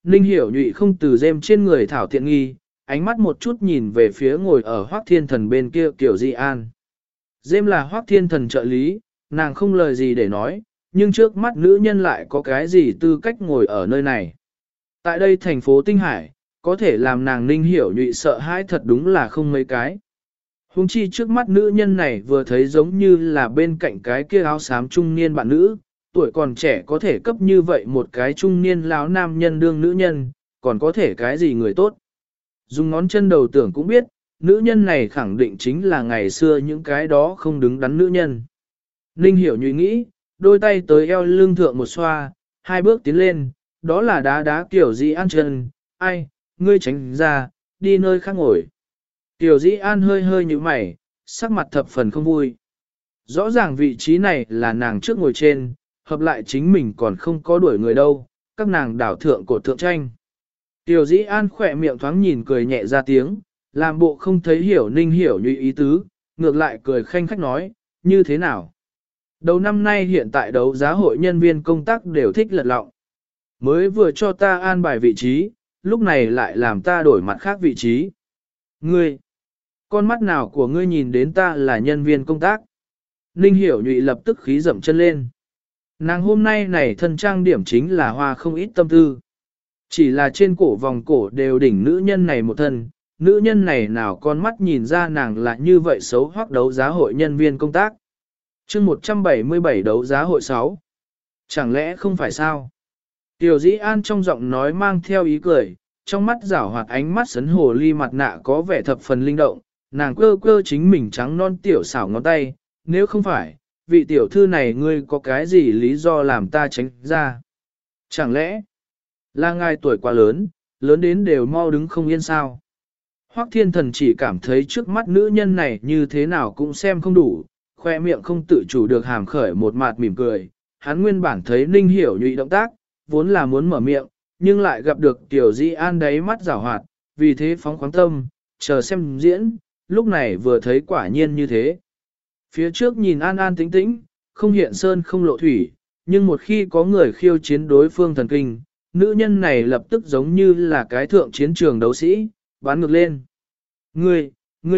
Ninh Hiểu Nhụy không từ dêm trên người thảo tiện nghi, ánh mắt một chút nhìn về phía ngồi ở Hoắc Thiên Thần bên kia Kiều Di An. Dêm là Hoắc Thiên Thần trợ lý, nàng không lời gì để nói, nhưng trước mắt nữ nhân lại có cái gì tư cách ngồi ở nơi này. Tại đây thành phố Tinh Hải, có thể làm nàng Ninh Hiểu Nhụy sợ hãi thật đúng là không mấy cái. Hùng chi trước mắt nữ nhân này vừa thấy giống như là bên cạnh cái kia áo xám trung niên bạn nữ, tuổi còn trẻ có thể cấp như vậy một cái trung niên lão nam nhân đương nữ nhân, còn có thể cái gì người tốt. Dùng ngón chân đầu tưởng cũng biết, nữ nhân này khẳng định chính là ngày xưa những cái đó không đứng đắn nữ nhân. Ninh Hiểu Nhụy nghĩ, đôi tay tới eo lưng thượng một xoa, hai bước tiến lên, đó là đá Kiều Dĩ An chân, ai, ngươi tránh ra, đi nơi khác ngồi. Kiều Dĩ An hơi hơi như mày, sắc mặt thập phần không vui. Rõ ràng vị trí này là nàng trước ngồi trên, hợp lại chính mình còn không có đuổi người đâu, các nàng đảo thượng cổ thượng tranh. Kiều Dĩ An khỏe miệng thoáng nhìn cười nhẹ ra tiếng, làm bộ không thấy hiểu Ninh Hiểu Nhụy ý tứ, ngược lại cười khanh khách nói, như thế nào? Đầu năm nay hiện tại đấu giá hội nhân viên công tác đều thích lật lọng. Mới vừa cho ta an bài vị trí, lúc này lại làm ta đổi mặt khác vị trí. Ngươi, con mắt nào của ngươi nhìn đến ta là nhân viên công tác? Ninh Hiểu Nhụy lập tức khí dậm chân lên. Nàng hôm nay này thân trang điểm chính là hoa không ít tâm tư. Chỉ là trên cổ vòng cổ đều đỉnh nữ nhân này một thân, nữ nhân này nào con mắt nhìn ra nàng là như vậy xấu hoắc đấu giá hội nhân viên công tác. chương 177 đấu giá hội 6. Chẳng lẽ không phải sao? Tiểu Dĩ An trong giọng nói mang theo ý cười, trong mắt rảo hoạt ánh mắt sấn hồ ly mặt nạ có vẻ thập phần linh động, nàng cơ cơ chính mình trắng non tiểu xảo ngón tay, nếu không phải, vị tiểu thư này ngươi có cái gì lý do làm ta tránh ra? Chẳng lẽ là ngài tuổi quá lớn, lớn đến đều mau đứng không yên sao? Hoắc Thiên Thần chỉ cảm thấy trước mắt nữ nhân này như thế nào cũng xem không đủ, khoe miệng không tự chủ được hàm khởi một mặt mỉm cười. Hắn nguyên bản thấy Ninh Hiểu Nhụy động tác, vốn là muốn mở miệng, nhưng lại gặp được Tiểu Di An đáy mắt giảo hoạt, vì thế phóng khoáng tâm, chờ xem diễn, lúc này vừa thấy quả nhiên như thế. Phía trước nhìn an an tĩnh tĩnh, không hiện sơn không lộ thủy, nhưng một khi có người khiêu chiến đối phương thần kinh, nữ nhân này lập tức giống như là cái thượng chiến trường đấu sĩ, bắn ngược lên. Ngươi!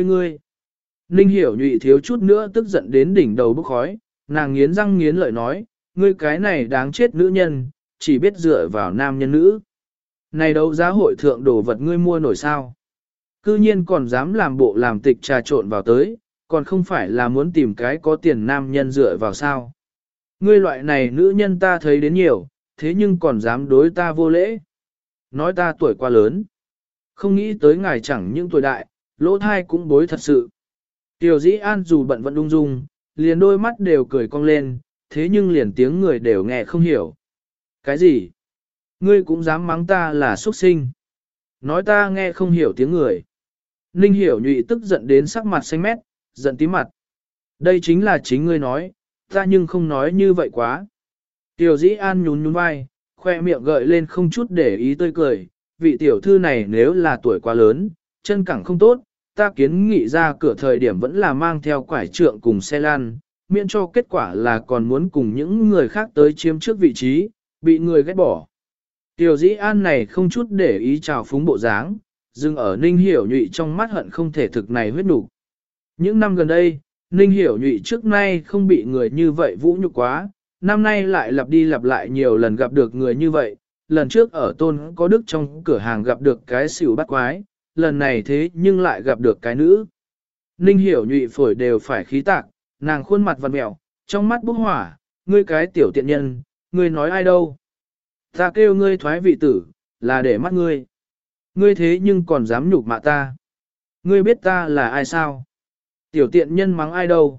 Ninh Hiểu Nhụy thiếu chút nữa tức giận đến đỉnh đầu bốc khói, nàng nghiến răng nghiến lợi nói, ngươi cái này đáng chết nữ nhân, chỉ biết dựa vào nam nhân nữ. Này đấu giá hội thượng đồ vật ngươi mua nổi sao? Cư nhiên còn dám làm bộ làm tịch trà trộn vào tới, còn không phải là muốn tìm cái có tiền nam nhân dựa vào sao? Ngươi loại này nữ nhân ta thấy đến nhiều, thế nhưng còn dám đối ta vô lễ. Nói ta tuổi quá lớn. Không nghĩ tới ngài chẳng những tuổi đại, lỗ thai cũng bối thật sự. Tiểu Dĩ An dù bận vẫn ung dung, liền đôi mắt đều cười cong lên, thế nhưng liền tiếng người đều nghe không hiểu. Cái gì? Ngươi cũng dám mắng ta là xuất sinh. Nói ta nghe không hiểu tiếng người. Ninh Hiểu Nhụy tức giận đến sắc mặt xanh mét, giận tí mặt. Đây chính là chính ngươi nói, ta nhưng không nói như vậy quá. Tiểu Dĩ An nhún nhún vai, khoe miệng gợi lên không chút để ý tươi cười. Vị tiểu thư này nếu là tuổi quá lớn, chân cẳng không tốt, ta kiến nghị ra cửa thời điểm vẫn là mang theo quải trượng cùng xe lan, miễn cho kết quả là còn muốn cùng những người khác tới chiếm trước vị trí, bị người ghét bỏ. Tiểu Dĩ An này không chút để ý chào phúng bộ dáng, dừng ở Ninh Hiểu Nhụy trong mắt hận không thể thực này huyết đủ. Những năm gần đây, Ninh Hiểu Nhụy trước nay không bị người như vậy vũ nhục quá, năm nay lại lặp đi lặp lại nhiều lần gặp được người như vậy, lần trước ở Tôn có Đức trong cửa hàng gặp được cái xỉu bắt quái, lần này thế nhưng lại gặp được cái nữ. Ninh Hiểu Nhụy phổi đều phải khí tạc, nàng khuôn mặt vặn mẹo, trong mắt bốc hỏa, ngươi cái tiểu tiện nhân, ngươi nói ai đâu. Ta kêu ngươi thoái vị tử, là để mắt ngươi. Ngươi thế nhưng còn dám nhục mạ ta. Ngươi biết ta là ai sao? Tiểu tiện nhân mắng ai đâu?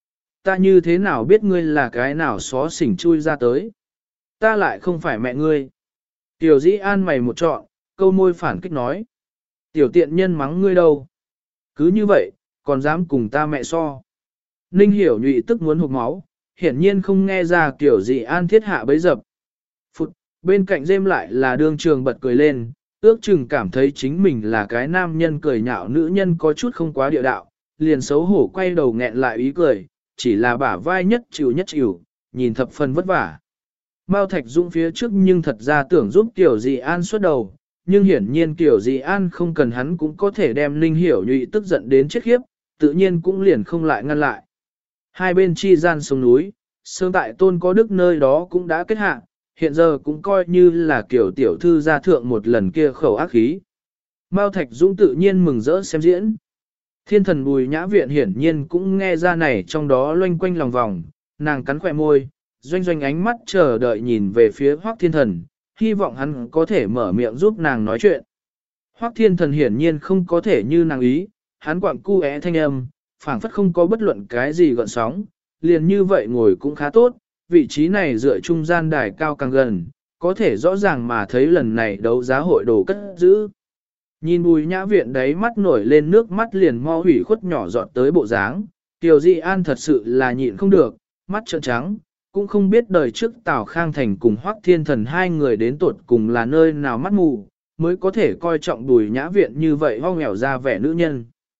Ta như thế nào biết ngươi là cái nào xó xỉnh chui ra tới? Ta lại không phải mẹ ngươi. Tiểu Dĩ An mày một trọn, câu môi phản kích nói. Tiểu tiện nhân mắng ngươi đâu? Cứ như vậy, còn dám cùng ta mẹ so. Ninh Hiểu Nhụy tức muốn hụt máu, hiển nhiên không nghe ra Tiểu Dĩ An thiết hạ bấy dập. Phụt, bên cạnh dêm lại là đương trường bật cười lên, ước chừng cảm thấy chính mình là cái nam nhân cười nhạo nữ nhân có chút không quá địa đạo, liền xấu hổ quay đầu nghẹn lại ý cười, chỉ là bả vai nhất chịu, nhìn thập phần vất vả. Mao Thạch Dũng phía trước nhưng thật ra tưởng giúp Tiểu Dị An xuất đầu, nhưng hiển nhiên Tiểu Dị An không cần hắn cũng có thể đem Ninh Hiểu Nhụy tức giận đến chết khiếp, tự nhiên cũng liền không lại ngăn lại. Hai bên chi gian sông núi, sớm tại Tôn Có Đức nơi đó cũng đã kết hạ, hiện giờ cũng coi như là kiểu tiểu thư gia thượng một lần kia khẩu ác khí. Mao Thạch Dũng tự nhiên mừng rỡ xem diễn. Thiên thần Bùi Nhã Viện hiển nhiên cũng nghe ra này trong đó loanh quanh lòng vòng, nàng cắn khỏe môi, doanh doanh ánh mắt chờ đợi nhìn về phía Hoắc Thiên Thần, hy vọng hắn có thể mở miệng giúp nàng nói chuyện. Hoắc Thiên Thần hiển nhiên không có thể như nàng ý, hắn quặng cu é thanh âm, phảng phất không có bất luận cái gì gợn sóng, liền như vậy ngồi cũng khá tốt, vị trí này dựa trung gian đài cao càng gần, có thể rõ ràng mà thấy lần này đấu giá hội đồ cất giữ. Nhìn Bùi Nhã Viện đấy mắt nổi lên nước mắt liền mo hủy khuất nhỏ giọt tới bộ dáng, Tiểu Dị An thật sự là nhịn không được, mắt trợn trắng, cũng không biết đời trước Tào Khang Thành cùng Hoắc Thiên Thần hai người đến tuột cùng là nơi nào mắt mù, mới có thể coi trọng Bùi Nhã Viện như vậy ho nghèo ra vẻ nữ nhân.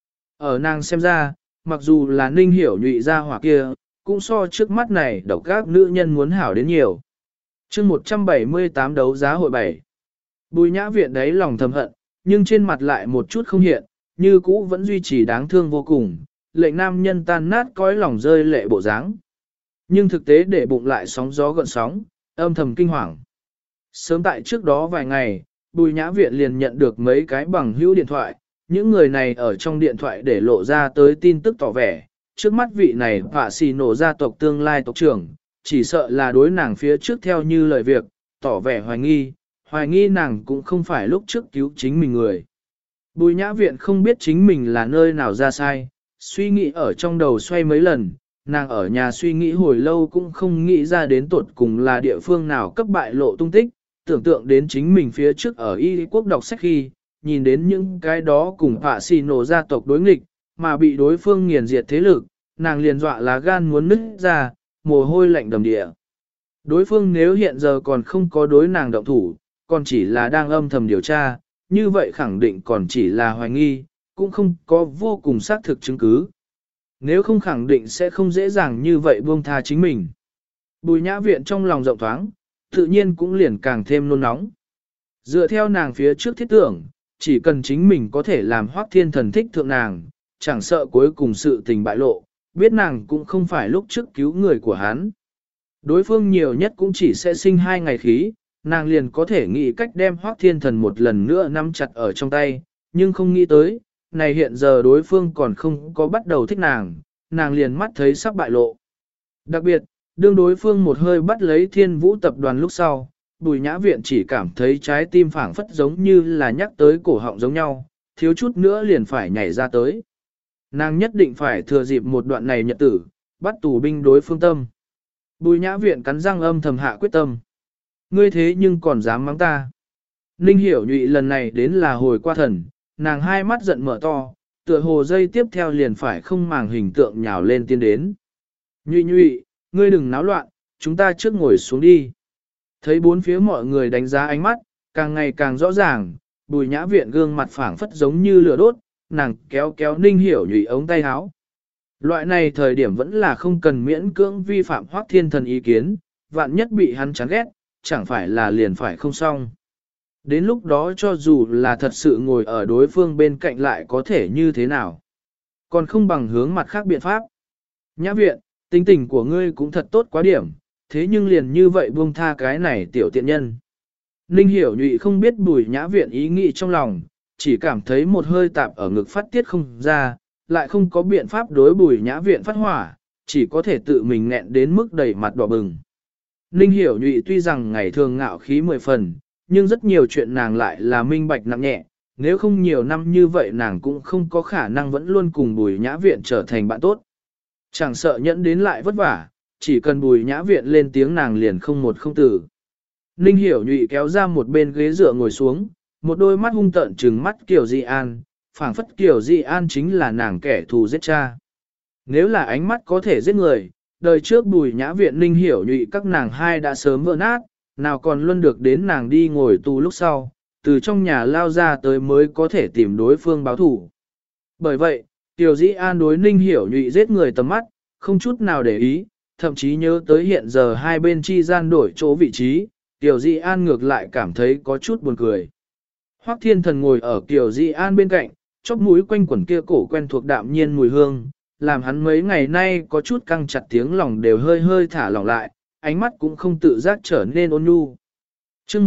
Ở nàng xem ra, mặc dù là Ninh Hiểu Nhụy ra hỏa kia, cũng so trước mắt này độc các nữ nhân muốn hảo đến nhiều. chương 178 đấu giá hội 7. Bùi Nhã Viện đấy lòng thầm hận, nhưng trên mặt lại một chút không hiện, như cũ vẫn duy trì đáng thương vô cùng, lệnh nam nhân tan nát cõi lòng rơi lệ bộ dáng. Nhưng thực tế để bụng lại sóng gió gợn sóng, âm thầm kinh hoàng. Sớm tại trước đó vài ngày, Bùi Nhã Viện liền nhận được mấy cái bằng hữu điện thoại, những người này ở trong điện thoại để lộ ra tới tin tức tỏ vẻ, trước mắt vị này họa xì nổ gia tộc tương lai tộc trưởng, chỉ sợ là đối nàng phía trước theo như lời việc, tỏ vẻ hoài nghi nàng cũng không phải lúc trước cứu chính mình người. Bùi Nhã Viện không biết chính mình là nơi nào ra sai, suy nghĩ ở trong đầu xoay mấy lần, nàng ở nhà suy nghĩ hồi lâu cũng không nghĩ ra đến tột cùng là địa phương nào cấp bại lộ tung tích, tưởng tượng đến chính mình phía trước ở Y quốc đọc sách khi, nhìn đến những cái đó cùng họa xì nổ gia tộc đối nghịch, mà bị đối phương nghiền diệt thế lực, nàng liền dọa lá gan muốn nứt ra, mồ hôi lạnh đầm địa. Đối phương nếu hiện giờ còn không có đối nàng động thủ, còn chỉ là đang âm thầm điều tra, như vậy khẳng định còn chỉ là hoài nghi, cũng không có vô cùng xác thực chứng cứ. Nếu không khẳng định sẽ không dễ dàng như vậy buông tha chính mình. Bùi Nhã Viện trong lòng rộng thoáng, tự nhiên cũng liền càng thêm nôn nóng. Dựa theo nàng phía trước thiết tưởng, chỉ cần chính mình có thể làm Hoắc Thiên Thần thích thượng nàng, chẳng sợ cuối cùng sự tình bại lộ, biết nàng cũng không phải lúc trước cứu người của hắn. Đối phương nhiều nhất cũng chỉ sẽ sinh 2 ngày khí, nàng liền có thể nghĩ cách đem Hoắc Thiên Thần một lần nữa nắm chặt ở trong tay, nhưng không nghĩ tới, này hiện giờ đối phương còn không có bắt đầu thích nàng, nàng liền mắt thấy sắp bại lộ. Đặc biệt, đương đối phương một hơi bắt lấy Thiên Vũ tập đoàn lúc sau, Bùi Nhã Viện chỉ cảm thấy trái tim phảng phất giống như là nhắc tới cổ họng giống nhau, thiếu chút nữa liền phải nhảy ra tới. Nàng nhất định phải thừa dịp một đoạn này nhật tử, bắt tù binh đối phương tâm. Bùi Nhã Viện cắn răng âm thầm hạ quyết tâm. Ngươi thế nhưng còn dám mắng ta. Ninh Hiểu Nhụy lần này đến là hồi qua thần, nàng hai mắt giận mở to, tựa hồ dây tiếp theo liền phải không màng hình tượng nhào lên tiên đến. Nhụy Nhụy, ngươi đừng náo loạn, chúng ta trước ngồi xuống đi. Thấy bốn phía mọi người đánh giá ánh mắt, càng ngày càng rõ ràng, Bùi Nhã Viện gương mặt phảng phất giống như lửa đốt, nàng kéo kéo Ninh Hiểu Nhụy ống tay áo. Loại này thời điểm vẫn là không cần miễn cưỡng vi phạm Hoắc Thiên Thần ý kiến, vạn nhất bị hắn chán ghét, chẳng phải là liền phải không xong. Đến lúc đó cho dù là thật sự ngồi ở đối phương bên cạnh lại có thể như thế nào. Còn không bằng hướng mặt khác biện pháp. Nhã Viện, tính tình của ngươi cũng thật tốt quá điểm, thế nhưng liền như vậy buông tha cái này tiểu tiện nhân. Ninh Hiểu Nhụy không biết Bùi Nhã Viện ý nghĩ trong lòng, chỉ cảm thấy một hơi tạp ở ngực phát tiết không ra, lại không có biện pháp đối Bùi Nhã Viện phát hỏa, chỉ có thể tự mình nghẹn đến mức đầy mặt đỏ bừng. Ninh Hiểu Nhụy tuy rằng ngày thường ngạo khí 10 phần, nhưng rất nhiều chuyện nàng lại là minh bạch nặng nhẹ, nếu không nhiều năm như vậy nàng cũng không có khả năng vẫn luôn cùng Bùi Nhã Viện trở thành bạn tốt. Chẳng sợ nhẫn đến lại vất vả, chỉ cần Bùi Nhã Viện lên tiếng nàng liền không một không tử. Ninh Hiểu Nhụy kéo ra một bên ghế dựa ngồi xuống, một đôi mắt hung tợn trừng mắt Kiều Di An, phảng phất Kiều Di An chính là nàng kẻ thù giết cha. Nếu là ánh mắt có thể giết người, đời trước Bùi Nhã Viện Ninh Hiểu Nhụy các nàng hai đã sớm vỡ nát, nào còn luôn được đến nàng đi ngồi tù lúc sau, từ trong nhà lao ra tới mới có thể tìm đối phương báo thủ. Bởi vậy, Kiều Di An đối Ninh Hiểu Nhụy giết người tầm mắt, không chút nào để ý, thậm chí nhớ tới hiện giờ hai bên chi gian đổi chỗ vị trí, Kiều Di An ngược lại cảm thấy có chút buồn cười. Hoắc Thiên Thần ngồi ở Kiều Di An bên cạnh, chóp mũi quanh quẩn kia cổ quen thuộc đạm nhiên mùi hương, làm hắn mấy ngày nay có chút căng chặt tiếng lòng đều hơi hơi thả lỏng lại, ánh mắt cũng không tự giác trở nên ôn nhu. Chương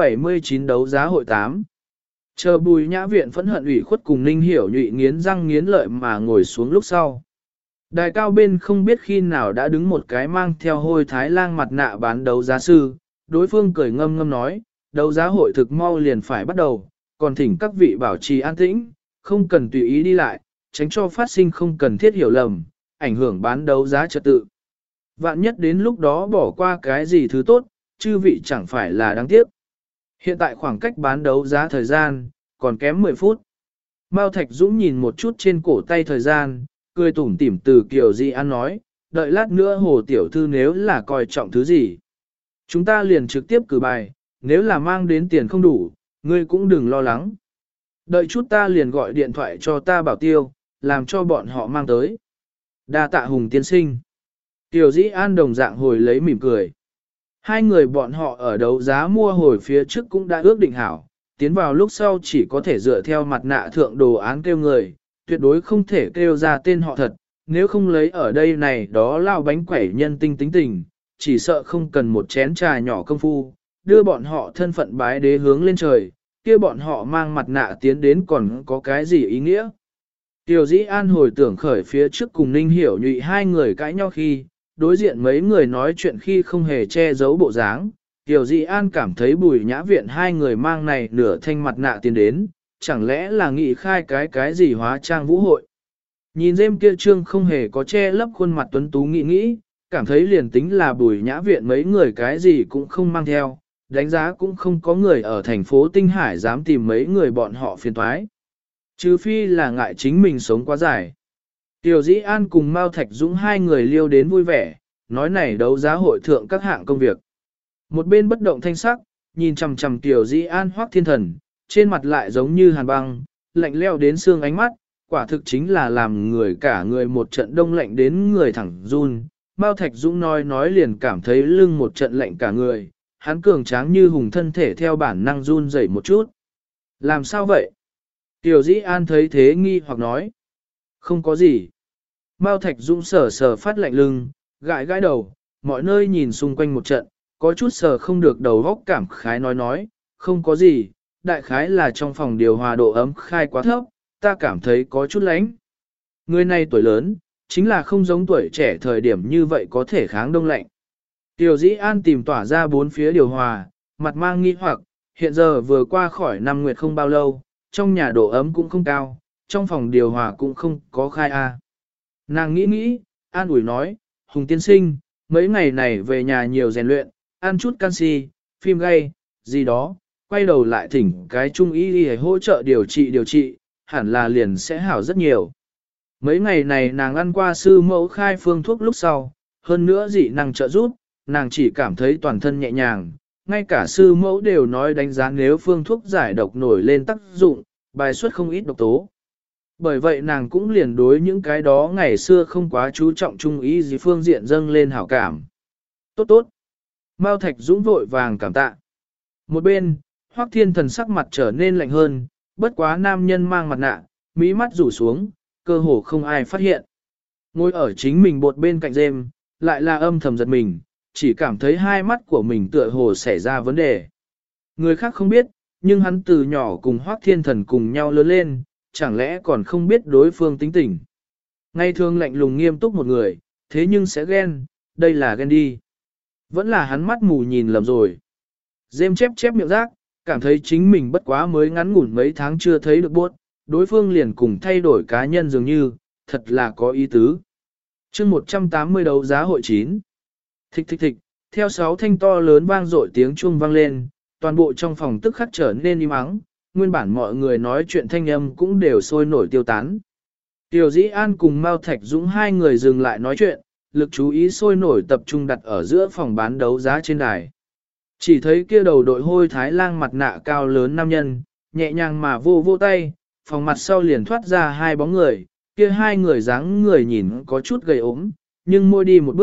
179 đấu giá hội 8. Chờ Bùi Nhã Viện phẫn hận ủy khuất cùng Ninh Hiểu Nhụy nghiến răng nghiến lợi mà ngồi xuống lúc sau. Đài cao bên không biết khi nào đã đứng một cái mang theo hôi thái lang mặt nạ bán đấu giá sư, đối phương cười ngâm ngâm nói, đấu giá hội thực mau liền phải bắt đầu, còn thỉnh các vị bảo trì an tĩnh, không cần tùy ý đi lại, tránh cho phát sinh không cần thiết hiểu lầm, ảnh hưởng bán đấu giá trật tự. Vạn nhất đến lúc đó bỏ qua cái gì thứ tốt, chư vị chẳng phải là đáng tiếc. Hiện tại khoảng cách bán đấu giá thời gian, còn kém 10 phút. Mao Thạch Dũng nhìn một chút trên cổ tay thời gian, cười tủm tỉm từ Kiều Di An nói, đợi lát nữa Hồ Tiểu Thư nếu là coi trọng thứ gì. Chúng ta liền trực tiếp cử bài, nếu là mang đến tiền không đủ, ngươi cũng đừng lo lắng. Đợi chút ta liền gọi điện thoại cho ta bảo tiêu, làm cho bọn họ mang tới. Đa tạ Hùng tiên sinh. Kiều Di An đồng dạng hồi lấy mỉm cười. Hai người bọn họ ở đấu giá mua hồi phía trước cũng đã ước định hảo, tiến vào lúc sau chỉ có thể dựa theo mặt nạ thượng đồ án kêu người, tuyệt đối không thể kêu ra tên họ thật, nếu không lấy ở đây này đó lao bánh quẩy nhân tinh tính tình, chỉ sợ không cần một chén trà nhỏ công phu, đưa bọn họ thân phận bái đế hướng lên trời, kia bọn họ mang mặt nạ tiến đến còn có cái gì ý nghĩa. Tiểu Dĩ An hồi tưởng khởi phía trước cùng Ninh Hiểu Nhụy hai người cãi nhau khi, đối diện mấy người nói chuyện khi không hề che giấu bộ dáng. Tiểu Dĩ An cảm thấy Bùi Nhã Viện hai người mang này nửa thanh mặt nạ tiến đến, chẳng lẽ là nghị khai cái gì hóa trang vũ hội. Nhìn dêm kia trương không hề có che lấp khuôn mặt tuấn tú nghĩ, cảm thấy liền tính là Bùi Nhã Viện mấy người cái gì cũng không mang theo, đánh giá cũng không có người ở thành phố Tinh Hải dám tìm mấy người bọn họ phiền toái. Trừ phi là ngại chính mình sống quá dài. Tiểu Dĩ An cùng Mao Thạch Dũng hai người liêu đến vui vẻ, nói này đấu giá hội thượng các hạng công việc. Một bên bất động thanh sắc, nhìn chằm chằm Tiểu Dĩ An Hoắc Thiên Thần, trên mặt lại giống như hàn băng, lạnh leo đến xương ánh mắt, quả thực chính là làm người cả người một trận đông lạnh đến người thẳng run. Mao Thạch Dũng nói liền cảm thấy lưng một trận lạnh cả người, hắn cường tráng như hùng thân thể theo bản năng run rẩy một chút. Làm sao vậy? Tiểu Dĩ An thấy thế nghi hoặc nói. Không có gì. Mao Thạch Dũng sờ phát lạnh lưng, gãi gãi đầu, mọi nơi nhìn xung quanh một trận, có chút sờ không được đầu góc cảm khái nói, không có gì, đại khái là trong phòng điều hòa độ ấm khai quá thấp, ta cảm thấy có chút lạnh. Người này tuổi lớn, chính là không giống tuổi trẻ thời điểm như vậy có thể kháng đông lạnh. Tiểu Dĩ An tìm tỏa ra bốn phía điều hòa, mặt mang nghi hoặc, hiện giờ vừa qua khỏi năm nguyệt không bao lâu, trong nhà độ ấm cũng không cao, trong phòng điều hòa cũng không có khai a. Nàng nghĩ, an ủi nói, Hùng tiên sinh, mấy ngày này về nhà nhiều rèn luyện, ăn chút canxi, phim gay, gì đó, quay đầu lại thỉnh cái trung y để hỗ trợ điều trị, hẳn là liền sẽ hảo rất nhiều. Mấy ngày này nàng ăn qua sư mẫu khai phương thuốc lúc sau, hơn nữa dị năng trợ giúp, nàng chỉ cảm thấy toàn thân nhẹ nhàng, ngay cả sư mẫu đều nói đánh giá nếu phương thuốc giải độc nổi lên tác dụng, bài xuất không ít độc tố. Bởi vậy nàng cũng liền đối những cái đó ngày xưa không quá chú trọng trung ý gì phương diện dâng lên hảo cảm. Tốt. Mao Thạch Dũng vội vàng cảm tạ. Một bên, Hoắc Thiên Thần sắc mặt trở nên lạnh hơn, bất quá nam nhân mang mặt nạ, mí mắt rủ xuống, cơ hồ không ai phát hiện. Ngồi ở chính mình bột bên cạnh rêm, lại là âm thầm giật mình, chỉ cảm thấy hai mắt của mình tựa hồ xảy ra vấn đề. Người khác không biết, nhưng hắn từ nhỏ cùng Hoắc Thiên Thần cùng nhau lớn lên, chẳng lẽ còn không biết đối phương tính tình. Ngày thường lạnh lùng nghiêm túc một người, thế nhưng sẽ ghen, đây là ghen đi. Vẫn là hắn mắt mù nhìn lầm rồi. Dêm chép miệng rác, cảm thấy chính mình bất quá mới ngắn ngủn mấy tháng chưa thấy được buốt, đối phương liền cùng thay đổi cá nhân dường như, thật là có ý tứ. Chương 180 đấu giá hội 9. Thịch, theo 6 thanh to lớn vang dội tiếng chuông vang lên, toàn bộ trong phòng tức khắc trở nên im ắng, nguyên bản mọi người nói chuyện thanh âm cũng đều sôi nổi tiêu tán. Tiểu Dĩ An cùng Mao Thạch Dũng hai người dừng lại nói chuyện, lực chú ý sôi nổi tập trung đặt ở giữa phòng bán đấu giá trên đài. Chỉ thấy kia đầu đội hôi thái lang mặt nạ cao lớn nam nhân, nhẹ nhàng mà vô tay, phòng mặt sau liền thoát ra hai bóng người, kia hai người dáng người nhìn có chút gầy ốm, nhưng môi đi một bước,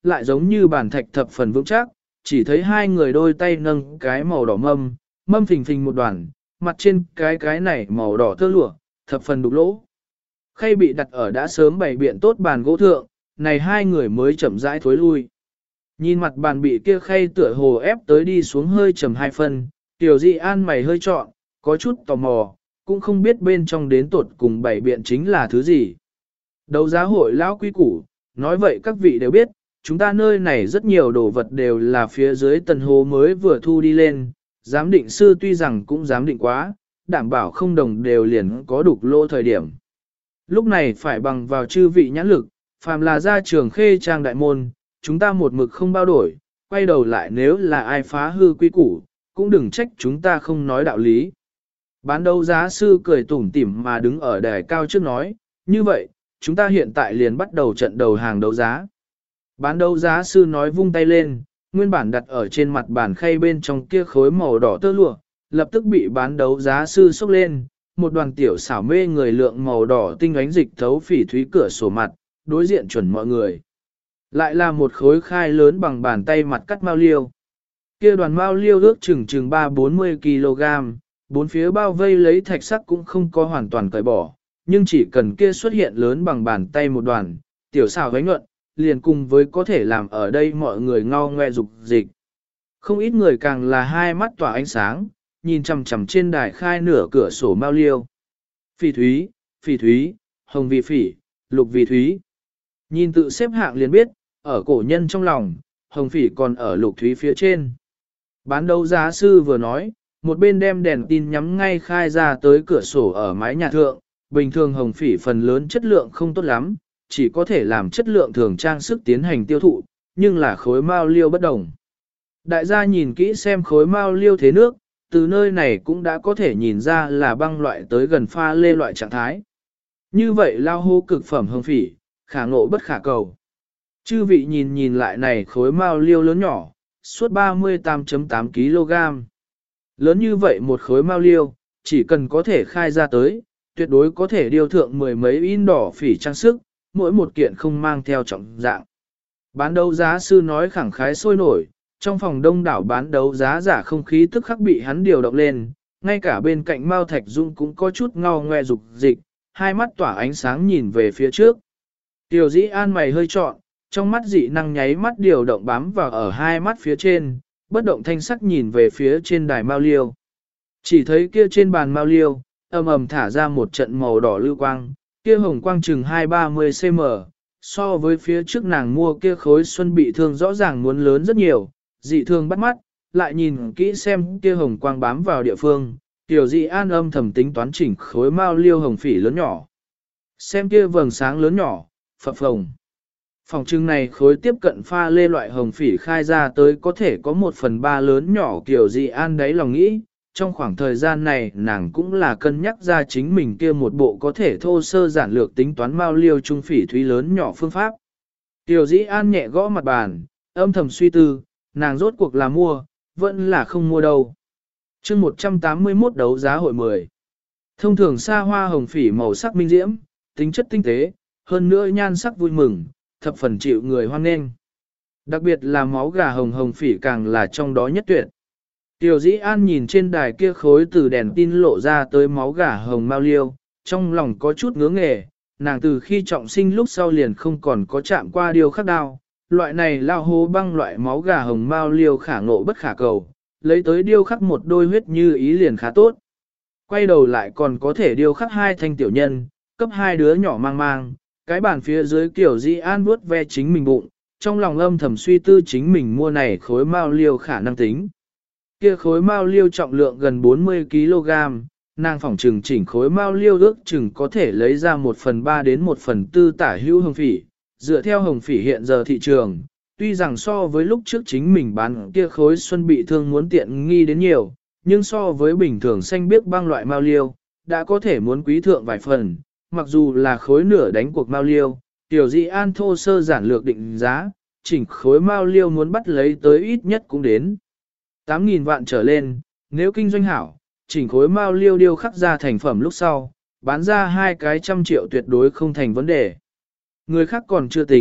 lại giống như bàn thạch thập phần vững chắc, chỉ thấy hai người đôi tay nâng cái màu đỏ mâm phình phình một đoàn, mặt trên cái này màu đỏ tơ lụa, thập phần đục lỗ. Khay bị đặt ở đã sớm bày biện tốt bàn gỗ thượng, này hai người mới chậm rãi thối lui. Nhìn mặt bàn bị kia khay tựa hồ ép tới đi xuống hơi trầm hai phân, Tiểu Dị An mày hơi trọn, có chút tò mò, cũng không biết bên trong đến tột cùng bày biện chính là thứ gì. Đấu giá hội lão quý củ, nói vậy các vị đều biết, chúng ta nơi này rất nhiều đồ vật đều là phía dưới tần hồ mới vừa thu đi lên, giám định sư tuy rằng cũng giám định quá, đảm bảo không đồng đều liền có đục lỗ thời điểm. Lúc này phải bằng vào chư vị nhãn lực, phàm là ra trường khê trang đại môn, chúng ta một mực không bao đổi, quay đầu lại nếu là ai phá hư quý củ, cũng đừng trách chúng ta không nói đạo lý. Bán đấu giá sư cười tủm tỉm mà đứng ở đài cao trước nói, như vậy, chúng ta hiện tại liền bắt đầu trận đầu hàng đấu giá. Bán đấu giá sư nói vung tay lên, nguyên bản đặt ở trên mặt bàn khay bên trong kia khối màu đỏ tơ lụa, lập tức bị bán đấu giá sư xốc lên, một đoàn tiểu xảo mê người lượng màu đỏ tinh ánh dịch thấu phỉ thúy cửa sổ mặt, đối diện chuẩn mọi người. Lại là một khối khai lớn bằng bàn tay mặt cắt mao liêu. Kia đoàn mao liêu ước chừng 3-40 kg, bốn phía bao vây lấy thạch sắc cũng không có hoàn toàn cởi bỏ, nhưng chỉ cần kia xuất hiện lớn bằng bàn tay một đoàn, tiểu xảo gánh nhuận, liền cùng với có thể làm ở đây mọi người ngao ngoe dục dịch. Không ít người càng là hai mắt tỏa ánh sáng, nhìn chằm chằm trên đài khai nửa cửa sổ mao liêu. Phỉ thúy, hồng vì phỉ, lục vì thúy. Nhìn tự xếp hạng liền biết, ở cổ nhân trong lòng, hồng phỉ còn ở lục thúy phía trên. Bán đấu giá sư vừa nói, một bên đem đèn tin nhắm ngay khai ra tới cửa sổ ở mái nhà thượng, bình thường hồng phỉ phần lớn chất lượng không tốt lắm, chỉ có thể làm chất lượng thường trang sức tiến hành tiêu thụ, nhưng là khối mao liêu bất đồng. Đại gia nhìn kỹ xem khối mao liêu thế nước, từ nơi này cũng đã có thể nhìn ra là băng loại tới gần pha lê loại trạng thái. Như vậy lao hô cực phẩm hồng phỉ, khả ngộ bất khả cầu. Chư vị nhìn lại này khối mao liêu lớn nhỏ, suốt 38.8 kg. Lớn như vậy một khối mao liêu, chỉ cần có thể khai ra tới, tuyệt đối có thể điêu thượng mười mấy in đỏ phỉ trang sức, mỗi một kiện không mang theo trọng dạng. Bán đấu giá sư nói khẳng khái sôi nổi, trong phòng đông đảo bán đấu giá giả không khí tức khắc bị hắn điều động lên, ngay cả bên cạnh Mao Thạch Dung cũng có chút ngao ngoe dục dịch, hai mắt tỏa ánh sáng nhìn về phía trước. Tiểu Dĩ An mày hơi trọn, trong mắt dị năng nháy mắt điều động bám vào ở hai mắt phía trên, bất động thanh sắc nhìn về phía trên đài mao liêu. Chỉ thấy kia trên bàn mao liêu, ầm ầm thả ra một trận màu đỏ lưu quang, kia hồng quang chừng 2-30 cm, so với phía trước nàng mua kia khối xuân bị thương rõ ràng muốn lớn rất nhiều, dị thương bắt mắt, lại nhìn kỹ xem kia hồng quang bám vào địa phương, Tiểu Dị An âm thầm tính toán chỉnh khối mao liêu hồng phỉ lớn nhỏ. Xem kia vầng sáng lớn nhỏ, phập phồng. Phòng trưng này khối tiếp cận pha lê loại hồng phỉ khai ra tới có thể có 1/3 lớn nhỏ Tiểu Dị An đấy lòng nghĩ, trong khoảng thời gian này nàng cũng là cân nhắc ra chính mình kia một bộ có thể thô sơ giản lược tính toán mao liêu trung phỉ thúy lớn nhỏ phương pháp. Tiểu Dĩ An nhẹ gõ mặt bàn, âm thầm suy tư, nàng rốt cuộc là mua, vẫn là không mua đâu. Chương 181 đấu giá hội 10. Thông thường xa hoa hồng phỉ màu sắc minh diễm, tính chất tinh tế, hơn nữa nhan sắc vui mừng, thập phần chịu người hoan nghênh. Đặc biệt là máu gà hồng hồng phỉ càng là trong đó nhất tuyệt. Tiểu Dĩ An nhìn trên đài kia khối từ đèn tin lộ ra tới máu gà hồng mao liêu, trong lòng có chút ngứa nghề, nàng từ khi trọng sinh lúc sau liền không còn có chạm qua điều khắc đao, loại này lao hố băng loại máu gà hồng mao liêu khả ngộ bất khả cầu, lấy tới điêu khắc một đôi huyết như ý liền khá tốt. Quay đầu lại còn có thể điêu khắc hai thanh tiểu nhân, cấp hai đứa nhỏ mang mang, cái bàn phía dưới Tiểu Dĩ An vuốt ve chính mình bụng, trong lòng âm thầm suy tư chính mình mua này khối mao liêu khả năng tính. Kia khối mao liêu trọng lượng gần 40 kg, nàng phỏng trừng chỉnh khối mao liêu ước chừng có thể lấy ra 1/3 đến 1/4 tả hữu hồng phỉ. Dựa theo hồng phỉ hiện giờ thị trường, tuy rằng so với lúc trước chính mình bán kia khối xuân bị thương muốn tiện nghi đến nhiều, nhưng so với bình thường xanh biếc băng loại mao liêu, đã có thể muốn quý thượng vài phần, mặc dù là khối nửa đánh cuộc mao liêu, Tiểu Dĩ An thô sơ giản lược định giá, chỉnh khối mao liêu muốn bắt lấy tới ít nhất cũng đến 8.000 vạn trở lên, nếu kinh doanh hảo, chỉnh khối mao liêu điêu khắc ra thành phẩm lúc sau, bán ra 2 cái trăm triệu tuyệt đối không thành vấn đề. Người khác còn chưa tính,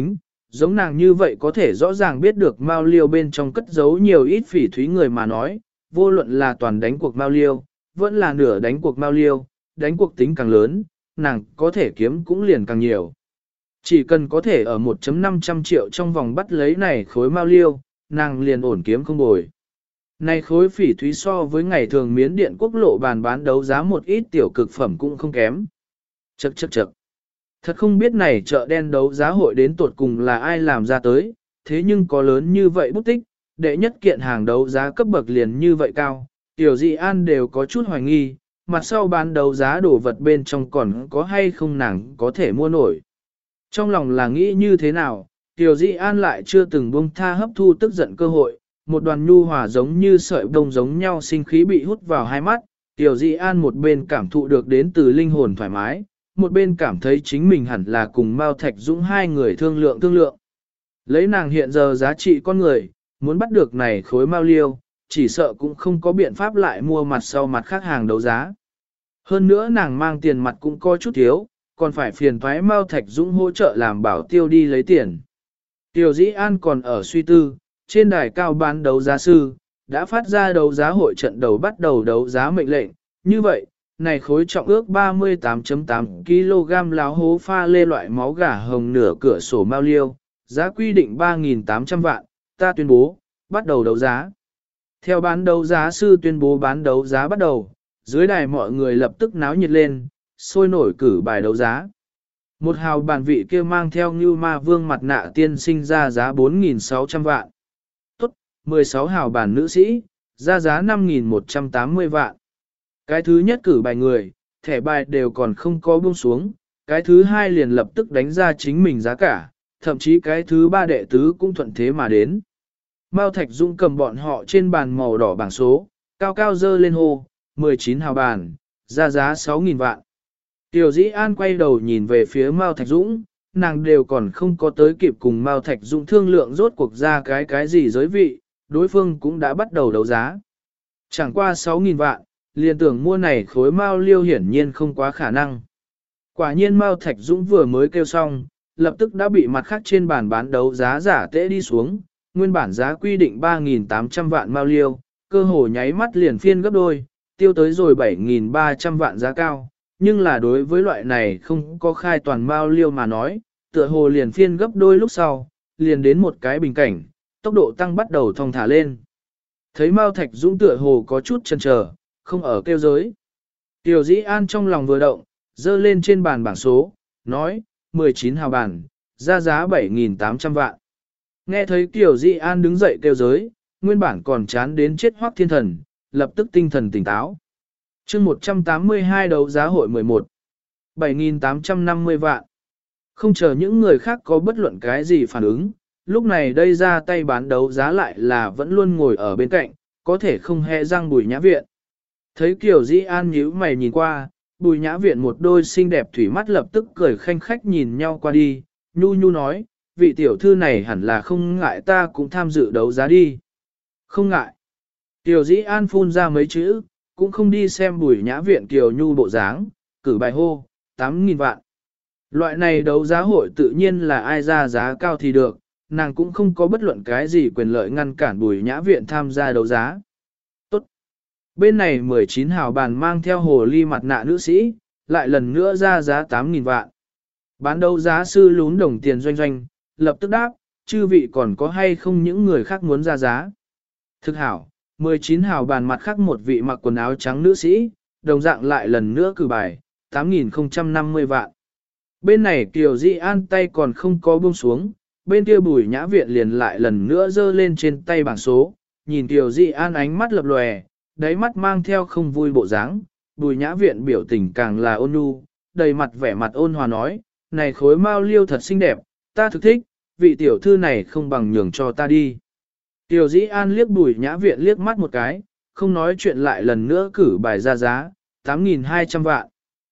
Giống nàng như vậy có thể rõ ràng biết được mao liêu bên trong cất giấu nhiều ít phỉ thúy người mà nói, vô luận là toàn đánh cuộc mao liêu, vẫn là nửa đánh cuộc mao liêu, đánh cuộc tính càng lớn, nàng có thể kiếm cũng liền càng nhiều. Chỉ cần có thể ở 1,500 triệu trong vòng bắt lấy này khối mao liêu, nàng liền ổn kiếm không bồi. Này khối phỉ thúy so với ngày thường miến điện quốc lộ bàn bán đấu giá một ít tiểu cực phẩm cũng không kém. Chậc chậc chậc. Thật không biết này chợ đen đấu giá hội đến tột cùng là ai làm ra tới, thế nhưng có lớn như vậy bút tích, đệ nhất kiện hàng đấu giá cấp bậc liền như vậy cao, tiểu dị an đều có chút hoài nghi, mặt sau bán đấu giá đồ vật bên trong còn có hay không nàng có thể mua nổi. Trong lòng là nghĩ như thế nào, tiểu dị an lại chưa từng buông tha hấp thu tức giận cơ hội, một đoàn nhu hòa giống như sợi bông giống nhau sinh khí bị hút vào hai mắt, tiểu dị an một bên cảm thụ được đến từ linh hồn thoải mái, một bên cảm thấy chính mình hẳn là cùng Mao Thạch Dũng hai người thương lượng. Lấy nàng hiện giờ giá trị con người, muốn bắt được này khối mao liêu, chỉ sợ cũng không có biện pháp lại mua mặt sau mặt khác hàng đấu giá. Hơn nữa nàng mang tiền mặt cũng có chút thiếu, còn phải phiền thoái Mao Thạch Dũng hỗ trợ làm bảo tiêu đi lấy tiền. Tiểu Dĩ An còn ở suy tư, trên đài cao bán đấu giá sư, đã phát ra đấu giá hội trận đầu bắt đầu đấu giá mệnh lệnh, như vậy, này khối trọng ước 38.8 kg láo hố pha lê loại máu gà hồng nửa cửa sổ mao liêu, giá quy định 3.800 vạn, ta tuyên bố, bắt đầu đấu giá. Theo bán đấu giá sư tuyên bố bán đấu giá bắt đầu, dưới đài mọi người lập tức náo nhiệt lên, sôi nổi cử bài đấu giá. Một hào bàn vị kia mang theo như ma vương mặt nạ tiên sinh ra giá 4.600 vạn. Tốt, 16 hào bàn nữ sĩ, ra giá 5.180 vạn. Cái thứ nhất cử bài người, thẻ bài đều còn không có buông xuống, cái thứ hai liền lập tức đánh ra chính mình giá cả, thậm chí cái thứ ba đệ tứ cũng thuận thế mà đến. Mao Thạch Dũng cầm bọn họ trên bàn màu đỏ bảng số, cao cao dơ lên hô, 19 hào bàn, ra giá 6.000 vạn. Tiểu Dĩ An quay đầu nhìn về phía Mao Thạch Dũng, nàng đều còn không có tới kịp cùng Mao Thạch Dũng thương lượng rốt cuộc ra cái gì giới vị, đối phương cũng đã bắt đầu đấu giá. Chẳng qua 6.000 vạn, liền tưởng mua này khối mao liêu hiển nhiên không quá khả năng. Quả nhiên Mao Thạch Dũng vừa mới kêu xong, lập tức đã bị mặt khác trên bàn bán đấu giá giả tễ đi xuống, nguyên bản giá quy định 3.800 vạn mao liêu, cơ hồ nháy mắt liền phiên gấp đôi, tiêu tới rồi 7.300 vạn giá cao, nhưng là đối với loại này không có khai toàn mao liêu mà nói, tựa hồ liền phiên gấp đôi lúc sau, liền đến một cái bình cảnh, tốc độ tăng bắt đầu thong thả lên. Thấy Mao Thạch Dũng tựa hồ có chút chần chờ, không ở kêu giới. Tiểu Dĩ An trong lòng vừa động, dơ lên trên bàn bảng số, nói, 19 hào bàn, ra giá 7.800 vạn. Nghe thấy Tiểu Dĩ An đứng dậy kêu giới, nguyên bản còn chán đến chết Hoắc Thiên Thần, lập tức tinh thần tỉnh táo. chương 182 đấu giá hội 11, 7.850 vạn. Không chờ những người khác có bất luận cái gì phản ứng, lúc này đây ra tay bán đấu giá lại là vẫn luôn ngồi ở bên cạnh, có thể không hề răng Bùi Nhã Viện. Thấy Kiều Dĩ An nhíu mày nhìn qua, Bùi Nhã Viện một đôi xinh đẹp thủy mắt lập tức cười khanh khách nhìn nhau qua đi, nhu nhu nói, vị tiểu thư này hẳn là không ngại ta cũng tham dự đấu giá đi. Không ngại. Kiều Dĩ An phun ra mấy chữ, cũng không đi xem Bùi Nhã Viện Kiều Nhu bộ dáng, cử bài hô, 8.000 vạn. Loại này đấu giá hội tự nhiên là ai ra giá cao thì được, nàng cũng không có bất luận cái gì quyền lợi ngăn cản Bùi Nhã Viện tham gia đấu giá. Tốt. Bên này 19 hào bàn mang theo hồ ly mặt nạ nữ sĩ, lại lần nữa ra giá 8.000 vạn. Bán đấu giá sư lún đồng tiền doanh doanh, lập tức đáp, chư vị còn có hay không những người khác muốn ra giá. Thực hảo, 19 hào bàn mặt khác một vị mặc quần áo trắng nữ sĩ, đồng dạng lại lần nữa cử bài, 8.050 vạn. Bên này Kiều Dĩ An tay còn không có buông xuống, bên kia Bùi Nhã Viện liền lại lần nữa giơ lên trên tay bảng số, nhìn Kiều Dĩ An ánh mắt lập lòe, đáy mắt mang theo không vui bộ dáng. Bùi Nhã Viện biểu tình càng là ôn nhu, đầy mặt vẻ mặt ôn hòa nói, này khối mao liêu thật xinh đẹp, ta thực thích, vị tiểu thư này không bằng nhường cho ta đi. Kiều Dĩ An liếc Bùi Nhã Viện liếc mắt một cái, không nói chuyện lại lần nữa cử bài ra giá, 8.200 vạn,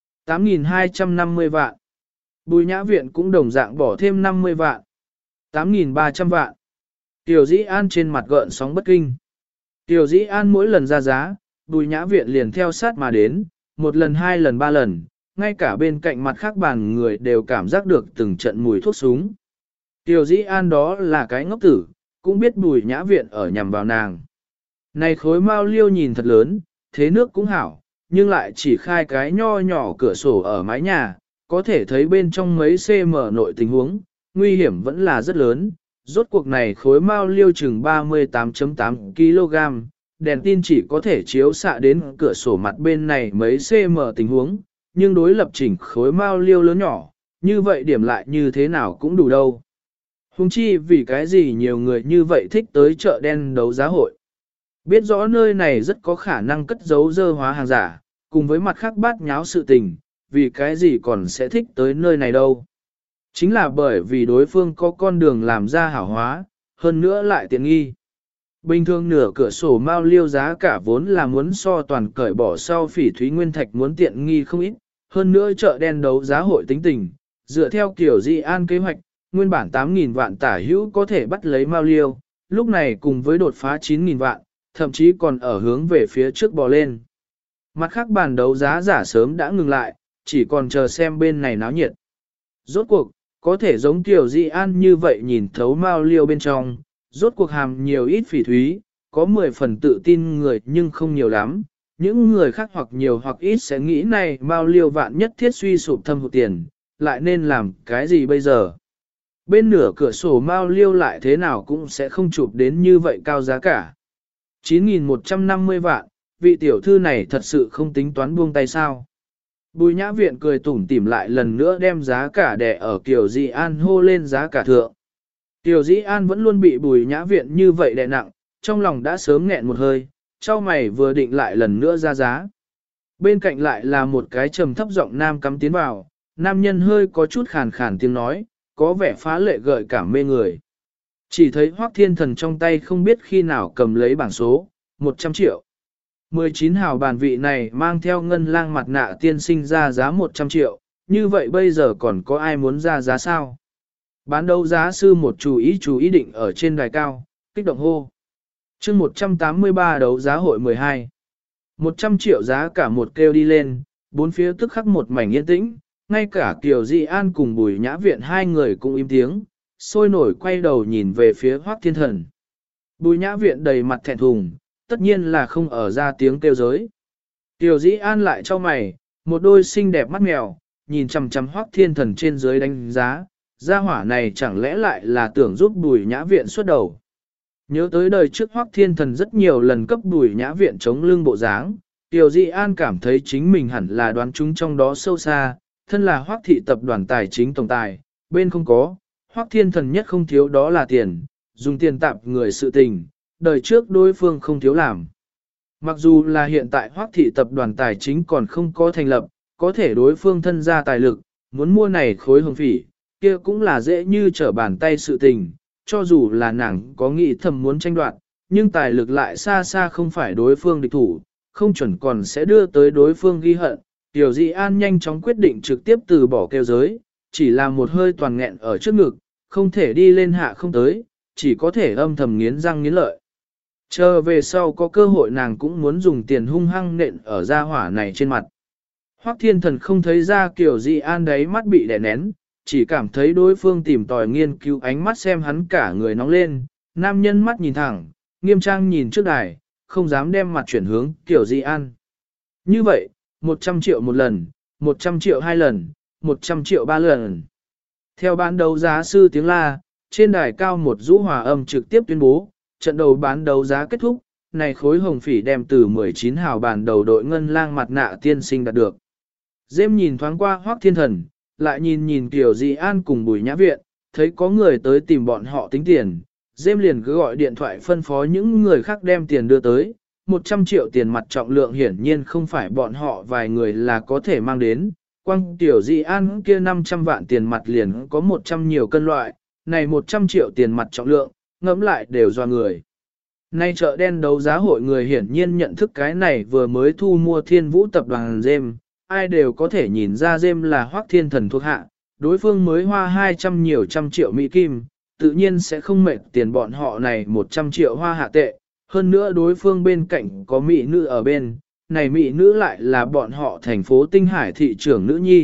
8.250 vạn. Bùi Nhã Viện cũng đồng dạng bỏ thêm 50 vạn, 8.300 vạn. Kiều Dĩ An trên mặt gợn sóng bất kinh. Kiều Dĩ An mỗi lần ra giá, Bùi Nhã Viện liền theo sát mà đến, một lần hai lần ba lần, ngay cả bên cạnh mặt khác bàn người đều cảm giác được từng trận mùi thuốc súng. Tiểu Dĩ An đó là cái ngốc tử, cũng biết Bùi Nhã Viện ở nhằm vào nàng. Này khối mao liêu nhìn thật lớn, thế nước cũng hảo, nhưng lại chỉ khai cái nho nhỏ cửa sổ ở mái nhà, có thể thấy bên trong mấy cm nội tình huống, nguy hiểm vẫn là rất lớn. Rốt cuộc này khối mao liêu chừng 38.8 kg, đèn tin chỉ có thể chiếu xạ đến cửa sổ mặt bên này mấy cm tình huống, nhưng đối lập chỉnh khối mao liêu lớn nhỏ, như vậy điểm lại như thế nào cũng đủ đâu. Hùng chi vì cái gì nhiều người như vậy thích tới chợ đen đấu giá hội. Biết rõ nơi này rất có khả năng cất giấu dơ hóa hàng giả, cùng với mặt khác bát nháo sự tình, vì cái gì còn sẽ thích tới nơi này đâu. Chính là bởi vì đối phương có con đường làm ra hảo hóa, hơn nữa lại tiện nghi. Bình thường nửa cửa sổ mao liêu giá cả vốn là muốn so toàn cởi bỏ sau phỉ thúy nguyên thạch muốn tiện nghi không ít, hơn nữa chợ đen đấu giá hội tính tình, dựa theo kiểu Dĩ An kế hoạch, nguyên bản 8.000 vạn tả hữu có thể bắt lấy mao liêu, lúc này cùng với đột phá 9.000 vạn, thậm chí còn ở hướng về phía trước bò lên. Mặt khác bàn đấu giá giả sớm đã ngừng lại, chỉ còn chờ xem bên này náo nhiệt. Rốt cuộc, có thể giống Tiểu Dĩ An như vậy nhìn thấu mao liêu bên trong, rốt cuộc hàm nhiều ít phỉ thúy, có 10 phần tự tin người nhưng không nhiều lắm. Những người khác hoặc nhiều hoặc ít sẽ nghĩ này mao liêu vạn nhất thiết suy sụp thâm hụt tiền, lại nên làm cái gì bây giờ? Bên nửa cửa sổ mao liêu lại thế nào cũng sẽ không chụp đến như vậy cao giá cả. 9.150 vạn, vị tiểu thư này thật sự không tính toán buông tay sao. Bùi Nhã Viện cười tủm tỉm lại lần nữa đem giá cả đè ở Kiều Dĩ An hô lên giá cả thượng. Kiều Dĩ An vẫn luôn bị Bùi Nhã Viện như vậy đè nặng, trong lòng đã sớm nghẹn một hơi, trao mày vừa định lại lần nữa ra giá. Bên cạnh lại là một cái trầm thấp giọng nam cắm tiến vào, nam nhân hơi có chút khàn khàn tiếng nói, có vẻ phá lệ gợi cảm mê người. Chỉ thấy Hoắc Thiên Thần trong tay không biết khi nào cầm lấy bảng số, 100 triệu. 19 hào bàn vị này mang theo ngân lang mặt nạ tiên sinh ra giá 100 triệu, như vậy bây giờ còn có ai muốn ra giá sao? Bán đấu giá sư một chú ý định ở trên đài cao, kích động hô. chương 183 đấu giá hội 12. 100 triệu giá cả một kêu đi lên, bốn phía tức khắc một mảnh yên tĩnh, ngay cả Kiều Dĩ An cùng Bùi Nhã Viện hai người cũng im tiếng, sôi nổi quay đầu nhìn về phía Hoắc Thiên Thần. Bùi Nhã Viện đầy mặt thẹn thùng, tất nhiên là không ở ra tiếng kêu giới. Kiều Dĩ An lại cho mày, một đôi xinh đẹp mắt mèo, nhìn chằm chằm Hoắc Thiên Thần trên dưới đánh giá, gia hỏa này chẳng lẽ lại là tưởng giúp Bùi Nhã Viện xuất đầu. Nhớ tới đời trước Hoắc Thiên Thần rất nhiều lần cấp Bùi Nhã Viện chống lưng bộ dáng, Kiều Dĩ An cảm thấy chính mình hẳn là đoán chúng trong đó sâu xa, thân là Hoắc thị tập đoàn tài chính tổng tài, bên không có, Hoắc Thiên Thần nhất không thiếu đó là tiền, dùng tiền tạp người sự tình, đời trước đối phương không thiếu làm. Mặc dù là hiện tại Hoắc thị tập đoàn tài chính còn không có thành lập, có thể đối phương thân ra tài lực, muốn mua này khối hồng phỉ, kia cũng là dễ như trở bàn tay sự tình, cho dù là nàng có nghĩ thầm muốn tranh đoạt, nhưng tài lực lại xa xa không phải đối phương địch thủ, không chuẩn còn sẽ đưa tới đối phương ghi hận. Tiểu Dĩ An nhanh chóng quyết định trực tiếp từ bỏ kêu giới, chỉ là một hơi toàn nghẹn ở trước ngực, không thể đi lên hạ không tới, chỉ có thể âm thầm nghiến răng nghiến lợi. Chờ về sau có cơ hội nàng cũng muốn dùng tiền hung hăng nện ở gia hỏa này trên mặt. Hoắc Thiên Thần không thấy ra Kiều Dĩ An đấy mắt bị đè nén, chỉ cảm thấy đối phương tìm tòi nghiên cứu ánh mắt xem hắn cả người nóng lên, nam nhân mắt nhìn thẳng, nghiêm trang nhìn trước đài, không dám đem mặt chuyển hướng Kiều Dĩ An. Như vậy, 100 triệu một lần, 100 triệu hai lần, 100 triệu ba lần. Theo bán đấu giá sư tiếng la, trên đài cao một rũ hòa âm trực tiếp tuyên bố, trận đầu bán đấu giá kết thúc, này khối hồng phỉ đem từ 19 hào bàn đầu đội ngân lang mặt nạ tiên sinh đạt được. Dêm nhìn thoáng qua Hoắc Thiên Thần, lại nhìn Kiều Dĩ An cùng Bùi Nhã Viện, thấy có người tới tìm bọn họ tính tiền, Dêm liền cứ gọi điện thoại phân phó những người khác đem tiền đưa tới, 100 triệu tiền mặt trọng lượng hiển nhiên không phải bọn họ vài người là có thể mang đến, quang Kiều Dĩ An kia 500 vạn tiền mặt liền có 100 nhiều cân loại, này 100 triệu tiền mặt trọng lượng, ngẫm lại đều do người. Nay chợ đen đấu giá hội người hiển nhiên nhận thức cái này vừa mới thu mua Thiên Vũ tập đoàn Dêm, ai đều có thể nhìn ra Dêm là Hoắc Thiên Thần thuộc hạ, đối phương mới hoa 200 nhiều trăm triệu Mỹ Kim, tự nhiên sẽ không mệt tiền bọn họ này 100 triệu hoa hạ tệ, hơn nữa đối phương bên cạnh có mỹ nữ ở bên, này mỹ nữ lại là bọn họ thành phố Tinh Hải thị trưởng nữ nhi,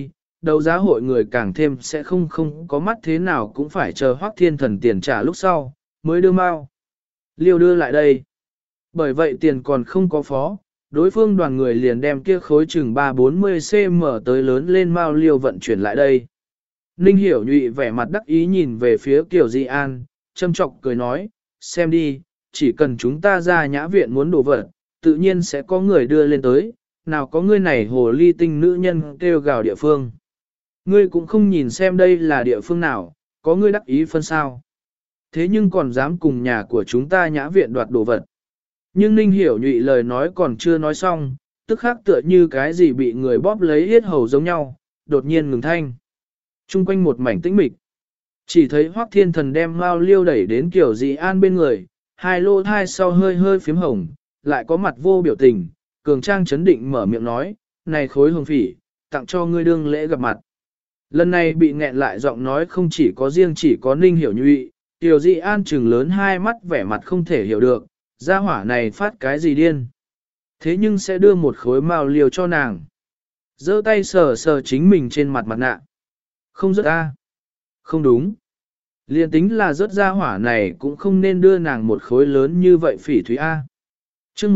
đấu giá hội người càng thêm sẽ không có mắt thế nào cũng phải chờ Hoắc Thiên Thần tiền trả lúc sau, mới đưa mao liêu đưa lại đây. Bởi vậy tiền còn không có phó, đối phương đoàn người liền đem kia khối chừng 340 cm tới lớn lên mao liêu vận chuyển lại đây. Ninh Hiểu Nhụy vẻ mặt đắc ý nhìn về phía Kiều Di An, châm chọc cười nói, xem đi, chỉ cần chúng ta ra nhã viện muốn đổ vật, tự nhiên sẽ có người đưa lên tới, nào có ngươi này hồ ly tinh nữ nhân kêu gào địa phương. Ngươi cũng không nhìn xem đây là địa phương nào, có ngươi đắc ý phân sao. Thế nhưng còn dám cùng nhà của chúng ta nhã viện đoạt đồ vật. Nhưng Ninh Hiểu Nhụy lời nói còn chưa nói xong, tức khắc tựa như cái gì bị người bóp lấy yết hầu giống nhau, đột nhiên ngừng thanh. Trung quanh một mảnh tĩnh mịch. Chỉ thấy Hoắc Thiên Thần đem Mao Liêu đẩy đến Kiều Dị An bên người, hai lô thai sau hơi hơi phím hồng, lại có mặt vô biểu tình, cường trang chấn định mở miệng nói, này khối hồng phỉ, tặng cho ngươi đương lễ gặp mặt. Lần này bị nghẹn lại giọng nói không chỉ có riêng chỉ có Ninh Hiểu Nhụy, Kiều Dị An trừng lớn hai mắt vẻ mặt không thể hiểu được, gia hỏa này phát cái gì điên. Thế nhưng sẽ đưa một khối Mao Liêu cho nàng. Giơ tay sờ sờ chính mình trên mặt mặt nạ. Không rớt a, không đúng. Liên tính là rớt ra hỏa này cũng không nên đưa nàng một khối lớn như vậy phỉ thúy A. chương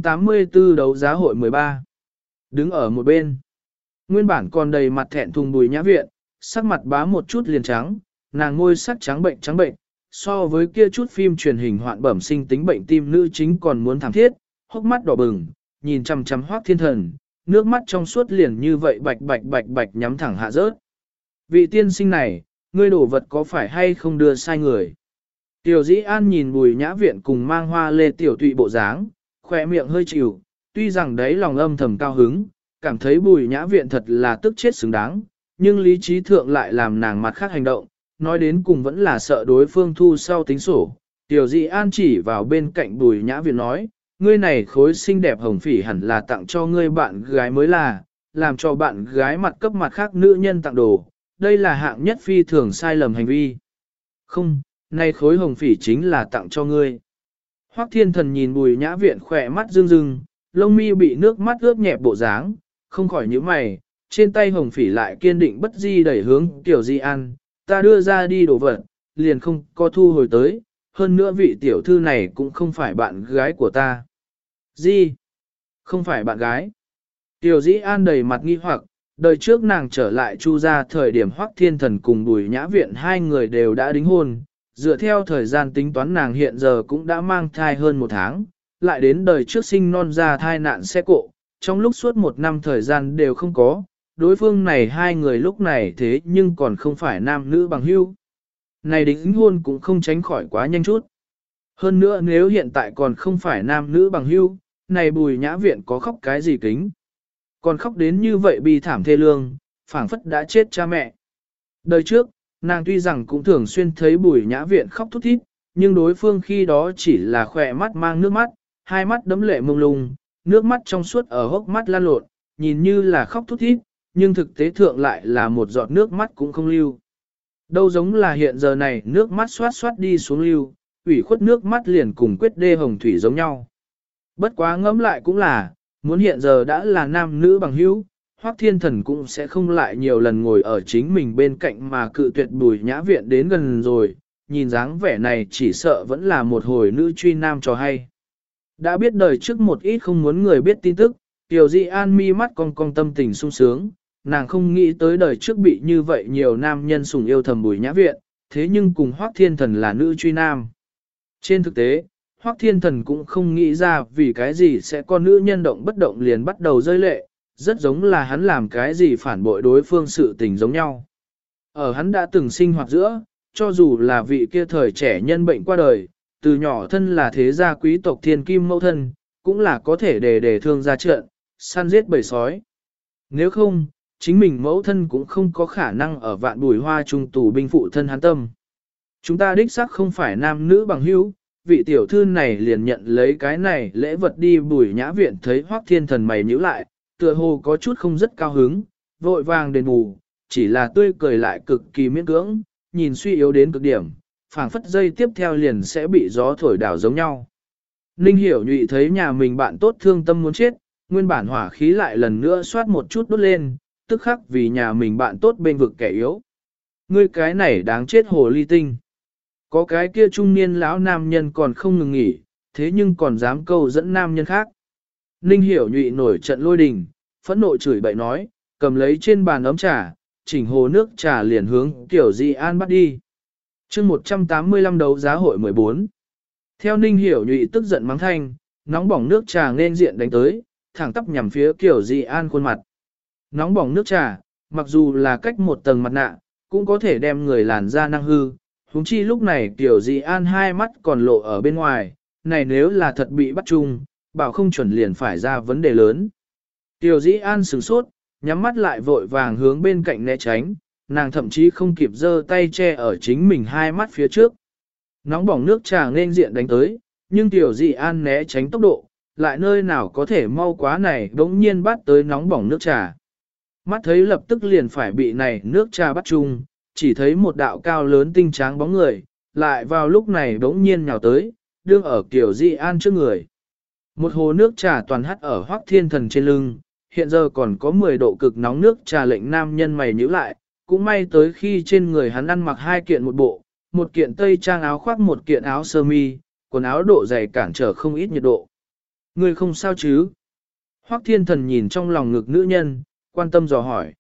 184 đấu giá hội 13. Đứng ở một bên. Nguyên bản còn đầy mặt thẹn thùng Bùi Nhã Viện, sắc mặt bá một chút liền trắng, nàng ngôi sắc trắng bệnh, so với kia chút phim truyền hình hoạn bẩm sinh tính bệnh tim nữ chính còn muốn thảm thiết, hốc mắt đỏ bừng, nhìn chằm chằm Hoắc Thiên Thần, nước mắt trong suốt liền như vậy bạch nhắm thẳng hạ rớt. Vị tiên sinh này, ngươi đổ vật có phải hay không đưa sai người? Tiểu Dĩ An nhìn Bùi Nhã Viện cùng mang hoa lê tiểu tụy bộ dáng, khỏe miệng hơi chịu, tuy rằng đấy lòng âm thầm cao hứng, cảm thấy Bùi Nhã Viện thật là tức chết xứng đáng, nhưng lý trí thượng lại làm nàng mặt khác hành động, nói đến cùng vẫn là sợ đối phương thu sau tính sổ. Tiểu Dĩ An chỉ vào bên cạnh Bùi Nhã Viện nói, ngươi này khối xinh đẹp hồng phỉ hẳn là tặng cho ngươi bạn gái mới là, làm cho bạn gái mặt cấp mặt khác nữ nhân tặng đồ. Đây là hạng nhất phi thường sai lầm hành vi. Không, nay khối hồng phỉ chính là tặng cho ngươi. Hoắc Thiên Thần nhìn Bùi Nhã Viện khỏe mắt rưng rưng, lông mi bị nước mắt ướt nhẹp bộ dáng, không khỏi nhíu mày, trên tay hồng phỉ lại kiên định bất di đẩy hướng Tiểu Di An, ta đưa ra đi đồ vật, liền không có thu hồi tới, hơn nữa vị tiểu thư này cũng không phải bạn gái của ta. Gì? Không phải bạn gái? Tiểu Di An đầy mặt nghi hoặc, đời trước nàng trở lại Chu gia thời điểm Hoắc Thiên Thần cùng Bùi Nhã Viện hai người đều đã đính hôn, dựa theo thời gian tính toán nàng hiện giờ cũng đã mang thai hơn 1 tháng, lại đến đời trước sinh non ra thai nạn xe cộ, trong lúc suốt 1 năm thời gian đều không có, đối phương này hai người lúc này thế nhưng còn không phải nam nữ bằng hữu. Này đính hôn cũng không tránh khỏi quá nhanh chút. Hơn nữa nếu hiện tại còn không phải nam nữ bằng hữu, này Bùi Nhã Viện có khóc cái gì kính. Còn khóc đến như vậy bi thảm thê lương, phảng phất đã chết cha mẹ. Đời trước, nàng tuy rằng cũng thường xuyên thấy Bùi Nhã Viện khóc thút thít, nhưng đối phương khi đó chỉ là khỏe mắt mang nước mắt, hai mắt đấm lệ mông lung, nước mắt trong suốt ở hốc mắt lan lộn, nhìn như là khóc thút thít, nhưng thực tế thượng lại là một giọt nước mắt cũng không lưu. Đâu giống là hiện giờ này nước mắt xoát xoát đi xuống lưu, ủy khuất nước mắt liền cùng quyết đê hồng thủy giống nhau. Bất quá ngẫm lại cũng là, muốn hiện giờ đã là nam nữ bằng hữu, Hoắc Thiên Thần cũng sẽ không lại nhiều lần ngồi ở chính mình bên cạnh mà cự tuyệt Bùi Nhã Viện đến gần rồi, nhìn dáng vẻ này chỉ sợ vẫn là một hồi nữ truy nam cho hay. Đã biết đời trước một ít không muốn người biết tin tức, Tiểu Di An mi mắt cong cong tâm tình sung sướng, nàng không nghĩ tới đời trước bị như vậy nhiều nam nhân sủng yêu thầm Bùi Nhã Viện, thế nhưng cùng Hoắc Thiên Thần là nữ truy nam. Trên thực tế, Hoắc Thiên Thần cũng không nghĩ ra vì cái gì sẽ có nữ nhân động bất động liền bắt đầu rơi lệ, rất giống là hắn làm cái gì phản bội đối phương sự tình giống nhau. Ở hắn đã từng sinh hoạt giữa, cho dù là vị kia thời trẻ nhân bệnh qua đời, từ nhỏ thân là thế gia quý tộc thiên kim mẫu thân, cũng là có thể để thương ra trận, săn giết bầy sói. Nếu không, chính mình mẫu thân cũng không có khả năng ở Vạn Bùi Hoa trung tù binh phụ thân hắn tâm. Chúng ta đích xác không phải nam nữ bằng hữu, vị tiểu thư này liền nhận lấy cái này lễ vật đi. Bùi Nhã Viện thấy Hoắc Thiên Thần mày nhíu lại, tựa hồ có chút không rất cao hứng, vội vàng đền bù, chỉ là tươi cười lại cực kỳ miễn cưỡng, nhìn suy yếu đến cực điểm, phảng phất dây tiếp theo liền sẽ bị gió thổi đảo giống nhau. Ninh Hiểu Nhụy thấy nhà mình bạn tốt thương tâm muốn chết, nguyên bản hỏa khí lại lần nữa xoát một chút đốt lên, tức khắc vì nhà mình bạn tốt bên vực kẻ yếu. Ngươi cái này đáng chết hồ ly tinh. Có cái kia trung niên lão nam nhân còn không ngừng nghỉ, thế nhưng còn dám câu dẫn nam nhân khác. Ninh Hiểu Nhụy nổi trận lôi đình, phẫn nộ chửi bậy nói, cầm lấy trên bàn ấm trà, chỉnh hồ nước trà liền hướng Tiểu Di An bắt đi. chương 185 đấu giá hội 14. Theo Ninh Hiểu Nhụy tức giận mắng thanh, nóng bỏng nước trà nên diện đánh tới, thẳng tắp nhằm phía Tiểu Di An khuôn mặt. Nóng bỏng nước trà, mặc dù là cách một tầng mặt nạ, cũng có thể đem người làn da năng hư. Huống chi lúc này Tiểu Di An hai mắt còn lộ ở bên ngoài, này nếu là thật bị bắt chung, bảo không chuẩn liền phải ra vấn đề lớn. Tiểu Di An sửng sốt, nhắm mắt lại vội vàng hướng bên cạnh né tránh, nàng thậm chí không kịp giơ tay che ở chính mình hai mắt phía trước. Nóng bỏng nước trà nên diện đánh tới, nhưng Tiểu Di An né tránh tốc độ, lại nơi nào có thể mau quá này đống nhiên bắt tới nóng bỏng nước trà. Mắt thấy lập tức liền phải bị này nước trà bắt chung, chỉ thấy một đạo cao lớn tinh tráng bóng người, lại vào lúc này đống nhiên nhào tới, đương ở Tiểu Di An trước người. Một hồ nước trà toàn hắt ở Hoắc Thiên Thần trên lưng, hiện giờ còn có 10 độ cực nóng nước trà lệnh nam nhân mày nhíu lại, cũng may tới khi trên người hắn ăn mặc hai kiện một bộ, một kiện tây trang áo khoác một kiện áo sơ mi, quần áo độ dày cản trở không ít nhiệt độ. Người không sao chứ? Hoắc Thiên Thần nhìn trong lòng ngực nữ nhân, quan tâm dò hỏi.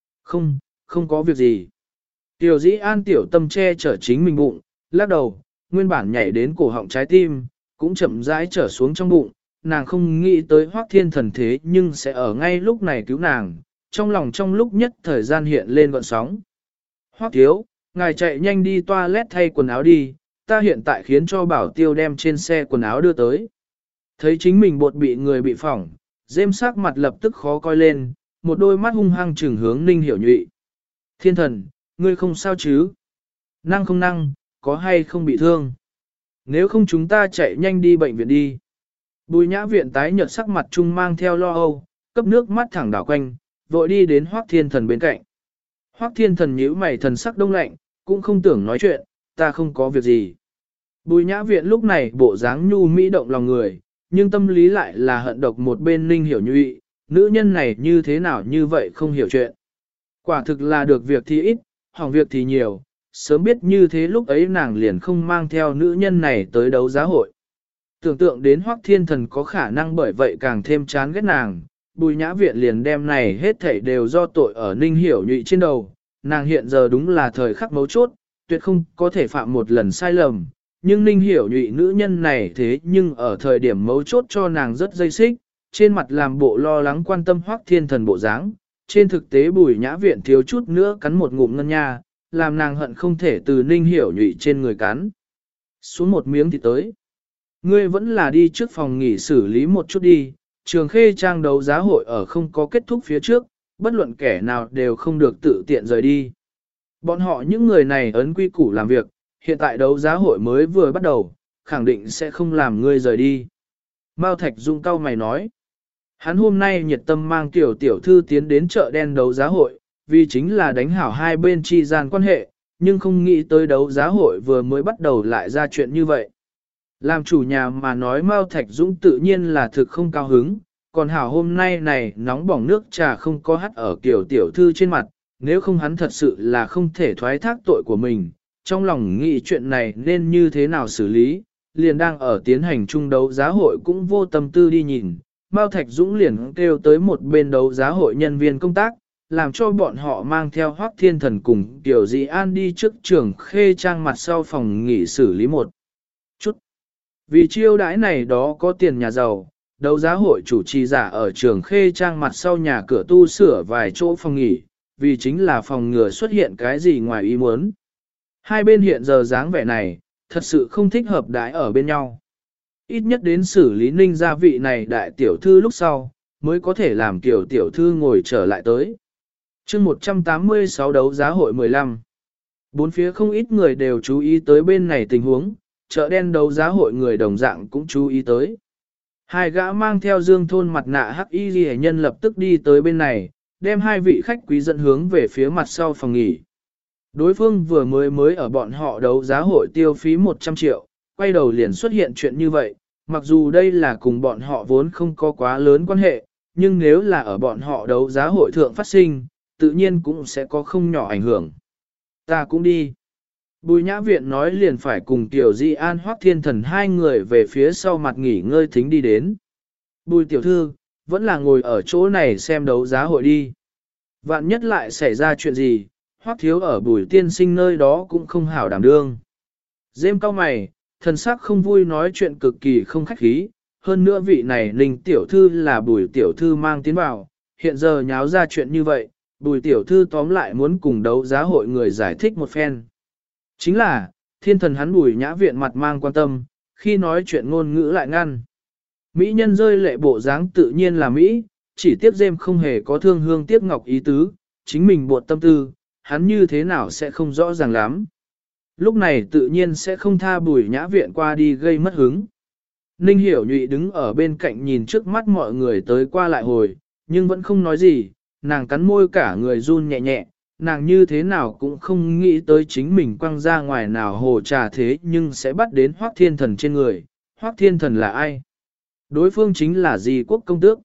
Không có việc gì. Tiểu Dĩ An tiểu tâm che chở chính mình bụng, lắc đầu, nguyên bản nhảy đến cổ họng trái tim, cũng chậm rãi trở xuống trong bụng, nàng không nghĩ tới Hoắc Thiên Thần thế nhưng sẽ ở ngay lúc này cứu nàng, trong lòng trong lúc nhất thời gian hiện lên gợn sóng. Hoắc thiếu, ngài chạy nhanh đi toilet thay quần áo đi, ta hiện tại khiến cho bảo tiêu đem trên xe quần áo đưa tới. Thấy chính mình bột bị người bị phỏng, dêm sắc mặt lập tức khó coi lên, một đôi mắt hung hăng trừng hướng Ninh Hiểu Nhụy. Thiên Thần, ngươi không sao chứ? Năng không năng, có hay không bị thương? Nếu không chúng ta chạy nhanh đi bệnh viện đi. Bùi Nhã Viện tái nhợt sắc mặt trung mang theo lo âu, cấp nước mắt thẳng đảo quanh, vội đi đến Hoắc Thiên Thần bên cạnh. Hoắc Thiên Thần nhíu mày thần sắc đông lạnh, cũng không tưởng nói chuyện, ta không có việc gì. Bùi Nhã Viện lúc này bộ dáng nhu mỹ động lòng người, nhưng tâm lý lại là hận độc một bên Ninh Hiểu Nhụy, nữ nhân này như thế nào như vậy không hiểu chuyện. Quả thực là được việc thì ít, hỏng việc thì nhiều, sớm biết như thế lúc ấy nàng liền không mang theo nữ nhân này tới đấu giá hội. Tưởng tượng đến Hoắc Thiên Thần có khả năng bởi vậy càng thêm chán ghét nàng, Bùi Nhã Viện liền đem này hết thảy đều do tội ở Ninh Hiểu Nhụy trên đầu, nàng hiện giờ đúng là thời khắc mấu chốt, tuyệt không có thể phạm một lần sai lầm, nhưng Ninh Hiểu Nhụy nữ nhân này thế nhưng ở thời điểm mấu chốt cho nàng rất dây xích, trên mặt làm bộ lo lắng quan tâm Hoắc Thiên Thần bộ dáng, trên thực tế Bùi Nhã Viện thiếu chút nữa cắn một ngụm ngân nha, làm nàng hận không thể từ Ninh Hiểu Nhụy trên người cắn xuống một miếng thì tới. Ngươi vẫn là đi trước phòng nghỉ xử lý một chút đi, Trường Khê Trang đấu giá hội ở không có kết thúc phía trước, bất luận kẻ nào đều không được tự tiện rời đi. Bọn họ những người này ấn quy củ làm việc, hiện tại đấu giá hội mới vừa bắt đầu, khẳng định sẽ không làm ngươi rời đi. Mao Thạch Dung cau mày nói, hắn hôm nay nhiệt tâm mang tiểu thư tiến đến chợ đen đấu giá hội, vì chính là đánh hảo hai bên chi gian quan hệ, nhưng không nghĩ tới đấu giá hội vừa mới bắt đầu lại ra chuyện như vậy. Làm chủ nhà mà nói Mao Thạch Dũng tự nhiên là thực không cao hứng, còn hảo hôm nay này nóng bỏng nước trà không có hắt ở kiểu tiểu thư trên mặt, nếu không hắn thật sự là không thể thoái thác tội của mình, trong lòng nghĩ chuyện này nên như thế nào xử lý, liền đang ở tiến hành chung đấu giá hội cũng vô tâm tư đi nhìn, Mao Thạch Dũng liền kêu tới một bên đấu giá hội nhân viên công tác, làm cho bọn họ mang theo Hoắc Thiên Thần cùng Tiểu Dị An đi trước Trường Khê Trang mặt sau phòng nghỉ xử lý một chút. Vì chiêu đãi này đó có tiền nhà giàu, đấu giá hội chủ trì giả ở Trường Khê Trang mặt sau nhà cửa tu sửa vài chỗ phòng nghỉ, vì chính là phòng ngừa xuất hiện cái gì ngoài ý muốn. Hai bên hiện giờ dáng vẻ này, thật sự không thích hợp đãi ở bên nhau. Ít nhất đến xử lý Ninh gia vị này đại tiểu thư lúc sau, mới có thể làm kiểu tiểu thư ngồi trở lại tới. chương 186 đấu giá hội 15. Bốn phía không ít người đều chú ý tới bên này tình huống, chợ đen đấu giá hội người đồng dạng cũng chú ý tới. Hai gã mang theo dương thôn mặt nạ hắc y ghi nhân lập tức đi tới bên này, đem hai vị khách quý dẫn hướng về phía mặt sau phòng nghỉ. Đối phương vừa mới ở bọn họ đấu giá hội tiêu phí 100 triệu, quay đầu liền xuất hiện chuyện như vậy, mặc dù đây là cùng bọn họ vốn không có quá lớn quan hệ, nhưng nếu là ở bọn họ đấu giá hội thượng phát sinh, tự nhiên cũng sẽ có không nhỏ ảnh hưởng. Ta cũng đi. Bùi nhã viện nói liền phải cùng Tiểu Di An Hoắc Thiên Thần hai người về phía sau mặt nghỉ ngơi thính đi đến. Bùi tiểu thư, vẫn là ngồi ở chỗ này xem đấu giá hội đi. Vạn nhất lại xảy ra chuyện gì, Hoắc thiếu ở Bùi tiên sinh nơi đó cũng không hảo đảm đương. Dêm cao mày, thần sắc không vui nói chuyện cực kỳ không khách khí, hơn nữa vị này Ninh tiểu thư là Bùi tiểu thư mang tiến vào, hiện giờ nháo ra chuyện như vậy, Bùi tiểu thư tóm lại muốn cùng đấu giá hội người giải thích một phen. Chính là, Thiên Thần hắn Bùi nhã viện mặt mang quan tâm, khi nói chuyện ngôn ngữ lại ngăn. Mỹ nhân rơi lệ bộ dáng tự nhiên là Mỹ, chỉ tiếc dêm không hề có thương hương tiếc ngọc ý tứ, chính mình buộc tâm tư, hắn như thế nào sẽ không rõ ràng lắm. Lúc này tự nhiên sẽ không tha Bùi nhã viện qua đi gây mất hứng. Ninh Hiểu Nhụy đứng ở bên cạnh nhìn trước mắt mọi người tới qua lại hồi, nhưng vẫn không nói gì, nàng cắn môi cả người run nhẹ nhẹ, nàng như thế nào cũng không nghĩ tới chính mình quăng ra ngoài nào hồ trà thế nhưng sẽ bắt đến Hoắc Thiên Thần trên người. Hoắc Thiên Thần là ai? Đối phương chính là Di quốc công tước.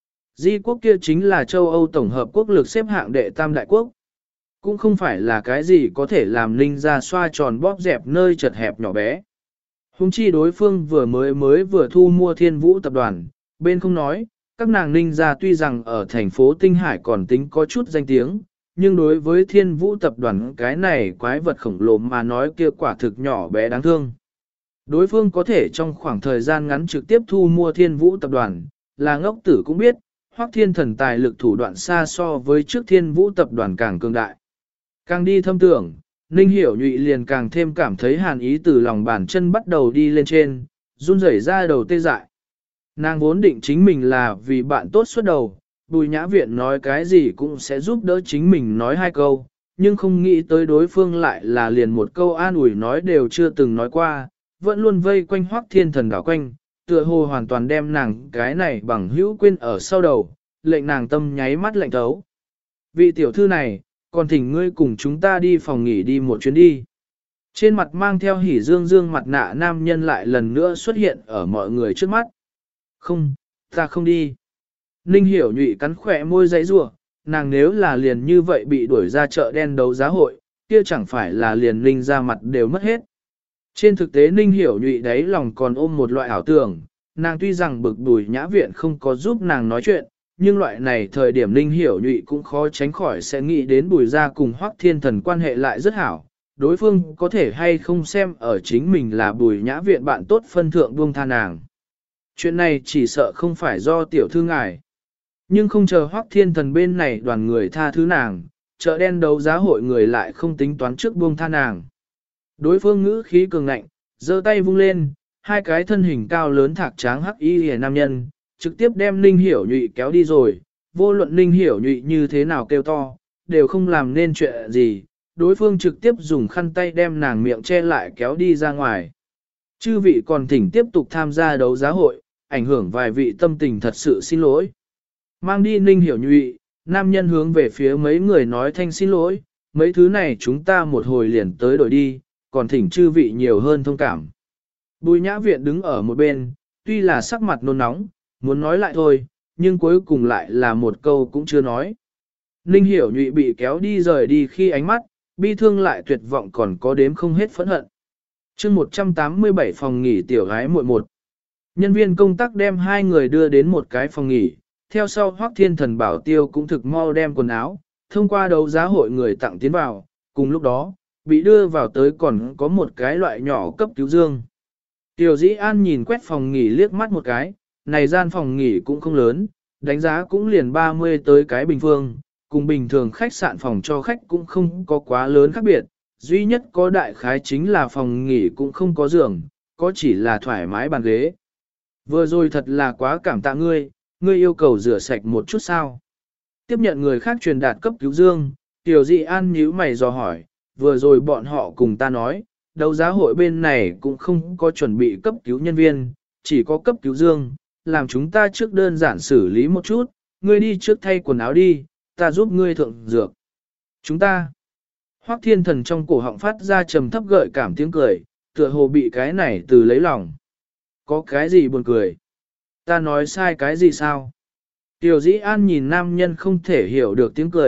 Di quốc kia chính là châu Âu tổng hợp quốc lực xếp hạng đệ tam đại quốc. Cũng không phải là cái gì có thể làm Ninh ra xoa tròn bóp dẹp nơi chật hẹp nhỏ bé. Hùng chi đối phương vừa thu mua Thiên Vũ tập đoàn, bên không nói, các nàng Ninh ra tuy rằng ở thành phố Tinh Hải còn tính có chút danh tiếng, nhưng đối với Thiên Vũ tập đoàn cái này quái vật khổng lồ mà nói kia quả thực nhỏ bé đáng thương. Đối phương có thể trong khoảng thời gian ngắn trực tiếp thu mua Thiên Vũ tập đoàn, là ngốc tử cũng biết, Hoắc Thiên Thần tài lực thủ đoạn xa so với trước Thiên Vũ tập đoàn càng cường đại. Càng đi thâm tưởng, Ninh Hiểu Nhụy liền càng thêm cảm thấy hàn ý từ lòng bàn chân bắt đầu đi lên trên, run rẩy ra đầu tê dại. Nàng vốn định chính mình là vì bạn tốt suốt đầu, Bùi nhã viện nói cái gì cũng sẽ giúp đỡ chính mình nói hai câu, nhưng không nghĩ tới đối phương lại là liền một câu an ủi nói đều chưa từng nói qua, vẫn luôn vây quanh Hoắc Thiên Thần đảo quanh, tựa hồ hoàn toàn đem nàng cái này bằng hữu quên ở sau đầu, lệnh nàng tâm nháy mắt lạnh thấu. Vị tiểu thư này, còn thỉnh ngươi cùng chúng ta đi phòng nghỉ đi một chuyến đi. Trên mặt mang theo hỉ dương dương mặt nạ nam nhân lại lần nữa xuất hiện ở mọi người trước mắt. Không, ta không đi. Ninh Hiểu Nhụy cắn khỏe môi giãy giụa, nàng nếu là liền như vậy bị đuổi ra chợ đen đấu giá hội, kia chẳng phải là liền Ninh ra mặt đều mất hết. Trên thực tế Ninh Hiểu Nhụy đáy lòng còn ôm một loại ảo tưởng, nàng tuy rằng bực Bùi nhã viện không có giúp nàng nói chuyện, nhưng loại này thời điểm Ninh Hiểu Nhụy cũng khó tránh khỏi sẽ nghĩ đến Bùi gia cùng Hoắc Thiên Thần quan hệ lại rất hảo, đối phương có thể hay không xem ở chính mình là Bùi nhã viện bạn tốt phân thượng buông tha nàng. Chuyện này chỉ sợ không phải do tiểu thư ngài. Nhưng không chờ Hoắc Thiên Thần bên này đoàn người tha thứ nàng, chợ đen đấu giá hội người lại không tính toán trước buông tha nàng. Đối phương ngữ khí cường ngạnh, giơ tay vung lên, hai cái thân hình cao lớn thạc tráng hắc y hề nam nhân, trực tiếp đem Ninh Hiểu Nhụy kéo đi rồi, vô luận Ninh Hiểu Nhụy như thế nào kêu to, đều không làm nên chuyện gì, đối phương trực tiếp dùng khăn tay đem nàng miệng che lại kéo đi ra ngoài. Chư vị còn thỉnh tiếp tục tham gia đấu giá hội, ảnh hưởng vài vị tâm tình thật sự xin lỗi. Mang đi Ninh Hiểu Nhụy, nam nhân hướng về phía mấy người nói thanh xin lỗi, mấy thứ này chúng ta một hồi liền tới đổi đi, còn thỉnh chư vị nhiều hơn thông cảm. Bùi nhã viện đứng ở một bên, tuy là sắc mặt nôn nóng, muốn nói lại thôi, nhưng cuối cùng lại là một câu cũng chưa nói. Ninh Hiểu Nhụy bị kéo đi rời đi khi ánh mắt, bi thương lại tuyệt vọng còn có đếm không hết phẫn hận. chương 187 phòng nghỉ tiểu gái muội một. Nhân viên công tác đem hai người đưa đến một cái phòng nghỉ, theo sau Hoắc Thiên Thần bảo tiêu cũng thực mau đem quần áo, thông qua đấu giá hội người tặng tiến vào, cùng lúc đó, bị đưa vào tới còn có một cái loại nhỏ cấp cứu dương. Tiểu Dĩ An nhìn quét phòng nghỉ liếc mắt một cái, này gian phòng nghỉ cũng không lớn, đánh giá cũng liền 30 tới cái bình phương, cùng bình thường khách sạn phòng cho khách cũng không có quá lớn khác biệt, duy nhất có đại khái chính là phòng nghỉ cũng không có giường, có chỉ là thoải mái bàn ghế. Vừa rồi thật là quá cảm tạ ngươi, ngươi yêu cầu rửa sạch một chút sao. Tiếp nhận người khác truyền đạt cấp cứu dương, Tiểu Dị An nhíu mày dò hỏi, vừa rồi bọn họ cùng ta nói, đấu giá hội bên này cũng không có chuẩn bị cấp cứu nhân viên, chỉ có cấp cứu dương, làm chúng ta trước đơn giản xử lý một chút, ngươi đi trước thay quần áo đi, ta giúp ngươi thượng dược. Chúng ta, Hoắc Thiên Thần trong cổ họng phát ra trầm thấp gợi cảm tiếng cười, tựa hồ bị cái này từ lấy lòng. Có cái gì buồn cười? Ta nói sai cái gì sao? Tiểu Dĩ An nhìn nam nhân không thể hiểu được tiếng cười,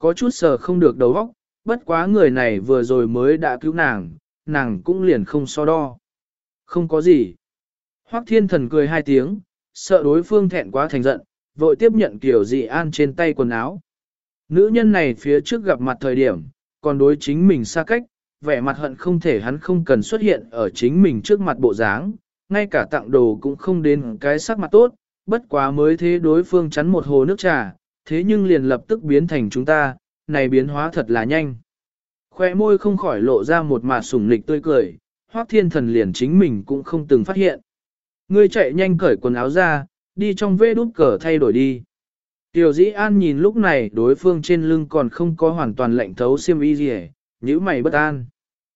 có chút sờ không được đầu óc, bất quá người này vừa rồi mới đã cứu nàng cũng liền không so đo. Không có gì. Hoắc Thiên Thần cười hai tiếng, sợ đối phương thẹn quá thành giận, vội tiếp nhận Kiều Dị An trên tay quần áo. Nữ nhân này phía trước gặp mặt thời điểm, còn đối chính mình xa cách, vẻ mặt hận không thể hắn không cần xuất hiện ở chính mình trước mặt bộ dáng, ngay cả tặng đồ cũng không đến cái sắc mặt tốt, bất quá mới thế đối phương chắn một hồ nước trà, thế nhưng liền lập tức biến thành chúng ta, này biến hóa thật là nhanh. Khoe môi không khỏi lộ ra một mặt sủng nịch tươi cười, Hoắc Thiên Thần liền chính mình cũng không từng phát hiện. Ngươi chạy nhanh cởi quần áo ra, đi trong vê đút cờ thay đổi đi. Tiểu Dĩ An nhìn lúc này đối phương trên lưng còn không có hoàn toàn lạnh thấu xiêm y gì hết, nhíu mày bất an.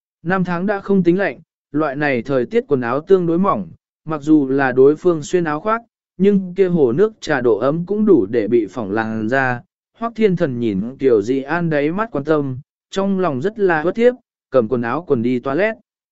5 tháng đã không tính lạnh, loại này thời tiết quần áo tương đối mỏng, mặc dù là đối phương xuyên áo khoác, nhưng kia hồ nước trà độ ấm cũng đủ để bị phỏng làn ra. Hoắc Thiên Thần nhìn Tiểu Dĩ An đáy mắt quan tâm, trong lòng rất là bất tiếp, cầm quần áo quần đi toilet.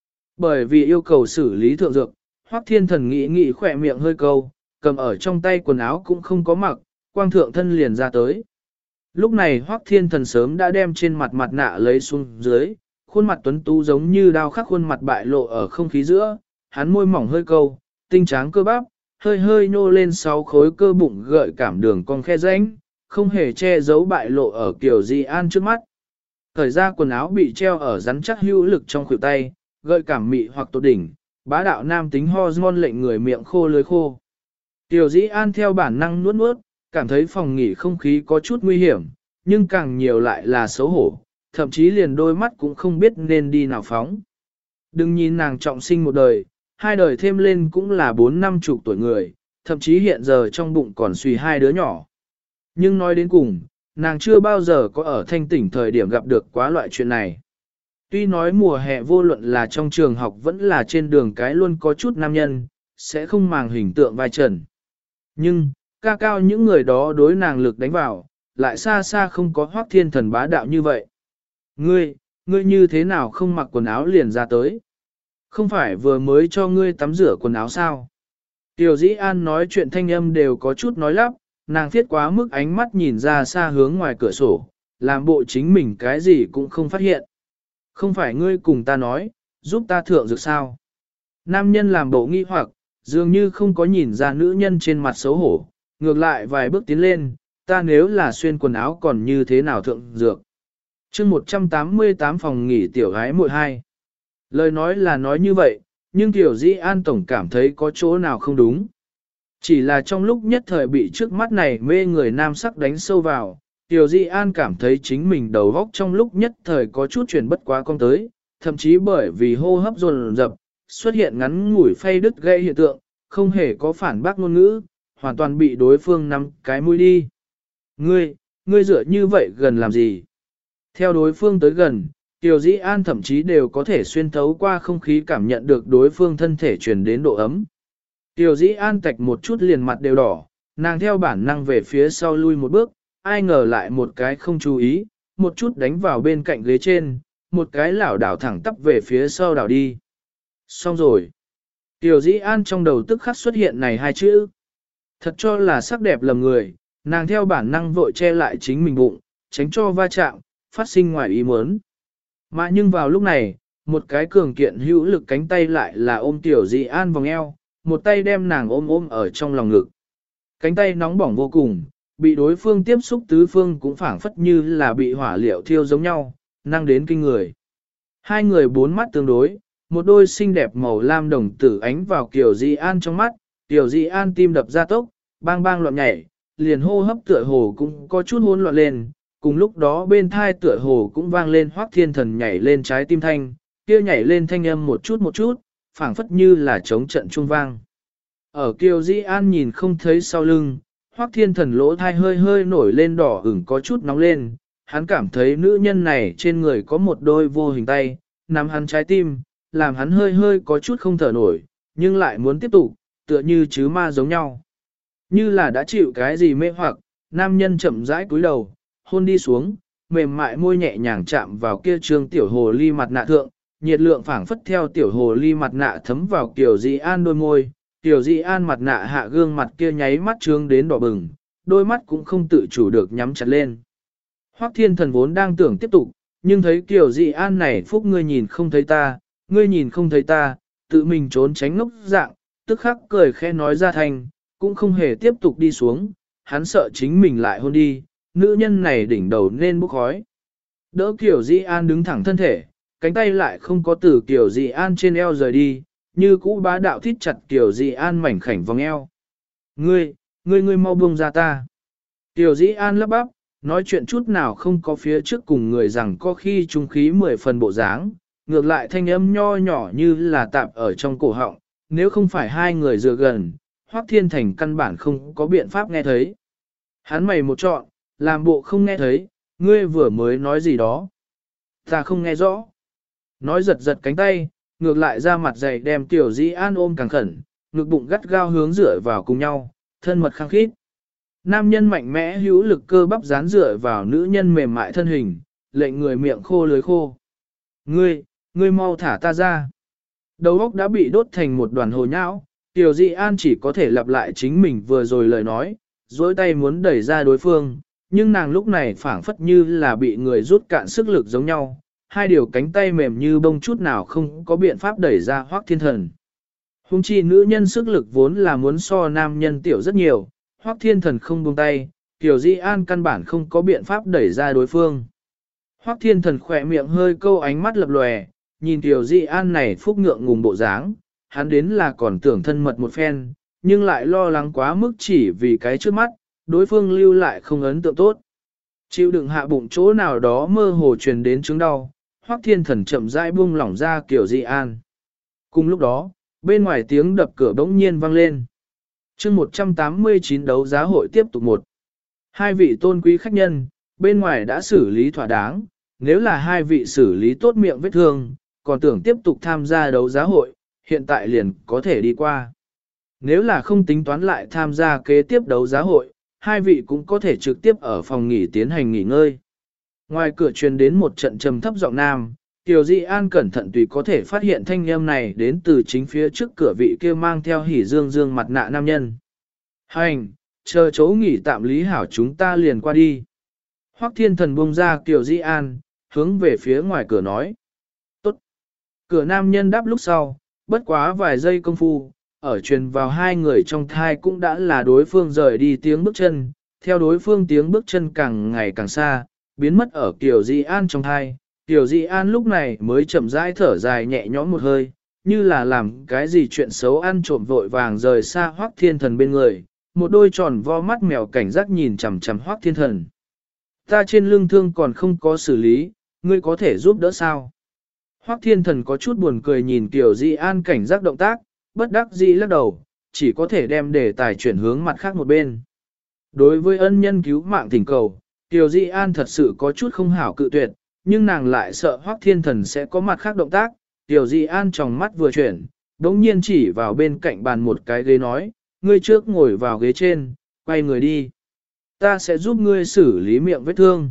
Bởi vì yêu cầu xử lý thượng dược, Hoắc Thiên Thần nghĩ khỏe miệng hơi câu, cầm ở trong tay quần áo cũng không có mặc, quang thượng thân liền ra tới. Lúc này Hoắc Thiên Thần sớm đã đem trên mặt mặt nạ lấy xuống dưới, khuôn mặt tuấn tú giống như đao khắc khuôn mặt bại lộ ở không khí giữa, hắn môi mỏng hơi câu, tinh tráng cơ bắp, hơi hơi nhô lên 6 khối cơ bụng gợi cảm đường cong khe rãnh, không hề che giấu bại lộ ở Kiều Di An trước mắt. Thời ra quần áo bị treo ở rắn chắc hữu lực trong khuỷu tay, gợi cảm mị hoặc tột đỉnh, bá đạo nam tính hormone lệnh người miệng khô lưỡi khô. Tiểu Dĩ An theo bản năng nuốt nuốt, cảm thấy phòng nghỉ không khí có chút nguy hiểm, nhưng càng nhiều lại là xấu hổ, thậm chí liền đôi mắt cũng không biết nên đi nào phóng. Đừng nhìn nàng trọng sinh một đời, 2 đời thêm lên cũng là 4-50 tuổi người, thậm chí hiện giờ trong bụng còn suy 2 đứa nhỏ. Nhưng nói đến cùng, nàng chưa bao giờ có ở thanh tỉnh thời điểm gặp được quá loại chuyện này. Tuy nói mùa hè vô luận là trong trường học vẫn là trên đường cái luôn có chút nam nhân, sẽ không màng hình tượng vai trần. Nhưng, ca cao những người đó đối nàng lực đánh vào, lại xa xa không có Hoắc Thiên Thần bá đạo như vậy. Ngươi như thế nào không mặc quần áo liền ra tới? Không phải vừa mới cho ngươi tắm rửa quần áo sao? Tiểu Dĩ An nói chuyện thanh âm đều có chút nói lắp, nàng thiết quá mức ánh mắt nhìn ra xa hướng ngoài cửa sổ, làm bộ chính mình cái gì cũng không phát hiện. Không phải ngươi cùng ta nói, giúp ta thượng dược sao? Nam nhân làm bộ nghi hoặc, dường như không có nhìn ra nữ nhân trên mặt xấu hổ, ngược lại vài bước tiến lên, ta nếu là xuyên quần áo còn như thế nào thượng dược? chương 188 phòng nghỉ tiểu gái muội 2. Lời nói là nói như vậy, nhưng Tiểu Dĩ An tổng cảm thấy có chỗ nào không đúng. Chỉ là trong lúc nhất thời bị trước mắt này mê người nam sắc đánh sâu vào, Tiểu Dĩ An cảm thấy chính mình đầu óc trong lúc nhất thời có chút chuyển bất quá con tới, thậm chí bởi vì hô hấp dồn dập, xuất hiện ngắn ngủi phay đứt gây hiện tượng, không hề có phản bác ngôn ngữ, hoàn toàn bị đối phương nắm cái mũi đi. Ngươi dựa như vậy gần làm gì? Theo đối phương tới gần, Tiểu Dĩ An thậm chí đều có thể xuyên thấu qua không khí cảm nhận được đối phương thân thể truyền đến độ ấm. Tiểu Dĩ An tạch một chút liền mặt đều đỏ, nàng theo bản năng về phía sau lui một bước, ai ngờ lại một cái không chú ý, một chút đánh vào bên cạnh ghế trên, một cái lảo đảo thẳng tắp về phía sau đảo đi. Xong rồi. Tiểu Dĩ An trong đầu tức khắc xuất hiện này 2 chữ. Thật cho là sắc đẹp lầm người, nàng theo bản năng vội che lại chính mình bụng, tránh cho va chạm, phát sinh ngoài ý muốn. Mà nhưng vào lúc này, một cái cường kiện hữu lực cánh tay lại là ôm Tiểu Dĩ An vòng eo, một tay đem nàng ôm ở trong lòng ngực. Cánh tay nóng bỏng vô cùng, bị đối phương tiếp xúc tứ phương cũng phảng phất như là bị hỏa liệu thiêu giống nhau, năng đến kinh người. 2 người 4 mắt tương đối, một đôi xinh đẹp màu lam đồng tử ánh vào Kiều Di An trong mắt, Kiều Di An tim đập ra tốc, bang bang loạn nhảy, liền hô hấp tựa hồ cũng có chút hỗn loạn lên, cùng lúc đó bên thai tựa hồ cũng vang lên Hoắc Thiên Thần nhảy lên trái tim thanh, kia nhảy lên thanh âm một chút, phảng phất như là trống trận chuông vang. Ở Kiều Di An nhìn không thấy sau lưng, Hoắc Thiên Thần lỗ thai hơi hơi nổi lên đỏ ửng có chút nóng lên, hắn cảm thấy nữ nhân này trên người có một đôi vô hình tay, nắm hắn trái tim, làm hắn hơi hơi có chút không thở nổi, nhưng lại muốn tiếp tục, tựa như chứ ma giống nhau. Như là đã chịu cái gì mê hoặc, nam nhân chậm rãi cúi đầu, hôn đi xuống, mềm mại môi nhẹ nhàng chạm vào kia trương tiểu hồ ly mặt nạ thượng, nhiệt lượng phảng phất theo tiểu hồ ly mặt nạ thấm vào Kiều Di An đôi môi, Kiều Di An mặt nạ hạ gương mặt kia nháy mắt trương đến đỏ bừng, đôi mắt cũng không tự chủ được nhắm chặt lên. Hoắc Thiên Thần vốn đang tưởng tiếp tục, nhưng thấy Kiều Dị An này phúc ngươi nhìn không thấy ta, ngươi nhìn không thấy ta, tự mình trốn tránh ngốc dạng, tức khắc cười khẽ nói ra thành, cũng không hề tiếp tục đi xuống, hắn sợ chính mình lại hôn đi, nữ nhân này đỉnh đầu nên bốc khói. Đỡ Kiều Dị An đứng thẳng thân thể, cánh tay lại không có từ Kiều Dị An trên eo rời đi, như cũ bá đạo thít chặt Kiều Dị An mảnh khảnh vòng eo. Ngươi mau buông ra ta. Kiều Dị An lắp bắp, nói chuyện chút nào không có phía trước cùng người rằng có khi trung khí 10 phần bộ dáng, ngược lại thanh âm nho nhỏ như là tạp ở trong cổ họng, nếu không phải hai người dựa gần, Hoắc Thiên Thành căn bản không có biện pháp nghe thấy. Hắn mày một trọn, làm bộ không nghe thấy, ngươi vừa mới nói gì đó. Ta không nghe rõ. Nói giật giật cánh tay, ngược lại ra mặt dày đem Tiểu Dĩ An ôm càng khẩn, ngực bụng gắt gao hướng dựa vào cùng nhau, thân mật khăng khít. Nam nhân mạnh mẽ hữu lực cơ bắp dán dựa vào nữ nhân mềm mại thân hình, lệnh người miệng khô lưới khô. Ngươi mau thả ta ra. Đầu óc đã bị đốt thành một đoàn hồ nhão, Tiểu Dị An chỉ có thể lặp lại chính mình vừa rồi lời nói, dối tay muốn đẩy ra đối phương, nhưng nàng lúc này phảng phất như là bị người rút cạn sức lực giống nhau, hai điều cánh tay mềm như bông chút nào không có biện pháp đẩy ra Hoắc Thiên Thần. Hùng chi nữ nhân sức lực vốn là muốn so nam nhân tiểu rất nhiều, Hoắc Thiên Thần không buông tay, Tiểu Dị An căn bản không có biện pháp đẩy ra đối phương. Hoắc Thiên Thần khỏe miệng hơi câu ánh mắt lập lòe, nhìn Tiểu Dị An này phúc ngượng ngùng bộ dáng, hắn đến là còn tưởng thân mật một phen, nhưng lại lo lắng quá mức chỉ vì cái trước mắt, đối phương lưu lại không ấn tượng tốt. Chịu đựng hạ bụng chỗ nào đó mơ hồ truyền đến chứng đau, Hoắc Thiên Thần chậm rãi buông lỏng ra Tiểu Dị An. Cùng lúc đó, bên ngoài tiếng đập cửa bỗng nhiên vang lên. Chương 189 đấu giá hội tiếp tục một. Hai vị tôn quý khách nhân, bên ngoài đã xử lý thỏa đáng, nếu là hai vị xử lý tốt miệng vết thương, còn tưởng tiếp tục tham gia đấu giá hội, hiện tại liền có thể đi qua. Nếu là không tính toán lại tham gia kế tiếp đấu giá hội, hai vị cũng có thể trực tiếp ở phòng nghỉ tiến hành nghỉ ngơi. Ngoài cửa truyền đến một trận trầm thấp giọng nam, Tiểu Dị An cẩn thận tùy có thể phát hiện thanh âm này đến từ chính phía trước cửa vị kia mang theo hỉ dương dương mặt nạ nam nhân. Hành, chờ chỗ nghỉ tạm lý hảo chúng ta liền qua đi. Hoắc Thiên Thần buông ra Tiểu Dị An, hướng về phía ngoài cửa nói. Tốt. Cửa nam nhân đáp lúc sau, bất quá vài giây công phu, ở truyền vào hai người trong thai cũng đã là đối phương rời đi tiếng bước chân, theo đối phương tiếng bước chân càng ngày càng xa, biến mất ở Tiểu Dị An trong thai. Tiểu Dị An lúc này mới chậm rãi thở dài nhẹ nhõm một hơi, như là làm cái gì chuyện xấu ăn trộm vội vàng rời xa Hoắc Thiên Thần bên người, một đôi tròn vo mắt mèo cảnh giác nhìn chằm chằm Hoắc Thiên Thần. Ta trên lưng thương còn không có xử lý, ngươi có thể giúp đỡ sao? Hoắc Thiên Thần có chút buồn cười nhìn Tiểu Dị An cảnh giác động tác, bất đắc dĩ lắc đầu, chỉ có thể đem đề tài chuyển hướng mặt khác một bên. Đối với ân nhân cứu mạng thỉnh cầu, Tiểu Dị An thật sự có chút không hảo cự tuyệt, nhưng nàng lại sợ Hoắc Thiên Thần sẽ có mặt khác động tác. Tiểu Dị An trong mắt vừa chuyển, đống nhiên chỉ vào bên cạnh bàn một cái ghế nói, ngươi trước ngồi vào ghế trên, quay người đi. Ta sẽ giúp ngươi xử lý miệng vết thương.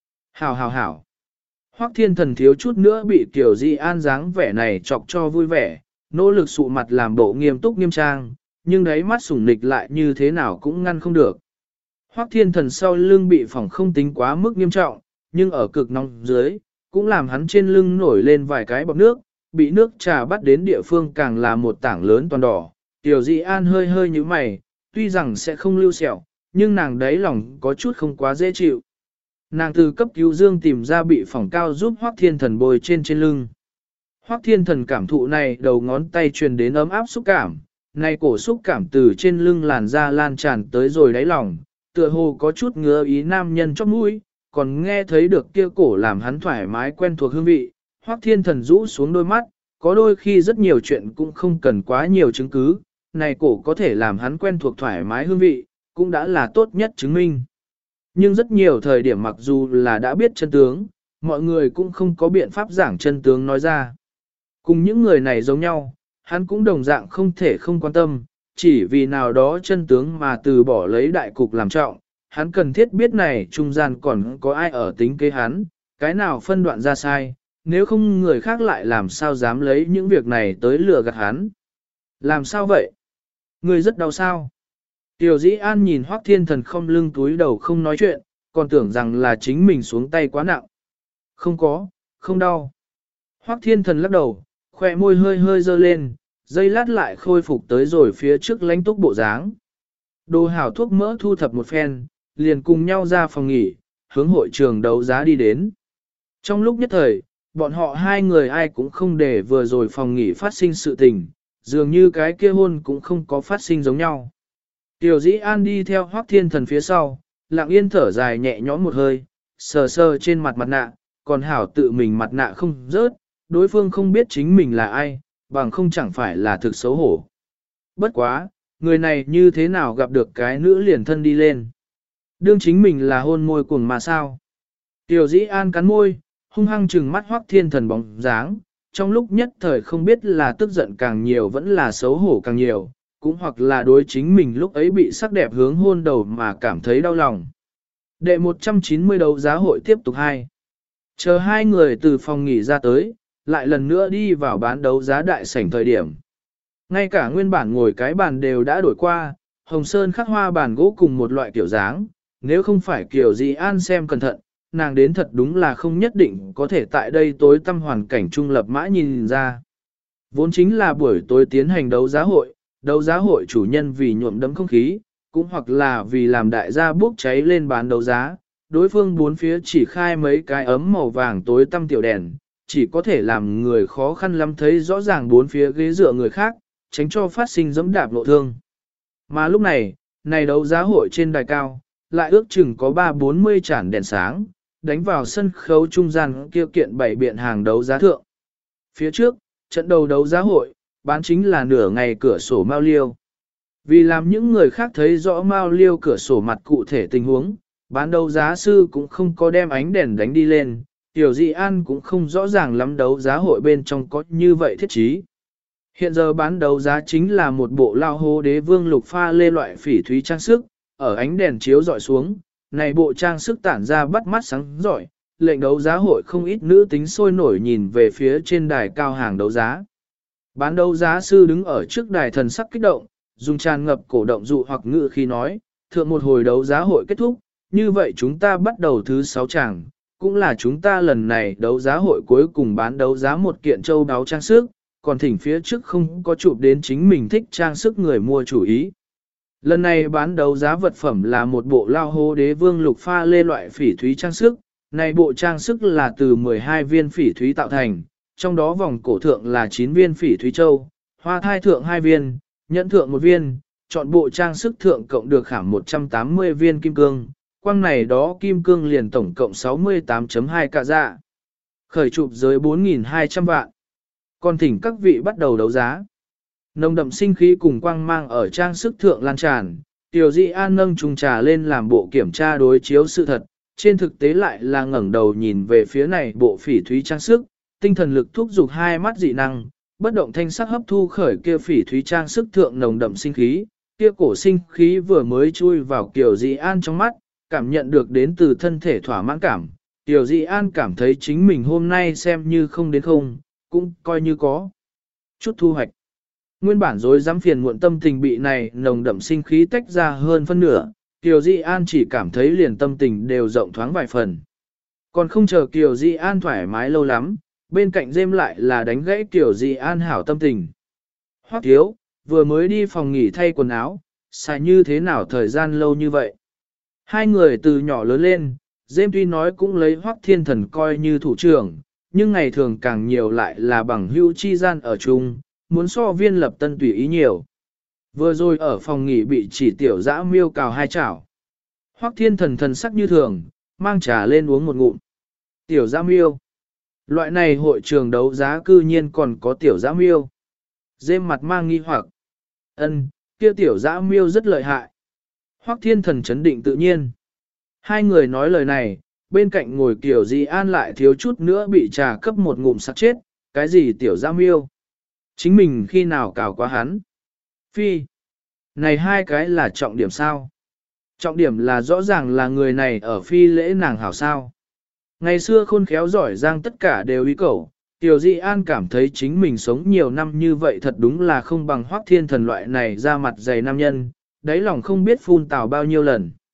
Hảo. Hoắc Thiên Thần thiếu chút nữa bị Tiểu Dị An dáng vẻ này chọc cho vui vẻ, nỗ lực sụ mặt làm bộ nghiêm túc nghiêm trang, nhưng đáy mắt sủng nịch lại như thế nào cũng ngăn không được. Hoắc Thiên Thần sau lưng bị phỏng không tính quá mức nghiêm trọng, nhưng ở cực nóng dưới, cũng làm hắn trên lưng nổi lên vài cái bọt nước, bị nước trà bắt đến địa phương càng là một tảng lớn toàn đỏ. Tiểu Dị An hơi như mày, tuy rằng sẽ không lưu sẹo, nhưng nàng đáy lòng có chút không quá dễ chịu. Nàng từ cấp cứu dương tìm ra bị phỏng cao giúp Hoắc Thiên Thần bôi trên lưng. Hoắc Thiên Thần cảm thụ này đầu ngón tay truyền đến ấm áp xúc cảm, này cổ xúc cảm từ trên lưng làn da lan tràn tới rồi đáy lòng, tựa hồ có chút ngứa ý nam nhân chóp mũi, còn nghe thấy được kia cổ làm hắn thoải mái quen thuộc hương vị. Hoắc Thiên Thần rũ xuống đôi mắt, có đôi khi rất nhiều chuyện cũng không cần quá nhiều chứng cứ, này cổ có thể làm hắn quen thuộc thoải mái hương vị, cũng đã là tốt nhất chứng minh. Nhưng rất nhiều thời điểm mặc dù là đã biết chân tướng, mọi người cũng không có biện pháp giảng chân tướng nói ra. Cùng những người này giống nhau, hắn cũng đồng dạng không thể không quan tâm, chỉ vì nào đó chân tướng mà từ bỏ lấy đại cục làm trọng, hắn cần thiết biết này trung gian còn có ai ở tính kế hắn, cái nào phân đoạn ra sai, nếu không người khác lại làm sao dám lấy những việc này tới lừa gạt hắn. Làm sao vậy? Người rất đau sao? Tiểu Dĩ An nhìn Hoắc Thiên Thần không lưng túi đầu không nói chuyện, còn tưởng rằng là chính mình xuống tay quá nặng. Không có, không đau. Hoắc Thiên Thần lắc đầu, khỏe môi hơi hơi dơ lên, dây lát lại khôi phục tới rồi phía trước lãnh túc bộ dáng. Đồ hảo thuốc mỡ thu thập một phen, liền cùng nhau ra phòng nghỉ, hướng hội trường đấu giá đi đến. Trong lúc nhất thời, bọn họ hai người ai cũng không để vừa rồi phòng nghỉ phát sinh sự tình, dường như cái kia hôn cũng không có phát sinh giống nhau. Tiểu Dĩ An đi theo Hoắc Thiên Thần phía sau, lặng yên thở dài nhẹ nhõm một hơi, sờ sờ trên mặt nạ, còn hảo tự mình mặt nạ không rớt, đối phương không biết chính mình là ai, bằng không chẳng phải là thực xấu hổ. Bất quá, người này như thế nào gặp được cái nữ liền thân đi lên. Đương chính mình là hôn môi cuồng mà sao. Tiểu Dĩ An cắn môi, hung hăng trừng mắt Hoắc Thiên Thần bóng dáng, trong lúc nhất thời không biết là tức giận càng nhiều vẫn là xấu hổ càng nhiều, cũng hoặc là đối chính mình lúc ấy bị sắc đẹp hướng hôn đầu mà cảm thấy đau lòng. Đệ 190 đấu giá hội tiếp tục 2. Chờ hai người từ phòng nghỉ ra tới, lại lần nữa đi vào bán đấu giá đại sảnh thời điểm. Ngay cả nguyên bản ngồi cái bàn đều đã đổi qua, hồng sơn khắc hoa bàn gỗ cùng một loại kiểu dáng, nếu không phải kiểu gì An xem cẩn thận, nàng đến thật đúng là không nhất định có thể tại đây tối tăm hoàn cảnh trung lập mã nhìn ra. Vốn chính là buổi tối tiến hành đấu giá hội chủ nhân vì nhuộm đấm không khí, cũng hoặc là vì làm đại gia bốc cháy lên bán đấu giá, đối phương bốn phía chỉ khai mấy cái ấm màu vàng tối tăm tiểu đèn, chỉ có thể làm người khó khăn lắm thấy rõ ràng bốn phía ghế dựa người khác, tránh cho phát sinh dẫm đạp nội thương. Mà lúc này, đấu giá hội trên đài cao, lại ước chừng có 3-40 chản đèn sáng, đánh vào sân khấu trung gian kia kiện bảy biện hàng đấu giá thượng. Phía trước, trận đầu đấu giá hội, bán chính là nửa ngày cửa sổ mao liêu. Vì làm những người khác thấy rõ mao liêu cửa sổ mặt cụ thể tình huống, bán đấu giá sư cũng không có đem ánh đèn đánh đi lên, Tiểu Dị An cũng không rõ ràng lắm đấu giá hội bên trong có như vậy thiết trí. Hiện giờ bán đấu giá chính là một bộ lao hô đế vương lục pha lê loại phỉ thúy trang sức, ở ánh đèn chiếu dọi xuống, này bộ trang sức tản ra bắt mắt sáng rọi, lệnh đấu giá hội không ít nữ tính sôi nổi nhìn về phía trên đài cao hàng đấu giá. Bán đấu giá sư đứng ở trước đài thần sắc kích động, dùng tràn ngập cổ động dụ hoặc ngữ khi nói, thượng một hồi đấu giá hội kết thúc, như vậy chúng ta bắt đầu thứ 6 tràng, cũng là chúng ta lần này đấu giá hội cuối cùng bán đấu giá một kiện châu đáo trang sức, còn thỉnh phía trước không có chụp đến chính mình thích trang sức người mua chủ ý. Lần này bán đấu giá vật phẩm là một bộ lao hô đế vương lục pha lê loại phỉ thúy trang sức, này bộ trang sức là từ 12 viên phỉ thúy tạo thành, trong đó vòng cổ thượng là 9 viên phỉ thúy châu, hoa thai thượng 2 viên, nhẫn thượng 1 viên, chọn bộ trang sức thượng cộng được khảm 180 viên kim cương, quang này đó kim cương liền tổng cộng 68.2 cả dạ. Khởi chụp giới 4.200 vạn. Còn thỉnh các vị bắt đầu đấu giá. Nồng đậm sinh khí cùng quang mang ở trang sức thượng lan tràn, Tiểu Dị An nâng chung trà lên làm bộ kiểm tra đối chiếu sự thật, trên thực tế lại là ngẩng đầu nhìn về phía này bộ phỉ thúy trang sức, tinh thần lực thúc giục hai mắt dị năng, bất động thanh sắc hấp thu khởi kia phỉ thúy trang sức thượng nồng đậm sinh khí, kia cổ sinh khí vừa mới chui vào Tiểu Dị An trong mắt, cảm nhận được đến từ thân thể thỏa mãn cảm. Tiểu Dị An cảm thấy chính mình hôm nay xem như không đến không, cũng coi như có chút thu hoạch. Nguyên bản rồi dám phiền muộn tâm tình bị này nồng đậm sinh khí tách ra hơn phân nửa, Kiều Di An chỉ cảm thấy liền tâm tình đều rộng thoáng vài phần. Còn không chờ Kiều Di An thoải mái lâu lắm, bên cạnh dêm lại là đánh gãy Kiều Di An hảo tâm tình. Hoắc thiếu, vừa mới đi phòng nghỉ thay quần áo, xài như thế nào thời gian lâu như vậy? Hai người từ nhỏ lớn lên, dêm tuy nói cũng lấy Hoắc Thiên Thần coi như thủ trưởng, nhưng ngày thường càng nhiều lại là bằng hữu chi gian ở chung, muốn so viên lập tân tùy ý nhiều. Vừa rồi ở phòng nghỉ bị chỉ tiểu dã miêu cào hai chảo. Hoắc Thiên Thần thần sắc như thường, mang trà lên uống một ngụm. Tiểu dã miêu. Loại này hội trường đấu giá cư nhiên còn có tiểu dã miêu. Dêm mặt mang nghi hoặc. Ân, kia tiểu dã miêu rất lợi hại. Hoắc Thiên Thần chấn định tự nhiên. Hai người nói lời này, bên cạnh ngồi Kiều Di An lại thiếu chút nữa bị trà cấp một ngụm sặc chết. Cái gì tiểu dã miêu? Chính mình khi nào cào quá hắn? Phi. Này hai cái là trọng điểm sao? Trọng điểm là rõ ràng là người này ở phi lễ nàng hảo sao. Ngày xưa khôn khéo giỏi giang tất cả đều ý cầu. Tiểu Di An cảm thấy chính mình sống nhiều năm như vậy thật đúng là không bằng Hoắc Thiên Thần loại này ra mặt dày nam nhân, đáy lòng không biết phun tào bao nhiêu lần.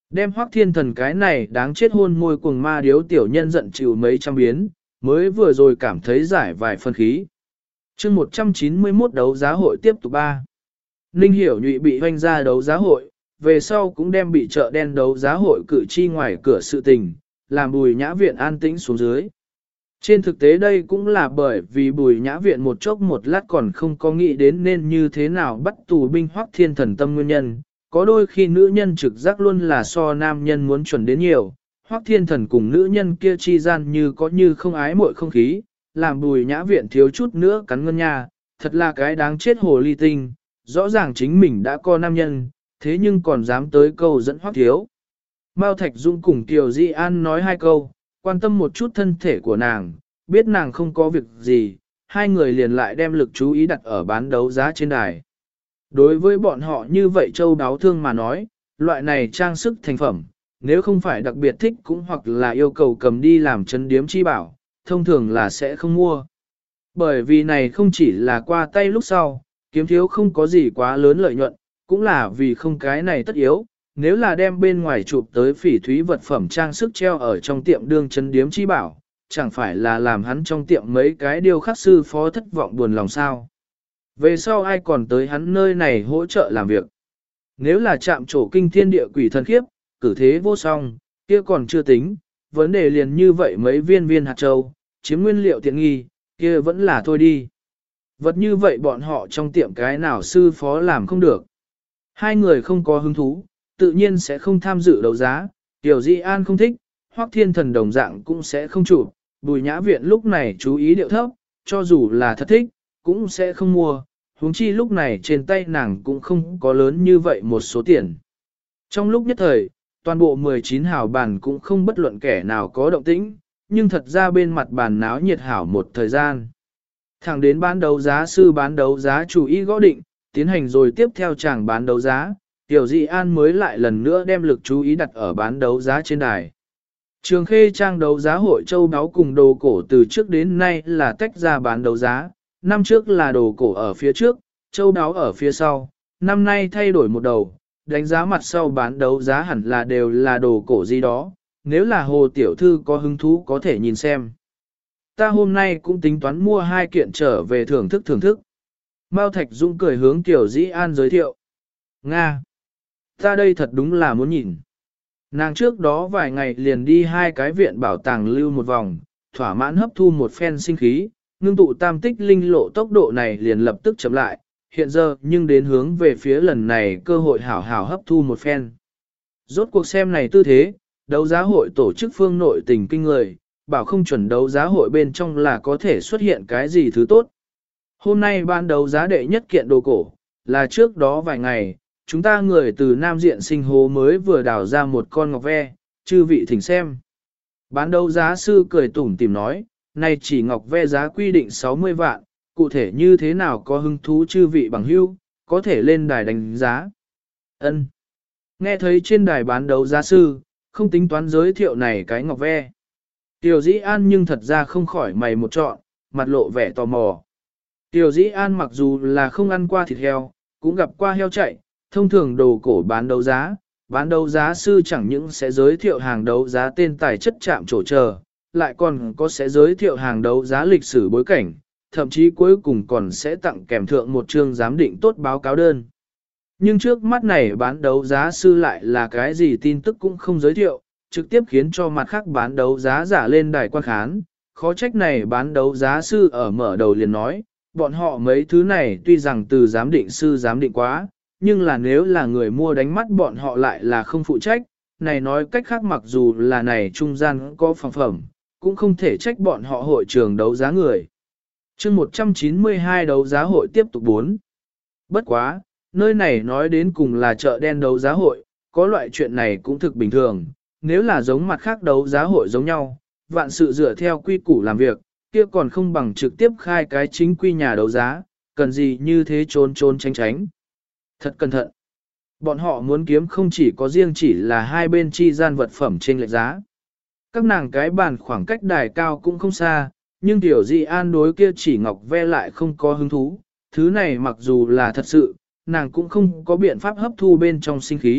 Đem Hoắc Thiên Thần cái này đáng chết hôn môi cuồng ma điếu tiểu nhân giận chịu mấy trăm biến, mới vừa rồi cảm thấy giải vài phân khí. chương 191 đấu giá hội tiếp tục 3. Ninh Hiểu Nhụy bị hoanh ra đấu giá hội, về sau cũng đem bị chợ đen đấu giá hội cử chi ngoài cửa sự tình, làm Bùi Nhã Viện an tĩnh xuống dưới. Trên thực tế đây cũng là bởi vì Bùi Nhã Viện một chốc một lát còn không có nghĩ đến nên như thế nào bắt tù binh Hoắc Thiên Thần tâm nguyên nhân. Có đôi khi nữ nhân trực giác luôn là so nam nhân muốn chuẩn đến nhiều, Hoắc Thiên Thần cùng nữ nhân kia chi gian như có như không ái muội không khí, làm Bùi Nhã Viện thiếu chút nữa cắn ngân nha, thật là cái đáng chết hồ ly tinh, rõ ràng chính mình đã có nam nhân, thế nhưng còn dám tới câu dẫn Hoắc thiếu. Mao Thạch Dung cùng Kiều Di An nói hai câu, quan tâm một chút thân thể của nàng, biết nàng không có việc gì, hai người liền lại đem lực chú ý đặt ở bán đấu giá trên đài. Đối với bọn họ như vậy châu đáo thương mà nói, loại này trang sức thành phẩm, nếu không phải đặc biệt thích cũng hoặc là yêu cầu cầm đi làm chân điếm chi bảo, thông thường là sẽ không mua. Bởi vì này không chỉ là qua tay lúc sau, kiếm thiếu không có gì quá lớn lợi nhuận, cũng là vì không cái này tất yếu, nếu là đem bên ngoài chụp tới phỉ thúy vật phẩm trang sức treo ở trong tiệm đương chân điếm chi bảo, chẳng phải là làm hắn trong tiệm mấy cái điều khắc sư phó thất vọng buồn lòng sao. Về sau ai còn tới hắn nơi này hỗ trợ làm việc. Nếu là chạm trổ kinh thiên địa quỷ thần khiếp, cử thế vô song, kia còn chưa tính, vấn đề liền như vậy mấy viên hạt châu, chiếm nguyên liệu tiện nghi, kia vẫn là thôi đi. Vật như vậy bọn họ trong tiệm cái nào sư phó làm không được. Hai người không có hứng thú, tự nhiên sẽ không tham dự đấu giá, Tiểu Di An không thích, Hoắc Thiên Thần đồng dạng cũng sẽ không chụp, Bùi Nhã Viện lúc này chú ý điệu thấp, cho dù là thật thích, cũng sẽ không mua, huống chi lúc này trên tay nàng cũng không có lớn như vậy một số tiền. Trong lúc nhất thời, toàn bộ 19 hào bàn cũng không bất luận kẻ nào có động tĩnh, nhưng thật ra bên mặt bàn náo nhiệt hảo một thời gian. Thẳng đến bán đấu giá sư bán đấu giá chủ ý gõ định, tiến hành rồi tiếp theo chàng bán đấu giá, Tiểu Di An mới lại lần nữa đem lực chú ý đặt ở bán đấu giá trên đài. Trường Khê trang đấu giá hội châu đáo cùng đồ cổ từ trước đến nay là tách ra bán đấu giá, năm trước là đồ cổ ở phía trước, châu đáo ở phía sau, năm nay thay đổi một đầu, đánh giá mặt sau bán đấu giá hẳn là đều là đồ cổ gì đó, nếu là Hồ Tiểu Thư có hứng thú có thể nhìn xem. Ta hôm nay cũng tính toán mua hai kiện trở về thưởng thức. Mao Thạch Dung cười hướng Tiểu Dĩ An giới thiệu. Nga! Ta đây thật đúng là muốn nhìn. Nàng trước đó vài ngày liền đi hai cái viện bảo tàng lưu một vòng, thỏa mãn hấp thu một phen sinh khí, ngưng tụ tam tích linh lộ tốc độ này liền lập tức chậm lại, hiện giờ nhưng đến hướng về phía lần này cơ hội hảo hảo hấp thu một phen. Rốt cuộc xem này tư thế, đấu giá hội tổ chức phương nội tình kinh người, bảo không chuẩn đấu giá hội bên trong là có thể xuất hiện cái gì thứ tốt. Hôm nay ban đấu giá đệ nhất kiện đồ cổ, là trước đó vài ngày, chúng ta người từ Nam Diện Sinh Hố mới vừa đào ra một con ngọc ve, chư vị thỉnh xem. Bán đấu giá sư cười tủm tỉm nói, này chỉ ngọc ve giá quy định 60 vạn, cụ thể như thế nào có hứng thú chư vị bằng hữu, có thể lên đài đánh giá. Ân. Nghe thấy trên đài bán đấu giá sư, không tính toán giới thiệu này cái ngọc ve. Tiểu Dĩ An nhưng thật ra không khỏi mày một trọn, mặt lộ vẻ tò mò. Tiểu Dĩ An mặc dù là không ăn qua thịt heo, cũng gặp qua heo chạy, thông thường đồ cổ bán đấu giá sư chẳng những sẽ giới thiệu hàng đấu giá tên tài chất chạm trổ chờ, lại còn có sẽ giới thiệu hàng đấu giá lịch sử bối cảnh, thậm chí cuối cùng còn sẽ tặng kèm thượng một chương giám định tốt báo cáo đơn. Nhưng trước mắt này bán đấu giá sư lại là cái gì tin tức cũng không giới thiệu, trực tiếp khiến cho mặt khác bán đấu giá giả lên đài quan khán, khó trách này bán đấu giá sư ở mở đầu liền nói, bọn họ mấy thứ này tuy rằng từ giám định sư giám định quá, nhưng là nếu là người mua đánh mắt bọn họ lại là không phụ trách, này nói cách khác mặc dù là này trung gian có phòng phẩm, cũng không thể trách bọn họ hội trường đấu giá người. chương 192 đấu giá hội tiếp tục 4. Bất quá, nơi này nói đến cùng là chợ đen đấu giá hội, có loại chuyện này cũng thực bình thường, nếu là giống mặt khác đấu giá hội giống nhau, vạn sự dựa theo quy củ làm việc, kia còn không bằng trực tiếp khai cái chính quy nhà đấu giá, cần gì như thế trốn tránh. Thật cẩn thận. Bọn họ muốn kiếm không chỉ có riêng chỉ là hai bên chi gian vật phẩm trên lệch giá. Các nàng cái bàn khoảng cách đài cao cũng không xa, nhưng Tiểu Di An đối kia chỉ ngọc ve lại không có hứng thú. Thứ này mặc dù là thật sự, nàng cũng không có biện pháp hấp thu bên trong sinh khí,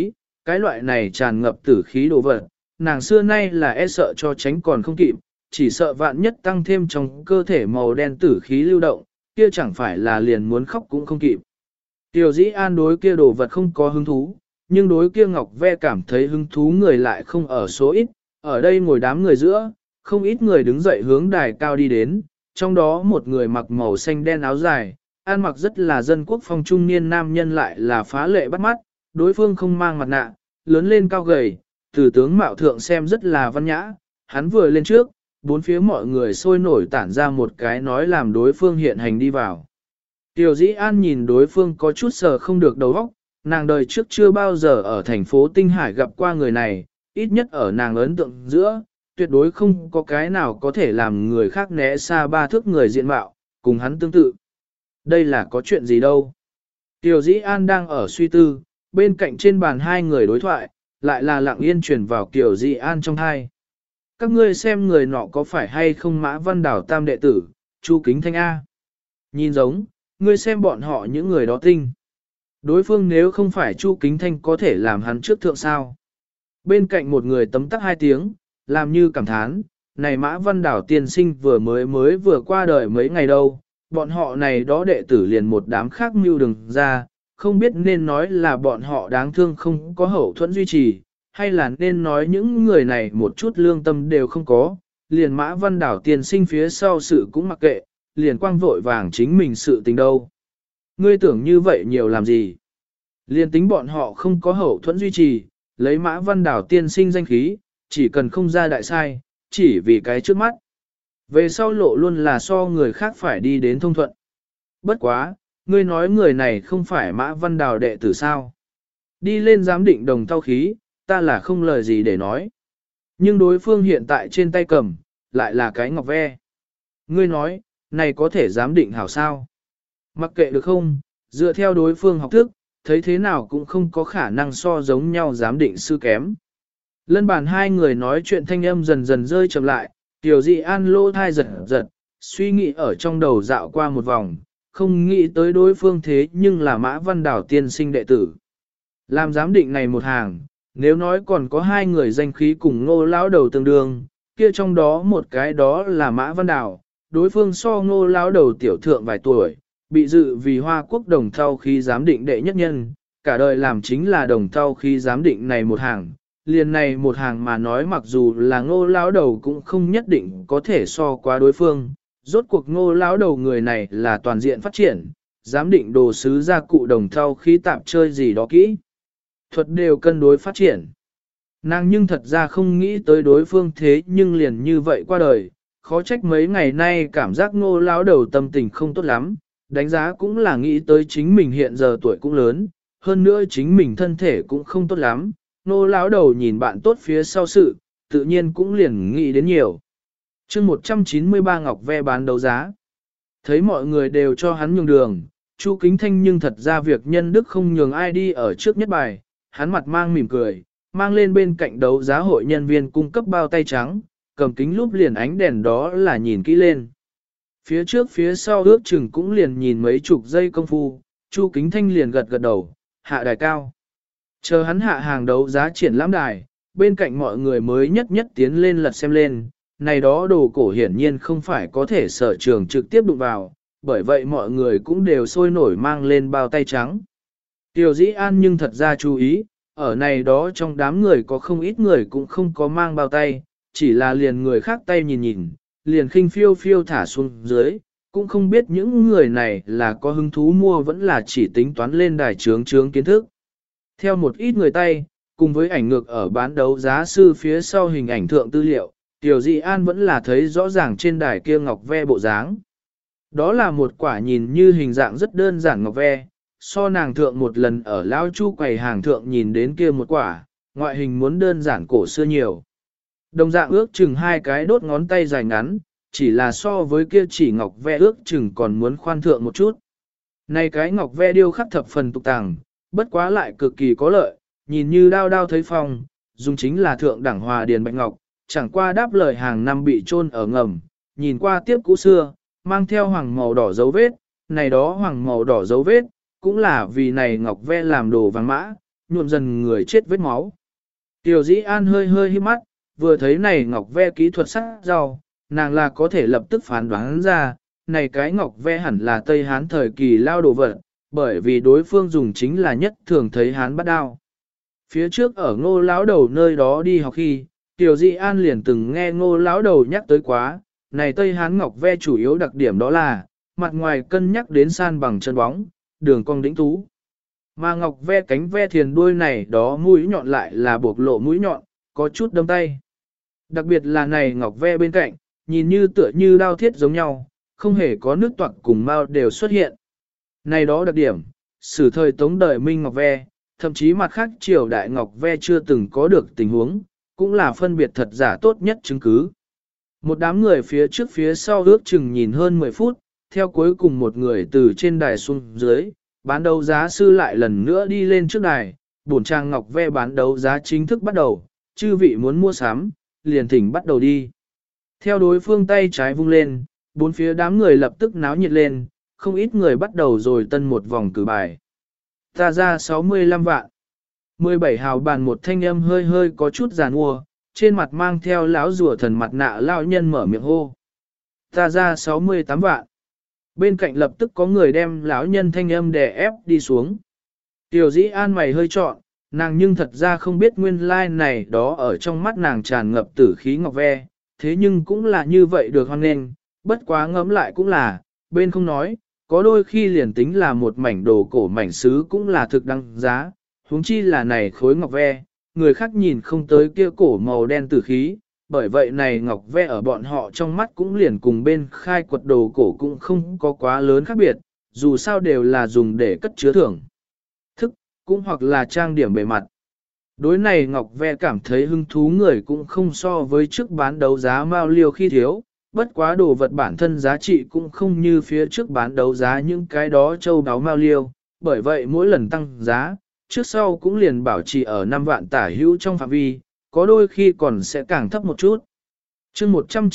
cái loại này tràn ngập tử khí đồ vật, nàng xưa nay là e sợ cho tránh còn không kịp, chỉ sợ vạn nhất tăng thêm trong cơ thể màu đen tử khí lưu động, kia chẳng phải là liền muốn khóc cũng không kịp. Tiểu dĩ an đối kia đồ vật không có hứng thú, nhưng đối kia ngọc ve cảm thấy hứng thú người lại không ở số ít, ở đây ngồi đám người giữa, không ít người đứng dậy hướng đài cao đi đến, trong đó một người mặc màu xanh đen áo dài, ăn mặc rất là dân quốc phong trung niên nam nhân lại là phá lệ bắt mắt, đối phương không mang mặt nạ, lớn lên cao gầy, từ tướng mạo thượng xem rất là văn nhã, hắn vừa lên trước, bốn phía mọi người sôi nổi tản ra một cái nói làm đối phương hiện hành đi vào. Tiểu dĩ an nhìn đối phương có chút sờ không được đầu óc, nàng đời trước chưa bao giờ ở thành phố Tinh Hải gặp qua người này, ít nhất ở nàng ấn tượng giữa, tuyệt đối không có cái nào có thể làm người khác né xa ba thước người diện mạo, cùng hắn tương tự. Đây là có chuyện gì đâu? Tiểu dĩ an đang ở suy tư, bên cạnh trên bàn hai người đối thoại, lại là lặng yên truyền vào Tiểu dĩ an trong hai. Các ngươi xem người nọ có phải hay không Mã Văn Đảo tam đệ tử, Chu Kính Thanh A. Nhìn giống, ngươi xem bọn họ những người đó tinh. Đối phương nếu không phải Chu Kính Thanh có thể làm hắn trước thượng sao. Bên cạnh một người tấm tắc hai tiếng, làm như cảm thán, này Mã Văn Đảo tiên sinh vừa vừa qua đời mấy ngày đâu, bọn họ này đó đệ tử liền một đám khác mưu đừng ra, không biết nên nói là bọn họ đáng thương không có hậu thuẫn duy trì, hay là nên nói những người này một chút lương tâm đều không có, liền Mã Văn Đảo tiên sinh phía sau sự cũng mặc kệ, liền quang vội vàng chính mình sự tình đâu. Ngươi tưởng như vậy nhiều làm gì? Liền tính bọn họ không có hậu thuẫn duy trì, lấy Mã Văn Đảo tiên sinh danh khí, chỉ cần không ra đại sai, chỉ vì cái trước mắt. Về sau lộ luôn là so người khác phải đi đến thông thuận. Bất quá, ngươi nói người này không phải Mã Văn Đảo đệ tử sao? Đi lên giám định đồng thau khí, ta là không lời gì để nói. Nhưng đối phương hiện tại trên tay cầm, lại là cái ngọc ve. Ngươi nói, này có thể giám định hảo sao? Mặc kệ được không, dựa theo đối phương học thức, thấy thế nào cũng không có khả năng so giống nhau giám định sư kém. Lân bàn hai người nói chuyện thanh âm dần dần rơi chậm lại, Tiểu Dị An lô thai giật giật, suy nghĩ ở trong đầu dạo qua một vòng, không nghĩ tới đối phương thế nhưng là Mã Văn Đảo tiên sinh đệ tử. Làm giám định này một hàng, nếu nói còn có hai người danh khí cùng Ngô lão đầu tương đương, kia trong đó một cái đó là Mã Văn Đảo, đối phương so Ngô lão đầu tiểu thượng vài tuổi, bị dự vì Hoa Quốc đồng thau khí giám định đệ nhất nhân, cả đời làm chính là đồng thau khí giám định này một hàng. Liền này một hàng mà nói mặc dù là Ngô lão đầu cũng không nhất định có thể so qua đối phương, rốt cuộc Ngô lão đầu người này là toàn diện phát triển, giám định đồ sứ gia cụ đồng thau khí tạp chơi gì đó kỹ. Thuật đều cân đối phát triển. Nàng nhưng thật ra không nghĩ tới đối phương thế nhưng liền như vậy qua đời, khó trách mấy ngày nay cảm giác Ngô lão đầu tâm tình không tốt lắm, đánh giá cũng là nghĩ tới chính mình hiện giờ tuổi cũng lớn, hơn nữa chính mình thân thể cũng không tốt lắm. Ngô lão đầu nhìn bạn tốt phía sau sự, tự nhiên cũng liền nghĩ đến nhiều. chương 193 ngọc ve bán đấu giá. Thấy mọi người đều cho hắn nhường đường, Chu Kính Thanh nhưng thật ra việc nhân đức không nhường ai đi ở trước nhất bài, hắn mặt mang mỉm cười, mang lên bên cạnh đấu giá hội nhân viên cung cấp bao tay trắng, cầm kính lúp liền ánh đèn đó là nhìn kỹ lên. Phía trước phía sau ước chừng cũng liền nhìn mấy chục giây công phu, Chu Kính Thanh liền gật gật đầu, hạ đài cao. Chờ hắn hạ hàng đấu giá triển lãm đài, bên cạnh mọi người mới nhất nhất tiến lên lật xem lên, này đó đồ cổ hiển nhiên không phải có thể sở trường trực tiếp đụng vào, bởi vậy mọi người cũng đều sôi nổi mang lên bao tay trắng. Tiểu Dĩ An nhưng thật ra chú ý, ở này đó trong đám người có không ít người cũng không có mang bao tay, chỉ là liền người khác tay nhìn nhìn, liền khinh phiêu phiêu thả xuống dưới, cũng không biết những người này là có hứng thú mua vẫn là chỉ tính toán lên đài trướng kiến thức. Theo một ít người tay, cùng với ảnh ngược ở bán đấu giá sư phía sau hình ảnh thượng tư liệu, Tiểu Dị An vẫn là thấy rõ ràng trên đài kia ngọc ve bộ dáng. Đó là một quả nhìn như hình dạng rất đơn giản ngọc ve, so nàng thượng một lần ở Lao Chu quầy hàng thượng nhìn đến kia một quả, ngoại hình muốn đơn giản cổ xưa nhiều. Đồng dạng ước chừng hai cái đốt ngón tay dài ngắn, chỉ là so với kia chỉ ngọc ve ước chừng còn muốn khoan thượng một chút. Này cái ngọc ve điêu khắc thập phần tục tàng, bất quá lại cực kỳ có lợi, nhìn như đao đao thấy phong, dùng chính là thượng đẳng hòa điền bạch ngọc, chẳng qua đáp lời hàng năm bị chôn ở ngầm, nhìn qua tiếp cũ xưa, mang theo hoàng màu đỏ dấu vết, này đó hoàng màu đỏ dấu vết, cũng là vì này ngọc ve làm đồ vàng mã, nhuộm dần người chết vết máu. Tiểu Dĩ An hơi hơi hít mắt, vừa thấy này ngọc ve kỹ thuật sắc rau, nàng là có thể lập tức phán đoán ra, này cái ngọc ve hẳn là Tây Hán thời kỳ lao đồ vật, bởi vì đối phương dùng chính là nhất thường thấy Hán bắt đao. Phía trước ở Ngô lão đầu nơi đó đi học khi, Tiểu Dĩ An liền từng nghe Ngô lão đầu nhắc tới quá, này Tây Hán ngọc ve chủ yếu đặc điểm đó là, mặt ngoài cân nhắc đến san bằng chân bóng, đường cong đĩnh tú. Mà ngọc ve cánh ve thiền đuôi này đó mũi nhọn lại là bộc lộ mũi nhọn, có chút đâm tay. Đặc biệt là này ngọc ve bên cạnh, nhìn như tựa như đao thiết giống nhau, không hề có nước toạc cùng mao đều xuất hiện. Này đó đặc điểm, sử thời Tống đời Minh ngọc ve, thậm chí mặt khác triều đại ngọc ve chưa từng có được tình huống, cũng là phân biệt thật giả tốt nhất chứng cứ. Một đám người phía trước phía sau ước chừng nhìn hơn 10 phút, theo cuối cùng một người từ trên đài xuống dưới, bán đấu giá sư lại lần nữa đi lên trước đài, bổn trang ngọc ve bán đấu giá chính thức bắt đầu, chư vị muốn mua sắm, liền thỉnh bắt đầu đi. Theo đối phương tay trái vung lên, bốn phía đám người lập tức náo nhiệt lên, không ít người bắt đầu rồi tân một vòng cử bài. Ta ra 65 vạn. 17 hào bàn một thanh âm hơi hơi có chút giàn ua, trên mặt mang theo lão rùa thần mặt nạ lão nhân mở miệng hô. Ta ra 68 vạn. Bên cạnh lập tức có người đem lão nhân thanh âm đè ép đi xuống. Tiểu Dĩ An mày hơi trọn, nàng nhưng thật ra không biết nguyên lai này đó ở trong mắt nàng tràn ngập tử khí ngọc ve, thế nhưng cũng là như vậy được hoan nghênh, bất quá ngẫm lại cũng là, bên không nói, có đôi khi liền tính là một mảnh đồ cổ mảnh sứ cũng là thực đăng giá, huống chi là này khối ngọc ve, người khác nhìn không tới kia cổ màu đen tử khí, bởi vậy này ngọc ve ở bọn họ trong mắt cũng liền cùng bên khai quật đồ cổ cũng không có quá lớn khác biệt, dù sao đều là dùng để cất chứa thưởng thức, cũng hoặc là trang điểm bề mặt. Đối này ngọc ve cảm thấy hứng thú người cũng không so với trước bán đấu giá mao liêu khi thiếu, bất quá đồ vật bản thân giá trị cũng không như phía trước bán đấu giá những cái đó châu đáo mao liêu, bởi vậy mỗi lần tăng giá, trước sau cũng liền bảo trì ở 5 vạn tả hữu trong phạm vi, có đôi khi còn sẽ càng thấp một chút. chương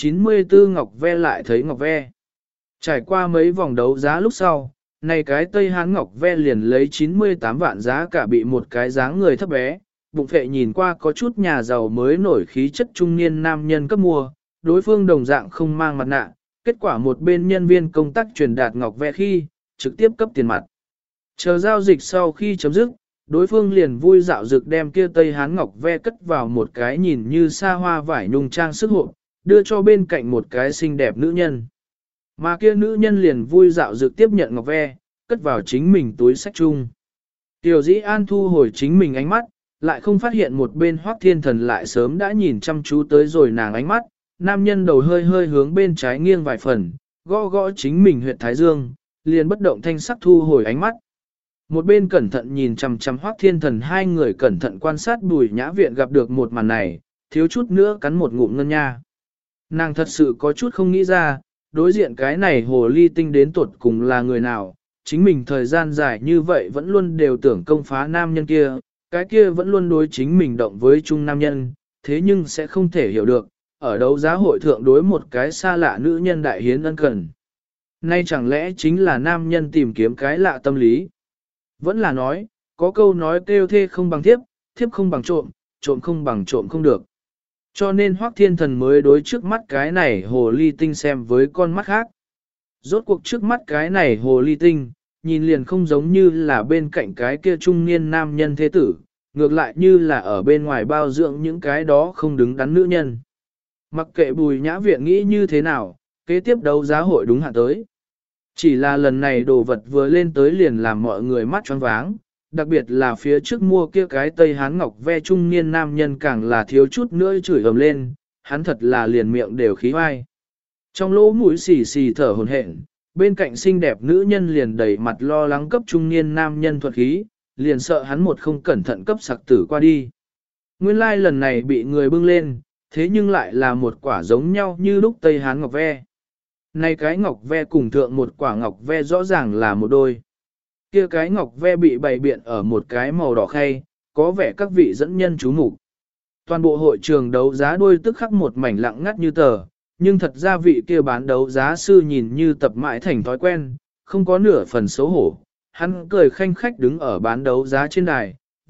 194 ngọc ve lại thấy ngọc ve. Trải qua mấy vòng đấu giá lúc sau, này cái Tây Hán ngọc ve liền lấy 98 vạn giá cả bị một cái dáng người thấp bé, bụng phệ nhìn qua có chút nhà giàu mới nổi khí chất trung niên nam nhân cấp mua, đối phương đồng dạng không mang mặt nạ, kết quả một bên nhân viên công tác truyền đạt ngọc ve khi, trực tiếp cấp tiền mặt. Chờ giao dịch sau khi chấm dứt, đối phương liền vui dạo dực đem kia Tây Hán ngọc ve cất vào một cái nhìn như xa hoa vải nhung trang sức hộp, đưa cho bên cạnh một cái xinh đẹp nữ nhân. Mà kia nữ nhân liền vui dạo dực tiếp nhận ngọc ve, cất vào chính mình túi sách chung. Tiểu Dĩ An thu hồi chính mình ánh mắt, lại không phát hiện một bên Hoắc Thiên Thần lại sớm đã nhìn chăm chú tới rồi nàng ánh mắt, nam nhân đầu hơi hơi hướng bên trái nghiêng vài phần, gõ gõ chính mình huyệt thái dương, liền bất động thanh sắc thu hồi ánh mắt. Một bên cẩn thận nhìn chằm chằm Hoắc Thiên Thần, hai người cẩn thận quan sát Bùi Nhã Viện gặp được một màn này, thiếu chút nữa cắn một ngụm ngân nha. Nàng thật sự có chút không nghĩ ra, đối diện cái này hồ ly tinh đến tuột cùng là người nào, chính mình thời gian dài như vậy vẫn luôn đều tưởng công phá nam nhân kia, cái kia vẫn luôn đối chính mình động với chung nam nhân, thế nhưng sẽ không thể hiểu được, ở đấu giá hội thượng đối một cái xa lạ nữ nhân đại hiến ân cần. Nay chẳng lẽ chính là nam nhân tìm kiếm cái lạ tâm lý? Vẫn là nói, có câu nói kêu thê không bằng thiếp, thiếp không bằng trộm, trộm không bằng trộm không được. Cho nên Hoắc Thiên Thần mới đối trước mắt cái này hồ ly tinh xem với con mắt khác. Rốt cuộc trước mắt cái này hồ ly tinh, nhìn liền không giống như là bên cạnh cái kia trung niên nam nhân thế tử, ngược lại như là ở bên ngoài bao dưỡng những cái đó không đứng đắn nữ nhân. Mặc kệ Bùi Nhã Viện nghĩ như thế nào, kế tiếp đấu giá hội đúng hạn tới. Chỉ là lần này đồ vật vừa lên tới liền làm mọi người mắt choáng váng, đặc biệt là phía trước mua kia cái Tây Hán ngọc ve trung niên nam nhân càng là thiếu chút nữa chửi ầm lên, hắn thật là liền miệng đều khí hoai. Trong lỗ mũi xì xì thở hổn hển, bên cạnh xinh đẹp nữ nhân liền đầy mặt lo lắng cấp trung niên nam nhân thuật khí, liền sợ hắn một không cẩn thận cấp sặc tử qua đi. Nguyên lai lần này bị người bưng lên, thế nhưng lại là một quả giống nhau như lúc Tây Hán ngọc ve. Này cái ngọc ve cùng thượng một quả ngọc ve rõ ràng là một đôi. Kia cái ngọc ve bị bày biện ở một cái màu đỏ khay, có vẻ các vị dẫn nhân chú mục. Toàn bộ hội trường đấu giá đuôi tức khắc một mảnh lặng ngắt như tờ, nhưng thật ra vị kia bán đấu giá sư nhìn như tập mãi thành thói quen, không có nửa phần xấu hổ. Hắn cười khanh khách đứng ở bán đấu giá trên đài,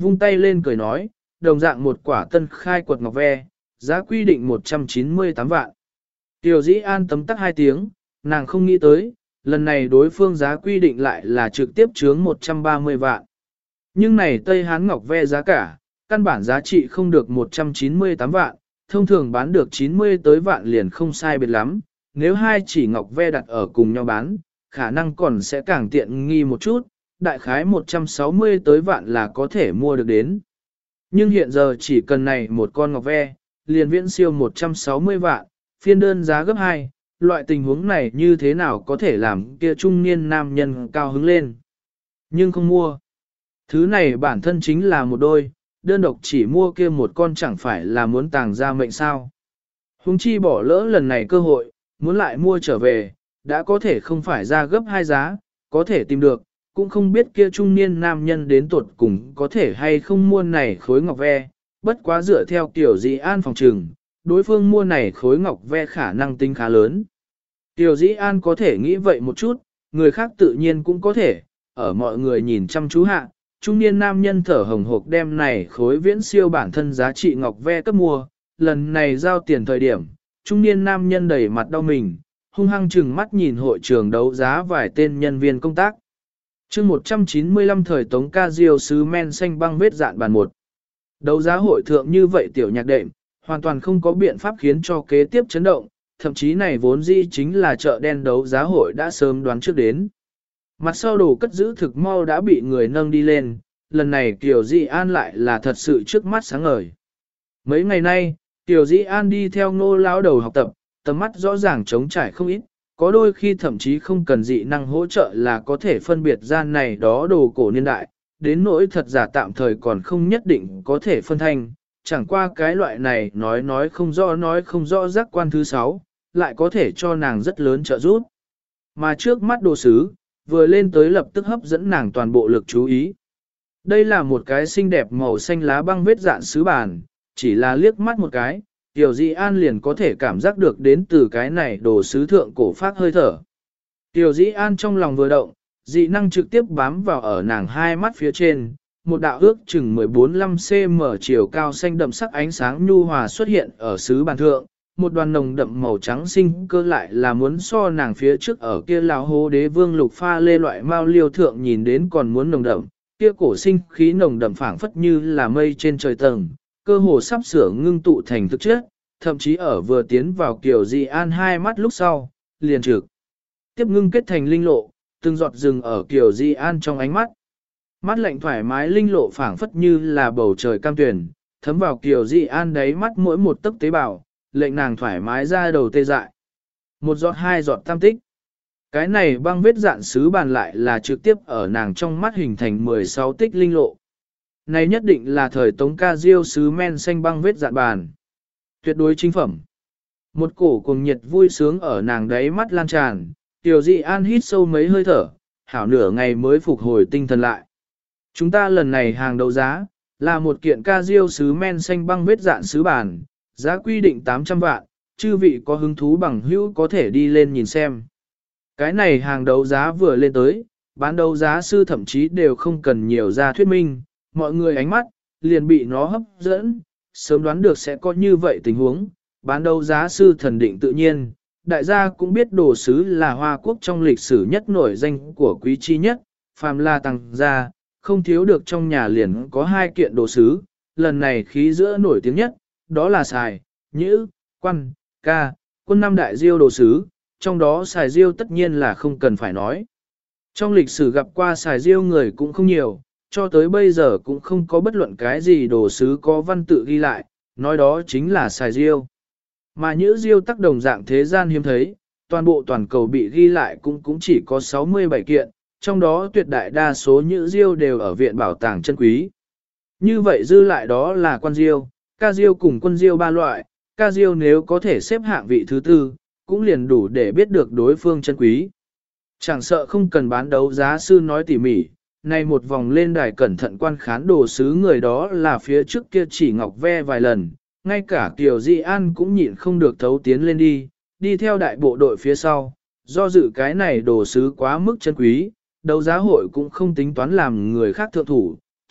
vung tay lên cười nói, đồng dạng một quả tân khai quật ngọc ve, giá quy định 198 vạn. Tiểu Dĩ An tấm tắc 2 tiếng, nàng không nghĩ tới, lần này đối phương giá quy định lại là trực tiếp chướng 130 vạn. Nhưng này Tây Hán ngọc ve giá cả, căn bản giá trị không được 198 vạn, thông thường bán được 90 tới vạn liền không sai biệt lắm, nếu hai chỉ ngọc ve đặt ở cùng nhau bán, khả năng còn sẽ càng tiện nghi một chút, đại khái 160 tới vạn là có thể mua được đến. Nhưng hiện giờ chỉ cần này một con ngọc ve, liền viễn siêu 160 vạn, phiên đơn giá gấp 2, loại tình huống này như thế nào có thể làm kia trung niên nam nhân cao hứng lên. Nhưng không mua. Thứ này bản thân chính là một đôi, đơn độc chỉ mua kia một con chẳng phải là muốn tàng ra mệnh sao. Hùng chi bỏ lỡ lần này cơ hội, muốn lại mua trở về, đã có thể không phải ra gấp 2 giá, có thể tìm được, cũng không biết kia trung niên nam nhân đến tuột cùng có thể hay không mua này khối ngọc ve, bất quá dựa theo Tiểu Dĩ An phòng trừng, đối phương mua này khối ngọc ve khả năng tính khá lớn. Tiểu Dĩ An có thể nghĩ vậy một chút, người khác tự nhiên cũng có thể, ở mọi người nhìn chăm chú hạ, trung niên nam nhân thở hồng hộc đem này khối viễn siêu bản thân giá trị ngọc ve cấp mua, lần này giao tiền thời điểm, trung niên nam nhân đẩy mặt đau mình, hung hăng chừng mắt nhìn hội trường đấu giá vài tên nhân viên công tác. chương 195 thời Tống Ca Diêu sứ men xanh băng vết dạn bàn 1. Đấu giá hội thượng như vậy tiểu nhạc đệm, hoàn toàn không có biện pháp khiến cho kế tiếp chấn động, thậm chí này vốn dĩ chính là chợ đen đấu giá hội đã sớm đoán trước đến. Mặt sau đồ cất giữ thực mau đã bị người nâng đi lên, lần này Kiều Dĩ An lại là thật sự trước mắt sáng ngời. Mấy ngày nay, Kiều Dĩ An đi theo Ngô lão đầu học tập, tầm mắt rõ ràng trống trải không ít, có đôi khi thậm chí không cần dị năng hỗ trợ là có thể phân biệt ra này đó đồ cổ niên đại, đến nỗi thật giả tạm thời còn không nhất định có thể phân thanh, chẳng qua cái loại này nói không rõ giác quan thứ 6, lại có thể cho nàng rất lớn trợ giúp. Mà trước mắt đồ sứ, vừa lên tới lập tức hấp dẫn nàng toàn bộ lực chú ý. Đây là một cái xinh đẹp màu xanh lá băng vết dạn sứ bàn, chỉ là liếc mắt một cái, Tiểu Dĩ An liền có thể cảm giác được đến từ cái này đồ sứ thượng cổ phát hơi thở. Tiểu Dĩ An trong lòng vừa động, dị năng trực tiếp bám vào ở nàng hai mắt phía trên, một đạo ước chừng 14-15 cm chiều cao xanh đậm sắc ánh sáng nhu hòa xuất hiện ở sứ bàn thượng, một đoàn nồng đậm màu trắng sinh cơ lại là muốn so nàng phía trước ở kia lão hố đế vương lục pha lê loại mao liêu thượng nhìn đến còn muốn nồng đậm, kia cổ sinh khí nồng đậm phảng phất như là mây trên trời tầng, cơ hồ sắp sửa ngưng tụ thành thực chất, thậm chí ở vừa tiến vào Kiều Dĩ An hai mắt lúc sau, liền trực tiếp ngưng kết thành linh lộ, từng giọt rừng ở Kiều Dĩ An trong ánh mắt. Mắt lạnh thoải mái linh lộ phảng phất như là bầu trời cam tuyển, thấm vào Kiều Dĩ An đáy mắt mỗi một tấc tế bào, lệnh nàng thoải mái ra đầu tê dại. Một giọt hai giọt tam tích. Cái này băng vết dạn sứ bàn lại là trực tiếp ở nàng trong mắt hình thành 16 tích linh lộ. Này nhất định là thời Tống Ca Diêu sứ men xanh băng vết dạn bàn. Tuyệt đối chính phẩm. Một cổ cùng nhiệt vui sướng ở nàng đáy mắt lan tràn, Tiểu Dĩ An hít sâu mấy hơi thở, hảo nửa ngày mới phục hồi tinh thần lại. Chúng ta lần này hàng đấu giá, là một kiện Ca Diêu sứ men xanh băng vết dạn sứ bàn, giá quy định 800 vạn, chư vị có hứng thú bằng hữu có thể đi lên nhìn xem. Cái này hàng đấu giá vừa lên tới, bán đấu giá sư thậm chí đều không cần nhiều ra thuyết minh, mọi người ánh mắt, liền bị nó hấp dẫn, sớm đoán được sẽ có như vậy tình huống, bán đấu giá sư thần định tự nhiên, đại gia cũng biết đồ sứ là Hoa Quốc trong lịch sử nhất nổi danh của quý chi nhất, phàm là tăng gia, không thiếu được trong nhà liền có hai kiện đồ sứ, lần này khí giữa nổi tiếng nhất, đó là xài, nhữ, quan, ca, quân năm đại diêu đồ sứ, trong đó xài diêu tất nhiên là không cần phải nói. Trong lịch sử gặp qua xài diêu người cũng không nhiều, cho tới bây giờ cũng không có bất luận cái gì đồ sứ có văn tự ghi lại, nói đó chính là xài diêu. Mà nhữ diêu tác đồng dạng thế gian hiếm thấy, toàn bộ toàn cầu bị ghi lại cũng chỉ có 67 kiện, trong đó tuyệt đại đa số nhữ diêu đều ở viện bảo tàng chân quý. Như vậy dư lại đó là quan diêu, ca diêu cùng quân diêu ba loại, ca diêu nếu có thể xếp hạng vị thứ tư, cũng liền đủ để biết được đối phương chân quý. Chẳng sợ không cần bán đấu giá sư nói tỉ mỉ, nay một vòng lên đài cẩn thận quan khán đồ sứ người đó là phía trước kia chỉ ngọc ve vài lần, ngay cả Kiều Dĩ An cũng nhịn không được thấu tiến lên đi theo đại bộ đội phía sau, do dự cái này đồ sứ quá mức chân quý, đấu giá hội cũng không tính toán làm người khác thượng thủ,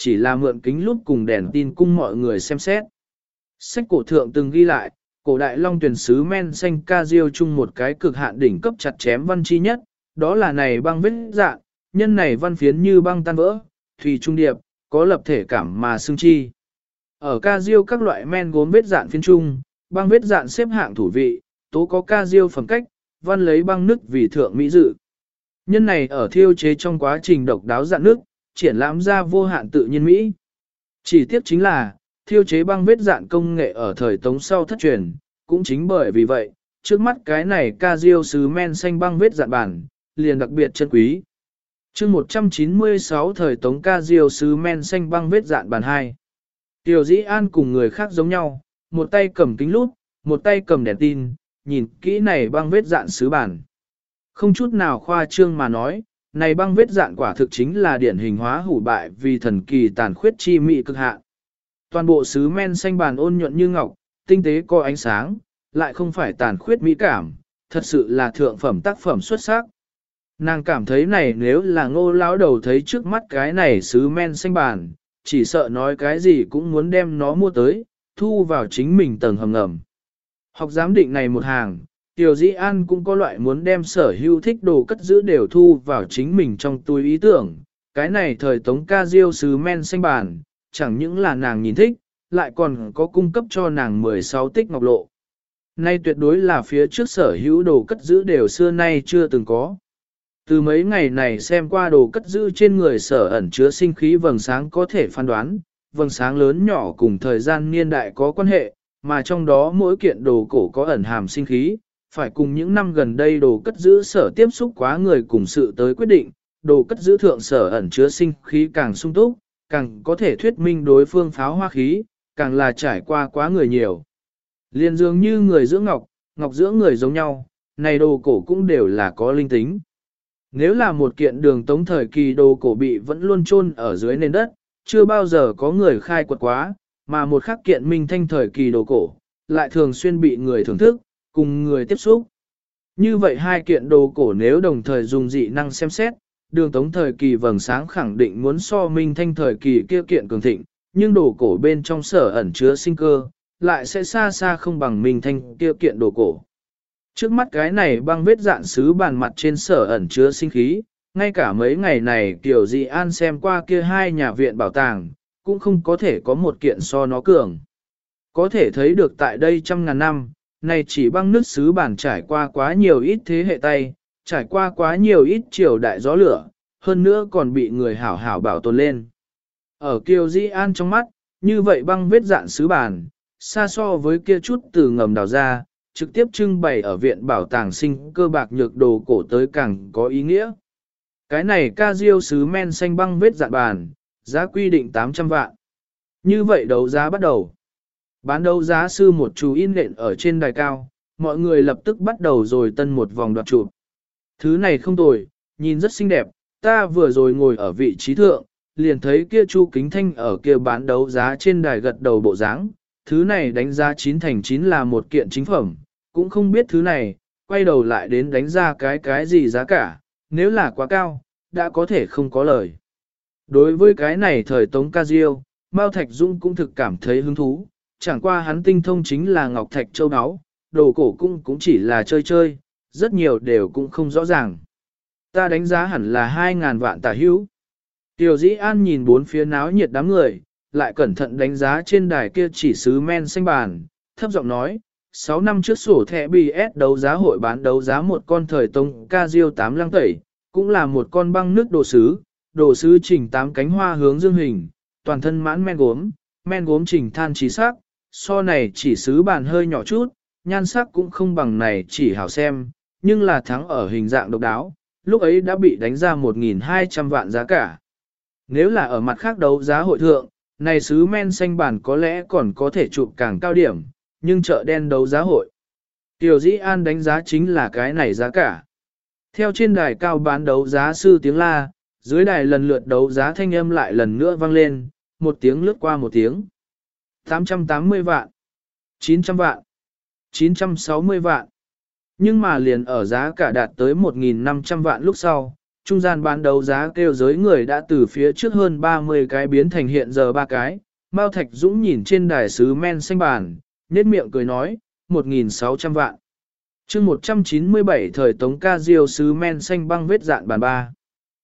chỉ là mượn kính lúp cùng đèn tin cung mọi người xem xét. Sách cổ thượng từng ghi lại, cổ đại long tuyển sứ men xanh ca diêu chung một cái cực hạn đỉnh cấp chặt chém văn chi nhất, đó là này băng vết dạn, nhân này văn phiến như băng tan vỡ, thủy trung điệp, có lập thể cảm mà xương chi. Ở ca diêu các loại men gốm vết dạn phiến trung, băng vết dạn xếp hạng thủ vị, tố có ca diêu phẩm cách, văn lấy băng nứt vì thượng mỹ dự. Nhân này ở thiêu chế trong quá trình độc đáo dạn nước, triển lãm ra vô hạn tự nhiên mỹ. Chỉ tiếc chính là, thiêu chế băng vết dạn công nghệ ở thời Tống sau thất truyền, cũng chính bởi vì vậy, trước mắt cái này ca diêu sứ men xanh băng vết dạn bản, liền đặc biệt chân quý. Chương 196 thời Tống ca diêu sứ men xanh băng vết dạn bản 2. Tiểu Dĩ An cùng người khác giống nhau, một tay cầm kính lúp, một tay cầm đèn tin, nhìn kỹ này băng vết dạn sứ bản. Không chút nào khoa trương mà nói, này băng vết dạn quả thực chính là điển hình hóa hủ bại vì thần kỳ tàn khuyết chi mị cực hạn. Toàn bộ sứ men xanh bàn ôn nhuận như ngọc, tinh tế có ánh sáng, lại không phải tàn khuyết mỹ cảm, thật sự là thượng phẩm tác phẩm xuất sắc. Nàng cảm thấy này nếu là Ngô lão đầu thấy trước mắt cái này sứ men xanh bàn, chỉ sợ nói cái gì cũng muốn đem nó mua tới, thu vào chính mình tầng hầm ngầm. Học giám định này một hàng, Tiểu Dĩ An cũng có loại muốn đem sở hữu thích đồ cất giữ đều thu vào chính mình trong túi ý tưởng. Cái này thời Tống ca diêu sứ men xanh bàn, chẳng những là nàng nhìn thích, lại còn có cung cấp cho nàng 16 tích ngọc lộ. Nay tuyệt đối là phía trước sở hữu đồ cất giữ đều xưa nay chưa từng có. Từ mấy ngày này xem qua đồ cất giữ trên người sở ẩn chứa sinh khí vầng sáng có thể phán đoán, vầng sáng lớn nhỏ cùng thời gian niên đại có quan hệ, mà trong đó mỗi kiện đồ cổ có ẩn hàm sinh khí, phải cùng những năm gần đây đồ cất giữ sở tiếp xúc quá người cùng sự tới quyết định, đồ cất giữ thượng sở ẩn chứa sinh khí càng sung túc, càng có thể thuyết minh đối phương pháo hoa khí, càng là trải qua quá người nhiều. Liên dường như người giữa ngọc, ngọc giữa người giống nhau, này đồ cổ cũng đều là có linh tính. Nếu là một kiện đường Tống thời kỳ đồ cổ bị vẫn luôn chôn ở dưới nền đất, chưa bao giờ có người khai quật quá, mà một khắc kiện minh thanh thời kỳ đồ cổ, lại thường xuyên bị người thưởng thức, cùng người tiếp xúc. Như vậy hai kiện đồ cổ nếu đồng thời dùng dị năng xem xét, đường Tống thời kỳ vầng sáng khẳng định muốn so minh thanh thời kỳ kia kiện cường thịnh, nhưng đồ cổ bên trong sở ẩn chứa sinh cơ, lại sẽ xa xa không bằng minh thanh kia kiện đồ cổ. Trước mắt cái này băng vết dạn sứ bàn mặt trên sở ẩn chứa sinh khí, ngay cả mấy ngày này Tiểu Dĩ An xem qua kia hai nhà viện bảo tàng, cũng không có thể có một kiện so nó cường. Có thể thấy được tại đây trăm ngàn năm, này chỉ băng nước sứ bàn trải qua quá nhiều ít thế hệ tay, trải qua quá nhiều ít triều đại gió lửa, hơn nữa còn bị người hảo hảo bảo tồn lên. Ở Kiều Dĩ An trong mắt, như vậy băng vết dạn sứ bàn, xa so với kia chút từ ngầm đào ra, trực tiếp trưng bày ở viện bảo tàng sinh cơ bạc nhược đồ cổ tới càng có ý nghĩa. Cái này ca diêu sứ men xanh băng vết dạn bàn, giá quy định 800 vạn. Như vậy đấu giá bắt đầu. Bán đấu giá sư một chú in nện ở trên đài cao, mọi người lập tức bắt đầu rồi tân một vòng đoạt chụp. Thứ này không tồi, nhìn rất xinh đẹp, ta vừa rồi ngồi ở vị trí thượng, liền thấy kia Chu Kính Thanh ở kia bán đấu giá trên đài gật đầu bộ dáng. Thứ này đánh giá 9 thành 9 là một kiện chính phẩm, cũng không biết thứ này, quay đầu lại đến đánh ra cái gì giá cả, nếu là quá cao, đã có thể không có lời. Đối với cái này thời Tống ca diêu, Mao Thạch Dung cũng thực cảm thấy hứng thú, chẳng qua hắn tinh thông chính là ngọc thạch châu áo, đồ cổ cũng chỉ là chơi chơi, rất nhiều đều cũng không rõ ràng. Ta đánh giá hẳn là 2.000 vạn tả hữu. Tiểu Dĩ An nhìn bốn phía náo nhiệt đám người, lại cẩn thận đánh giá trên đài kia chỉ sứ men xanh bàn, thấp giọng nói, 6 năm trước sổ thẻ BS đấu giá hội bán đấu giá một con thời Tống ca diêu 8 lăng tẩy, cũng là một con băng nước đồ sứ chỉnh 8 cánh hoa hướng dương hình, toàn thân mãn men gốm chỉnh than trí sắc, so này chỉ sứ bàn hơi nhỏ chút, nhan sắc cũng không bằng này chỉ hảo xem, nhưng là thắng ở hình dạng độc đáo, lúc ấy đã bị đánh ra 1.200 vạn giá cả. Nếu là ở mặt khác đấu giá hội thượng, này sứ men xanh bàn có lẽ còn có thể chụp càng cao điểm, nhưng chợ đen đấu giá hội. Tiểu Dĩ An đánh giá chính là cái này giá cả. Theo trên đài cao bán đấu giá sư tiếng la, dưới đài lần lượt đấu giá thanh âm lại lần nữa vang lên, một tiếng lướt qua một tiếng. 880 vạn, 900 vạn, 960 vạn. Nhưng mà liền ở giá cả đạt tới 1.500 vạn lúc sau, trung gian bán đấu giá kêu giới người đã từ phía trước hơn 30 cái biến thành hiện giờ 3 cái. Mao Thạch Dũng nhìn trên đài sứ men xanh bàn, nét miệng cười nói, 1.600 vạn. chương 197 thời Tống Ca Diêu sứ men xanh băng vết dạn bàn 3.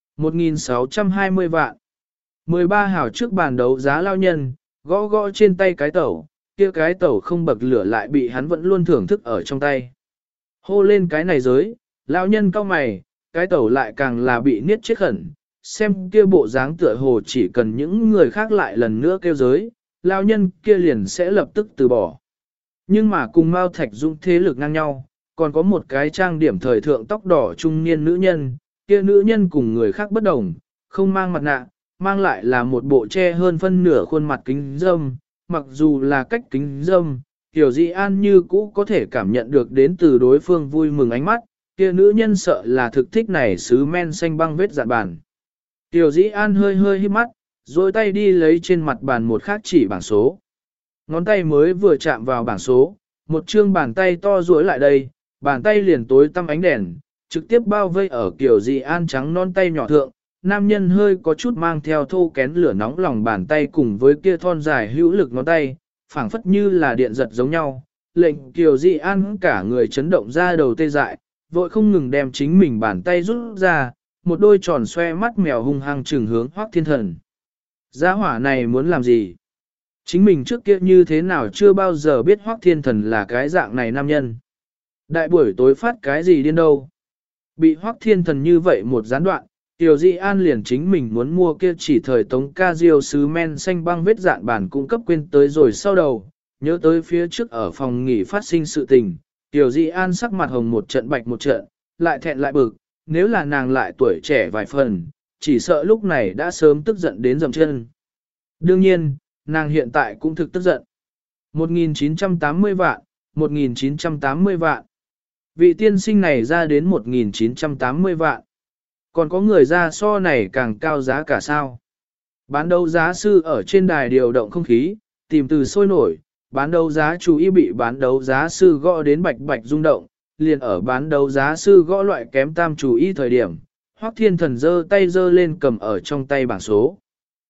1.620 vạn. 13 hào trước bàn đấu giá lao nhân, gõ gõ trên tay cái tẩu, kia cái tẩu không bậc lửa lại bị hắn vẫn luôn thưởng thức ở trong tay. Hô lên cái này giới, lao nhân cau mày, cái tẩu lại càng là bị niết chết khẩn, xem kia bộ dáng tựa hồ chỉ cần những người khác lại lần nữa kêu giới, lao nhân kia liền sẽ lập tức từ bỏ. Nhưng mà cùng Mao Thạch Dũng thế lực ngang nhau, còn có một cái trang điểm thời thượng tóc đỏ trung niên nữ nhân, kia nữ nhân cùng người khác bất đồng, không mang mặt nạ, mang lại là một bộ che hơn phân nửa khuôn mặt kính dâm, mặc dù là cách kính dâm, Tiểu Di An như cũ có thể cảm nhận được đến từ đối phương vui mừng ánh mắt, kia nữ nhân sợ là thực thích này sứ men xanh băng vết dạn bàn. Tiểu Di An hơi hơi híp mắt, rồi tay đi lấy trên mặt bàn một khác chỉ bảng số. Ngón tay mới vừa chạm vào bảng số, một chương bàn tay to duỗi lại đây, bàn tay liền tối tăm ánh đèn, trực tiếp bao vây ở Kiều Di An trắng non tay nhỏ thượng, nam nhân hơi có chút mang theo thô kén lửa nóng lòng bàn tay cùng với kia thon dài hữu lực ngón tay, phảng phất như là điện giật giống nhau, lệnh Kiều Di An cả người chấn động ra đầu tê dại, vội không ngừng đem chính mình bàn tay rút ra, một đôi tròn xoe mắt mèo hung hăng trừng hướng Hoắc Thiên Thần. Gia hỏa này muốn làm gì? Chính mình trước kia như thế nào chưa bao giờ biết Hoắc Thiên Thần là cái dạng này nam nhân. Đại buổi tối phát cái gì điên đâu. Bị Hoắc Thiên Thần như vậy một gián đoạn, Tiểu Di An liền chính mình muốn mua kia chỉ thời Tống Ca Diêu sứ men xanh băng vết dạn bản cung cấp quên tới rồi sau đầu, nhớ tới phía trước ở phòng nghỉ phát sinh sự tình. Tiểu Di An sắc mặt hồng một trận bạch một trận, lại thẹn lại bực, nếu là nàng lại tuổi trẻ vài phần, chỉ sợ lúc này đã sớm tức giận đến dầm chân. Đương nhiên, nàng hiện tại cũng thực tức giận. 1.980 vạn, 1.980 vạn. Vị tiên sinh này ra đến 1.980 vạn. Còn có người ra so này càng cao giá cả sao. Bán đấu giá sư ở trên đài điều động không khí, tìm từ sôi nổi, bán đấu giá chú ý bị bán đấu giá sư gõ đến bạch bạch rung động, liền ở bán đấu giá sư gõ loại kém tam chú ý thời điểm, Hoắc Thiên Thần giơ tay giơ lên cầm ở trong tay bảng số.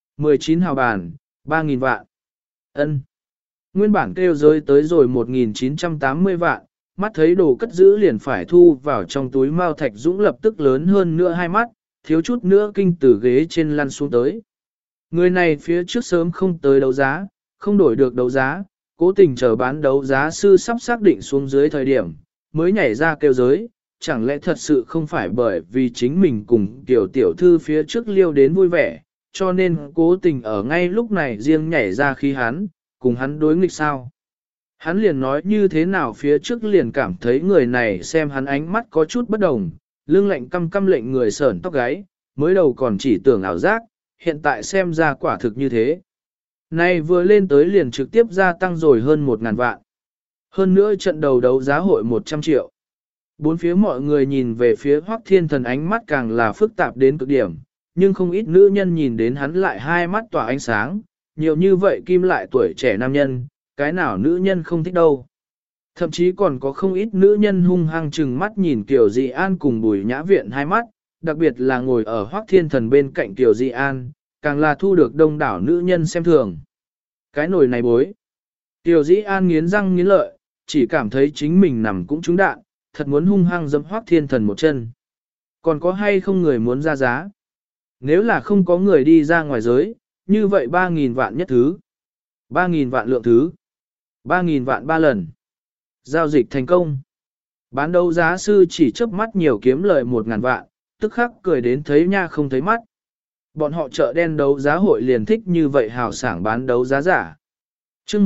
19 hào bàn, 3.000 vạn. Ân. Nguyên bản kêu giới tới rồi 1.980 vạn, mắt thấy đồ cất giữ liền phải thu vào trong túi Mao Thạch Dũng lập tức lớn hơn nữa hai mắt, thiếu chút nữa kinh từ ghế trên lăn xuống tới. Người này phía trước sớm không tới đấu giá, không đổi được đấu giá, cố tình chờ bán đấu giá sư sắp xác định xuống dưới thời điểm, mới nhảy ra kêu giới, chẳng lẽ thật sự không phải bởi vì chính mình cùng tiểu thư phía trước liêu đến vui vẻ, cho nên cố tình ở ngay lúc này riêng nhảy ra khi hắn, cùng hắn đối nghịch sao. Hắn liền nói như thế nào phía trước liền cảm thấy người này xem hắn ánh mắt có chút bất đồng, lưng lạnh căm căm lệnh người sởn tóc gáy, mới đầu còn chỉ tưởng ảo giác, hiện tại xem ra quả thực như thế. Này vừa lên tới liền trực tiếp gia tăng rồi hơn 1.000 vạn. Hơn nữa trận đầu đấu giá hội 100 triệu. Bốn phía mọi người nhìn về phía Hoắc Thiên Thần ánh mắt càng là phức tạp đến cực điểm, nhưng không ít nữ nhân nhìn đến hắn lại hai mắt tỏa ánh sáng, nhiều như vậy kim lại tuổi trẻ nam nhân, cái nào nữ nhân không thích đâu. Thậm chí còn có không ít nữ nhân hung hăng chừng mắt nhìn Kiều Di An cùng Bùi Nhã Viện hai mắt, đặc biệt là ngồi ở Hoắc Thiên Thần bên cạnh Kiều Di An, càng là thu được đông đảo nữ nhân xem thường. Cái nồi này bối. Kiều Di An nghiến răng nghiến lợi, chỉ cảm thấy chính mình nằm cũng trúng đạn, thật muốn hung hăng dẫm Hoắc Thiên Thần một chân. Còn có hay không người muốn ra giá? Nếu là không có người đi ra ngoài giới, như vậy 3.000 vạn nhất thứ. 3.000 vạn lượng thứ. 3.000 vạn 3 lần. Giao dịch thành công. Bán đấu giá sư chỉ chớp mắt nhiều kiếm lời 1.000 vạn, tức khắc cười đến thấy nha không thấy mắt. Bọn họ chợ đen đấu giá hội liền thích như vậy hào sảng bán đấu giá giả. chương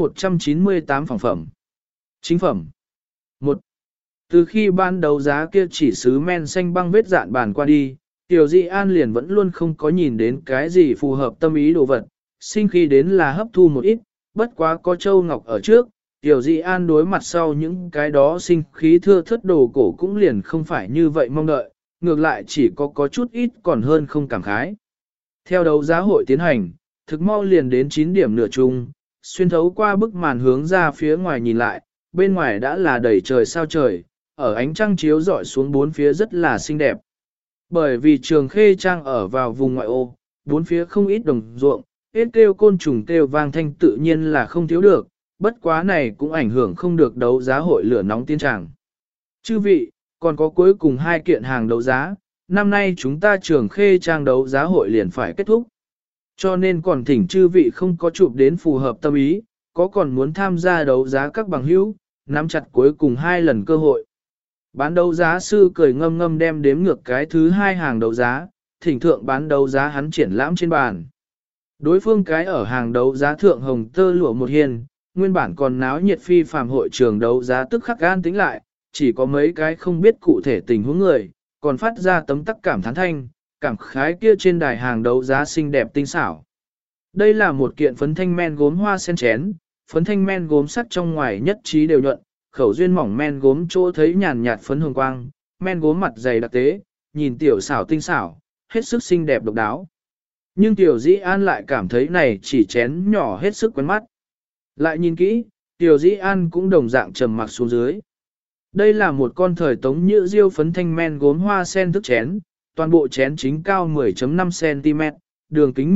198 phòng phẩm. Chính phẩm. 1. Từ khi ban đấu giá kia chỉ sứ men xanh băng vết dạn bàn qua đi, Tiểu Di An liền vẫn luôn không có nhìn đến cái gì phù hợp tâm ý đồ vật, sinh khi đến là hấp thu một ít, bất quá có châu ngọc ở trước, Tiểu Di An đối mặt sau những cái đó sinh khí thưa thất đồ cổ cũng liền không phải như vậy mong đợi, ngược lại chỉ có chút ít còn hơn không cảm khái. Theo đấu giá hội tiến hành, thực mau liền đến 9 điểm nửa chung, xuyên thấu qua bức màn hướng ra phía ngoài nhìn lại, bên ngoài đã là đầy trời sao trời, ở ánh trăng chiếu rọi xuống bốn phía rất là xinh đẹp. Bởi vì Trường Khê Trang ở vào vùng ngoại ô, bốn phía không ít đồng ruộng, hết kêu côn trùng kêu vang thanh tự nhiên là không thiếu được, bất quá này cũng ảnh hưởng không được đấu giá hội lửa nóng tiến tràng. Chư vị, còn có cuối cùng 2 kiện hàng đấu giá, năm nay chúng ta Trường Khê Trang đấu giá hội liền phải kết thúc. Cho nên còn thỉnh chư vị không có chụp đến phù hợp tâm ý, có còn muốn tham gia đấu giá các bằng hữu, nắm chặt cuối cùng 2 lần cơ hội. Bán đấu giá sư cười ngâm ngâm đem đếm ngược cái thứ 2 hàng đấu giá, thỉnh thượng bán đấu giá hắn triển lãm trên bàn. Đối phương cái ở hàng đấu giá thượng hồng tơ lụa một hiền, nguyên bản còn náo nhiệt phi phàm hội trường đấu giá tức khắc gan tính lại, chỉ có mấy cái không biết cụ thể tình huống người, còn phát ra tấm tắc cảm thán thanh, cảm khái kia trên đài hàng đấu giá xinh đẹp tinh xảo. Đây là một kiện phấn thanh men gốm hoa sen chén, phấn thanh men gốm sắc trong ngoài nhất trí đều nhuận, khẩu duyên mỏng men gốm chỗ thấy nhàn nhạt phấn hồng quang, men gốm mặt dày đặc tế, nhìn tiểu xảo tinh xảo, hết sức xinh đẹp độc đáo. Nhưng tiểu dĩ an lại cảm thấy này chỉ chén nhỏ hết sức quen mắt. Lại nhìn kỹ, tiểu dĩ an cũng đồng dạng trầm mặc xuống dưới. Đây là một con thời Tống Nhữ Diêu phấn thanh men gốm hoa sen thức chén, toàn bộ chén chính cao 10.5cm, đường kính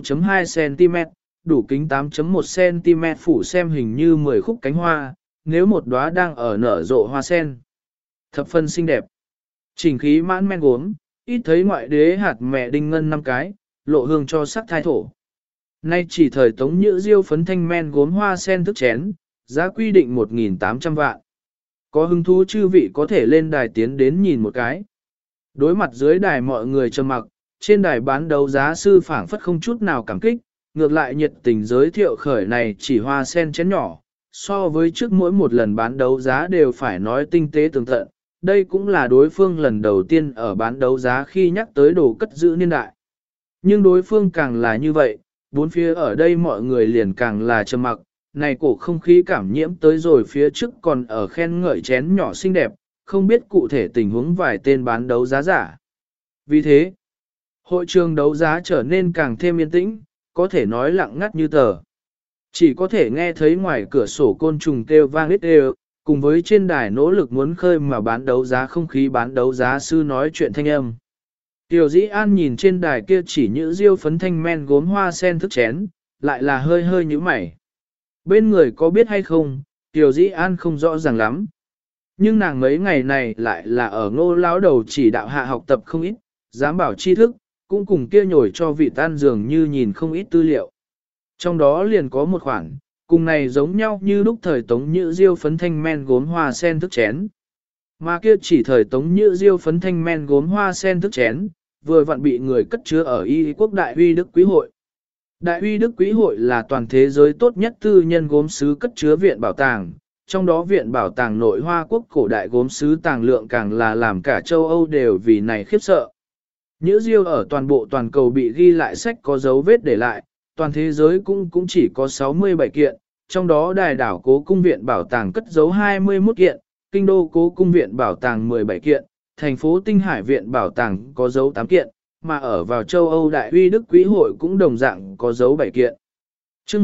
16.2cm, đủ kính 8.1cm phủ xem hình như 10 khúc cánh hoa, nếu một đóa đang ở nở rộ hoa sen. Thập phân xinh đẹp. Chỉnh khí mãn men gốm, ít thấy ngoại đế hạt mẹ đinh ngân 5 cái, lộ hương cho sắc thai thổ. Nay chỉ thời Tống Nhữ Diêu phấn thanh men gốm hoa sen thức chén, giá quy định 1.800 vạn. Có hứng thú chư vị có thể lên đài tiến đến nhìn một cái. Đối mặt dưới đài mọi người trầm mặc, trên đài bán đấu giá sư phảng phất không chút nào cảm kích, ngược lại nhiệt tình giới thiệu khởi này chỉ hoa sen chén nhỏ, so với trước mỗi một lần bán đấu giá đều phải nói tinh tế tường tận, đây cũng là đối phương lần đầu tiên ở bán đấu giá khi nhắc tới đồ cất giữ niên đại. Nhưng đối phương càng là như vậy, bốn phía ở đây mọi người liền càng là trầm mặc, này cổ không khí cảm nhiễm tới rồi phía trước còn ở khen ngợi chén nhỏ xinh đẹp, không biết cụ thể tình huống vài tên bán đấu giá giả. Vì thế, hội trường đấu giá trở nên càng thêm yên tĩnh, có thể nói lặng ngắt như tờ. Chỉ có thể nghe thấy ngoài cửa sổ côn trùng kêu vang ít đều, cùng với trên đài nỗ lực muốn khơi mà bán đấu giá không khí bán đấu giá sư nói chuyện thanh âm. Tiểu Dĩ An nhìn trên đài kia chỉ những diêu phấn thanh men gốm hoa sen thức chén, lại là hơi hơi như mày. Bên người có biết hay không, Tiểu Dĩ An không rõ ràng lắm. Nhưng nàng mấy ngày này lại là ở Ngô lão đầu chỉ đạo hạ học tập không ít, dám bảo tri thức, cũng cùng kia nhồi cho vị tan dường như nhìn không ít tư liệu. Trong đó liền có một khoản, cùng này giống nhau như lúc thời Tống Nhữ Diêu phấn thanh men gốm hoa sen thức chén. Mà kia chỉ thời Tống Nhữ Diêu phấn thanh men gốm hoa sen thức chén, vừa vặn bị người cất chứa ở Y quốc Đại Huy Đức Quý hội. Đại Huy Đức Quý hội là toàn thế giới tốt nhất tư nhân gốm sứ cất chứa viện bảo tàng, trong đó viện bảo tàng nội Hoa quốc cổ đại gốm sứ tàng lượng càng là làm cả châu Âu đều vì này khiếp sợ. Nhữ Diêu ở toàn bộ toàn cầu bị ghi lại sách có dấu vết để lại, toàn thế giới cũng chỉ có 67 kiện, trong đó Đài đảo Cố cung viện bảo tàng cất giấu 21 kiện, Kinh đô Cố cung viện bảo tàng 17 kiện, thành phố Tinh Hải viện bảo tàng có dấu 8 kiện, mà ở vào châu Âu Đại Huy Đức Quý hội cũng đồng dạng có dấu 7 kiện. Chương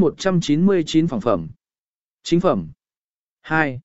199 phẳng phẩm. Chính phẩm. 2.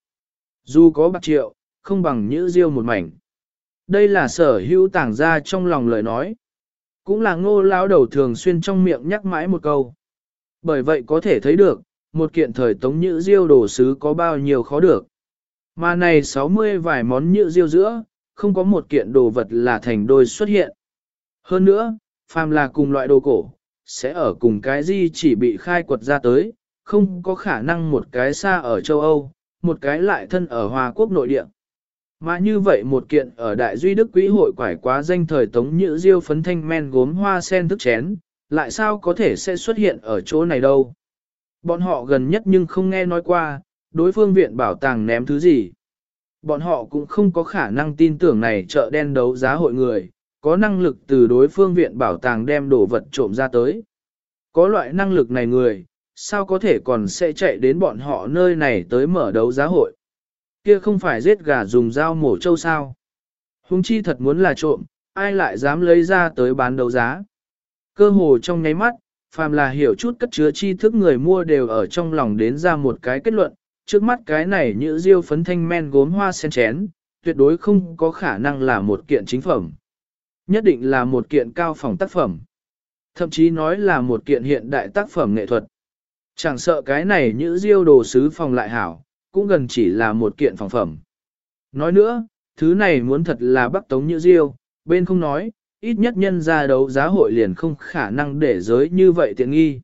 Dù có bạc triệu, không bằng Nhữ Diêu một mảnh. Đây là sở hữu tàng ra trong lòng lời nói. Cũng là Ngô lão đầu thường xuyên trong miệng nhắc mãi một câu. Bởi vậy có thể thấy được, một kiện thời Tống Nhữ Diêu đồ sứ có bao nhiêu khó được. Mà này 60 vài món Nhữ Diêu giữa, không có một kiện đồ vật là thành đôi xuất hiện. Hơn nữa, phàm là cùng loại đồ cổ, sẽ ở cùng cái gì chỉ bị khai quật ra tới, không có khả năng một cái xa ở châu Âu, một cái lại thân ở Hoa quốc nội địa. Mà như vậy một kiện ở Đại Duy Đức Quý hội quải quá danh thời Tống Nhữ Diêu phấn thanh men gốm hoa sen thức chén, lại sao có thể sẽ xuất hiện ở chỗ này đâu. Bọn họ gần nhất nhưng không nghe nói qua, đối phương viện bảo tàng ném thứ gì. Bọn họ cũng không có khả năng tin tưởng này chợ đen đấu giá hội người, có năng lực từ đối phương viện bảo tàng đem đồ vật trộm ra tới. Có loại năng lực này người, sao có thể còn sẽ chạy đến bọn họ nơi này tới mở đấu giá hội. Kia không phải giết gà dùng dao mổ trâu sao. Hùng chi thật muốn là trộm, ai lại dám lấy ra tới bán đấu giá. Cơ hồ trong nháy mắt, phàm là hiểu chút cất chứa tri thức người mua đều ở trong lòng đến ra một cái kết luận, trước mắt cái này Nhữ Diêu phấn thanh men gốm hoa sen chén, tuyệt đối không có khả năng là một kiện chính phẩm. Nhất định là một kiện cao phẩm tác phẩm. Thậm chí nói là một kiện hiện đại tác phẩm nghệ thuật. Chẳng sợ cái này như diêu đồ sứ phòng lại hảo, cũng gần chỉ là một kiện phòng phẩm. Nói nữa, thứ này muốn thật là Bắc Tống như diêu, bên không nói, ít nhất nhân ra đấu giá hội liền không khả năng để giới như vậy tiện nghi.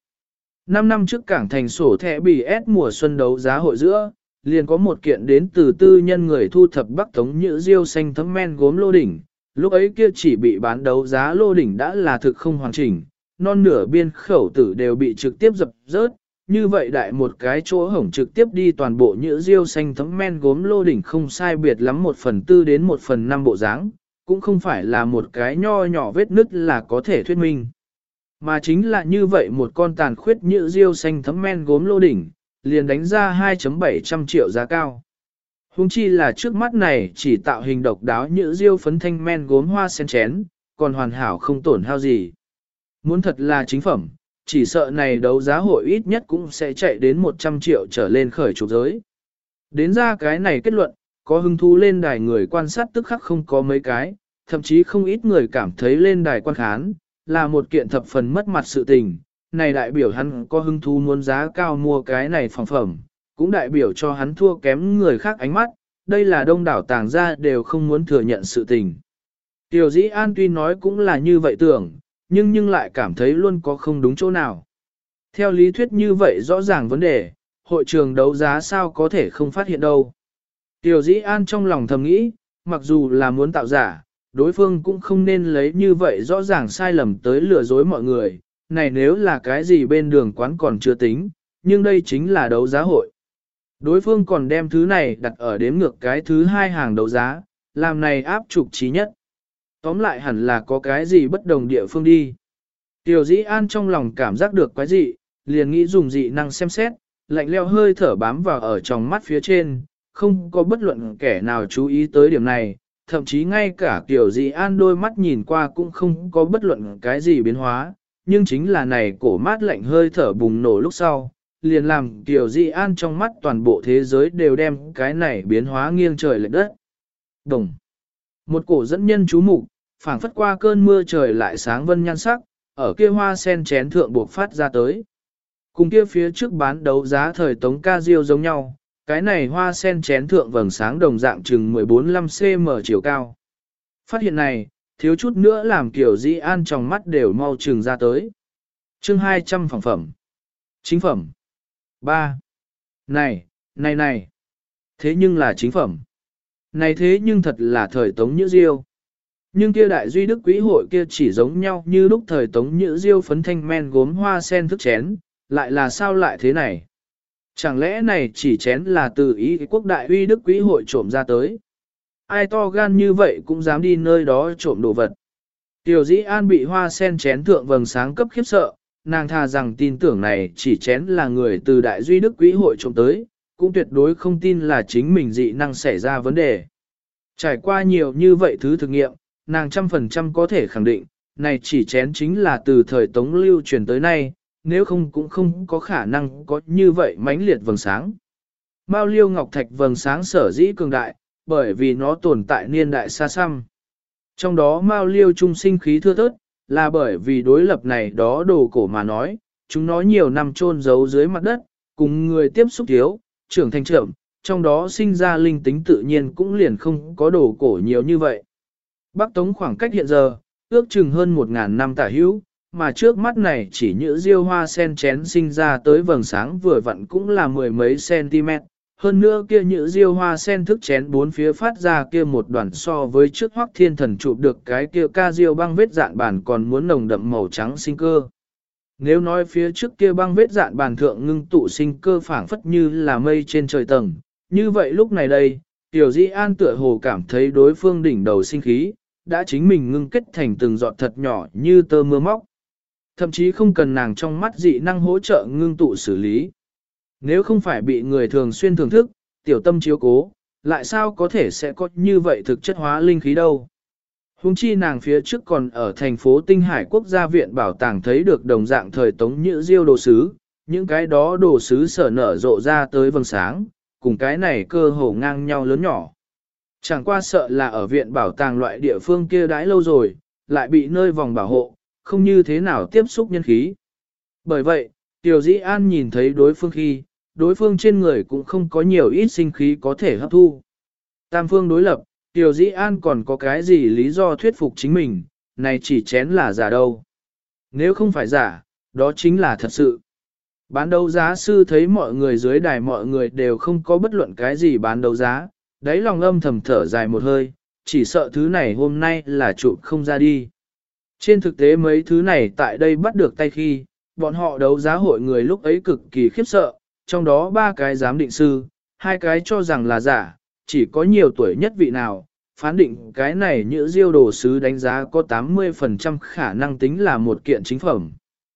5 năm trước cảng thành sổ thẻ BS mùa xuân đấu giá hội giữa, liền có một kiện đến từ tư nhân người thu thập Bắc Tống như diêu xanh thấm men gốm lô đỉnh, lúc ấy kia chỉ bị bán đấu giá lô đỉnh đã là thực không hoàn chỉnh, non nửa biên khẩu tử đều bị trực tiếp dập rớt, như vậy đại một cái chỗ hổng trực tiếp đi toàn bộ nhữ diêu xanh thấm men gốm lô đỉnh không sai biệt lắm 1/4 đến 1/5 bộ dáng, cũng không phải là một cái nho nhỏ vết nứt là có thể thuyết minh. Mà chính là như vậy một con tàn khuyết nhữ diêu xanh thấm men gốm lô đỉnh, liền đánh ra 2,700 triệu giá cao. Hùng chi là trước mắt này chỉ tạo hình độc đáo nhữ diêu phấn thanh men gốm hoa sen chén, còn hoàn hảo không tổn hao gì. Muốn thật là chính phẩm, chỉ sợ này đấu giá hội ít nhất cũng sẽ chạy đến 100 triệu trở lên khởi trục giới. Đến ra cái này kết luận, có hứng thú lên đài người quan sát tức khắc không có mấy cái, thậm chí không ít người cảm thấy lên đài quan khán, là một kiện thập phần mất mặt sự tình. Này đại biểu hắn có hứng thú muốn giá cao mua cái này phòng phẩm, cũng đại biểu cho hắn thua kém người khác ánh mắt, đây là đông đảo tàng gia đều không muốn thừa nhận sự tình. Tiểu Dĩ An tuy nói cũng là như vậy tưởng, nhưng lại cảm thấy luôn có không đúng chỗ nào. Theo lý thuyết như vậy rõ ràng vấn đề, hội trường đấu giá sao có thể không phát hiện đâu. Tiểu Dĩ An trong lòng thầm nghĩ, mặc dù là muốn tạo giả, đối phương cũng không nên lấy như vậy rõ ràng sai lầm tới lừa dối mọi người, này nếu là cái gì bên đường quán còn chưa tính, nhưng đây chính là đấu giá hội. Đối phương còn đem thứ này đặt ở đếm ngược cái thứ hai hàng đấu giá, làm này áp trục trí nhất. Tóm lại hẳn là có cái gì bất đồng địa phương đi. Tiểu Dĩ An trong lòng cảm giác được quái dị, liền nghĩ dùng dị năng xem xét, lạnh leo hơi thở bám vào ở trong mắt phía trên, không có bất luận kẻ nào chú ý tới điểm này, thậm chí ngay cả Tiểu Dĩ An đôi mắt nhìn qua cũng không có bất luận cái gì biến hóa, nhưng chính là này cổ mát lạnh hơi thở bùng nổ lúc sau, liền làm Tiểu Dĩ An trong mắt toàn bộ thế giới đều đem cái này biến hóa nghiêng trời lệch đất. Đồng. Một cổ dẫn nhân chú mục, phảng phất qua cơn mưa trời lại sáng vân nhan sắc, ở kia hoa sen chén thượng buộc phát ra tới. Cùng kia phía trước bán đấu giá thời Tống Ca Diêu giống nhau, cái này hoa sen chén thượng vầng sáng đồng dạng chừng 14-15 cm chiều cao. Phát hiện này, thiếu chút nữa làm Kiều Dĩ An trong mắt đều mau chừng ra tới. Chương 200 phẩm phẩm. Chính phẩm. 3. Này. Thế nhưng là chính phẩm. Này thế nhưng thật là thời Tống Nhữ Diêu. Nhưng kia đại duy đức quý hội kia chỉ giống nhau như lúc thời Tống Nhữ Diêu phấn thanh men gốm hoa sen thức chén, lại là sao lại thế này? Chẳng lẽ này chỉ chén là từ ý quốc đại uy đức quý hội trộm ra tới? Ai to gan như vậy cũng dám đi nơi đó trộm đồ vật. Tiểu Dĩ An bị hoa sen chén thượng vầng sáng cấp khiếp sợ, nàng tha rằng tin tưởng này chỉ chén là người từ đại duy đức quý hội trộm tới, cũng tuyệt đối không tin là chính mình dị năng xảy ra vấn đề. Trải qua nhiều như vậy thứ thực nghiệm, nàng 100% có thể khẳng định, này chỉ chén chính là từ thời Tống lưu truyền tới nay, nếu không cũng không có khả năng có như vậy mãnh liệt vầng sáng. Mao liêu ngọc thạch vầng sáng sở dĩ cường đại, bởi vì nó tồn tại niên đại xa xăm. Trong đó Mao liêu trung sinh khí thưa thớt, là bởi vì đối lập này đó đồ cổ mà nói, chúng nó nhiều năm chôn giấu dưới mặt đất, cùng người tiếp xúc thiếu, trưởng thành trưởng, trong đó sinh ra linh tính tự nhiên cũng liền không có đồ cổ nhiều như vậy. Bắc Tống khoảng cách hiện giờ, ước chừng hơn 1.000 năm tả hữu, mà trước mắt này chỉ như diêu hoa sen chén sinh ra tới vầng sáng vừa vặn cũng là 10 mấy cm. Hơn nữa kia như diêu hoa sen thức chén bốn phía phát ra kia một đoàn so với trước Hoắc Thiên Thần chụp được cái kia ca diêu băng vết dạn bàn còn muốn nồng đậm màu trắng sinh cơ. Nếu nói phía trước kia băng vết dạn bàn thượng ngưng tụ sinh cơ phảng phất như là mây trên trời tầng, như vậy lúc này đây, Tiểu Dĩ An tựa hồ cảm thấy đối phương đỉnh đầu sinh khí, đã chính mình ngưng kết thành từng giọt thật nhỏ như tơ mưa móc. Thậm chí không cần nàng trong mắt dị năng hỗ trợ ngưng tụ xử lý. Nếu không phải bị người thường xuyên thưởng thức, tiểu tâm chiếu cố, lại sao có thể sẽ có như vậy thực chất hóa linh khí đâu. Hùng chi nàng phía trước còn ở thành phố Tinh Hải Quốc gia viện bảo tàng thấy được đồng dạng thời Tống Nhữ Diêu đồ sứ, những cái đó đồ sứ sở nở rộ ra tới vầng sáng, cùng cái này cơ hồ ngang nhau lớn nhỏ. Chẳng qua sợ là ở viện bảo tàng loại địa phương kia đãi lâu rồi, lại bị nơi vòng bảo hộ, không như thế nào tiếp xúc nhân khí. Bởi vậy, Tiểu Dĩ An nhìn thấy đối phương khi, đối phương trên người cũng không có nhiều ít sinh khí có thể hấp thu. Tam phương đối lập, Tiểu Dĩ An còn có cái gì lý do thuyết phục chính mình, này chỉ chén là giả đâu. Nếu không phải giả, đó chính là thật sự. Bán đấu giá sư thấy mọi người dưới đài mọi người đều không có bất luận cái gì bán đấu giá, đáy lòng âm thầm thở dài một hơi, chỉ sợ thứ này hôm nay là chụp không ra đi. Trên thực tế mấy thứ này tại đây bắt được tay khi, bọn họ đấu giá hội người lúc ấy cực kỳ khiếp sợ, trong đó 3 cái giám định sư, 2 cái cho rằng là giả, chỉ có nhiều tuổi nhất vị nào, phán định cái này như diêu đồ sứ đánh giá có 80% khả năng tính là một kiện chính phẩm.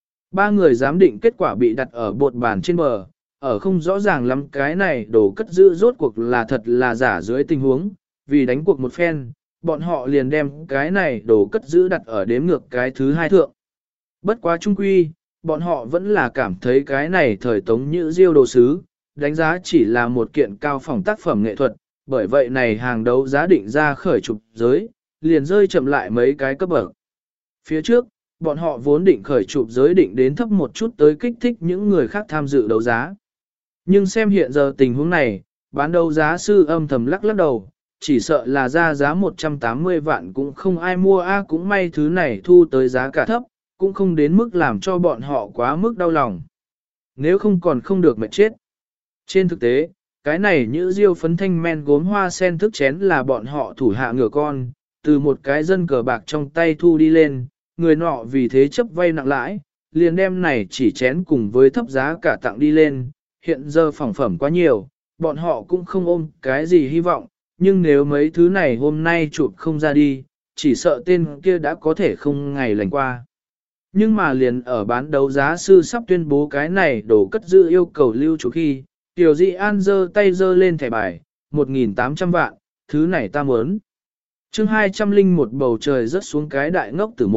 3 người giám định kết quả bị đặt ở bột bàn trên bờ, ở không rõ ràng lắm cái này đồ cất giữ rốt cuộc là thật là giả dưới tình huống, vì đánh cuộc một phen, bọn họ liền đem cái này đồ cất giữ đặt ở đếm ngược cái thứ 2 thượng. Bất quá trung quy, bọn họ vẫn là cảm thấy cái này thời tống như diêu đồ sứ, đánh giá chỉ là một kiện cao phẩm tác phẩm nghệ thuật, bởi vậy này hàng đấu giá định ra khởi chụp giới, liền rơi chậm lại mấy cái cấp bậc. Phía trước, bọn họ vốn định khởi chụp giới định đến thấp một chút tới kích thích những người khác tham dự đấu giá. Nhưng xem hiện giờ tình huống này, bán đấu giá sư âm thầm lắc lắc đầu, chỉ sợ là ra giá 180 vạn cũng không ai mua cũng may thứ này thu tới giá cả thấp, cũng không đến mức làm cho bọn họ quá mức đau lòng. Nếu không còn không được mệt chết. Trên thực tế, cái này như diêu phấn thanh men gốm hoa sen thức chén là bọn họ thủ hạ ngựa con, từ một cái dân cờ bạc trong tay thu đi lên, người nọ vì thế chấp vay nặng lãi, liền đem này chỉ chén cùng với thấp giá cả tặng đi lên, hiện giờ phỏng phẩm quá nhiều, bọn họ cũng không ôm cái gì hy vọng, nhưng nếu mấy thứ này hôm nay chụp không ra đi, chỉ sợ tên kia đã có thể không ngày lành qua. Nhưng mà liền ở bán đấu giá sư sắp tuyên bố cái này đổ cất giữ yêu cầu lưu trú khi, Tiểu Dị An giơ tay giơ lên thẻ bài, 1.800 vạn, thứ này ta muốn. Chương 201 bầu trời rớt xuống cái đại ngốc tử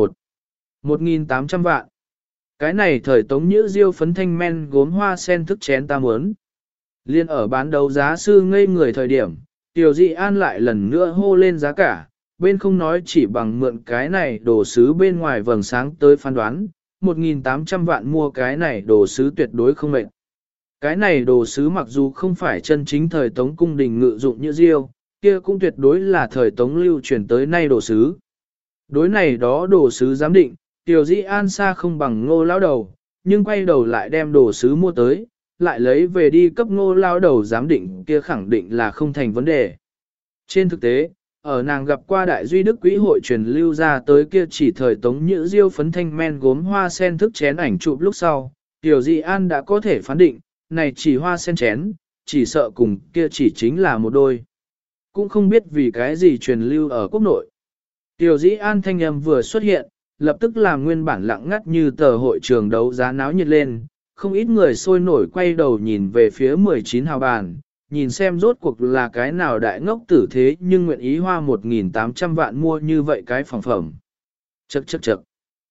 1.800 vạn. Cái này thời tống nhữ diêu phấn thanh men gốm hoa sen thức chén ta muốn. Liên ở bán đấu giá sư ngây người thời điểm, Tiểu Dị An lại lần nữa hô lên giá cả, bên không nói chỉ bằng mượn cái này đồ sứ bên ngoài vầng sáng tới phán đoán, 1.800 vạn mua cái này đồ sứ tuyệt đối không mệt. Cái này đồ sứ mặc dù không phải chân chính thời tống cung đình ngự dụng như diêu, kia cũng tuyệt đối là thời tống lưu truyền tới nay đồ sứ. Đối này đó đồ sứ giám định, Tiểu Dĩ An xa không bằng Ngô lão đầu, nhưng quay đầu lại đem đồ sứ mua tới, lại lấy về đi cấp Ngô lão đầu giám định kia khẳng định là không thành vấn đề. Trên thực tế, ở nàng gặp qua Đại Duy Đức Quỹ hội truyền lưu ra tới kia chỉ thời tống nhữ diêu phấn thanh men gốm hoa sen thức chén ảnh chụp lúc sau, Tiểu Dĩ An đã có thể phán định, này chỉ hoa sen chén, chỉ sợ cùng kia chỉ chính là một đôi. Cũng không biết vì cái gì truyền lưu ở quốc nội. Tiểu Dĩ An thanh âm vừa xuất hiện, lập tức làm nguyên bản lặng ngắt như tờ hội trường đấu giá náo nhiệt lên, không ít người sôi nổi quay đầu nhìn về phía 19 hào bàn, nhìn xem rốt cuộc là cái nào đại ngốc tử thế nhưng nguyện ý hoa 1.800 vạn mua như vậy cái phòng phẩm. Chậc chậc chậc.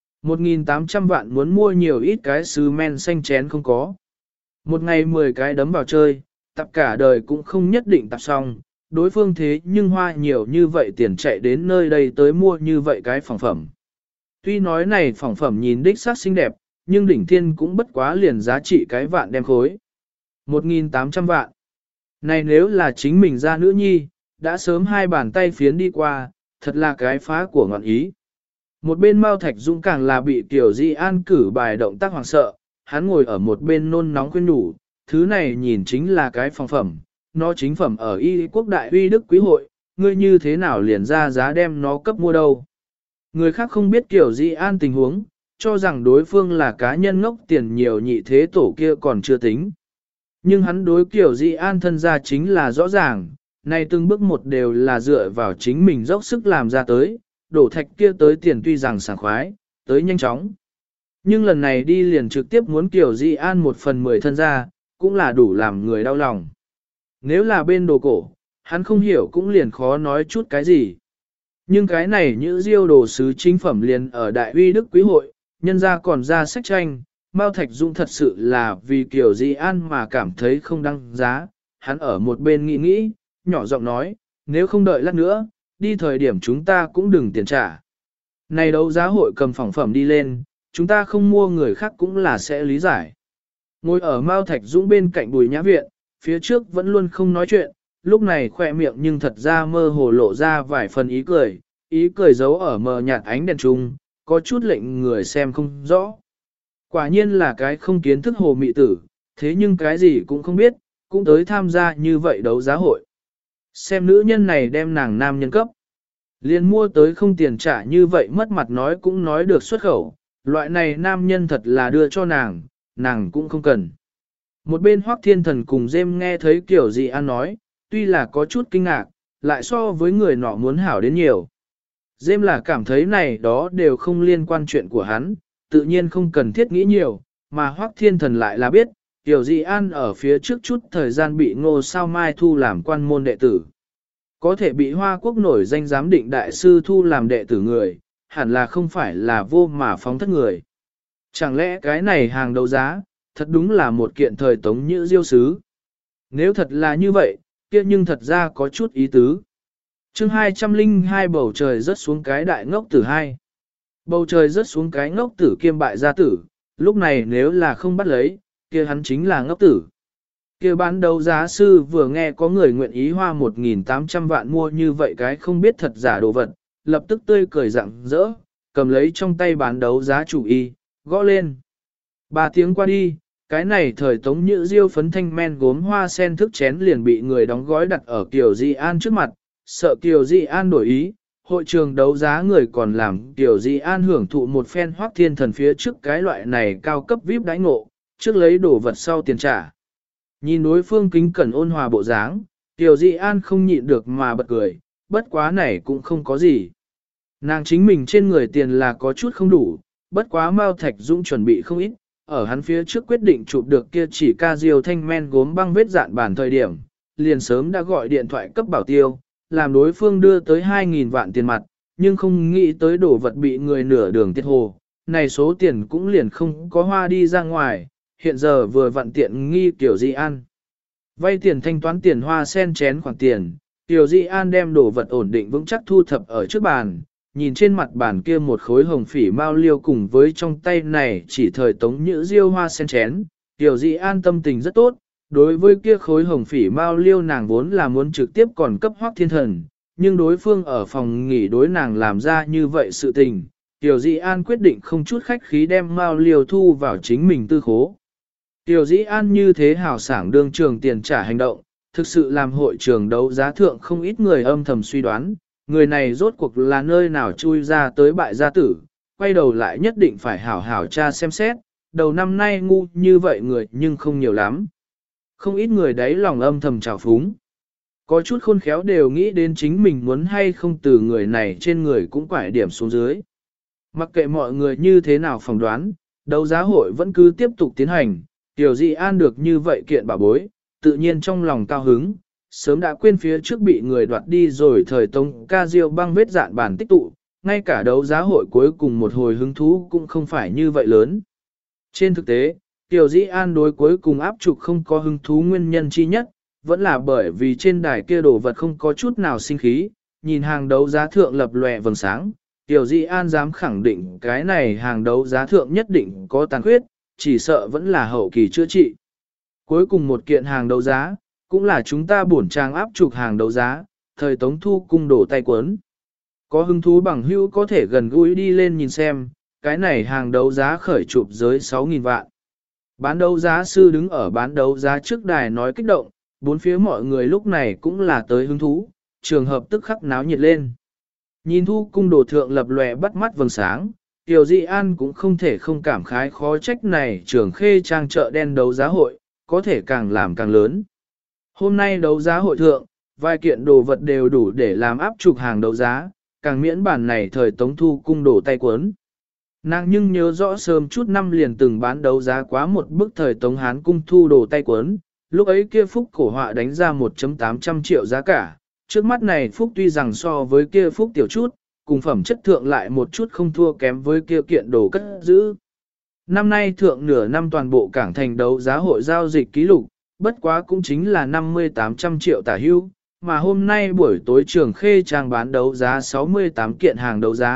1.800 vạn muốn mua nhiều ít cái sứ men xanh chén không có. Một ngày 10 cái đấm vào chơi, tập cả đời cũng không nhất định tập xong, đối phương thế nhưng hoa nhiều như vậy tiền chạy đến nơi đây tới mua như vậy cái phòng phẩm. Tuy nói này phòng phẩm nhìn đích xác xinh đẹp, nhưng đỉnh thiên cũng bất quá liền giá trị cái vạn đem khối. 1.800 vạn. Này nếu là chính mình ra nữ nhi, đã sớm hai bàn tay phiến đi qua, thật là cái phá của ngọn ý. Một bên Mao Thạch Dũng càng là bị Tiểu Di An cử bài động tác hoàng sợ, hắn ngồi ở một bên nôn nóng khuyên nhủ, thứ này nhìn chính là cái phòng phẩm, nó chính phẩm ở Y Quốc Đại Uy Đức Quý Hội, ngươi như thế nào liền ra giá đem nó cấp mua đâu. Người khác không biết Tiểu Di An tình huống, cho rằng đối phương là cá nhân ngốc tiền nhiều nhị thế tổ kia còn chưa tính. Nhưng hắn đối Tiểu Di An thân ra chính là rõ ràng, này từng bước một đều là dựa vào chính mình dốc sức làm ra tới, đổ thạch kia tới tiền tuy rằng sảng khoái, tới nhanh chóng. Nhưng lần này đi liền trực tiếp muốn Tiểu Di An 1/10 thân ra, cũng là đủ làm người đau lòng. Nếu là bên đồ cổ, hắn không hiểu cũng liền khó nói chút cái gì. Nhưng cái này như diêu đồ sứ chính phẩm liền ở Đại Uy Đức Quý Hội, nhân ra còn ra sách tranh, Mao Thạch Dung thật sự là vì Tiểu Di An mà cảm thấy không đăng giá, hắn ở một bên nghĩ nghĩ, nhỏ giọng nói, nếu không đợi lát nữa, đi thời điểm chúng ta cũng đừng tiền trả. Này đấu giá hội cầm phỏng phẩm đi lên, chúng ta không mua người khác cũng là sẽ lý giải. Ngồi ở Mao Thạch Dũng bên cạnh Bùi Nhã Viện, phía trước vẫn luôn không nói chuyện, lúc này khỏe miệng nhưng thật ra mơ hồ lộ ra vài phần ý cười giấu ở mờ nhạt ánh đèn trung, có chút lệnh người xem không rõ. Quả nhiên là cái không kiến thức hồ mị tử, thế nhưng cái gì cũng không biết, cũng tới tham gia như vậy đấu giá hội. Xem nữ nhân này đem nàng nam nhân cấp. Liền mua tới không tiền trả như vậy mất mặt nói cũng nói được xuất khẩu, loại này nam nhân thật là đưa cho nàng cũng không cần. Một bên Hoắc Thiên Thần cùng Dêm nghe thấy kiểu gì An nói, tuy là có chút kinh ngạc, lại so với người nọ muốn hảo đến nhiều. Dêm là cảm thấy này đó đều không liên quan chuyện của hắn, tự nhiên không cần thiết nghĩ nhiều, mà Hoắc Thiên Thần lại là biết, Tiểu Dị An ở phía trước chút thời gian bị Ngô Sao Mai thu làm quan môn đệ tử. Có thể bị Hoa Quốc nổi danh giám định đại sư thu làm đệ tử người, hẳn là không phải là vô mà phóng thất người. Chẳng lẽ cái này hàng đấu giá, thật đúng là một kiện thời Tống Nhữ Diêu sứ. Nếu thật là như vậy, kia nhưng thật ra có chút ý tứ. Chương 202 bầu trời rớt xuống cái đại ngốc tử hai. Bầu trời rớt xuống cái ngốc tử kiêm bại gia tử, lúc này nếu là không bắt lấy, kia hắn chính là ngốc tử. Kia bán đấu giá sư vừa nghe có người nguyện ý hoa 1.800 vạn mua như vậy cái không biết thật giả đồ vật, lập tức tươi cười rạng rỡ, cầm lấy trong tay bán đấu giá chủ y, gõ lên. 3 tiếng qua đi, cái này thời Tống Nhữ Diêu phấn thanh men gốm hoa sen thức chén liền bị người đóng gói đặt ở Kiều Di An trước mặt, sợ Kiều Di An đổi ý, hội trường đấu giá người còn làm Kiều Di An hưởng thụ một phen Hoắc Thiên Thần phía trước cái loại này cao cấp VIP đãi ngộ, trước lấy đồ vật sau tiền trả. Nhìn đối phương kính cẩn ôn hòa bộ dáng, Kiều Di An không nhịn được mà bật cười, bất quá này cũng không có gì. Nàng chính mình trên người tiền là có chút không đủ, bất quá Mao Thạch Dũng chuẩn bị không ít, ở hắn phía trước quyết định chụp được kia chỉ ca diêu thanh men gốm băng vết dạn bản thời điểm, liền sớm đã gọi điện thoại cấp bảo tiêu, làm đối phương đưa tới 2.000 vạn tiền mặt, nhưng không nghĩ tới đổ vật bị người nửa đường tiết hồ, này số tiền cũng liền không có hoa đi ra ngoài, hiện giờ vừa vặn tiện nghi Tiểu Di An. Vay tiền thanh toán tiền hoa sen chén khoản tiền, Tiểu Di An đem đồ vật ổn định vững chắc thu thập ở trước bàn, nhìn trên mặt bàn kia một khối hồng phỉ mao liêu cùng với trong tay này chỉ thời Tống Nhữ Diêu hoa sen chén, Tiểu Di An tâm tình rất tốt, đối với kia khối hồng phỉ mao liêu nàng vốn là muốn trực tiếp còn cấp Hoắc Thiên Thần, nhưng đối phương ở phòng nghỉ đối nàng làm ra như vậy sự tình, Tiểu Di An quyết định không chút khách khí đem mao liêu thu vào chính mình tư khố. Tiểu Di An như thế hào sảng đương trường tiền trả hành động, thực sự làm hội trường đấu giá thượng không ít người âm thầm suy đoán, người này rốt cuộc là nơi nào chui ra tới bại gia tử, quay đầu lại nhất định phải hảo hảo tra xem xét, đầu năm nay ngu như vậy người nhưng không nhiều lắm. Không ít người đấy lòng âm thầm trào phúng. Có chút khôn khéo đều nghĩ đến chính mình muốn hay không từ người này trên người cũng quải điểm xuống dưới. Mặc kệ mọi người như thế nào phỏng đoán, đấu giá hội vẫn cứ tiếp tục tiến hành, Tiểu Di An được như vậy kiện bảo bối, tự nhiên trong lòng cao hứng, sớm đã quên phía trước bị người đoạt đi rồi thời Tống ca diêu băng vết dạn bản tích tụ, ngay cả đấu giá hội cuối cùng một hồi hứng thú cũng không phải như vậy lớn. Trên thực tế, Tiểu Di An đối cuối cùng áp trục không có hứng thú nguyên nhân chi nhất, vẫn là bởi vì trên đài kia đồ vật không có chút nào sinh khí, nhìn hàng đấu giá thượng lập lòe vầng sáng, Tiểu Di An dám khẳng định cái này hàng đấu giá thượng nhất định có tàn khuyết, chỉ sợ vẫn là hậu kỳ chữa trị. Cuối cùng một kiện hàng đấu giá, cũng là chúng ta bổn trang áp trục hàng đấu giá, thời Tống thu cung đổ tay cuốn. Có hứng thú bằng hữu có thể gần gũi đi lên nhìn xem, cái này hàng đấu giá khởi chụp giới 6.000 vạn. Bán đấu giá sư đứng ở bán đấu giá trước đài nói kích động, bốn phía mọi người lúc này cũng là tới hứng thú, trường hợp tức khắc náo nhiệt lên. Nhìn thu cung đồ thượng lập lòe bắt mắt vầng sáng, Tiểu Di An cũng không thể không cảm khái khó trách này trường khê trang chợ đen đấu giá hội, có thể càng làm càng lớn. Hôm nay đấu giá hội thượng, vài kiện đồ vật đều đủ để làm áp trục hàng đấu giá, càng miễn bản này thời Tống thu cung đổ tay cuốn. Nàng nhưng nhớ rõ sớm chút năm liền từng bán đấu giá quá một bức thời Tống Hán cung thu đồ tay cuốn, lúc ấy kia phúc cổ họa đánh ra 1.800 triệu giá cả, trước mắt này phúc tuy rằng so với kia phúc tiểu chút, cùng phẩm chất thượng lại một chút không thua kém với kia kiện đồ cất giữ. Năm nay thượng nửa năm toàn bộ cảng thành đấu giá hội giao dịch ký lục, bất quá cũng chính là 50-800 triệu tả hưu, mà hôm nay buổi tối trường khê trang bán đấu giá 68 kiện hàng đấu giá,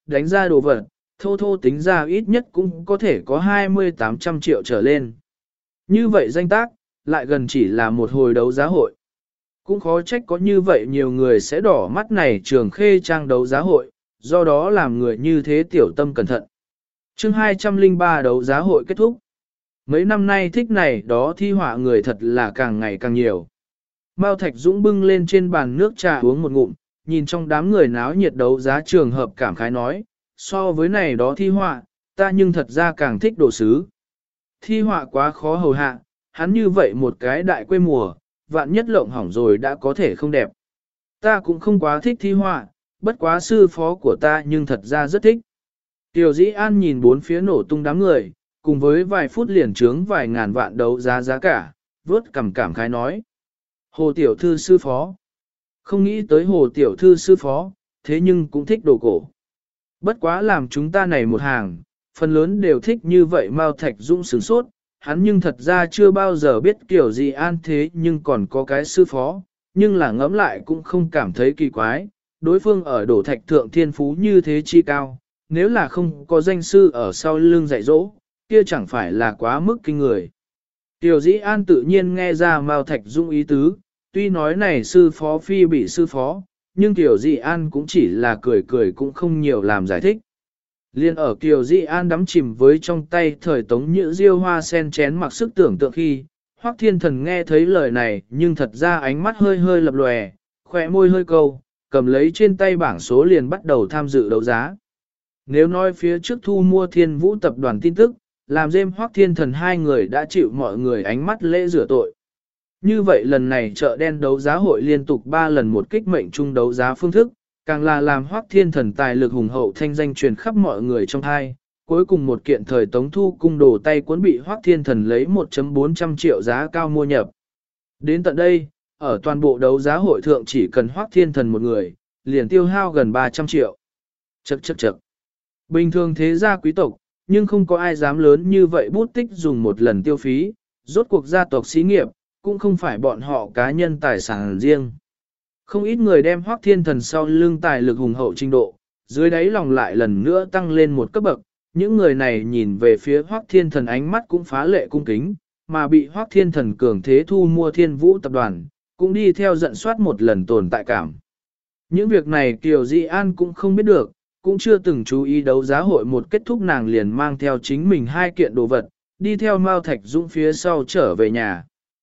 đánh ra đồ vật, thô thô tính ra ít nhất cũng có thể có 20-800 triệu trở lên. Như vậy danh tác, lại gần chỉ là một hồi đấu giá hội. Cũng khó trách có như vậy nhiều người sẽ đỏ mắt này Trường Khê Trang đấu giá hội, do đó làm người như thế tiểu tâm cẩn thận. chương 203 đấu giá hội kết thúc. Mấy năm nay thích này đó thi họa người thật là càng ngày càng nhiều. Mao Thạch Dũng bưng lên trên bàn nước trà uống một ngụm, nhìn trong đám người náo nhiệt đấu giá trường hợp cảm khái nói, so với này đó thi họa, ta nhưng thật ra càng thích đồ sứ. Thi họa quá khó hầu hạ, hắn như vậy một cái đại quê mùa, vạn nhất lộng hỏng rồi đã có thể không đẹp. Ta cũng không quá thích thi họa, bất quá sư phó của ta nhưng thật ra rất thích. Tiểu Dĩ An nhìn bốn phía nổ tung đám người, cùng với vài phút liền trướng vài ngàn vạn đấu giá giá cả, vớt cảm khái nói. Hồ Tiểu Thư sư phó. Không nghĩ tới Hồ Tiểu Thư sư phó, thế nhưng cũng thích đồ cổ. Bất quá làm chúng ta này một hàng, phần lớn đều thích như vậy. Mao Thạch Dũng sửng sốt, hắn nhưng thật ra chưa bao giờ biết kiểu gì An thế nhưng còn có cái sư phó, nhưng là ngẫm lại cũng không cảm thấy kỳ quái, đối phương ở đổ thạch thượng thiên phú như thế chi cao, nếu là không có danh sư ở sau lưng dạy dỗ, kia chẳng phải là quá mức kinh người. Tiểu Dĩ An tự nhiên nghe ra Mao Thạch Dũng ý tứ, tuy nói này sư phó phi bị sư phó, nhưng Tiểu Dĩ An cũng chỉ là cười cũng không nhiều làm giải thích. Liên ở Kiều Dĩ An đắm chìm với trong tay thời Tống Nhữ Diêu hoa sen chén mặc sức tưởng tượng khi, Hoắc Thiên Thần nghe thấy lời này nhưng thật ra ánh mắt hơi hơi lập lòe, khỏe môi hơi câu, cầm lấy trên tay bảng số liền bắt đầu tham dự đấu giá. Nếu nói phía trước thu mua Thiên Vũ tập đoàn tin tức, làm dêm Hoắc Thiên Thần hai người đã chịu mọi người ánh mắt lễ rửa tội. Như vậy lần này chợ đen đấu giá hội liên tục 3 lần một kích mệnh chung đấu giá phương thức, càng là làm Hoắc Thiên Thần tài lực hùng hậu thanh danh truyền khắp mọi người trong thai. Cuối cùng một kiện thời Tống thu cung đồ tay cuốn bị Hoắc Thiên Thần lấy 1.400 triệu giá cao mua nhập. Đến tận đây, ở toàn bộ đấu giá hội thượng chỉ cần Hoắc Thiên Thần một người, liền tiêu hao gần 300 triệu. Chậc. Bình thường thế gia quý tộc, nhưng không có ai dám lớn như vậy bút tích dùng một lần tiêu phí, rốt cuộc gia tộc xí nghiệp, cũng không phải bọn họ cá nhân tài sản riêng. Không ít người đem Hoắc Thiên Thần sau lưng tài lực hùng hậu trình độ, dưới đáy lòng lại lần nữa tăng lên một cấp bậc, những người này nhìn về phía Hoắc Thiên Thần ánh mắt cũng phá lệ cung kính, mà bị Hoắc Thiên Thần cường thế thu mua Thiên Vũ tập đoàn, cũng đi theo giận soát một lần tồn tại cảm. Những việc này Kiều Di An cũng không biết được, cũng chưa từng chú ý đấu giá hội một kết thúc nàng liền mang theo chính mình 2 kiện đồ vật, đi theo Mao Thạch Dũng phía sau trở về nhà.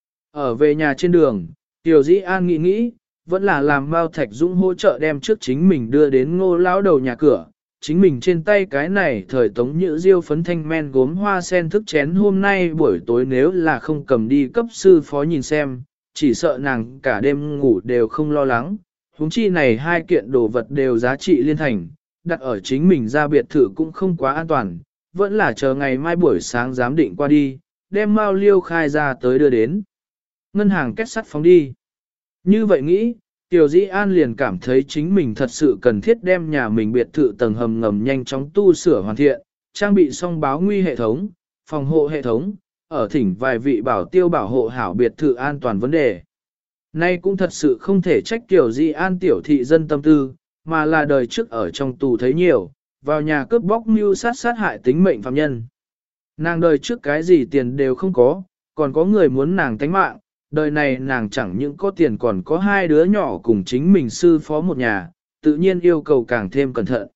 Ở về nhà trên đường, Kiều Di An nghĩ, vẫn là làm Mao Thạch Dũng hỗ trợ đem trước chính mình đưa đến Ngô lão đầu nhà cửa, chính mình trên tay cái này thời Tống Nhữ Diêu phấn thanh men gốm hoa sen thức chén hôm nay buổi tối nếu là không cầm đi cấp sư phó nhìn xem, chỉ sợ nàng cả đêm ngủ đều không lo lắng. Huống chi này 2 kiện đồ vật đều giá trị liên thành, đặt ở chính mình ra biệt thự cũng không quá an toàn, vẫn là chờ ngày mai buổi sáng giám định qua đi, đem Mao Liêu khai ra tới đưa đến. Ngân hàng kết sắt phóng đi. Như vậy nghĩ, Tiểu Dĩ An liền cảm thấy chính mình thật sự cần thiết đem nhà mình biệt thự tầng hầm ngầm nhanh chóng tu sửa hoàn thiện, trang bị xong báo nguy hệ thống, phòng hộ hệ thống, ở thỉnh vài vị bảo tiêu bảo hộ hảo biệt thự an toàn vấn đề. Nay cũng thật sự không thể trách Tiểu Dĩ An tiểu thị dân tâm tư, mà là đời trước ở trong tù thấy nhiều, vào nhà cướp bóc mưu sát hại tính mệnh phạm nhân. Nàng đời trước cái gì tiền đều không có, còn có người muốn nàng tánh mạng, đời này nàng chẳng những có tiền còn có 2 đứa nhỏ cùng chính mình sư phó một nhà, tự nhiên yêu cầu càng thêm cẩn thận.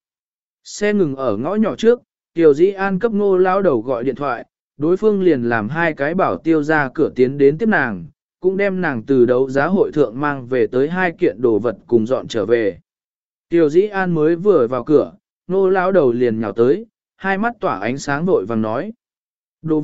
Xe ngừng ở ngõ nhỏ trước, Tiểu Dĩ An cấp Ngô lão đầu gọi điện thoại, đối phương liền làm 2 cái bảo tiêu ra cửa tiến đến tiếp nàng, cũng đem nàng từ đấu giá hội thượng mang về tới 2 kiện đồ vật cùng dọn trở về. Tiểu Dĩ An mới vừa vào cửa, Ngô lão đầu liền nhào tới, hai mắt tỏa ánh sáng vội vàng nói. Đồ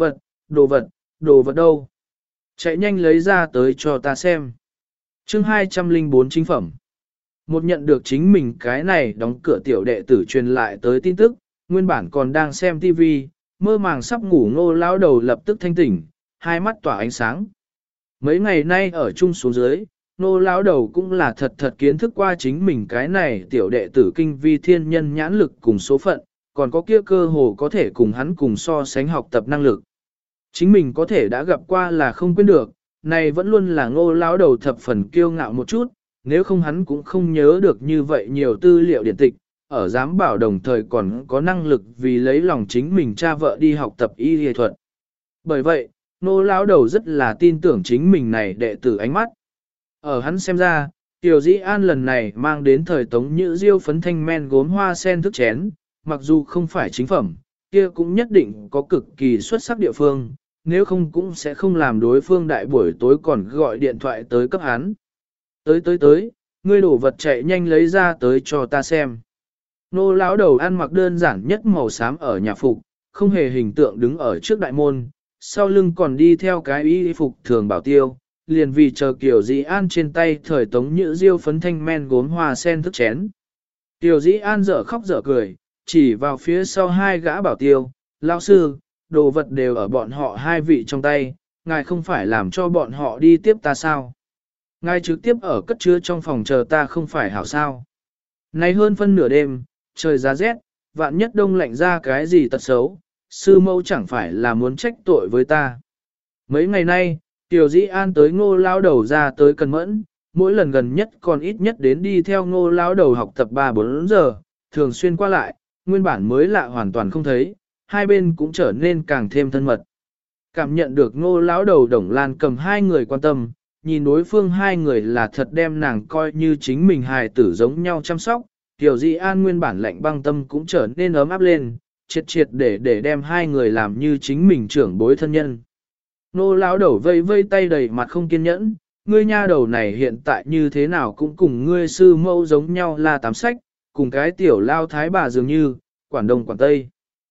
vật đâu? Chạy nhanh lấy ra tới cho ta xem. chương 204 chính phẩm. Một nhận được chính mình cái này đóng cửa tiểu đệ tử truyền lại tới tin tức, nguyên bản còn đang xem TV, mơ màng sắp ngủ Ngô lão đầu lập tức thanh tỉnh, hai mắt tỏa ánh sáng. Mấy ngày nay ở chung xuống dưới, Ngô lão đầu cũng là thật kiến thức qua chính mình cái này tiểu đệ tử kinh vi thiên nhân nhãn lực cùng số phận, còn có kia cơ hồ có thể cùng hắn cùng so sánh học tập năng lực. Chính mình có thể đã gặp qua là không quên được, này vẫn luôn là Ngô lão đầu thập phần kiêu ngạo một chút, nếu không hắn cũng không nhớ được như vậy nhiều tư liệu điển tịch, ở giám bảo đồng thời còn có năng lực vì lấy lòng chính mình cha vợ đi học tập y y thuật. Bởi vậy, Ngô lão đầu rất là tin tưởng chính mình này đệ tử ánh mắt. Ở hắn xem ra, Tiểu Dĩ An lần này mang đến thời Tống Nhữ Diêu phấn thanh men gốm hoa sen thức chén, mặc dù không phải chính phẩm, kia cũng nhất định có cực kỳ xuất sắc địa phương, nếu không cũng sẽ không làm đối phương đại buổi tối còn gọi điện thoại tới cấp hắn. Tới, ngươi đổ vật chạy nhanh lấy ra tới cho ta xem. Nô lão đầu ăn mặc đơn giản nhất màu xám ở nhà phục, không hề hình tượng đứng ở trước đại môn, sau lưng còn đi theo cái y phục thường bảo tiêu, liền vì chờ Kiều Dĩ An trên tay thời Tống Nhữ Diêu phấn thanh men gốm hoa sen thức chén. Kiều Dĩ An dở khóc dở cười, chỉ vào phía sau hai gã bảo tiêu, lão sư, đồ vật đều ở bọn họ hai vị trong tay, ngài không phải làm cho bọn họ đi tiếp ta sao? Ngài trực tiếp ở cất chứa trong phòng chờ ta không phải hảo sao? Nay hơn phân nửa đêm, trời giá rét, vạn nhất đông lạnh ra cái gì tật xấu, sư mẫu chẳng phải là muốn trách tội với ta. Mấy ngày nay, Tiểu Dĩ An tới Ngô lão đầu ra tới Cần Mẫn, mỗi lần gần nhất còn ít nhất đến đi theo Ngô lão đầu học tập 3-4 giờ, thường xuyên qua lại, nguyên bản mới lạ hoàn toàn không thấy, hai bên cũng trở nên càng thêm thân mật. Cảm nhận được Ngô lão đầu Đồng Lan cầm hai người quan tâm, nhìn đối phương hai người là thật đem nàng coi như chính mình hài tử giống nhau chăm sóc, Tiểu Dĩ An nguyên bản lạnh băng tâm cũng trở nên ấm áp lên, triệt để đem hai người làm như chính mình trưởng bối thân nhân. Nô lão đầu vây vây tay đầy mặt không kiên nhẫn, ngươi nha đầu này hiện tại như thế nào cũng cùng ngươi sư mẫu giống nhau là tám sách, cùng cái tiểu lao thái bà dường như, quản đông quản tây.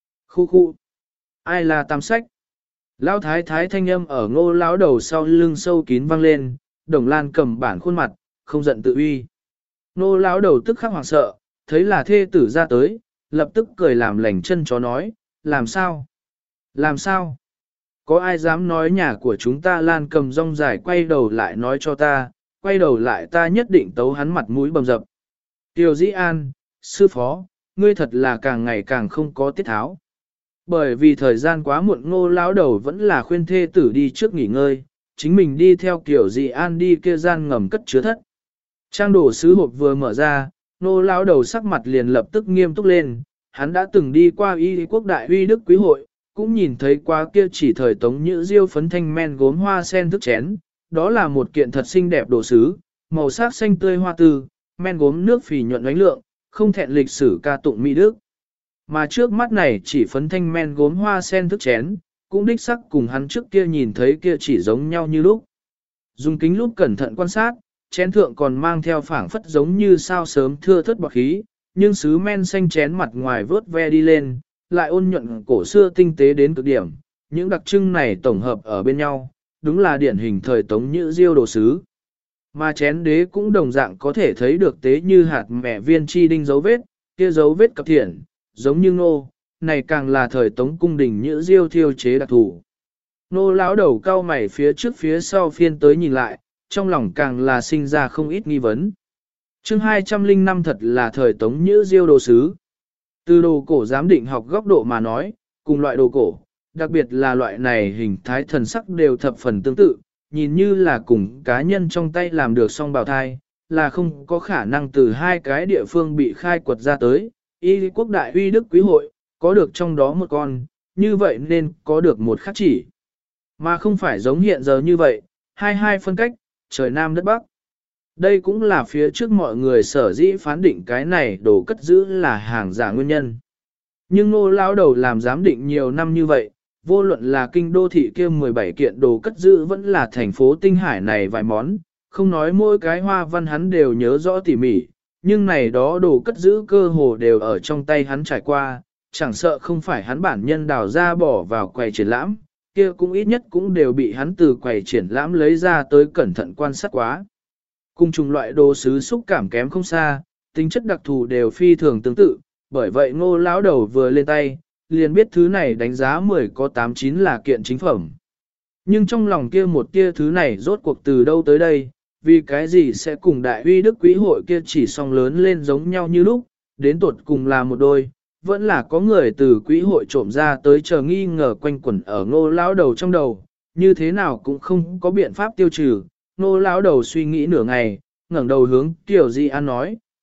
Khu. Ai là tám sách? Lao thái thái thanh âm ở Ngô lão đầu sau lưng sâu kín vang lên, Đồng Lan cầm bản khuôn mặt, không giận tự uy. Ngô lão đầu tức khắc hoảng sợ, thấy là thê tử ra tới, lập tức cười làm lành chân chó nói, làm sao? Làm sao? Có ai dám nói nhà của chúng ta Lan cầm rong dài quay đầu lại nói cho ta, quay đầu lại ta nhất định tấu hắn mặt mũi bầm dập. Tiểu Dĩ An, sư phó, ngươi thật là càng ngày càng không có tiết tháo. Bởi vì thời gian quá muộn Ngô lão đầu vẫn là khuyên thê tử đi trước nghỉ ngơi, chính mình đi theo Tiểu Dĩ An đi kia gian ngầm cất chứa thất. Trang đồ sứ hộp vừa mở ra, Ngô lão đầu sắc mặt liền lập tức nghiêm túc lên, hắn đã từng đi qua y quốc đại uy đức quý hội, cũng nhìn thấy qua kia chỉ thời Tống Nhữ Diêu phấn thanh men gốm hoa sen thức chén, đó là một kiện thật xinh đẹp đồ sứ, màu sắc xanh tươi hoa tư, men gốm nước phì nhuận ánh lượng, không thẹn lịch sử ca tụng mỹ đức. Mà trước mắt này chỉ phấn thanh men gốm hoa sen thức chén, cũng đích sắc cùng hắn trước kia nhìn thấy kia chỉ giống nhau như lúc. Dùng kính lúp cẩn thận quan sát, chén thượng còn mang theo phảng phất giống như sao sớm thưa thất bọt khí, nhưng sứ men xanh chén mặt ngoài vớt ve đi lên, lại ôn nhuận cổ xưa tinh tế đến cực điểm, những đặc trưng này tổng hợp ở bên nhau, đúng là điển hình thời Tống Nhữ Diêu đồ sứ. Mà chén đế cũng đồng dạng có thể thấy được tế như hạt mẹ viên chi đinh dấu vết, kia dấu vết cập thiện, giống như Ngô, này càng là thời Tống cung đình Nhữ Diêu thiêu chế đặc thủ. Ngô lão đầu cao mày phía trước phía sau phiên tới nhìn lại, trong lòng càng là sinh ra không ít nghi vấn. Chương 205 thật là thời Tống Nhữ Diêu đồ sứ. Từ đồ cổ giám định học góc độ mà nói, cùng loại đồ cổ, đặc biệt là loại này hình thái thần sắc đều thập phần tương tự, nhìn như là cùng cá nhân trong tay làm được song bào thai, là không có khả năng từ hai cái địa phương bị khai quật ra tới. Y quốc đại uy đức quý hội, có được trong đó một con, như vậy nên có được một khắc chỉ. Mà không phải giống hiện giờ như vậy, hai phân cách, trời Nam đất Bắc. Đây cũng là phía trước mọi người sở dĩ phán định cái này đồ cất giữ là hàng giả nguyên nhân. Nhưng Ngô lão đầu làm giám định nhiều năm như vậy, vô luận là kinh đô thị kia 17 kiện đồ cất giữ vẫn là thành phố Tinh Hải này vài món, không nói mỗi cái hoa văn hắn đều nhớ rõ tỉ mỉ, nhưng này đó đồ cất giữ cơ hồ đều ở trong tay hắn trải qua, chẳng sợ không phải hắn bản nhân đào ra bỏ vào quầy triển lãm, kia cũng ít nhất cũng đều bị hắn từ quầy triển lãm lấy ra tới cẩn thận quan sát quá. Cùng chung loại đồ sứ xúc cảm kém không xa, tính chất đặc thù đều phi thường tương tự, bởi vậy Ngô lão đầu vừa lên tay, liền biết thứ này đánh giá 10 có 8-9 là kiện chính phẩm. Nhưng trong lòng kia một tia thứ này rốt cuộc từ đâu tới đây, vì cái gì sẽ cùng đại uy đức quý hội kia chỉ song lớn lên giống nhau như lúc, đến tột cùng là một đôi, vẫn là có người từ quý hội trộm ra tới chờ nghi ngờ quanh quẩn ở Ngô lão đầu trong đầu, như thế nào cũng không có biện pháp tiêu trừ. Ngô lão đầu suy nghĩ nửa ngày, ngẩng đầu hướng Tiểu Di An nói,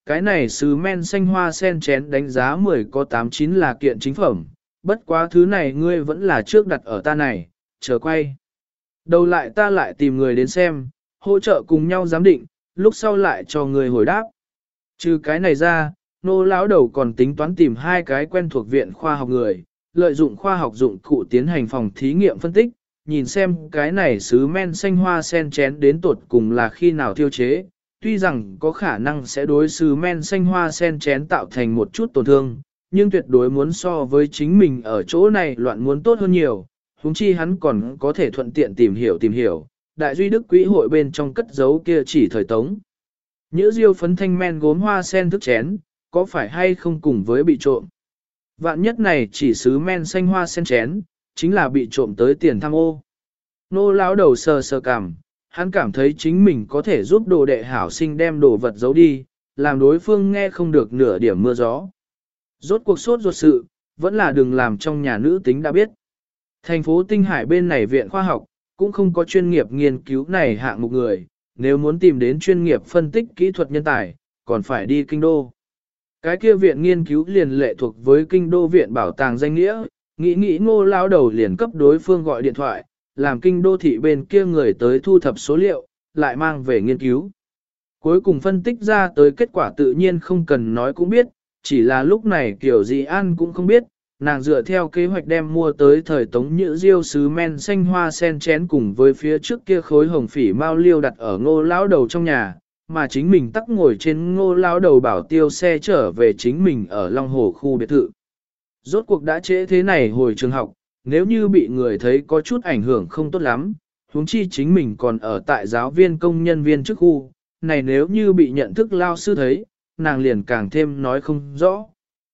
cái này sứ men xanh hoa sen chén đánh giá 10 có 8-9 là kiện chính phẩm, bất quá thứ này ngươi vẫn là trước đặt ở ta này, chờ quay. Đầu lại ta lại tìm người đến xem, hỗ trợ cùng nhau giám định, lúc sau lại cho người hồi đáp. Trừ cái này ra, nô lão đầu còn tính toán tìm 2 cái quen thuộc viện khoa học người, lợi dụng khoa học dụng cụ tiến hành phòng thí nghiệm phân tích, nhìn xem cái này sứ men xanh hoa sen chén đến tột cùng là khi nào thiêu chế. Tuy rằng có khả năng sẽ đối sứ men xanh hoa sen chén tạo thành một chút tổn thương, nhưng tuyệt đối muốn so với chính mình ở chỗ này loạn muốn tốt hơn nhiều, huống chi hắn còn có thể thuận tiện tìm hiểu, đại duy đức quỹ hội bên trong cất giấu kia chỉ thời tống. Nhữ diêu phấn thanh men gốm hoa sen thức chén, có phải hay không cùng với bị trộm? Vạn nhất này chỉ sứ men xanh hoa sen chén, chính là bị trộm tới tiền tham ô. Nô lão đầu sờ sờ cảm, hắn cảm thấy chính mình có thể giúp đồ đệ hảo sinh đem đồ vật giấu đi, làm đối phương nghe không được nửa điểm mưa gió. Rốt cuộc sốt ruột sự, vẫn là đừng làm trong nhà nữ tính đã biết. Thành phố Tinh Hải bên này viện khoa học, cũng không có chuyên nghiệp nghiên cứu này hạng mục người, nếu muốn tìm đến chuyên nghiệp phân tích kỹ thuật nhân tài, còn phải đi kinh đô. Cái kia viện nghiên cứu liền lệ thuộc với kinh đô viện bảo tàng danh nghĩa, nghĩ Ngô lão đầu liền cấp đối phương gọi điện thoại, làm kinh đô thị bên kia người tới thu thập số liệu, lại mang về nghiên cứu. Cuối cùng phân tích ra tới kết quả tự nhiên không cần nói cũng biết, chỉ là lúc này kiểu gì An cũng không biết, nàng dựa theo kế hoạch đem mua tới thời Tống Nhữ Diêu sứ men xanh hoa sen chén cùng với phía trước kia khối hồng phỉ mao liêu đặt ở Ngô lão đầu trong nhà, mà chính mình tắc ngồi trên Ngô lão đầu bảo tiêu xe trở về chính mình ở Long Hồ khu biệt thự. Rốt cuộc đã trễ thế này hồi trường học, nếu như bị người thấy có chút ảnh hưởng không tốt lắm, huống chi chính mình còn ở tại giáo viên công nhân viên trước khu, này nếu như bị nhận thức lao sư thấy, nàng liền càng thêm nói không rõ.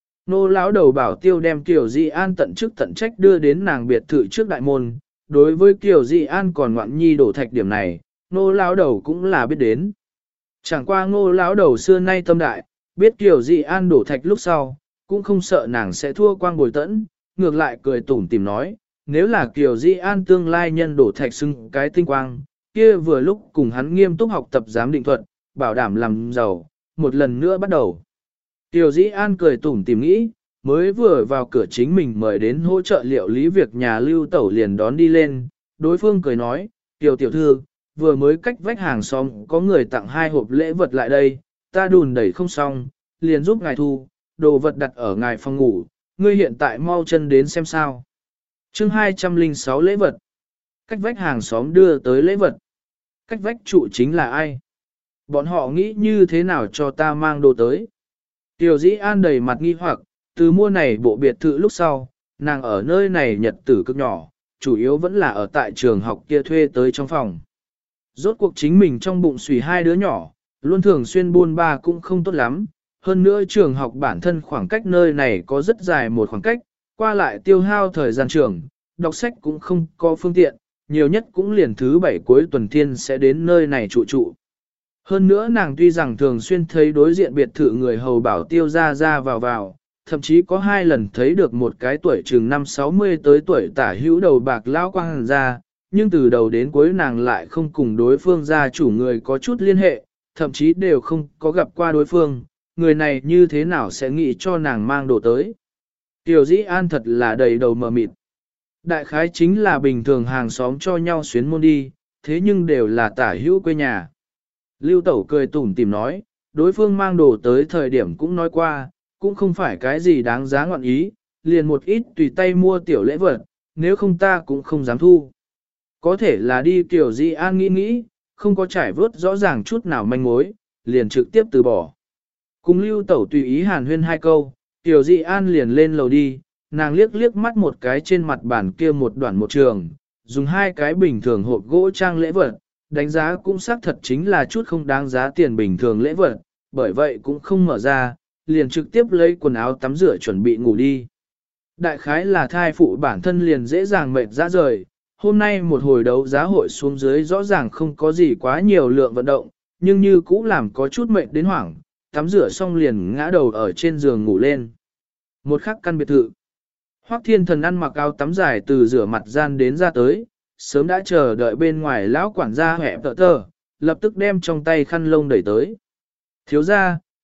Nô lão đầu bảo tiêu đem Kiều Di An tận chức tận trách đưa đến nàng biệt thự trước đại môn, đối với Kiều Di An còn ngoạn nhi đổ thạch điểm này, nô lão đầu cũng là biết đến. Chẳng qua Ngô lão đầu xưa nay tâm đại, biết Kiều Di An đổ thạch lúc sau, cũng không sợ nàng sẽ thua quang bồi tẫn, ngược lại cười tủm tìm nói, nếu là Kiều Di An tương lai nhân đổ thạch xưng cái tinh quang, kia vừa lúc cùng hắn nghiêm túc học tập giám định thuật, bảo đảm làm giàu, một lần nữa bắt đầu. Kiều Di An cười tủm tìm nghĩ, mới vừa vào cửa chính mình mời đến hỗ trợ liệu lý việc nhà Lưu Tẩu liền đón đi lên, đối phương cười nói, Kiều tiểu thư, vừa mới cách vách hàng xóm có người tặng 2 hộp lễ vật lại đây, ta đùn đẩy không xong, liền giúp ngài thu, đồ vật đặt ở ngài phòng ngủ, ngươi hiện tại mau chân đến xem sao. Chương 206 lễ vật. Cách vách hàng xóm đưa tới lễ vật. Cách vách trụ chính là ai? Bọn họ nghĩ như thế nào cho ta mang đồ tới? Tiểu Dĩ An đầy mặt nghi hoặc, từ mua này bộ biệt thự lúc sau, nàng ở nơi này nhật tử cực nhỏ, chủ yếu vẫn là ở tại trường học kia thuê tới trong phòng. Rốt cuộc chính mình trong bụng xùy 2 đứa nhỏ, luôn thường xuyên buôn ba cũng không tốt lắm. Hơn nữa trường học bản thân khoảng cách nơi này có rất dài một khoảng cách, qua lại tiêu hao thời gian trường, đọc sách cũng không có phương tiện, nhiều nhất cũng liền thứ 7 cuối tuần thiên sẽ đến nơi này trụ. Hơn nữa nàng tuy rằng thường xuyên thấy đối diện biệt thự người hầu bảo tiêu ra vào, thậm chí có 2 lần thấy được một cái tuổi chừng 5-60 tới tuổi tả hữu đầu bạc lao quang ra, nhưng từ đầu đến cuối nàng lại không cùng đối phương gia chủ người có chút liên hệ, thậm chí đều không có gặp qua đối phương, người này như thế nào sẽ nghĩ cho nàng mang đồ tới. Tiểu Dĩ An thật là đầy đầu mờ mịt. Đại khái chính là bình thường hàng xóm cho nhau xuyến môn đi, thế nhưng đều là tả hữu quê nhà. Lưu Tẩu cười tủm tìm nói, đối phương mang đồ tới thời điểm cũng nói qua, cũng không phải cái gì đáng giá ngọn ý, liền một ít tùy tay mua tiểu lễ vật, nếu không ta cũng không dám thu. Có thể là đi Tiểu Dĩ An nghĩ, không có trải vớt rõ ràng chút nào manh mối, liền trực tiếp từ bỏ. Cùng Lưu Tẩu tùy ý hàn huyên 2 câu, Tiểu Dị An liền lên lầu đi, nàng liếc mắt một cái trên mặt bàn kia một đoạn một trường, dùng 2 cái bình thường hộp gỗ trang lễ vật, đánh giá cũng xác thật chính là chút không đáng giá tiền bình thường lễ vật, bởi vậy cũng không mở ra, liền trực tiếp lấy quần áo tắm rửa chuẩn bị ngủ đi. Đại khái là thai phụ bản thân liền dễ dàng mệt ra rời, hôm nay một hồi đấu giá hội xuống dưới rõ ràng không có gì quá nhiều lượng vận động, nhưng như cũ làm có chút mệt đến hoảng. Tắm rửa xong liền ngã đầu ở trên giường ngủ lên. Một khắc căn biệt thự. Hoắc Thiên Thần ăn mặc áo tắm dài từ rửa mặt gian đến ra tới, sớm đã chờ đợi bên ngoài lão quản gia hẹp tợ tờ, lập tức đem trong tay khăn lông đẩy tới. Thiếu gia,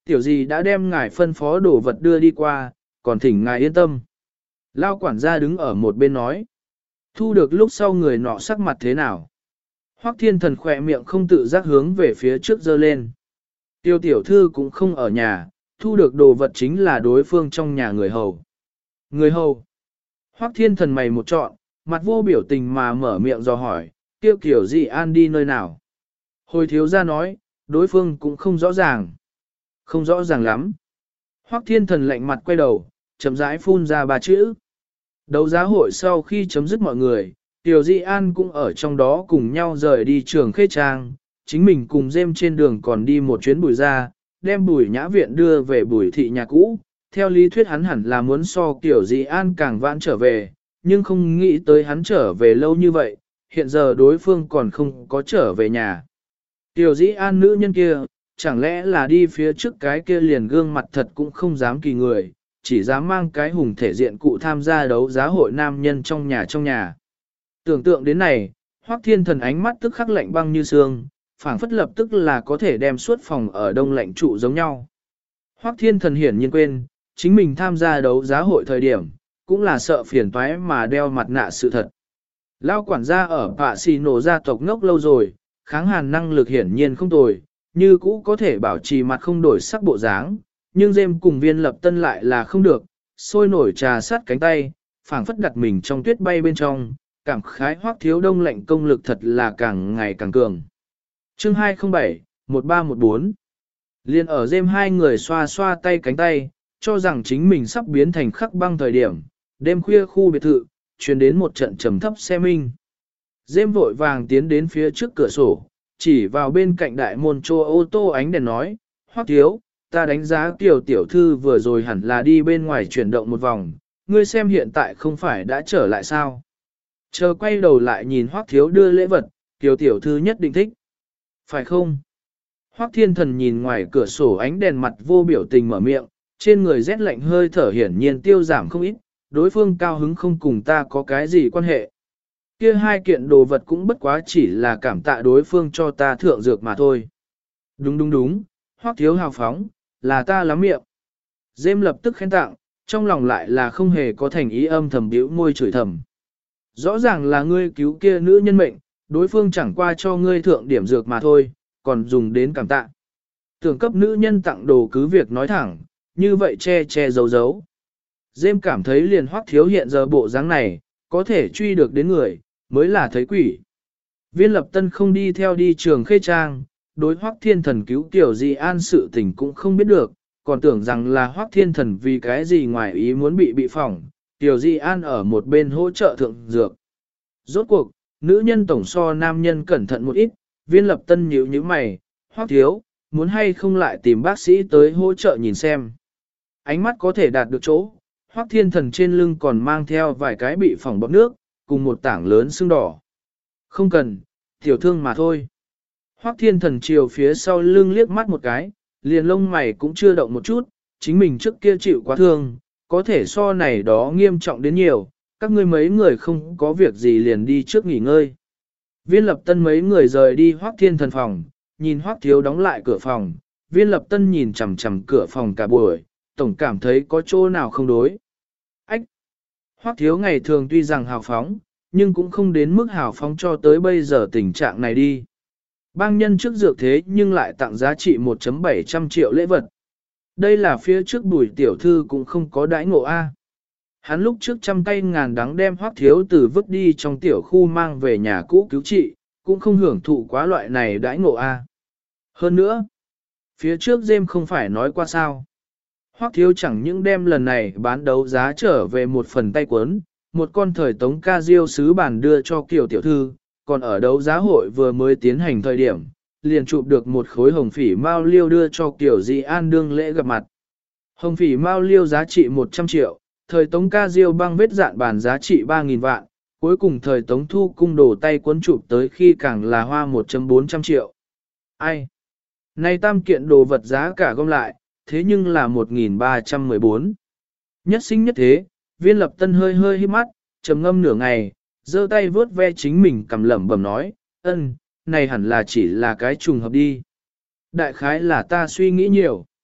Tiểu gì đã đem ngài phân phó đồ vật đưa đi qua, còn thỉnh ngài yên tâm. Lao quản gia đứng ở một bên nói. Thu được lúc sau người nọ sắc mặt thế nào? Hoắc Thiên Thần khỏe miệng không tự giác hướng về phía trước giơ lên. Tiêu tiểu thư cũng không ở nhà, thu được đồ vật chính là đối phương trong nhà người hầu. Người hầu. Hoắc Thiên Thần mày một trọn, mặt vô biểu tình mà mở miệng dò hỏi, tiêu kiểu gì an đi nơi nào? Hồi thiếu gia nói, đối phương cũng không rõ ràng. Không rõ ràng lắm. Hoắc Thiên Thần lạnh mặt quay đầu, chậm rãi phun ra ba chữ. Đấu giá hội sau khi chấm dứt mọi người, Tiểu Di An cũng ở trong đó cùng nhau rời đi trường Khê Trang, chính mình cùng Dêm trên đường còn đi một chuyến Bùi ra, đem Bùi Nhã Viện đưa về Bùi thị nhà cũ. Theo lý thuyết hắn hẳn là muốn so Tiểu Di An càng vãn trở về, nhưng không nghĩ tới hắn trở về lâu như vậy, hiện giờ đối phương còn không có trở về nhà. Tiểu Di An nữ nhân kia, chẳng lẽ là đi phía trước cái kia liền gương mặt thật cũng không dám kỳ người, chỉ dám mang cái hùng thể diện cụ tham gia đấu giá hội nam nhân trong nhà. Tưởng tượng đến này, Hoắc Thiên Thần ánh mắt tức khắc lạnh băng như xương, phảng phất lập tức là có thể đem suốt phòng ở đông lạnh trụ giống nhau. Hoắc Thiên Thần hiển nhiên quên, chính mình tham gia đấu giá hội thời điểm, cũng là sợ phiền toái mà đeo mặt nạ sự thật. Lao quản gia ở Pạ Xì Nổ gia tộc ngốc lâu rồi, kháng hàn năng lực hiển nhiên không tồi, như cũ có thể bảo trì mặt không đổi sắc bộ dáng, nhưng Dêm cùng Viên Lập Tân lại là không được, sôi nổi trà sát cánh tay, phảng phất đặt mình trong tuyết bay bên trong, cảm khái Hoắc thiếu đông lạnh công lực thật là càng ngày càng cường. Chương 207, 1314 Liên ở Dêm hai người xoa xoa tay cánh tay, cho rằng chính mình sắp biến thành khắc băng thời điểm, đêm khuya khu biệt thự, truyền đến một trận trầm thấp xe minh. Dêm vội vàng tiến đến phía trước cửa sổ, chỉ vào bên cạnh đại môn chô ô tô ánh đèn nói, Hoắc thiếu, ta đánh giá Kiều tiểu thư vừa rồi hẳn là đi bên ngoài chuyển động một vòng, ngươi xem hiện tại không phải đã trở lại sao. Chờ quay đầu lại nhìn Hoắc thiếu đưa lễ vật, Kiều tiểu thư nhất định thích. Phải không? Hoắc Thiên Thần nhìn ngoài cửa sổ ánh đèn mặt vô biểu tình mở miệng, trên người rét lạnh hơi thở hiển nhiên tiêu giảm không ít, đối phương cao hứng không cùng ta có cái gì quan hệ. Kia hai kiện đồ vật cũng bất quá chỉ là cảm tạ đối phương cho ta thượng dược mà thôi. Đúng, Hoắc thiếu hào phóng, là ta lắm miệng. Dêm lập tức khen tặng, trong lòng lại là không hề có thành ý âm thầm bĩu môi chửi thầm. Rõ ràng là ngươi cứu kia nữ nhân mệnh, đối phương chẳng qua cho ngươi thượng điểm dược mà thôi, còn dùng đến cảm tạ. Tưởng cấp nữ nhân tặng đồ cứ việc nói thẳng, như vậy che giấu. Dêm cảm thấy liền Hoắc thiếu hiện giờ bộ dáng này, có thể truy được đến người, mới là thấy quỷ. Viên Lập Tân không đi theo đi trường Khê Trang, đối Hoắc Thiên Thần cứu Tiểu Di An sự tình cũng không biết được, còn tưởng rằng là Hoắc Thiên Thần vì cái gì ngoài ý muốn bị phỏng, Tiểu Di An ở một bên hỗ trợ thượng dược. Rốt cuộc, nữ nhân tổng so nam nhân cẩn thận một ít, Viên Lập Tân nhíu nhíu mày, Hoắc thiếu, muốn hay không lại tìm bác sĩ tới hỗ trợ nhìn xem. Ánh mắt có thể đạt được chỗ, Hoắc Thiên Thần trên lưng còn mang theo vài cái bị phỏng bọt nước, cùng một tảng lớn sưng đỏ. Không cần, tiểu thương mà thôi. Hoắc Thiên Thần chiều phía sau lưng liếc mắt một cái, liền lông mày cũng chưa động một chút, chính mình trước kia chịu quá thương, có thể so này đó nghiêm trọng đến nhiều, các ngươi mấy người không có việc gì liền đi trước nghỉ ngơi. Viên Lập Tân mấy người rời đi Hoắc Thiên Thần phòng, nhìn Hoắc thiếu đóng lại cửa phòng, Viên Lập Tân nhìn chằm chằm cửa phòng cả buổi, tổng cảm thấy có chỗ nào không đối. Ách! Hoắc thiếu ngày thường tuy rằng hào phóng, nhưng cũng không đến mức hào phóng cho tới bây giờ tình trạng này đi. Bang nhân trước dược thế nhưng lại tặng giá trị 1,700 triệu lễ vật. Đây là phía trước Bùi tiểu thư cũng không có đãi ngộ A. Hắn lúc trước trăm tay ngàn đắng đem Hoắc thiếu từ vứt đi trong tiểu khu mang về nhà cũ cứu trị, cũng không hưởng thụ quá loại này đãi ngộ A. Hơn nữa, phía trước Dêm không phải nói qua sao. Hoắc thiếu chẳng những đem lần này bán đấu giá trở về một phần tay cuốn, một con thời tống ca diêu sứ bản đưa cho Kiều tiểu thư, còn ở đấu giá hội vừa mới tiến hành thời điểm, liền chụp được một khối hồng phỉ mao liêu đưa cho Kiều Di An đương lễ gặp mặt. Hồng phỉ mao liêu giá trị 100 triệu, thời tống ca diêu băng vết dạn bản giá trị 3.000 vạn, cuối cùng thời tống thu cung đồ tay cuốn chụp tới khi càng là hoa 1,400 triệu. Ai? Nay tam kiện đồ vật giá cả gom lại, thế nhưng là 1.314. Nhất sinh nhất thế, Viên Lập Tân hơi híp mắt, trầm ngâm nửa ngày, giơ tay vớt ve chính mình cầm lẩm bẩm nói, này hẳn là chỉ là cái trùng hợp đi. Đại khái là ta suy nghĩ nhiều.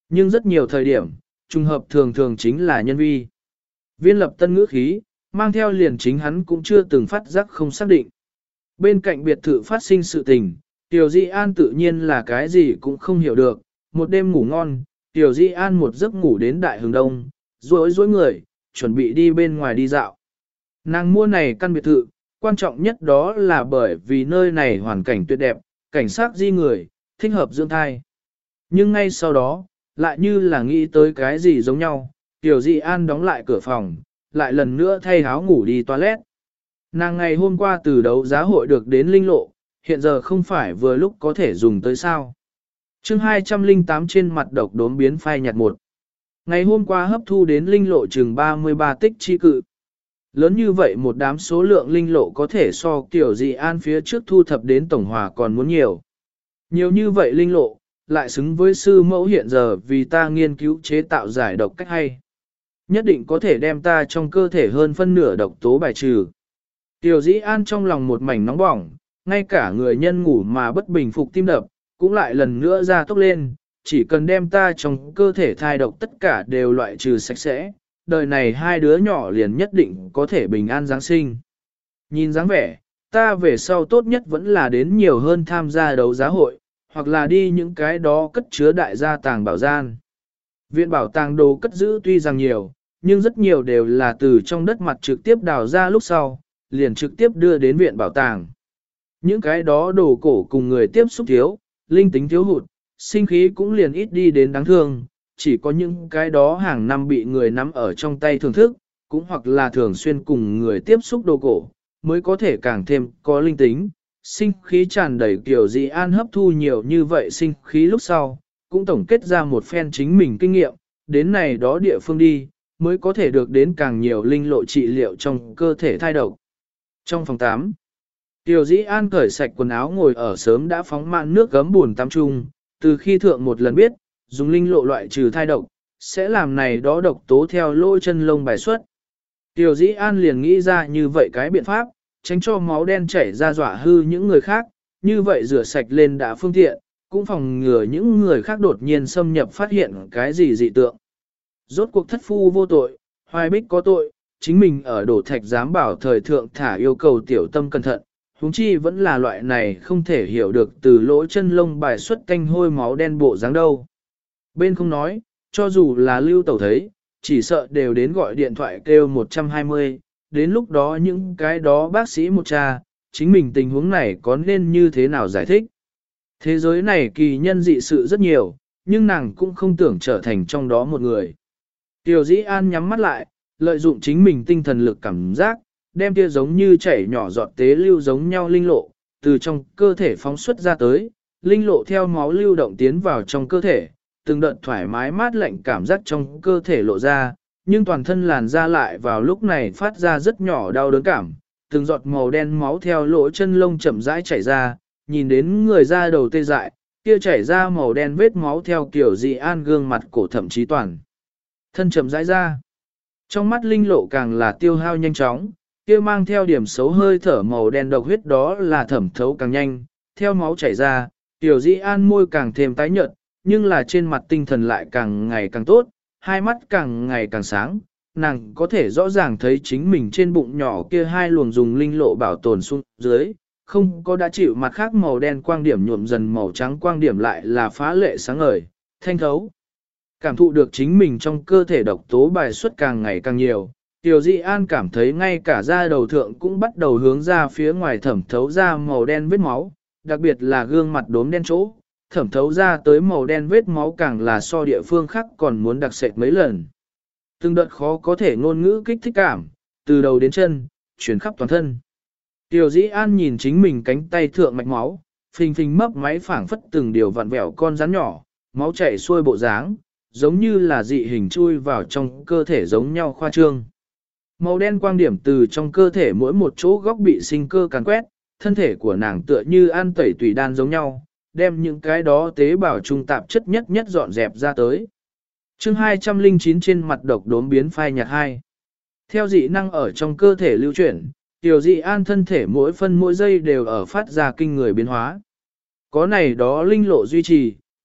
Nhưng rất nhiều thời điểm, trùng hợp thường thường chính là nhân vi. Viên lập tân ngữ khí, mang theo liền chính hắn cũng chưa từng phát giác không xác định. Bên cạnh biệt thự phát sinh sự tình, Tiểu Di An tự nhiên là cái gì cũng không hiểu được. Một đêm ngủ ngon, Tiểu Di An một giấc ngủ đến đại hướng đông, rối rối người, chuẩn bị đi bên ngoài đi dạo. Nàng mua này căn biệt thự, quan trọng nhất đó là bởi vì nơi này hoàn cảnh tuyệt đẹp, cảnh sát di người, thích hợp dưỡng thai. Nhưng ngay sau đó, lại như là nghĩ tới cái gì giống nhau, Tiểu Di An đóng lại cửa phòng, lại lần nữa thay áo ngủ đi toilet. Nàng ngày hôm qua từ đấu giá hội được đến linh lộ, hiện giờ không phải vừa lúc có thể dùng tới sao. chương 208 trên mặt độc đốm biến phai nhạt một. Ngày hôm qua hấp thu đến linh lộ chừng 33 tích chi cự. Lớn như vậy một đám số lượng linh lộ có thể so Tiểu Di An phía trước thu thập đến tổng hòa còn muốn nhiều. Nhiều như vậy linh lộ, lại xứng với sư mẫu hiện giờ vì ta nghiên cứu chế tạo giải độc cách hay. Nhất định có thể đem ta trong cơ thể hơn phân nửa độc tố bài trừ. Tiểu Dĩ An trong lòng một mảnh nóng bỏng, ngay cả người nhân ngủ mà bất bình phục tim đập, cũng lại lần nữa ra tốc lên, chỉ cần đem ta trong cơ thể thai độc tất cả đều loại trừ sạch sẽ, đời này hai đứa nhỏ liền nhất định có thể bình an Giáng sinh. Nhìn dáng vẻ, ta về sau tốt nhất vẫn là đến nhiều hơn tham gia đấu giá hội, hoặc là đi những cái đó cất chứa đại gia tàng bảo gian. Viện bảo tàng đồ cất giữ tuy rằng nhiều, nhưng rất nhiều đều là từ trong đất mặt trực tiếp đào ra lúc sau, liền trực tiếp đưa đến viện bảo tàng. Những cái đó đồ cổ cùng người tiếp xúc thiếu, linh tính thiếu hụt, sinh khí cũng liền ít đi đến đáng thương, chỉ có những cái đó hàng năm bị người nắm ở trong tay thưởng thức, cũng hoặc là thường xuyên cùng người tiếp xúc đồ cổ, mới có thể càng thêm có linh tính. Sinh khí tràn đầy kiểu Dị An hấp thu nhiều như vậy sinh khí lúc sau, cũng tổng kết ra một phen chính mình kinh nghiệm, đến này đó địa phương đi, mới có thể được đến càng nhiều linh lộ trị liệu trong cơ thể thai độc. Trong phòng 8, Tiểu Dĩ An cởi sạch quần áo ngồi ở sớm đã phóng mạn nước gấm buồn tắm chung, từ khi thượng một lần biết, dùng linh lộ loại trừ thai độc, sẽ làm này đó độc tố theo lỗ chân lông bài xuất. Tiểu Dĩ An liền nghĩ ra như vậy cái biện pháp, tránh cho máu đen chảy ra dọa hư những người khác, như vậy rửa sạch lên đã phương tiện, cũng phòng ngừa những người khác đột nhiên xâm nhập phát hiện cái gì dị tượng. Rốt cuộc thất phu vô tội, Hoài Bích có tội, chính mình ở đổ thạch giám bảo thời thượng thả yêu cầu tiểu tâm cẩn thận, huống chi vẫn là loại này không thể hiểu được từ lỗ chân lông bài xuất canh hôi máu đen bộ dáng đâu. Bên không nói, cho dù là lưu tẩu thấy, chỉ sợ đều đến gọi điện thoại kêu 120, đến lúc đó những cái đó bác sĩ một cha, chính mình tình huống này có nên như thế nào giải thích. Thế giới này kỳ nhân dị sự rất nhiều, nhưng nàng cũng không tưởng trở thành trong đó một người. Tiểu Dĩ An nhắm mắt lại, lợi dụng chính mình tinh thần lực cảm giác, đem kia giống như chảy nhỏ giọt tế lưu giống nhau linh lộ, từ trong cơ thể phóng xuất ra tới, linh lộ theo máu lưu động tiến vào trong cơ thể, từng đợt thoải mái mát lạnh cảm giác trong cơ thể lộ ra, nhưng toàn thân làn da lại vào lúc này phát ra rất nhỏ đau đớn cảm, từng giọt màu đen máu theo lỗ chân lông chậm rãi chảy ra, nhìn đến người da đầu tê dại, kia chảy ra màu đen vết máu theo kiểu Dị An gương mặt cổ thậm chí toàn thân chậm rãi ra. Trong mắt linh lộ càng là tiêu hao nhanh chóng, kia mang theo điểm xấu hơi thở màu đen độc huyết đó là thẩm thấu càng nhanh, theo máu chảy ra, Tiểu Dĩ An môi càng thêm tái nhợt, nhưng là trên mặt tinh thần lại càng ngày càng tốt, hai mắt càng ngày càng sáng, nàng có thể rõ ràng thấy chính mình trên bụng nhỏ kia hai luồng dùng linh lộ bảo tồn xuống dưới, không có đã chịu mặt khác màu đen quang điểm nhuộm dần màu trắng quang điểm lại là phá lệ sáng ngời, thanh thấu. Cảm thụ được chính mình trong cơ thể độc tố bài xuất càng ngày càng nhiều, Tiểu Dĩ An cảm thấy ngay cả da đầu thượng cũng bắt đầu hướng ra phía ngoài thẩm thấu ra màu đen vết máu, đặc biệt là gương mặt đốm đen chỗ, thẩm thấu ra tới màu đen vết máu càng là so địa phương khác còn muốn đặc sệt mấy lần. Từng đợt khó có thể ngôn ngữ kích thích cảm, từ đầu đến chân, chuyển khắp toàn thân. Tiểu Dĩ An nhìn chính mình cánh tay thượng mạch máu, phình phình mấp máy phảng phất từng điều vặn vẹo con rắn nhỏ, máu chảy xuôi bộ dáng, giống như là dị hình chui vào trong cơ thể giống nhau khoa trương. Màu đen quang điểm từ trong cơ thể mỗi một chỗ góc bị sinh cơ càn quét, thân thể của nàng tựa như ăn tẩy tùy đan giống nhau, đem những cái đó tế bào trung tạp chất nhất nhất dọn dẹp ra tới. chương 209 trên mặt độc đốm biến phai nhạt 2. Theo dị năng ở trong cơ thể lưu chuyển, Tiểu Dị An thân thể mỗi phân mỗi giây đều ở phát ra kinh người biến hóa. Có này đó linh lộ duy trì,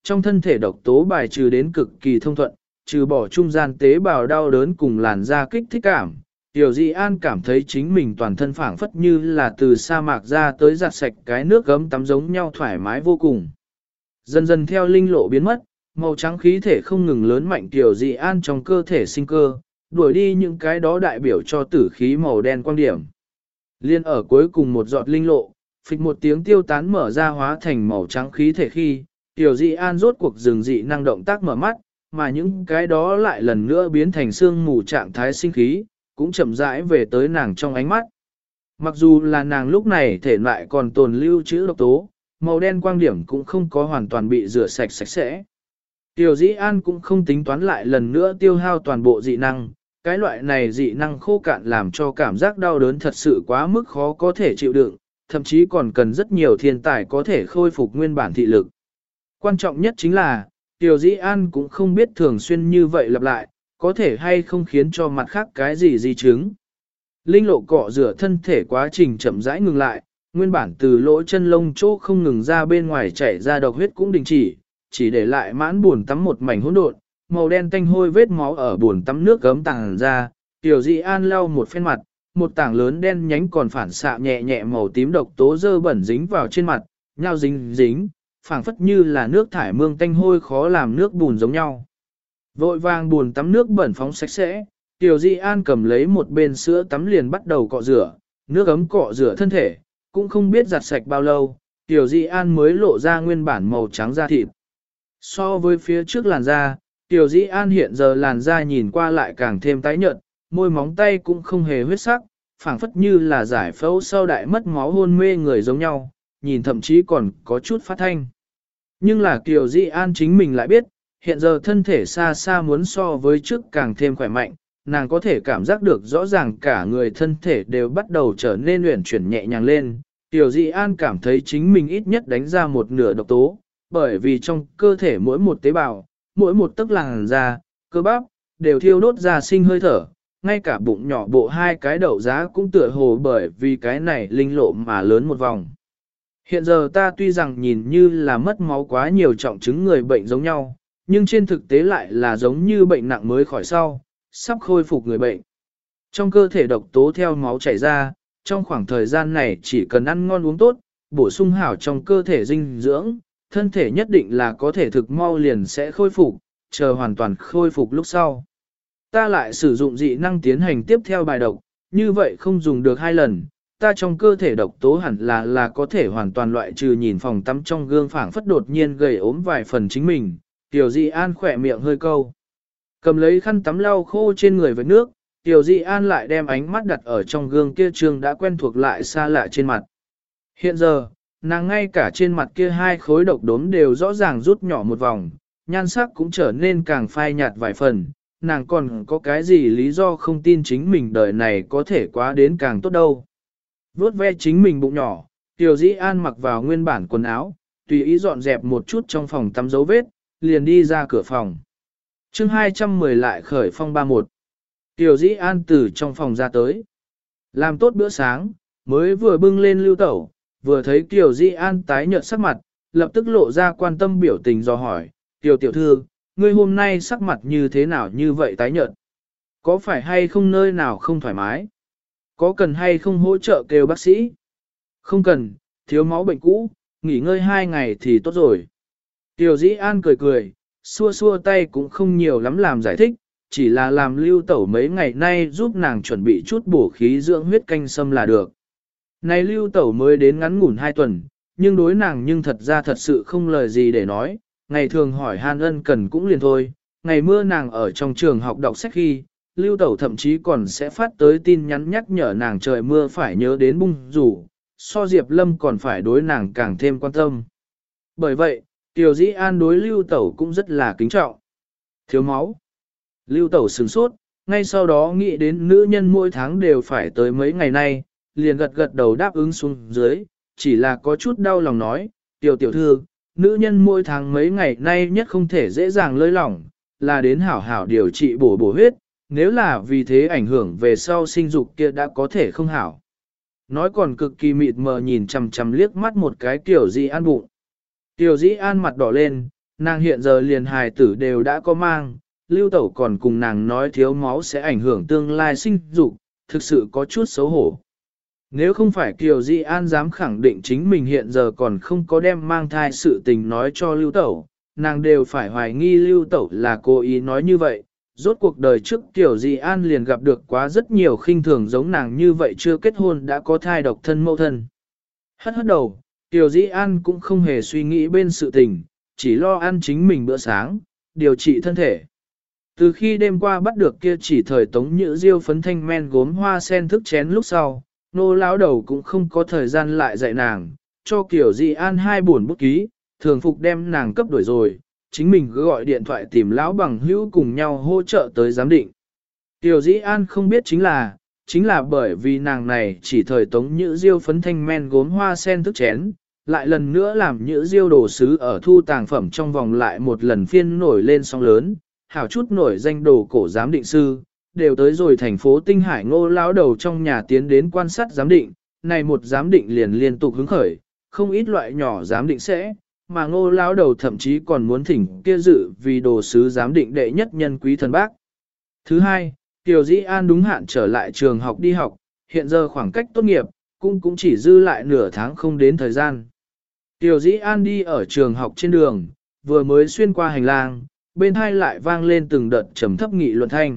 trong thân thể độc tố bài trừ đến cực kỳ thông thuận, trừ bỏ trung gian tế bào đau đớn cùng làn da kích thích cảm. Tiểu Di An cảm thấy chính mình toàn thân phảng phất như là từ sa mạc ra tới giặt sạch cái nước gấm tắm giống nhau thoải mái vô cùng. Dần dần theo linh lộ biến mất, màu trắng khí thể không ngừng lớn mạnh Tiểu Di An trong cơ thể sinh cơ, đuổi đi những cái đó đại biểu cho tử khí màu đen quang điểm. Liên ở cuối cùng một giọt linh lộ, phịch một tiếng tiêu tán mở ra hóa thành màu trắng khí thể khi, Tiểu Di An rốt cuộc dừng dị năng động tác mở mắt, mà những cái đó lại lần nữa biến thành xương mù trạng thái sinh khí, cũng chậm rãi về tới nàng trong ánh mắt. Mặc dù là nàng lúc này thể loại còn tồn lưu trữ độc tố, màu đen quang điểm cũng không có hoàn toàn bị rửa sạch sạch sẽ. Tiểu Dĩ An cũng không tính toán lại lần nữa tiêu hao toàn bộ dị năng, cái loại này dị năng khô cạn làm cho cảm giác đau đớn thật sự quá mức khó có thể chịu đựng, thậm chí còn cần rất nhiều thiên tài có thể khôi phục nguyên bản thị lực. Quan trọng nhất chính là, Tiểu Dĩ An cũng không biết thường xuyên như vậy lặp lại, có thể hay không khiến cho mặt khác cái gì di chứng. Linh lộ cọ rửa thân thể quá trình chậm rãi ngừng lại, nguyên bản từ lỗ chân lông chỗ không ngừng ra bên ngoài chảy ra độc huyết cũng đình chỉ để lại mãn buồn tắm một mảnh hỗn độn, màu đen tanh hôi vết máu ở buồn tắm nước gấm tàng ra. Tiểu Dĩ An lau một phen mặt, một tảng lớn đen nhánh còn phản xạ nhẹ nhẹ màu tím độc tố dơ bẩn dính vào trên mặt, nhau dính, phảng phất như là nước thải mương tanh hôi khó làm nước bùn giống nhau. Vội vàng buồn tắm nước bẩn phóng sạch sẽ, Tiểu Dĩ An cầm lấy một bên sữa tắm liền bắt đầu cọ rửa, nước ấm cọ rửa thân thể, cũng không biết giặt sạch bao lâu, Tiểu Dĩ An mới lộ ra nguyên bản màu trắng da thịt. So với phía trước làn da, Tiểu Dĩ An hiện giờ làn da nhìn qua lại càng thêm tái nhợt, môi móng tay cũng không hề huyết sắc, phảng phất như là giải phẫu sau đại mất máu hôn mê người giống nhau, nhìn thậm chí còn có chút phát thanh. Nhưng là Tiểu Dĩ An chính mình lại biết, hiện giờ thân thể xa xa muốn so với trước càng thêm khỏe mạnh, nàng có thể cảm giác được rõ ràng cả người thân thể đều bắt đầu trở nên uyển chuyển nhẹ nhàng lên. Tiểu Dĩ An cảm thấy chính mình ít nhất đánh ra một nửa độc tố, bởi vì trong cơ thể mỗi một tế bào, mỗi một tấc làn da, cơ bắp, đều thiêu đốt ra sinh hơi thở, ngay cả bụng nhỏ bộ hai cái đậu giá cũng tựa hồ bởi vì cái này linh lộ mà lớn một vòng. Hiện giờ ta tuy rằng nhìn như là mất máu quá nhiều trọng chứng người bệnh giống nhau, nhưng trên thực tế lại là giống như bệnh nặng mới khỏi sau, sắp khôi phục người bệnh. Trong cơ thể độc tố theo máu chảy ra, trong khoảng thời gian này chỉ cần ăn ngon uống tốt, bổ sung hảo trong cơ thể dinh dưỡng, thân thể nhất định là có thể thực mau liền sẽ khôi phục, chờ hoàn toàn khôi phục lúc sau. Ta lại sử dụng dị năng tiến hành tiếp theo bài độc, như vậy không dùng được 2 lần, ta trong cơ thể độc tố hẳn là có thể hoàn toàn loại trừ. Nhìn phòng tắm trong gương phảng phất đột nhiên gầy ốm vài phần chính mình, Tiểu Dĩ An khỏe miệng hơi câu. Cầm lấy khăn tắm lau khô trên người với nước, Tiểu Dĩ An lại đem ánh mắt đặt ở trong gương kia trương đã quen thuộc lại xa lạ trên mặt. Hiện giờ, nàng ngay cả trên mặt kia 2 khối độc đốm đều rõ ràng rút nhỏ một vòng, nhan sắc cũng trở nên càng phai nhạt vài phần, nàng còn có cái gì lý do không tin chính mình đời này có thể quá đến càng tốt đâu. Vuốt ve chính mình bụng nhỏ, Tiểu Dĩ An mặc vào nguyên bản quần áo, tùy ý dọn dẹp một chút trong phòng tắm dấu vết, liền đi ra cửa phòng. chương 210 lại khởi phong 31. Tiểu Dĩ An từ trong phòng ra tới. Làm tốt bữa sáng, mới vừa bưng lên lưu tẩu, vừa thấy Tiểu Dĩ An tái nhợt sắc mặt, lập tức lộ ra quan tâm biểu tình dò hỏi, Tiểu tiểu thư, ngươi hôm nay sắc mặt như thế nào như vậy tái nhợt? Có phải hay không nơi nào không thoải mái? Có cần hay không hỗ trợ kêu bác sĩ? Không cần, thiếu máu bệnh cũ, nghỉ ngơi 2 ngày thì tốt rồi. Tiểu Dĩ An cười cười, xua xua tay cũng không nhiều lắm làm giải thích, chỉ là làm lưu tẩu mấy ngày nay giúp nàng chuẩn bị chút bổ khí dưỡng huyết canh sâm là được. Này lưu tẩu mới đến ngắn ngủn 2 tuần, nhưng đối nàng nhưng thật ra thật sự không lời gì để nói, ngày thường hỏi han ân cần cũng liền thôi, ngày mưa nàng ở trong trường học đọc sách khi, lưu tẩu thậm chí còn sẽ phát tới tin nhắn nhắc nhở nàng trời mưa phải nhớ đến bung rủ, so Diệp Lâm còn phải đối nàng càng thêm quan tâm. Bởi vậy, Tiểu Dĩ An đối lưu tẩu cũng rất là kính trọng. Thiếu máu. Lưu tẩu sửng sốt, ngay sau đó nghĩ đến nữ nhân mỗi tháng đều phải tới mấy ngày nay, liền gật gật đầu đáp ứng xuống dưới, chỉ là có chút đau lòng nói, Tiểu tiểu thư, nữ nhân mỗi tháng mấy ngày nay nhất không thể dễ dàng lơi lỏng, là đến hảo hảo điều trị bổ huyết, nếu là vì thế ảnh hưởng về sau sinh dục kia đã có thể không hảo. Nói còn cực kỳ mịt mờ nhìn chằm chằm liếc mắt một cái Tiểu Dĩ An bụng. Tiểu Dĩ An mặt đỏ lên, nàng hiện giờ liền hài tử đều đã có mang, Lưu Tẩu còn cùng nàng nói thiếu máu sẽ ảnh hưởng tương lai sinh dục, thực sự có chút xấu hổ. Nếu không phải Kiều Di An dám khẳng định chính mình hiện giờ còn không có đem mang thai sự tình nói cho Lưu Tẩu, nàng đều phải hoài nghi Lưu Tẩu là cố ý nói như vậy. Rốt cuộc đời trước Kiều Di An liền gặp được quá rất nhiều khinh thường giống nàng như vậy chưa kết hôn đã có thai độc thân mẫu thân. Hất hất đầu, Kiều Di An cũng không hề suy nghĩ bên sự tình, chỉ lo ăn chính mình bữa sáng, điều trị thân thể. Từ khi đêm qua bắt được kia chỉ thời Tống Nhữ Diêu phấn thanh men gốm hoa sen thức chén lúc sau, nô lão đầu cũng không có thời gian lại dạy nàng, cho Kiều Di An 2 buồn bút ký, thường phục đem nàng cấp đổi rồi, chính mình cứ gọi điện thoại tìm lão bằng hữu cùng nhau hỗ trợ tới giám định. Kiều Di An không biết chính là bởi vì nàng này chỉ thời Tống Nhữ Diêu phấn thanh men gốm hoa sen thức chén, lại lần nữa làm Nhữ Diêu đồ sứ ở thu tàng phẩm trong vòng lại một lần phiên nổi lên sóng lớn, hảo chút nổi danh đồ cổ giám định sư, đều tới rồi thành phố Tinh Hải Ngô lão đầu trong nhà tiến đến quan sát giám định, này một giám định liền liên tục hứng khởi, không ít loại nhỏ giám định sẽ, mà Ngô lão đầu thậm chí còn muốn thỉnh kia dự vì đồ sứ giám định đệ nhất nhân quý thần bác. Thứ hai, Kiều Dĩ An đúng hạn trở lại trường học đi học, hiện giờ khoảng cách tốt nghiệp, cũng chỉ dư lại nửa tháng không đến thời gian. Kiều Dĩ An đi ở trường học trên đường, vừa mới xuyên qua hành lang, bên hai lại vang lên từng đợt trầm thấp nghị luận thanh.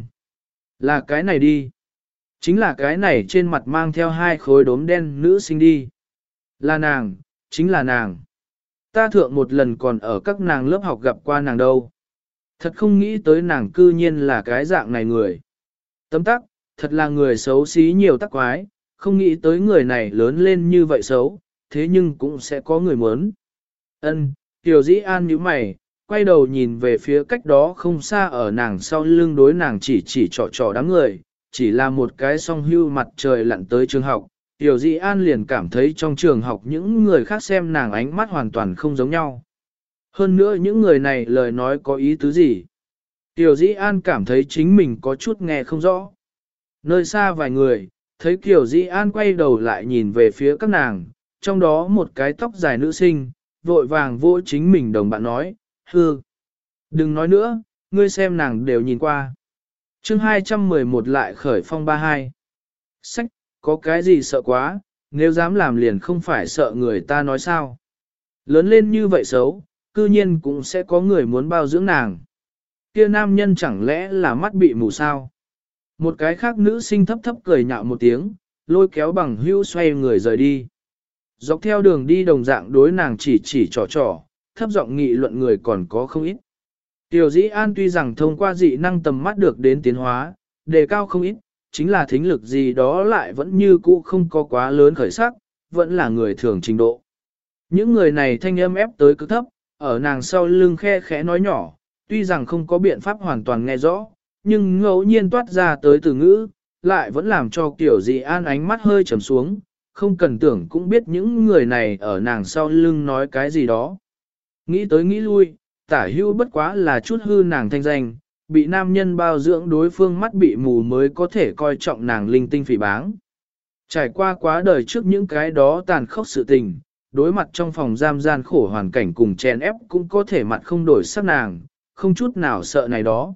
Là cái này đi. Chính là cái này trên mặt mang theo 2 khối đốm đen nữ sinh đi. Là nàng, chính là nàng. Ta thượng một lần còn ở các nàng lớp học gặp qua nàng đâu. Thật không nghĩ tới nàng cư nhiên là cái dạng này người. Tấm tắc, thật là người xấu xí nhiều tắc quái, không nghĩ tới người này lớn lên như vậy xấu, thế nhưng cũng sẽ có người muốn. Ân, Kiều Dĩ An nhíu mày, quay đầu nhìn về phía cách đó không xa ở nàng sau lưng đối nàng chỉ trò đám người, chỉ là một cái song hưu mặt trời lặn tới trường học. Kiều Dĩ An liền cảm thấy trong trường học những người khác xem nàng ánh mắt hoàn toàn không giống nhau. Hơn nữa những người này lời nói có ý tứ gì? Kiều Dĩ An cảm thấy chính mình có chút nghe không rõ. Nơi xa vài người, thấy Kiều Dĩ An quay đầu lại nhìn về phía các nàng, trong đó một cái tóc dài nữ sinh, vội vàng vỗ chính mình đồng bạn nói, hư. Đừng nói nữa, ngươi xem nàng đều nhìn qua. chương 211 lại khởi phong 32. Sách, có cái gì sợ quá, nếu dám làm liền không phải sợ người ta nói sao. Lớn lên như vậy xấu, cư nhiên cũng sẽ có người muốn bao dưỡng nàng. Kia nam nhân chẳng lẽ là mắt bị mù sao? Một cái khác nữ sinh thấp thấp cười nhạo một tiếng, lôi kéo bằng hưu xoay người rời đi. Dọc theo đường đi đồng dạng đối nàng chỉ trò, thấp giọng nghị luận người còn có không ít. Tiểu Dĩ An tuy rằng thông qua dị năng tầm mắt được đến tiến hóa, đề cao không ít, chính là thính lực gì đó lại vẫn như cũ không có quá lớn khởi sắc, vẫn là người thường trình độ. Những người này thanh âm ép tới cực thấp, ở nàng sau lưng khe khẽ nói nhỏ, tuy rằng không có biện pháp hoàn toàn nghe rõ, nhưng ngẫu nhiên toát ra tới từ ngữ, lại vẫn làm cho Tiểu Dĩ An ánh mắt hơi trầm xuống, không cần tưởng cũng biết những người này ở nàng sau lưng nói cái gì đó. Nghĩ tới nghĩ lui, tả hưu bất quá là chút hư nàng thanh danh, bị nam nhân bao dưỡng đối phương mắt bị mù mới có thể coi trọng nàng linh tinh phỉ báng. Trải qua quá đời trước những cái đó tàn khốc sự tình, đối mặt trong phòng giam gian khổ hoàn cảnh cùng chèn ép cũng có thể mặt không đổi sắc nàng, không chút nào sợ này đó.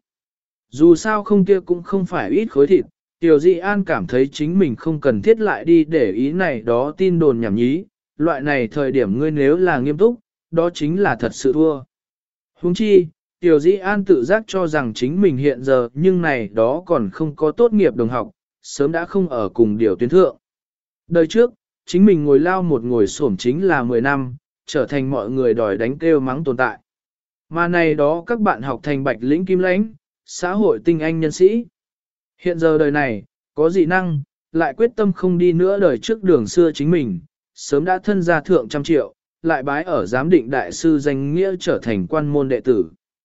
Dù sao không kia cũng không phải ít khối thịt, Tiểu Dị An cảm thấy chính mình không cần thiết lại đi để ý này đó tin đồn nhảm nhí, loại này thời điểm ngươi nếu là nghiêm túc, đó chính là thật sự thua. Huống chi, Tiểu Dĩ An tự giác cho rằng chính mình hiện giờ nhưng này đó còn không có tốt nghiệp đồng học, sớm đã không ở cùng điều tuyến thượng. Đời trước, chính mình ngồi lao một ngồi xổm chính là 10 năm, trở thành mọi người đòi đánh kêu mắng tồn tại. Mà này đó các bạn học thành bạch lĩnh kim lãnh, xã hội tinh anh nhân sĩ. Hiện giờ đời này, có dị năng, lại quyết tâm không đi nữa đời trước đường xưa chính mình, sớm đã thân gia thượng trăm triệu, lại bái ở giám định đại sư danh nghĩa trở thành quan môn đệ tử.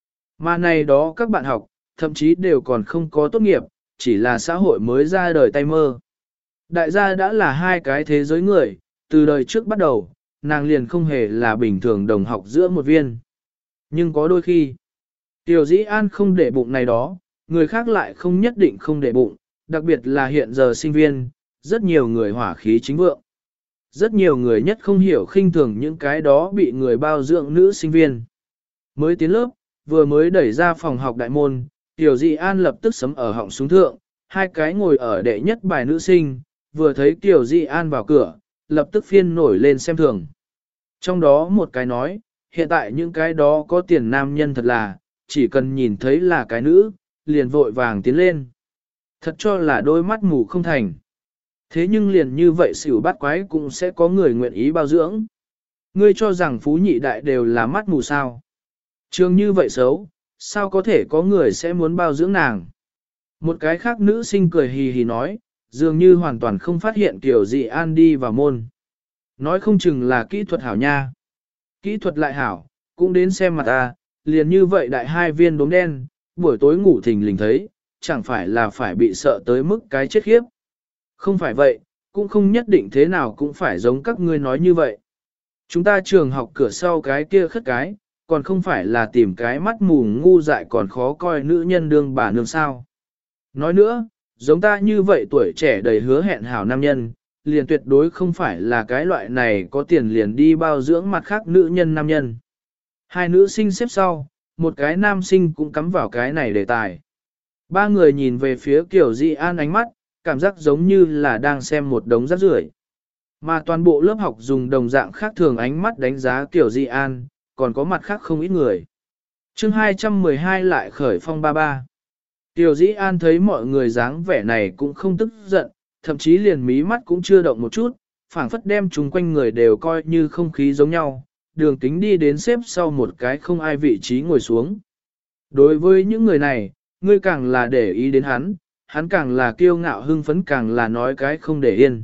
Mà này đó các bạn học, thậm chí đều còn không có tốt nghiệp, chỉ là xã hội mới ra đời tay mơ. Đại gia đã là 2 cái thế giới người, từ đời trước bắt đầu, nàng liền không hề là bình thường đồng học giữa một viên. Nhưng có đôi khi, Tiểu Dĩ An không để bụng này đó, người khác lại không nhất định không để bụng, đặc biệt là hiện giờ sinh viên, rất nhiều người hỏa khí chính vượng. Rất nhiều người nhất không hiểu khinh thường những cái đó bị người bao dưỡng nữ sinh viên. Mới tiến lớp, vừa mới đẩy ra phòng học đại môn, Tiểu Dị An lập tức sấm ở họng súng thượng, hai cái ngồi ở đệ nhất bài nữ sinh, vừa thấy Tiểu Dị An vào cửa, lập tức phiên nổi lên xem thường. Trong đó một cái nói, hiện tại những cái đó có tiền nam nhân thật là, chỉ cần nhìn thấy là cái nữ, liền vội vàng tiến lên. Thật cho là đôi mắt mù không thành. Thế nhưng liền như vậy xỉu bắt quái cũng sẽ có người nguyện ý bao dưỡng. Ngươi cho rằng phú nhị đại đều là mắt mù sao. Trường như vậy xấu, sao có thể có người sẽ muốn bao dưỡng nàng. Một cái khác nữ sinh cười hì hì nói, dường như hoàn toàn không phát hiện Tiểu Dị An đi vào môn. Nói không chừng là kỹ thuật hảo nha. Kỹ thuật lại hảo, cũng đến xem mặt ta, liền như vậy đại hai viên đốm đen, buổi tối ngủ thình lình thấy, chẳng phải là phải bị sợ tới mức cái chết khiếp. Không phải vậy, cũng không nhất định thế nào cũng phải giống các ngươi nói như vậy. Chúng ta trường học cửa sau cái kia khất cái, còn không phải là tìm cái mắt mù ngu dại còn khó coi nữ nhân đương bà nương sao. Nói nữa, giống ta như vậy tuổi trẻ đầy hứa hẹn hảo nam nhân, liền tuyệt đối không phải là cái loại này có tiền liền đi bao dưỡng mặt khác nữ nhân nam nhân. Hai nữ sinh xếp sau, một cái nam sinh cũng cắm vào cái này đề tài. Ba người nhìn về phía Tiểu Dị An ánh mắt, cảm giác giống như là đang xem một đống rác rưởi. Mà toàn bộ lớp học dùng đồng dạng khác thường ánh mắt đánh giá Tiểu Dị An, còn có mặt khác không ít người. Chương 212 lại khởi phong ba ba. Tiểu Dị An thấy mọi người dáng vẻ này cũng không tức giận, thậm chí liền mí mắt cũng chưa động một chút, phảng phất đem chúng quanh người đều coi như không khí giống nhau, đường kính đi đến xếp sau một cái không ai vị trí ngồi xuống. Đối với những người này, ngươi càng là để ý đến hắn càng là kiêu ngạo hưng phấn càng là nói cái không để yên.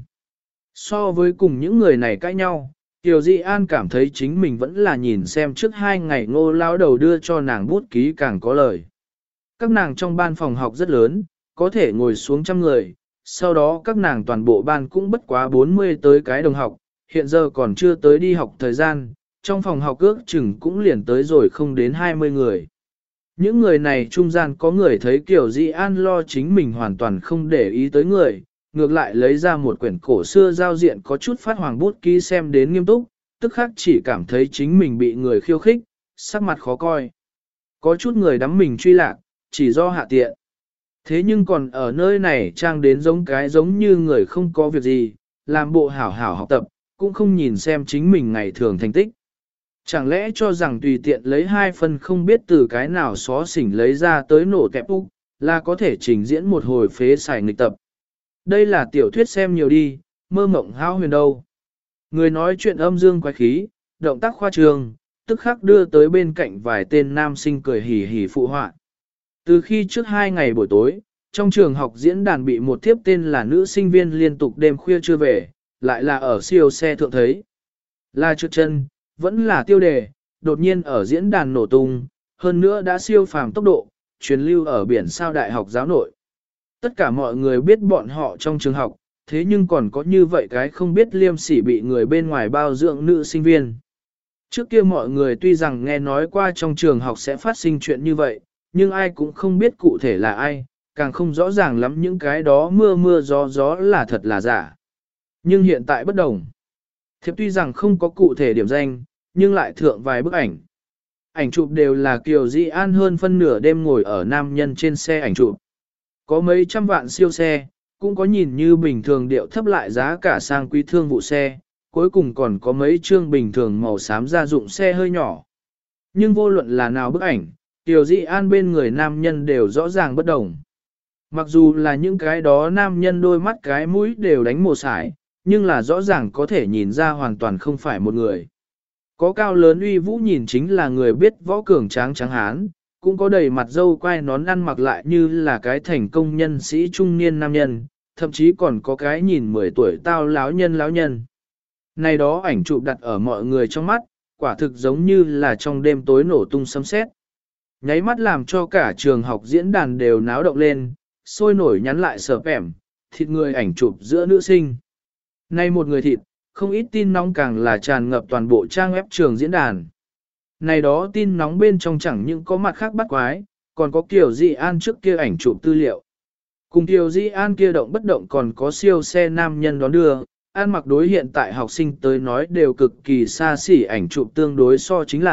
So với cùng những người này cãi nhau, Tiểu Dị An cảm thấy chính mình vẫn là nhìn xem trước 2 ngày Ngô lão đầu đưa cho nàng bút ký càng có lời. Các nàng trong ban phòng học rất lớn, có thể ngồi xuống trăm người, sau đó các nàng toàn bộ ban cũng bất quá 40 tới cái đồng học, hiện giờ còn chưa tới đi học thời gian, trong phòng học ước chừng cũng liền tới rồi không đến 20 người. Những người này trung gian có người thấy Tiểu Dị An lo chính mình hoàn toàn không để ý tới người, ngược lại lấy ra một quyển cổ xưa giao diện có chút phát hoàng bút ký xem đến nghiêm túc, tức khắc chỉ cảm thấy chính mình bị người khiêu khích, sắc mặt khó coi. Có chút người đắm mình truy lạc, chỉ do hạ tiện. Thế nhưng còn ở nơi này trang đến giống như người không có việc gì, làm bộ hảo hảo học tập, cũng không nhìn xem chính mình ngày thường thành tích. Chẳng lẽ cho rằng tùy tiện lấy 2 phần không biết từ cái nào xó xỉnh lấy ra tới nổ kẹp úc, là có thể trình diễn một hồi phế xài nghịch tập. Đây là tiểu thuyết xem nhiều đi, mơ mộng hao huyền đâu. Người nói chuyện âm dương quái khí, động tác khoa trương, tức khắc đưa tới bên cạnh vài tên nam sinh cười hì hì phụ họa. Từ khi trước 2 ngày buổi tối, trong trường học diễn đàn bị một thiếp tên là nữ sinh viên liên tục đêm khuya chưa về, lại là ở siêu xe thượng thấy. Là trượt chân, vẫn là tiêu đề, đột nhiên ở diễn đàn nổ tung, hơn nữa đã siêu phàm tốc độ, truyền lưu ở biển sao đại học giáo nội. Tất cả mọi người biết bọn họ trong trường học, thế nhưng còn có như vậy cái không biết liêm sỉ bị người bên ngoài bao dưỡng nữ sinh viên. Trước kia mọi người tuy rằng nghe nói qua trong trường học sẽ phát sinh chuyện như vậy, nhưng ai cũng không biết cụ thể là ai, càng không rõ ràng lắm những cái đó mưa mưa gió gió là thật là giả. Nhưng hiện tại bất đồng. Thiệp tuy rằng không có cụ thể điểm danh, nhưng lại thượng vài bức ảnh. Ảnh chụp đều là Tiểu Dị An hơn phân nửa đêm ngồi ở nam nhân trên xe ảnh chụp. Có mấy trăm vạn siêu xe, cũng có nhìn như bình thường điệu thấp lại giá cả sang quý thương vụ xe, cuối cùng còn có mấy chương bình thường màu xám gia dụng xe hơi nhỏ. Nhưng vô luận là nào bức ảnh, Tiểu Dị An bên người nam nhân đều rõ ràng bất đồng. Mặc dù là những cái đó nam nhân đôi mắt cái mũi đều đánh mồ sải, nhưng là rõ ràng có thể nhìn ra hoàn toàn không phải một người. Có cao lớn uy vũ nhìn chính là người biết võ cường tráng tráng hán, cũng có đầy mặt dâu quai nón ăn mặc lại như là cái thành công nhân sĩ trung niên nam nhân, thậm chí còn có cái nhìn 10 tuổi tao láo nhân. Này đó ảnh chụp đặt ở mọi người trong mắt, quả thực giống như là trong đêm tối nổ tung sấm sét. Nháy mắt làm cho cả trường học diễn đàn đều náo động lên, sôi nổi nhắn lại sờ pẻm, thịt người ảnh chụp giữa nữ sinh. Nay một người thịt, không ít tin nóng càng là tràn ngập toàn bộ trang web trường diễn đàn. Này đó tin nóng bên trong chẳng những có mặt khác bắt quái, còn có Tiểu Dị An trước kia ảnh chụp tư liệu. Cùng Tiểu Dị An kia động bất động còn có siêu xe nam nhân đón đưa, ăn mặc đối hiện tại học sinh tới nói đều cực kỳ xa xỉ ảnh chụp tương đối so chính là,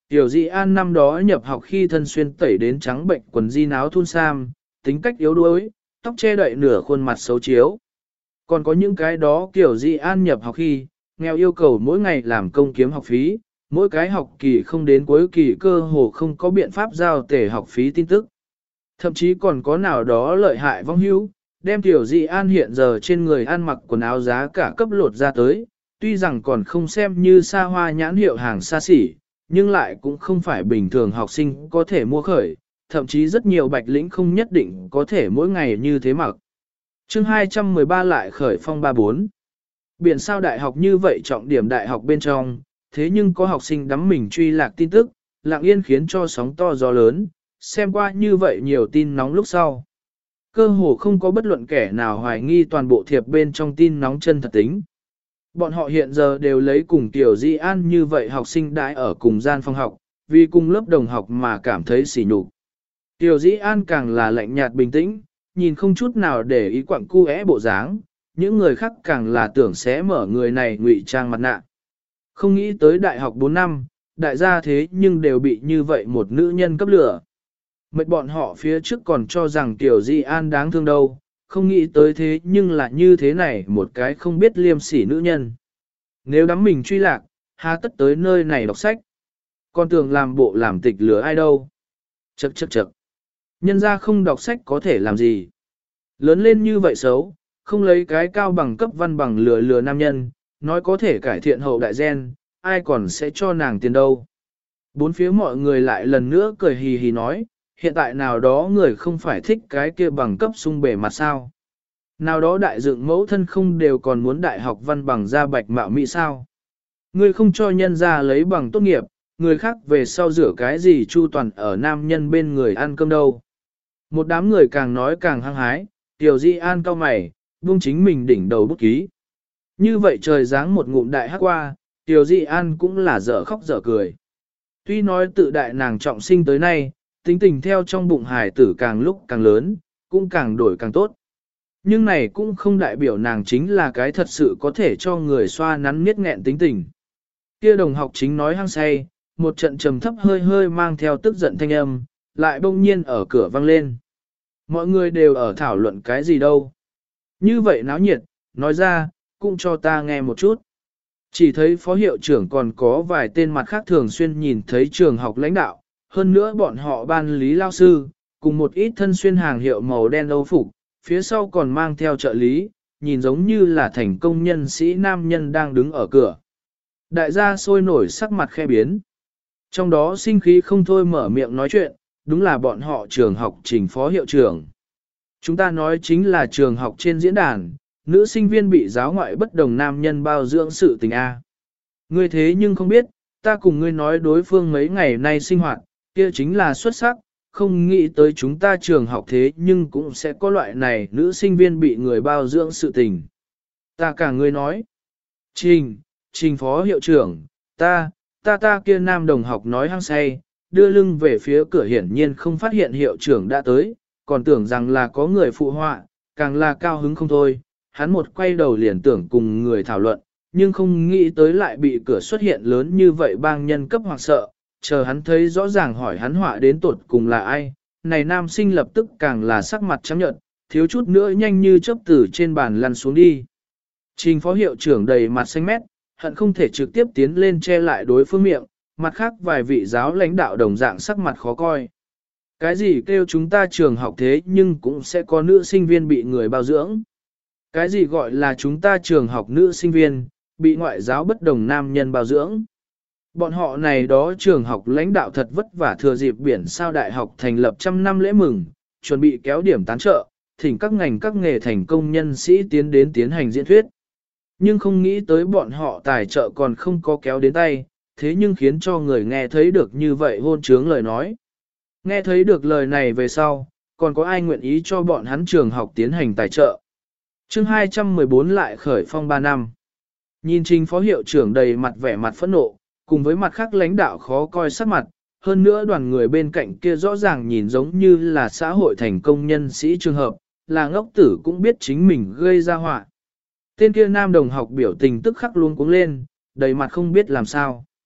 Tiểu Dị An năm đó nhập học khi thân xuyên tẩy đến trắng bệnh quần jean áo thun sam, tính cách yếu đuối, tóc che đậy nửa khuôn mặt xấu chiếu. Còn có những cái đó Tiểu Dị An nhập học khi, nghèo yêu cầu mỗi ngày làm công kiếm học phí, mỗi cái học kỳ không đến cuối kỳ cơ hồ không có biện pháp giao tể học phí tin tức. Thậm chí còn có nào đó lợi hại vong hữu, đem Tiểu Dị An hiện giờ trên người ăn mặc quần áo giá cả cấp lột ra tới, tuy rằng còn không xem như xa hoa nhãn hiệu hàng xa xỉ, nhưng lại cũng không phải bình thường học sinh có thể mua khởi, thậm chí rất nhiều bạch lĩnh không nhất định có thể mỗi ngày như thế mặc. Chương 213 lại khởi phong 34. Biển sao đại học như vậy trọng điểm đại học bên trong, thế nhưng có học sinh đắm mình truy lạc tin tức, lặng yên khiến cho sóng to gió lớn, xem qua như vậy nhiều tin nóng lúc sau. Cơ hồ không có bất luận kẻ nào hoài nghi toàn bộ thiệp bên trong tin nóng chân thật tính. Bọn họ hiện giờ đều lấy cùng Tiểu Dị An như vậy học sinh đãi ở cùng gian phòng học, vì cùng lớp đồng học mà cảm thấy sỉ nhục. Tiểu Dị An càng là lạnh nhạt bình tĩnh, nhìn không chút nào để ý quặng cu bộ dáng, những người khác càng là tưởng sẽ mở người này ngụy trang mặt nạ. Không nghĩ tới đại học 4 năm, đại gia thế nhưng đều bị như vậy một nữ nhân cấp lửa. Mệt bọn họ phía trước còn cho rằng Tiểu Dị An đáng thương đâu, không nghĩ tới thế nhưng là như thế này một cái không biết liêm sỉ nữ nhân. Nếu đắm mình truy lạc, hà tất tới nơi này đọc sách. Còn tưởng làm bộ làm tịch lừa ai đâu. Chậc chậc chậc. Nhân ra không đọc sách có thể làm gì. Lớn lên như vậy xấu, không lấy cái cao bằng cấp văn bằng lừa nam nhân, nói có thể cải thiện hậu đại gen, ai còn sẽ cho nàng tiền đâu. Bốn phía mọi người lại lần nữa cười hì hì nói, hiện tại nào đó người không phải thích cái kia bằng cấp sung bề mặt sao. Nào đó đại dựng mẫu thân không đều còn muốn đại học văn bằng ra bạch mạo mỹ sao. Người không cho nhân ra lấy bằng tốt nghiệp, người khác về sau rửa cái gì chu toàn ở nam nhân bên người ăn cơm đâu. Một đám người càng nói càng hăng hái, Tiểu Dị An cau mày, buông chính mình đỉnh đầu bút ký. Như vậy trời giáng một ngụm đại hắc qua, Tiểu Dị An cũng là dở khóc dở cười. Tuy nói tự đại nàng trọng sinh tới nay, tính tình theo trong bụng hài tử càng lúc càng lớn, cũng càng đổi càng tốt. Nhưng này cũng không đại biểu nàng chính là cái thật sự có thể cho người xoa nắn miết nghẹn tính tình. Kia đồng học chính nói hăng say, một trận trầm thấp hơi hơi mang theo tức giận thanh âm, lại bỗng nhiên ở cửa vang lên. Mọi người đều ở thảo luận cái gì đâu. Như vậy náo nhiệt, nói ra, cũng cho ta nghe một chút. Chỉ thấy phó hiệu trưởng còn có vài tên mặt khác thường xuyên nhìn thấy trường học lãnh đạo, hơn nữa bọn họ ban lý lao sư, cùng một ít thân xuyên hàng hiệu màu đen âu phục, phía sau còn mang theo trợ lý, nhìn giống như là thành công nhân sĩ nam nhân đang đứng ở cửa. Đại gia sôi nổi sắc mặt khe biến. Trong đó sinh khí không thôi mở miệng nói chuyện, đúng là bọn họ trường học Trình phó hiệu trưởng. Chúng ta nói chính là trường học trên diễn đàn, nữ sinh viên bị giáo ngoại bất đồng nam nhân bao dưỡng sự tình A. Ngươi thế nhưng không biết, ta cùng ngươi nói đối phương mấy ngày nay sinh hoạt, kia chính là xuất sắc, không nghĩ tới chúng ta trường học thế nhưng cũng sẽ có loại này nữ sinh viên bị người bao dưỡng sự tình. Ta cả ngươi nói, Trình phó hiệu trưởng, ta kia nam đồng học nói hăng say, đưa lưng về phía cửa hiển nhiên không phát hiện hiệu trưởng đã tới, còn tưởng rằng là có người phụ họa, càng là cao hứng không thôi. Hắn một quay đầu liền tưởng cùng người thảo luận, nhưng không nghĩ tới lại bị cửa xuất hiện lớn như vậy bang nhân cấp hoặc sợ, chờ hắn thấy rõ ràng hỏi hắn họa đến tột cùng là ai, này nam sinh lập tức càng là sắc mặt trắng nhợt, thiếu chút nữa nhanh như chớp từ trên bàn lăn xuống đi. Trình phó hiệu trưởng đầy mặt xanh mét, hận không thể trực tiếp tiến lên che lại đối phương miệng, mặt khác vài vị giáo lãnh đạo đồng dạng sắc mặt khó coi. Cái gì kêu chúng ta trường học thế nhưng cũng sẽ có nữ sinh viên bị người bao dưỡng. Cái gì gọi là chúng ta trường học nữ sinh viên, bị ngoại giáo bất đồng nam nhân bao dưỡng. Bọn họ này đó trường học lãnh đạo thật vất vả thừa dịp biển sao đại học thành lập 100 năm lễ mừng, chuẩn bị kéo điểm tán trợ, thỉnh các ngành các nghề thành công nhân sĩ tiến đến tiến hành diễn thuyết. Nhưng không nghĩ tới bọn họ tài trợ còn không có kéo đến tay, thế nhưng khiến cho người nghe thấy được như vậy hôn trướng lời nói. Nghe thấy được lời này về sau, còn có ai nguyện ý cho bọn hắn trường học tiến hành tài trợ. Chương 214 lại khởi phong 3 năm. Nhìn Trình phó hiệu trưởng đầy mặt vẻ mặt phẫn nộ, cùng với mặt khác lãnh đạo khó coi sắc mặt, hơn nữa đoàn người bên cạnh kia rõ ràng nhìn giống như là xã hội thành công nhân sĩ trường hợp, là ngốc tử cũng biết chính mình gây ra họa. Tên kia nam đồng học biểu tình tức khắc luôn cuống lên, đầy mặt không biết làm sao.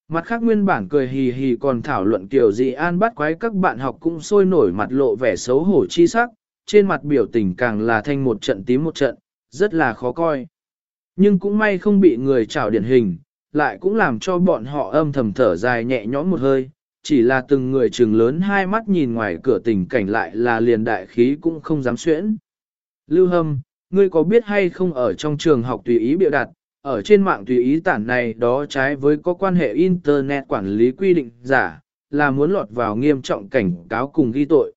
Mặt khác nguyên bản cười hì hì còn thảo luận kiểu gì an bắt quái các bạn học cũng sôi nổi mặt lộ vẻ xấu hổ chi sắc, trên mặt biểu tình càng là thanh một trận tím một trận, rất là khó coi. Nhưng cũng may không bị người trảo điển hình, lại cũng làm cho bọn họ âm thầm thở dài nhẹ nhõm một hơi, chỉ là từng người trừng lớn hai mắt nhìn ngoài cửa tình cảnh lại là liền đại khí cũng không dám xuyễn. Lưu Hâm, ngươi có biết hay không ở trong trường học tùy ý bịa đặt, ở trên mạng tùy ý tản này đó trái với có quan hệ Internet quản lý quy định giả, là muốn lọt vào nghiêm trọng cảnh cáo cùng ghi tội.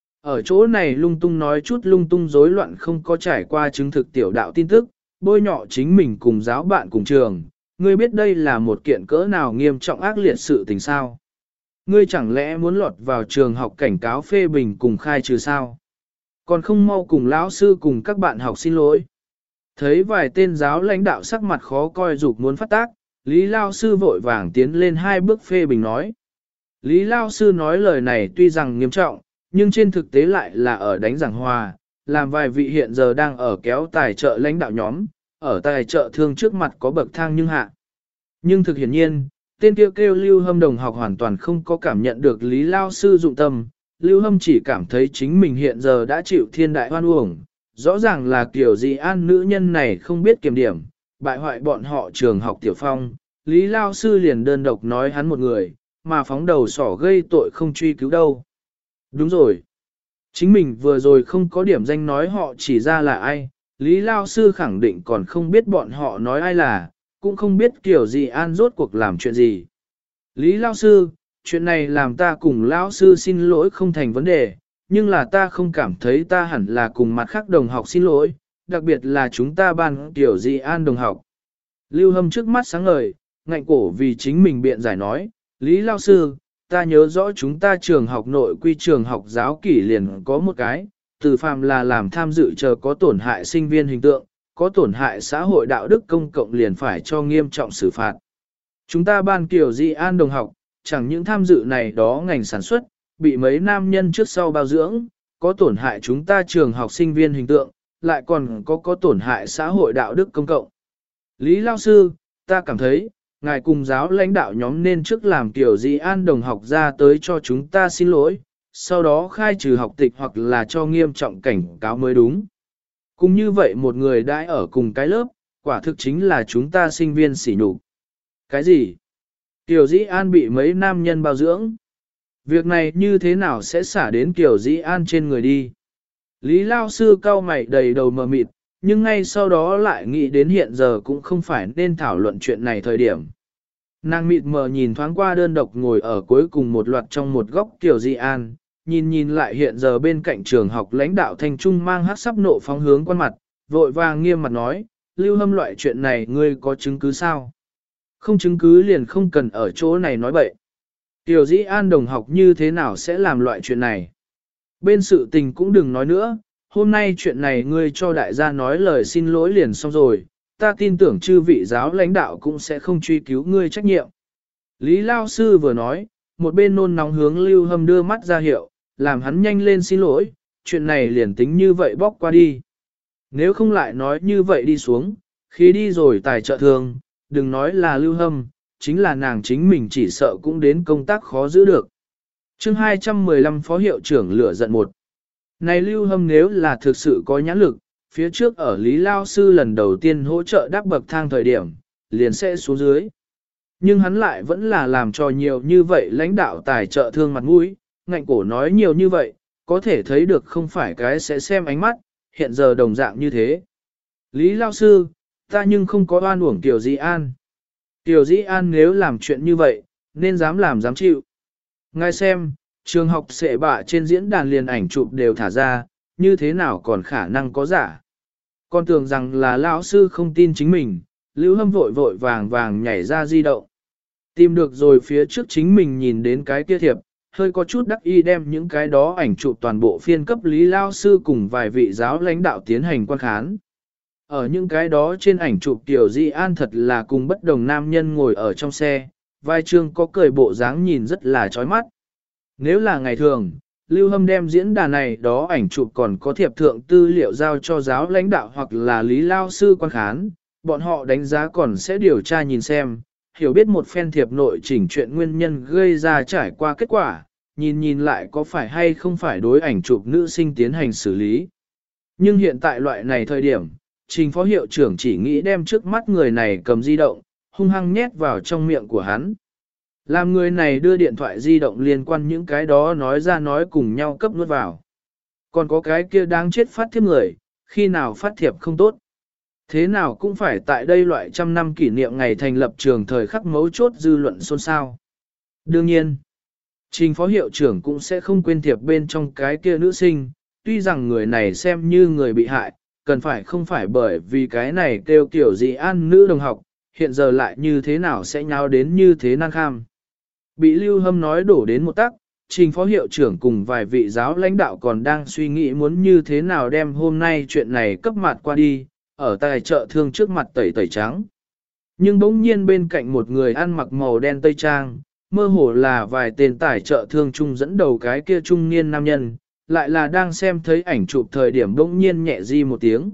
Ở chỗ này lung tung nói chút lung tung rối loạn không có trải qua chứng thực tiểu đạo tin tức, bôi nhọ chính mình cùng giáo bạn cùng trường, ngươi biết đây là một kiện cỡ nào nghiêm trọng ác liệt sự tình sao? Ngươi chẳng lẽ muốn lọt vào trường học cảnh cáo phê bình cùng khai trừ sao? Còn không mau cùng lão sư cùng các bạn học xin lỗi. Thấy vài tên giáo lãnh đạo sắc mặt khó coi dục muốn phát tác, Lý Lao Sư vội vàng tiến lên hai bước phê bình nói. Lý Lao Sư nói lời này tuy rằng nghiêm trọng, nhưng trên thực tế lại là ở đánh giảng hòa, làm vài vị hiện giờ đang ở kéo tài trợ lãnh đạo nhóm, ở tài trợ thương trước mặt có bậc thang nhưng hạ. Nhưng thực hiển nhiên, tên kêu Lưu Hâm đồng học hoàn toàn không có cảm nhận được Lý Lao Sư dụng tâm, Lưu Hâm chỉ cảm thấy chính mình hiện giờ đã chịu thiên đại hoan uổng, rõ ràng là kiểu gì an nữ nhân này không biết kiểm điểm, bại hoại bọn họ trường học tiểu phong, Lý Lao Sư liền đơn độc nói hắn một người, mà phóng đầu sỏ gây tội không truy cứu đâu. Đúng rồi. Chính mình vừa rồi không có điểm danh nói họ chỉ ra là ai, Lý Lao Sư khẳng định còn không biết bọn họ nói ai là, cũng không biết kiểu gì an rốt cuộc làm chuyện gì. Lý Lao Sư, chuyện này làm ta cùng Lão Sư xin lỗi không thành vấn đề, nhưng là ta không cảm thấy ta hẳn là cùng mặt khác đồng học xin lỗi, đặc biệt là chúng ta ban kiểu gì an đồng học. Lưu Hâm trước mắt sáng ngời, ngạnh cổ vì chính mình biện giải nói, Lý Lao Sư, ta nhớ rõ chúng ta trường học nội quy trường học giáo kỷ liền có một cái, từ phàm là làm tham dự chờ có tổn hại sinh viên hình tượng, có tổn hại xã hội đạo đức công cộng liền phải cho nghiêm trọng xử phạt. Chúng ta ban kiểu di an đồng học, chẳng những tham dự này đó ngành sản xuất, bị mấy nam nhân trước sau bao dưỡng, có tổn hại chúng ta trường học sinh viên hình tượng, lại còn có tổn hại xã hội đạo đức công cộng. Lý Lao Sư, ta cảm thấy, ngài cùng giáo lãnh đạo nhóm nên trước làm kiểu gì an đồng học ra tới cho chúng ta xin lỗi, sau đó khai trừ học tịch hoặc là cho nghiêm trọng cảnh cáo mới đúng. Cũng như vậy một người đãi ở cùng cái lớp, quả thực chính là chúng ta sinh viên sỉ nhục. Cái gì? Kiều Dĩ An bị mấy nam nhân bao dưỡng. Việc này như thế nào sẽ xả đến Kiều Dĩ An trên người đi? Lý Lao Sư cau mày đầy đầu mờ mịt, nhưng ngay sau đó lại nghĩ đến hiện giờ cũng không phải nên thảo luận chuyện này thời điểm. Nàng mịt mờ nhìn thoáng qua đơn độc ngồi ở cuối cùng một loạt trong một góc Kiều Di An, nhìn lại hiện giờ bên cạnh trường học lãnh đạo Thanh Trung mang hát sắp nộ phóng hướng quan mặt, vội vàng nghiêm mặt nói, Lưu Hâm loại chuyện này ngươi có chứng cứ sao? Không chứng cứ liền không cần ở chỗ này nói bậy. Kiều Di An đồng học như thế nào sẽ làm loại chuyện này? Bên sự tình cũng đừng nói nữa, hôm nay chuyện này ngươi cho đại gia nói lời xin lỗi liền xong rồi, ta tin tưởng chư vị giáo lãnh đạo cũng sẽ không truy cứu ngươi trách nhiệm. Lý Lao Sư vừa nói, một bên nôn nóng hướng Lưu Hâm đưa mắt ra hiệu, làm hắn nhanh lên xin lỗi, chuyện này liền tính như vậy bóc qua đi. Nếu không lại nói như vậy đi xuống, khi đi rồi tài trợ thường, đừng nói là Lưu Hâm, chính là nàng chính mình chỉ sợ cũng đến công tác khó giữ được. Chương 215 Phó Hiệu trưởng lửa giận một. Này Lưu Hâm nếu là thực sự có nhãn lực, phía trước ở Lý Lao Sư lần đầu tiên hỗ trợ đắp bậc thang thời điểm, liền sẽ xuống dưới. Nhưng hắn lại vẫn là làm cho nhiều như vậy lãnh đạo tài trợ thương mặt mũi, ngạnh cổ nói nhiều như vậy, có thể thấy được không phải cái sẽ xem ánh mắt, hiện giờ đồng dạng như thế. Lý Lao Sư, ta nhưng không có oan uổng Tiểu Di An. Tiểu Di An nếu làm chuyện như vậy, nên dám làm dám chịu. Ngài xem, trường học sệ bạ trên diễn đàn liền ảnh chụp đều thả ra, như thế nào còn khả năng có giả. Con tưởng rằng là lão sư không tin chính mình, Lưu Hâm vội vàng nhảy ra di động. Tìm được rồi phía trước chính mình nhìn đến cái kia thiệp, hơi có chút đắc y đem những cái đó ảnh chụp toàn bộ phiên cấp Lý Lao Sư cùng vài vị giáo lãnh đạo tiến hành quan khán. Ở những cái đó trên ảnh chụp Tiểu Di An thật là cùng bất đồng nam nhân ngồi ở trong xe, vai trương có cười bộ dáng nhìn rất là chói mắt. Nếu là ngày thường, Lưu Hâm đem diễn đàn này đó ảnh chụp còn có thiệp thượng tư liệu giao cho giáo lãnh đạo hoặc là Lý Lao Sư quan khán, bọn họ đánh giá còn sẽ điều tra nhìn xem, hiểu biết một phen thiệp nội chỉnh chuyện nguyên nhân gây ra trải qua kết quả, nhìn lại có phải hay không phải đối ảnh chụp nữ sinh tiến hành xử lý. Nhưng hiện tại loại này thời điểm, Trình phó hiệu trưởng chỉ nghĩ đem trước mắt người này cầm di động, hung hăng nhét vào trong miệng của hắn. Làm người này đưa điện thoại di động liên quan những cái đó nói ra nói cùng nhau cấp nuốt vào. Còn có cái kia đáng chết phát thiếp người, khi nào phát thiệp không tốt. Thế nào cũng phải tại đây loại trăm năm kỷ niệm ngày thành lập trường thời khắc mấu chốt dư luận xôn xao. Đương nhiên, Trình phó hiệu trưởng cũng sẽ không quên thiệp bên trong cái kia nữ sinh, tuy rằng người này xem như người bị hại, cần phải không phải bởi vì cái này kêu kiểu gì an nữ đồng học, hiện giờ lại như thế nào sẽ nháo đến như thế nan kham. Bị Lưu Hâm nói đổ đến một tắc, Trình phó hiệu trưởng cùng vài vị giáo lãnh đạo còn đang suy nghĩ muốn như thế nào đem hôm nay chuyện này cấp mặt qua đi, ở tài chợ thương trước mặt tẩy tẩy trắng. Nhưng bỗng nhiên bên cạnh một người ăn mặc màu đen tây trang, mơ hồ là vài tên tài chợ thương chung dẫn đầu cái kia trung niên nam nhân, lại là đang xem thấy ảnh chụp thời điểm bỗng nhiên nhẹ di một tiếng.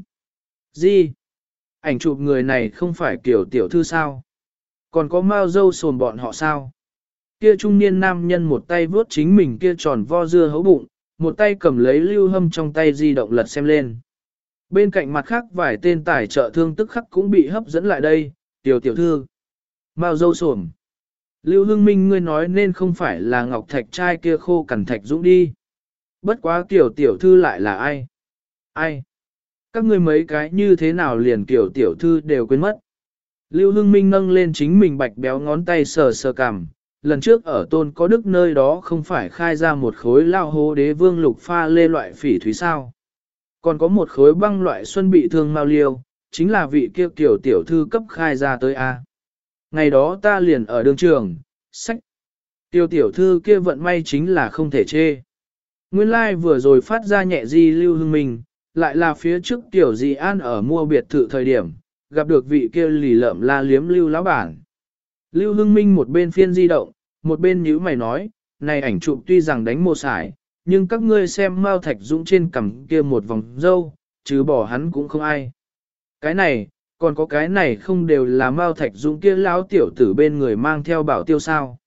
Di? Ảnh chụp người này không phải kiểu tiểu thư sao? Còn có mao dâu sồn bọn họ sao? Kia trung niên nam nhân một tay vuốt chính mình kia tròn vo dưa hấu bụng, một tay cầm lấy Lưu Hâm trong tay di động lật xem lên. Bên cạnh mặt khác vài tên tài trợ thương tức khắc cũng bị hấp dẫn lại đây, tiểu thư. Mao dâu sồm. Lưu Hưng Minh ngươi nói nên không phải là Ngọc Thạch trai kia khô cằn Thạch Dũng đi. Bất quá tiểu thư lại là ai? Ai? Các ngươi mấy cái như thế nào liền tiểu thư đều quên mất. Lưu Hưng Minh nâng lên chính mình bạch béo ngón tay sờ sờ cằm. Lần trước ở Tôn Có Đức nơi đó không phải khai ra một khối lao hố đế vương lục pha lê loại phỉ thúy sao. Còn có một khối băng loại xuân bị thương mau liêu, chính là vị kia tiểu thư cấp khai ra tới A. Ngày đó ta liền ở đường trường, sách. Tiểu thư kia vận may chính là không thể chê. Nguyên lai like vừa rồi phát ra nhẹ di Lưu Hưng Minh, lại là phía trước tiểu dị an ở mua biệt thự thời điểm, gặp được vị kia lì lợm la liếm Lưu lão bản. Lưu Hưng Minh một bên phiên di động, một bên nhíu mày nói, này ảnh chụp tuy rằng đánh mô sải, nhưng các ngươi xem Mao Thạch Dũng trên cằm kia một vòng râu, chứ bỏ hắn cũng không ai. Cái này, còn có cái này không đều là Mao Thạch Dũng kia lão tiểu tử bên người mang theo bảo tiêu sao.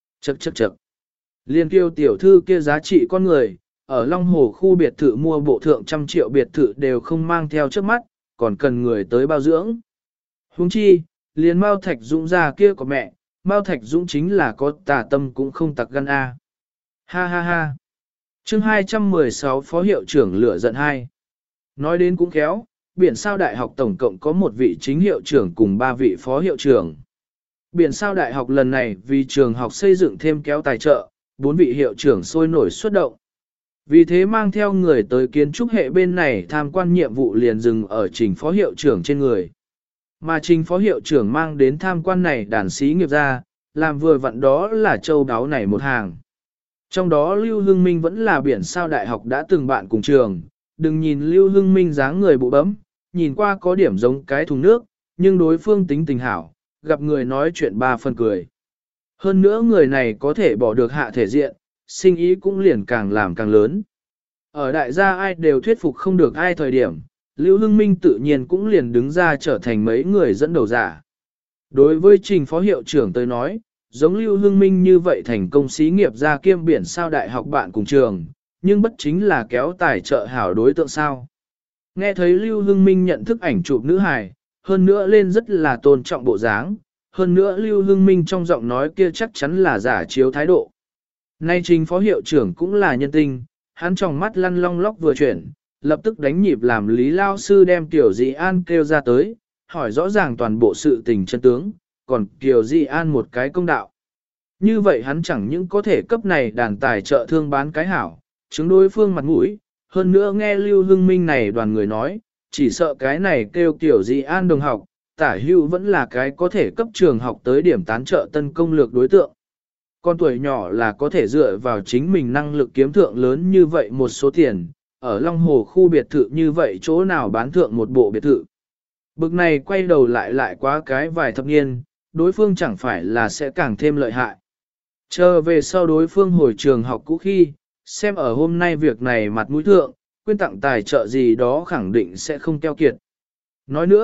Chậc. Liên kiêu tiểu thư kia giá trị con người, ở Long Hồ khu biệt thự mua bộ thượng 100 triệu biệt thự đều không mang theo trước mắt, còn cần người tới bao dưỡng. Huống chi, liền Mao Thạch Dũng ra kia của mẹ, Mao Thạch Dũng chính là có tà tâm cũng không tặc gan a. Ha ha ha. Chương 216 Phó Hiệu trưởng lửa giận 2. Nói đến cũng khéo, Biển Sao Đại học tổng cộng có một vị chính hiệu trưởng cùng 3 vị phó hiệu trưởng. Biển Sao Đại học lần này vì trường học xây dựng thêm kéo tài trợ, 4 vị hiệu trưởng sôi nổi xuất động. Vì thế mang theo người tới kiến trúc hệ bên này tham quan nhiệm vụ liền dừng ở Trình phó hiệu trưởng trên người. Mà Trình phó hiệu trưởng mang đến tham quan này đàn sĩ nghiệp ra, làm vừa vặn đó là châu đáo này một hàng. Trong đó Lưu Hưng Minh vẫn là Biển Sao Đại học đã từng bạn cùng trường, đừng nhìn Lưu Hưng Minh dáng người bụ bấm, nhìn qua có điểm giống cái thùng nước, nhưng đối phương tính tình hảo, gặp người nói chuyện 3 phần cười. Hơn nữa người này có thể bỏ được hạ thể diện, sinh ý cũng liền càng làm càng lớn. Ở đại gia ai đều thuyết phục không được ai thời điểm, Lưu Hưng Minh tự nhiên cũng liền đứng ra trở thành mấy người dẫn đầu giả. Đối với Trình phó hiệu trưởng tới nói, giống Lưu Hưng Minh như vậy thành công xí nghiệp ra kiêm Biển Sao Đại học bạn cùng trường, nhưng bất chính là kéo tài trợ hảo đối tượng sao. Nghe thấy Lưu Hưng Minh nhận thức ảnh chụp nữ hài, hơn nữa lên rất là tôn trọng bộ dáng, hơn nữa Lưu Hưng Minh trong giọng nói kia chắc chắn là giả chiếu thái độ. Nay Trình phó hiệu trưởng cũng là nhân tình, hắn trong mắt lăn long lóc vừa chuyển, lập tức đánh nhịp làm Lý Lao Sư đem Tiểu Dị An kêu ra tới, hỏi rõ ràng toàn bộ sự tình chân tướng, còn Tiểu Dị An một cái công đạo. Như vậy hắn chẳng những có thể cấp này đàn tài trợ thương bán cái hảo, chứng đối phương mặt mũi, hơn nữa nghe Lưu Hưng Minh này đoàn người nói, chỉ sợ cái này kêu Tiểu Dị An đồng học, tả hưu vẫn là cái có thể cấp trường học tới điểm tán trợ tân công lược đối tượng. Con tuổi nhỏ là có thể dựa vào chính mình năng lực kiếm thượng lớn như vậy một số tiền, ở Long Hồ khu biệt thự như vậy chỗ nào bán thượng một bộ biệt thự. Bực này quay đầu lại quá cái vài thập niên, đối phương chẳng phải là sẽ càng thêm lợi hại. Chờ về sau đối phương hồi trường học cũ khi, xem ở hôm nay việc này mặt mũi thượng, quyên tặng tài trợ gì đó khẳng định sẽ không keo kiệt. Nói nữa,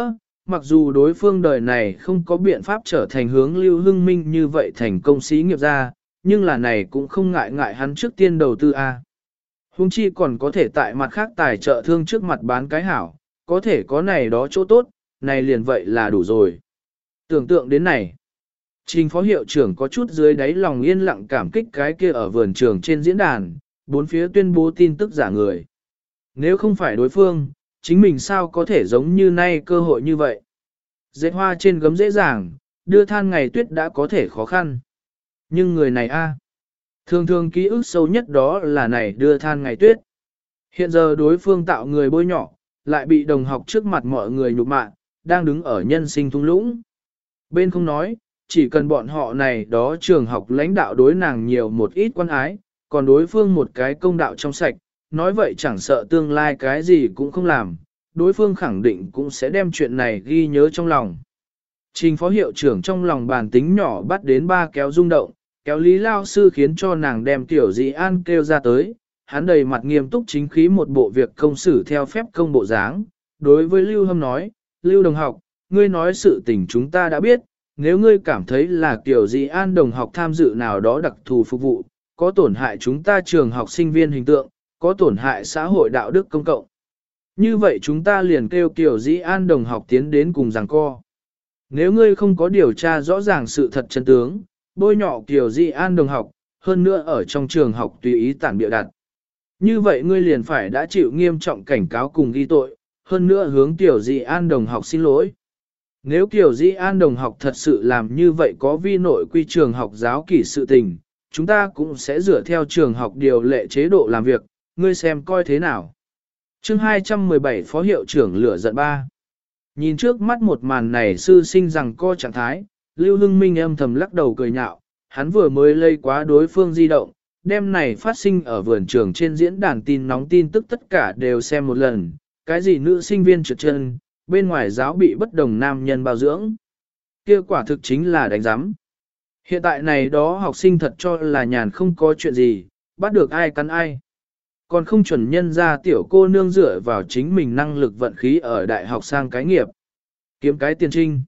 mặc dù đối phương đời này không có biện pháp trở thành hướng Lưu Hưng Minh như vậy thành công sĩ nghiệp gia, nhưng là này cũng không ngại ngại hắn trước tiên đầu tư A. Hùng chi còn có thể tại mặt khác tài trợ thương trước mặt bán cái hảo, có thể có này đó chỗ tốt, này liền vậy là đủ rồi. Tưởng tượng đến này, Trình phó hiệu trưởng có chút dưới đáy lòng yên lặng cảm kích cái kia ở vườn trường trên diễn đàn, bốn phía tuyên bố tin tức giả người. Nếu không phải đối phương, chính mình sao có thể giống như nay cơ hội như vậy. Dệt hoa trên gấm dễ dàng, đưa than ngày tuyết đã có thể khó khăn. Nhưng người này thường thường ký ức sâu nhất đó là này đưa than ngày tuyết. Hiện giờ đối phương tạo người bôi nhọ, lại bị đồng học trước mặt mọi người nhục mạ, đang đứng ở nhân sinh thung lũng. Bên không nói, chỉ cần bọn họ này đó trường học lãnh đạo đối nàng nhiều một ít quan ái, còn đối phương một cái công đạo trong sạch, nói vậy chẳng sợ tương lai cái gì cũng không làm, đối phương khẳng định cũng sẽ đem chuyện này ghi nhớ trong lòng. Trình phó hiệu trưởng trong lòng bàn tính nhỏ bắt đến ba kéo rung động, kéo Lý Lao Sư khiến cho nàng đem tiểu dị an kêu ra tới, hắn đầy mặt nghiêm túc chính khí một bộ việc công xử theo phép công bộ dáng. Đối với Lưu Hâm nói, Lưu đồng học, ngươi nói sự tình chúng ta đã biết, nếu ngươi cảm thấy là tiểu dị an đồng học tham dự nào đó đặc thù phục vụ, có tổn hại chúng ta trường học sinh viên hình tượng, có tổn hại xã hội đạo đức công cộng. Như vậy chúng ta liền kêu Kiều Dĩ An đồng học tiến đến cùng giằng co. Nếu ngươi không có điều tra rõ ràng sự thật chân tướng, bôi nhọ Kiều Dĩ An đồng học, hơn nữa ở trong trường học tùy ý tản bịa đặt. Như vậy ngươi liền phải đã chịu nghiêm trọng cảnh cáo cùng ghi tội, hơn nữa hướng Kiều Dĩ An đồng học xin lỗi. Nếu Kiều Dĩ An đồng học thật sự làm như vậy có vi nội quy trường học giáo kỷ sự tình, chúng ta cũng sẽ dựa theo trường học điều lệ chế độ làm việc, ngươi xem coi thế nào. Chương 217 Phó Hiệu trưởng lửa giận 3. Nhìn trước mắt một màn này sư sinh rằng co trạng thái, Lưu Hưng Minh âm thầm lắc đầu cười nhạo, hắn vừa mới lây quá đối phương di động, đêm này phát sinh ở vườn trường trên diễn đàn tin nóng tin tức tất cả đều xem một lần, cái gì nữ sinh viên trượt chân, bên ngoài giáo bị bất đồng nam nhân bao dưỡng. Kia quả thực chính là đánh giám. Hiện tại này đó học sinh thật cho là nhàn không có chuyện gì, bắt được ai cắn ai. Còn không chuẩn nhân ra tiểu cô nương dựa vào chính mình năng lực vận khí ở đại học sang cái nghiệp. Kiếm cái tiền trinh.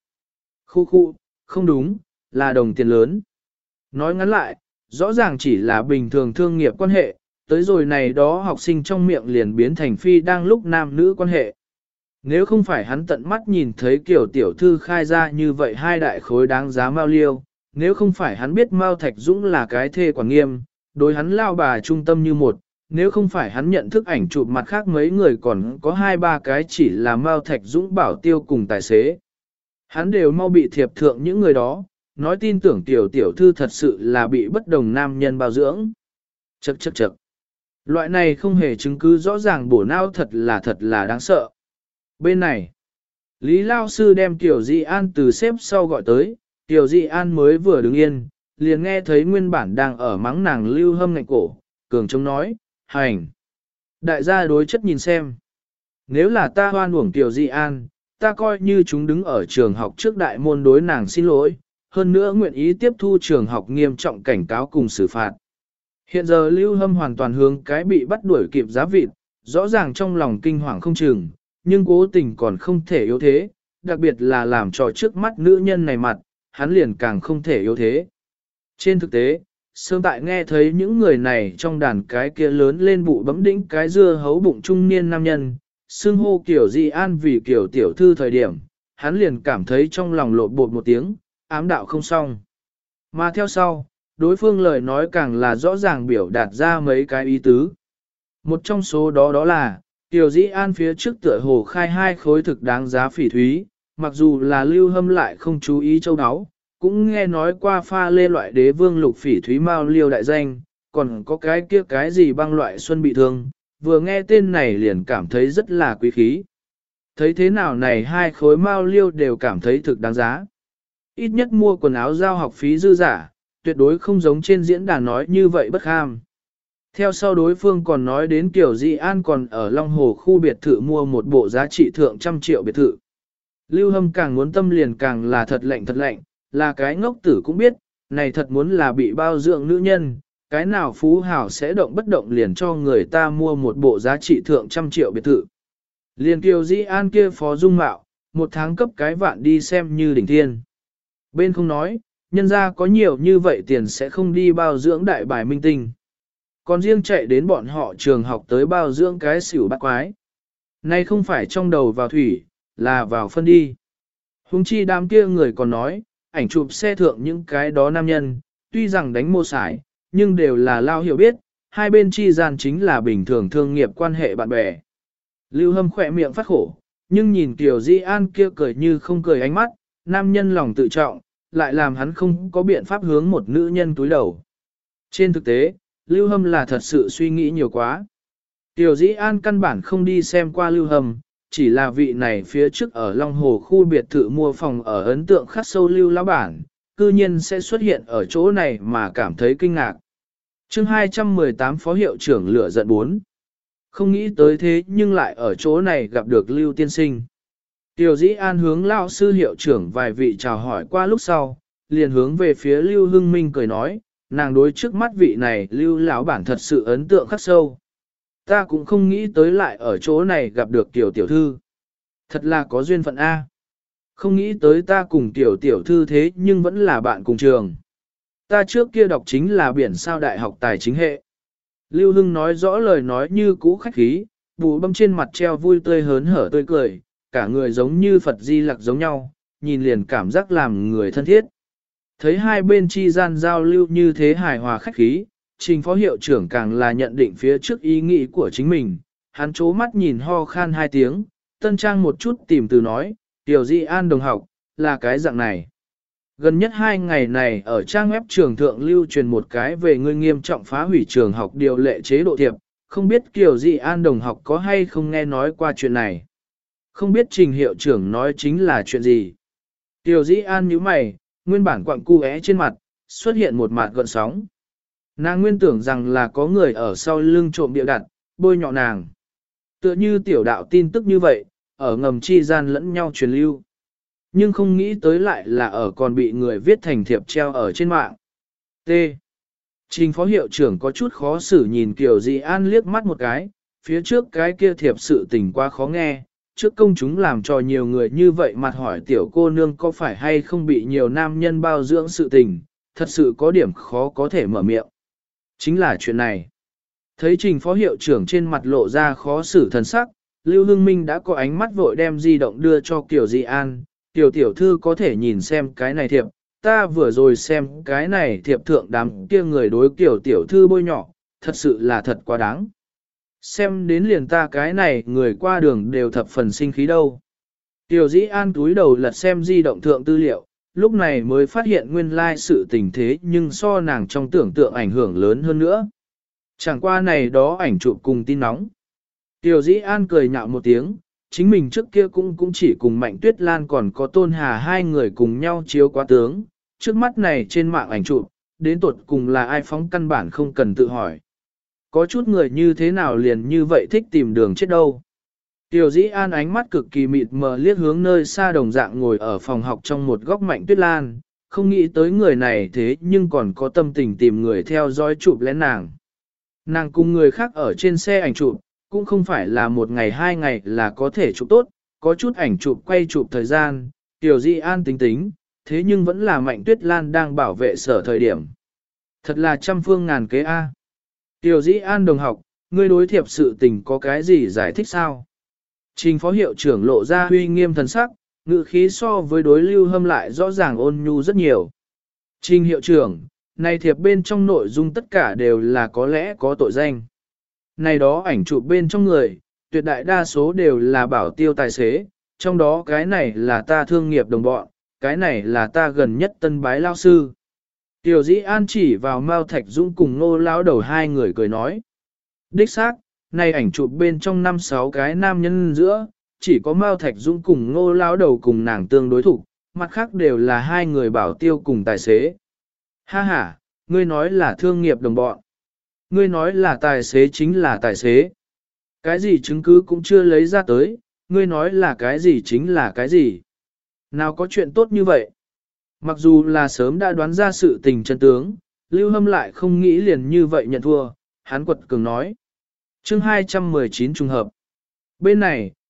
Khu, không đúng, là đồng tiền lớn. Nói ngắn lại, rõ ràng chỉ là bình thường thương nghiệp quan hệ, tới rồi này đó học sinh trong miệng liền biến thành phi đang lúc nam nữ quan hệ. Nếu không phải hắn tận mắt nhìn thấy kiểu tiểu thư khai ra như vậy hai đại khối đáng giá mao liêu, nếu không phải hắn biết Mao Thạch Dũng là cái thê quản nghiêm, đối hắn lao bà trung tâm như một, nếu không phải hắn nhận thức ảnh chụp mặt khác mấy người còn có hai ba cái chỉ là Mao Thạch Dũng bảo tiêu cùng tài xế. Hắn đều mau bị thiệp thượng những người đó, nói tin tưởng tiểu thư thật sự là bị bất đồng nam nhân bao dưỡng. Chậc. Loại này không hề chứng cứ rõ ràng bổ não thật là đáng sợ. Bên này, Lý Lao Sư đem Tiểu Di An từ xếp sau gọi tới, Tiểu Di An mới vừa đứng yên, liền nghe thấy nguyên bản đang ở mắng nàng Lưu Hâm ngạnh cổ, cường trông nói, hành. Đại gia đối chất nhìn xem. Nếu là ta hoan uổng Tiểu Di An, ta coi như chúng đứng ở trường học trước đại môn đối nàng xin lỗi, hơn nữa nguyện ý tiếp thu trường học nghiêm trọng cảnh cáo cùng xử phạt. Hiện giờ Lưu Hâm hoàn toàn hướng cái bị bắt đuổi kịp giá vịt, rõ ràng trong lòng kinh hoàng không chừng, nhưng cố tình còn không thể yếu thế, đặc biệt là làm cho trước mắt nữ nhân này mặt, hắn liền càng không thể yếu thế. Trên thực tế, sớm tại nghe thấy những người này trong đàn cái kia lớn lên bụ bấm đĩnh cái dưa hấu bụng trung niên nam nhân, xưng hô kiểu Di An vì kiểu tiểu thư thời điểm, hắn liền cảm thấy trong lòng lộn bột một tiếng, ám đạo không xong. Mà theo sau, đối phương lời nói càng là rõ ràng biểu đạt ra mấy cái ý tứ. Một trong số đó là, Tiểu Dĩ An phía trước tựa hồ khai hai khối thực đáng giá phỉ thúy, mặc dù là Lưu Hâm lại không chú ý châu áo, cũng nghe nói qua pha lê loại đế vương lục phỉ thúy mao liêu đại danh, còn có cái kia cái gì băng loại xuân bị thương, vừa nghe tên này liền cảm thấy rất là quý khí. Thấy thế nào này hai khối mao liêu đều cảm thấy thực đáng giá. Ít nhất mua quần áo giao học phí dư giả, tuyệt đối không giống trên diễn đàn nói như vậy bất kham. Theo sau đối phương còn nói đến Kiều Di An còn ở Long Hồ khu biệt thự mua một bộ giá trị thượng trăm triệu biệt thự. Lưu Hâm càng muốn tâm liền càng là thật lạnh, là cái ngốc tử cũng biết, này thật muốn là bị bao dưỡng nữ nhân, cái nào phú hảo sẽ động bất động liền cho người ta mua một bộ giá trị thượng trăm triệu biệt thự. Liền Kiều Di An kia phó dung mạo, một tháng cấp cái vạn đi xem như đỉnh thiên. Bên không nói, nhân ra có nhiều như vậy tiền sẽ không đi bao dưỡng đại bài minh tinh. Còn riêng chạy đến bọn họ trường học tới bao dưỡng cái xỉu bắt quái. Nay không phải trong đầu vào thủy, là vào phân đi. Hùng chi đám kia người còn nói, ảnh chụp xe thượng những cái đó nam nhân, tuy rằng đánh mô sải, nhưng đều là lao hiểu biết, hai bên chi gian chính là bình thường thương nghiệp quan hệ bạn bè. Lưu Hâm khỏe miệng phát khổ, nhưng nhìn Kiều Di An kia cười như không cười ánh mắt, nam nhân lòng tự trọng, lại làm hắn không có biện pháp hướng một nữ nhân túi đầu. Trên thực tế, Lưu Hâm là thật sự suy nghĩ nhiều quá. Kiều Di An căn bản không đi xem qua Lưu Hâm, chỉ là vị này phía trước ở Long Hồ khu biệt thự mua phòng ở ấn tượng khắc sâu Lưu lão bản, cư nhiên sẽ xuất hiện ở chỗ này mà cảm thấy kinh ngạc. Chương 218 Phó Hiệu trưởng lửa giận 4. Không nghĩ tới thế nhưng lại ở chỗ này gặp được Lưu tiên sinh. Tiểu Dĩ An hướng lão sư hiệu trưởng vài vị chào hỏi qua lúc sau, liền hướng về phía Lưu Hưng Minh cười nói, nàng đối trước mắt vị này Lưu lão bản thật sự ấn tượng khắc sâu. Ta cũng không nghĩ tới lại ở chỗ này gặp được tiểu tiểu thư. Thật là có duyên phận A. Không nghĩ tới ta cùng tiểu tiểu thư thế nhưng vẫn là bạn cùng trường. Ta trước kia đọc chính là biển sao đại học tài chính hệ. Lưu Hưng nói rõ lời nói như cũ khách khí, bù băm trên mặt treo vui tươi hớn hở tươi cười, cả người giống như Phật Di Lặc giống nhau, nhìn liền cảm giác làm người thân thiết. Thấy hai bên chi gian giao lưu như thế hài hòa khách khí, Trình phó hiệu trưởng càng là nhận định phía trước ý nghĩ của chính mình, hắn chố mắt nhìn ho khan hai tiếng, tân trang một chút tìm từ nói, Tiểu Di An đồng học, là cái dạng này. Gần nhất 2 ngày này ở trang web trường thượng lưu truyền một cái về ngươi nghiêm trọng phá hủy trường học điều lệ chế độ thiệp, không biết Kiều Di An đồng học có hay không nghe nói qua chuyện này. Không biết Trình hiệu trưởng nói chính là chuyện gì. Kiều Di An nhíu mày, nguyên bản quặng cu trên mặt, xuất hiện một mặt gợn sóng. Nàng nguyên tưởng rằng là có người ở sau lưng trộm địa đặt, bôi nhọ nàng. Tựa như tiểu đạo tin tức như vậy, ở ngầm chi gian lẫn nhau truyền lưu. Nhưng không nghĩ tới lại là ở còn bị người viết thành thiệp treo ở trên mạng. T. Trình phó hiệu trưởng có chút khó xử nhìn Kiều Di An liếc mắt một cái, phía trước cái kia thiệp sự tình quá khó nghe, trước công chúng làm cho nhiều người như vậy mặt hỏi tiểu cô nương có phải hay không bị nhiều nam nhân bao dưỡng sự tình, thật sự có điểm khó có thể mở miệng. Chính là chuyện này. Thấy trình phó hiệu trưởng trên mặt lộ ra khó xử thần sắc, Lưu Hưng Minh đã có ánh mắt vội đem di động đưa cho Kiều Di An, Tiểu tiểu thư có thể nhìn xem cái này thiệp, ta vừa rồi xem cái này thiệp thượng đám kia người đối Kiều tiểu thư bôi nhỏ, thật sự là thật quá đáng. Xem đến liền ta cái này người qua đường đều thập phần sinh khí đâu. Tiểu Dĩ An túi đầu lật xem di động thượng tư liệu, lúc này mới phát hiện nguyên lai sự tình thế nhưng so nàng trong tưởng tượng ảnh hưởng lớn hơn nữa. Chẳng qua này đó ảnh chụp cùng tin nóng. Tiểu Dĩ An cười nhạo một tiếng, chính mình trước kia cũng chỉ cùng Mạnh Tuyết Lan còn có Tôn Hà hai người cùng nhau chiếu quá tướng, trước mắt này trên mạng ảnh chụp, đến tột cùng là ai phóng căn bản không cần tự hỏi. Có chút người như thế nào liền như vậy thích tìm đường chết đâu. Tiểu Dĩ An ánh mắt cực kỳ mịt mờ liếc hướng nơi xa đồng dạng ngồi ở phòng học trong một góc Mạnh Tuyết Lan, không nghĩ tới người này thế nhưng còn có tâm tình tìm người theo dõi chụp lén nàng. Nàng cùng người khác ở trên xe ảnh chụp, cũng không phải là một ngày 2 ngày là có thể chụp tốt, có chút ảnh chụp quay chụp thời gian, Tiểu Di An tính tính, thế nhưng vẫn là Mạnh Tuyết Lan đang bảo vệ sở thời điểm. Thật là trăm phương ngàn kế A. Tiểu Di An đồng học, ngươi đối thiệp sự tình có cái gì giải thích sao? Trình phó hiệu trưởng lộ ra huy nghiêm thần sắc, ngữ khí so với đối Lưu Hâm lại rõ ràng ôn nhu rất nhiều. Trình hiệu trưởng, này thiệp bên trong nội dung tất cả đều là có lẽ có tội danh. Này đó ảnh chụp bên trong người, tuyệt đại đa số đều là bảo tiêu tài xế, trong đó cái này là ta thương nghiệp đồng bọn, cái này là ta gần nhất tân bái lao sư. Tiểu Dĩ An chỉ vào Mao Thạch Dũng cùng Ngô lão đầu hai người cười nói. Đích xác, này ảnh chụp bên trong 5-6 cái nam nhân giữa, chỉ có Mao Thạch Dũng cùng Ngô lão đầu cùng nàng tương đối thủ, mặt khác đều là hai người bảo tiêu cùng tài xế. Ha ha, ngươi nói là thương nghiệp đồng bọn. Ngươi nói là tài xế chính là tài xế. Cái gì chứng cứ cũng chưa lấy ra tới, ngươi nói là cái gì chính là cái gì. Nào có chuyện tốt như vậy. Mặc dù là sớm đã đoán ra sự tình chân tướng, Lưu Hâm lại không nghĩ liền như vậy nhận thua, hắn quật cường nói. Chương 219 trùng hợp. Bên này,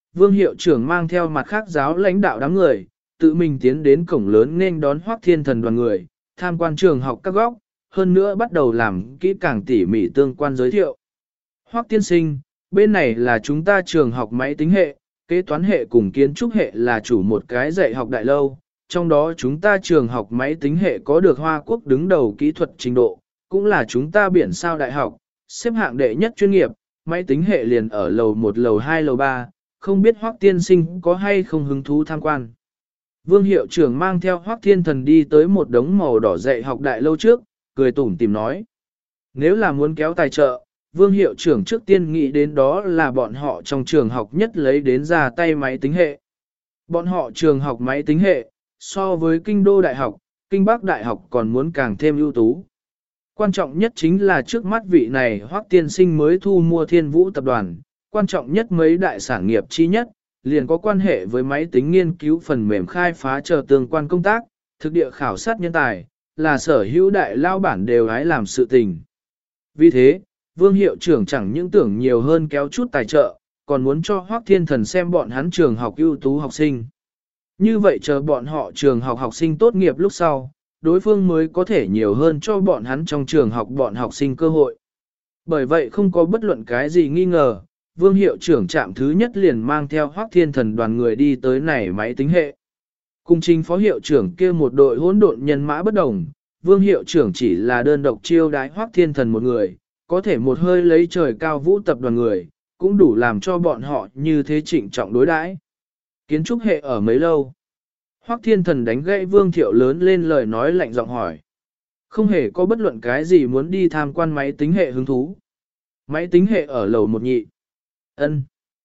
Vương hiệu trưởng mang theo mặt khác giáo lãnh đạo đám người, tự mình tiến đến cổng lớn nên đón Hoắc Thiên Thần đoàn người, tham quan trường học các góc, hơn nữa bắt đầu làm kỹ càng tỉ mỉ tương quan giới thiệu. Hoắc tiên sinh, bên này là chúng ta trường học máy tính hệ, kế toán hệ cùng kiến trúc hệ là chủ một cái dạy học đại lâu, trong đó chúng ta trường học máy tính hệ có được Hoa Quốc đứng đầu kỹ thuật trình độ, cũng là chúng ta biển sao đại học, xếp hạng đệ nhất chuyên nghiệp, máy tính hệ liền ở lầu 1, lầu 2, lầu 3, không biết Hoắc tiên sinh có hay không hứng thú tham quan. Vương hiệu trưởng mang theo Hoắc Thiên Thần đi tới một đống màu đỏ dạy học đại lâu trước, cười tủm tỉm nói. Nếu là muốn kéo tài trợ, Vương hiệu trưởng trước tiên nghĩ đến đó là bọn họ trong trường học nhất lấy đến ra tay máy tính hệ. Bọn họ trường học máy tính hệ, so với Kinh Đô Đại học, Kinh Bắc Đại học còn muốn càng thêm ưu tú. Quan trọng nhất chính là trước mắt vị này Hoắc tiên sinh mới thu mua Thiên Vũ tập đoàn, quan trọng nhất mấy đại sản nghiệp chi nhất, liền có quan hệ với máy tính nghiên cứu phần mềm khai phá chờ tương quan công tác, thực địa khảo sát nhân tài, là sở hữu đại lao bản đều hái làm sự tình. Vì thế, Vương hiệu trưởng chẳng những tưởng nhiều hơn kéo chút tài trợ, còn muốn cho Hoắc Thiên Thần xem bọn hắn trường học ưu tú học sinh. Như vậy chờ bọn họ trường học học sinh tốt nghiệp lúc sau, đối phương mới có thể nhiều hơn cho bọn hắn trong trường học bọn học sinh cơ hội. Bởi vậy không có bất luận cái gì nghi ngờ, Vương hiệu trưởng trạm thứ nhất liền mang theo Hoắc Thiên Thần đoàn người đi tới này máy tính hệ. Cùng trình phó hiệu trưởng kia một đội hỗn độn nhân mã bất đồng, Vương hiệu trưởng chỉ là đơn độc chiêu đái Hoắc Thiên Thần một người, có thể một hơi lấy trời cao vũ tập đoàn người, cũng đủ làm cho bọn họ như thế trịnh trọng đối đãi. Kiến trúc hệ ở mấy lâu? Hoắc Thiên Thần đánh gãy Vương Thiệu lớn lên lời nói lạnh giọng hỏi. Không hề có bất luận cái gì muốn đi tham quan máy tính hệ hứng thú. Máy tính hệ ở lầu 1 nhị. Ân.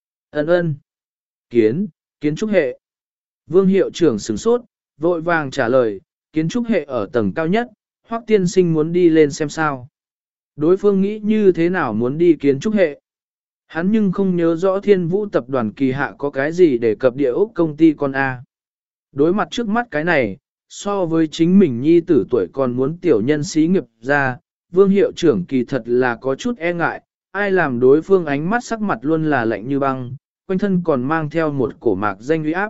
Kiến trúc hệ. Vương hiệu trưởng sửng sốt, vội vàng trả lời, kiến trúc hệ ở tầng cao nhất, Hoắc tiên sinh muốn đi lên xem sao. Đối phương nghĩ như thế nào muốn đi kiến trúc hệ. Hắn nhưng không nhớ rõ Thiên Vũ tập đoàn kỳ hạ có cái gì để cập địa ốc công ty con A. Đối mặt trước mắt cái này, so với chính mình nhi tử tuổi còn muốn tiểu nhân xí nghiệp ra, Vương hiệu trưởng kỳ thật là có chút e ngại, ai làm đối phương ánh mắt sắc mặt luôn là lạnh như băng, quanh thân còn mang theo một cổ mạc danh uy áp.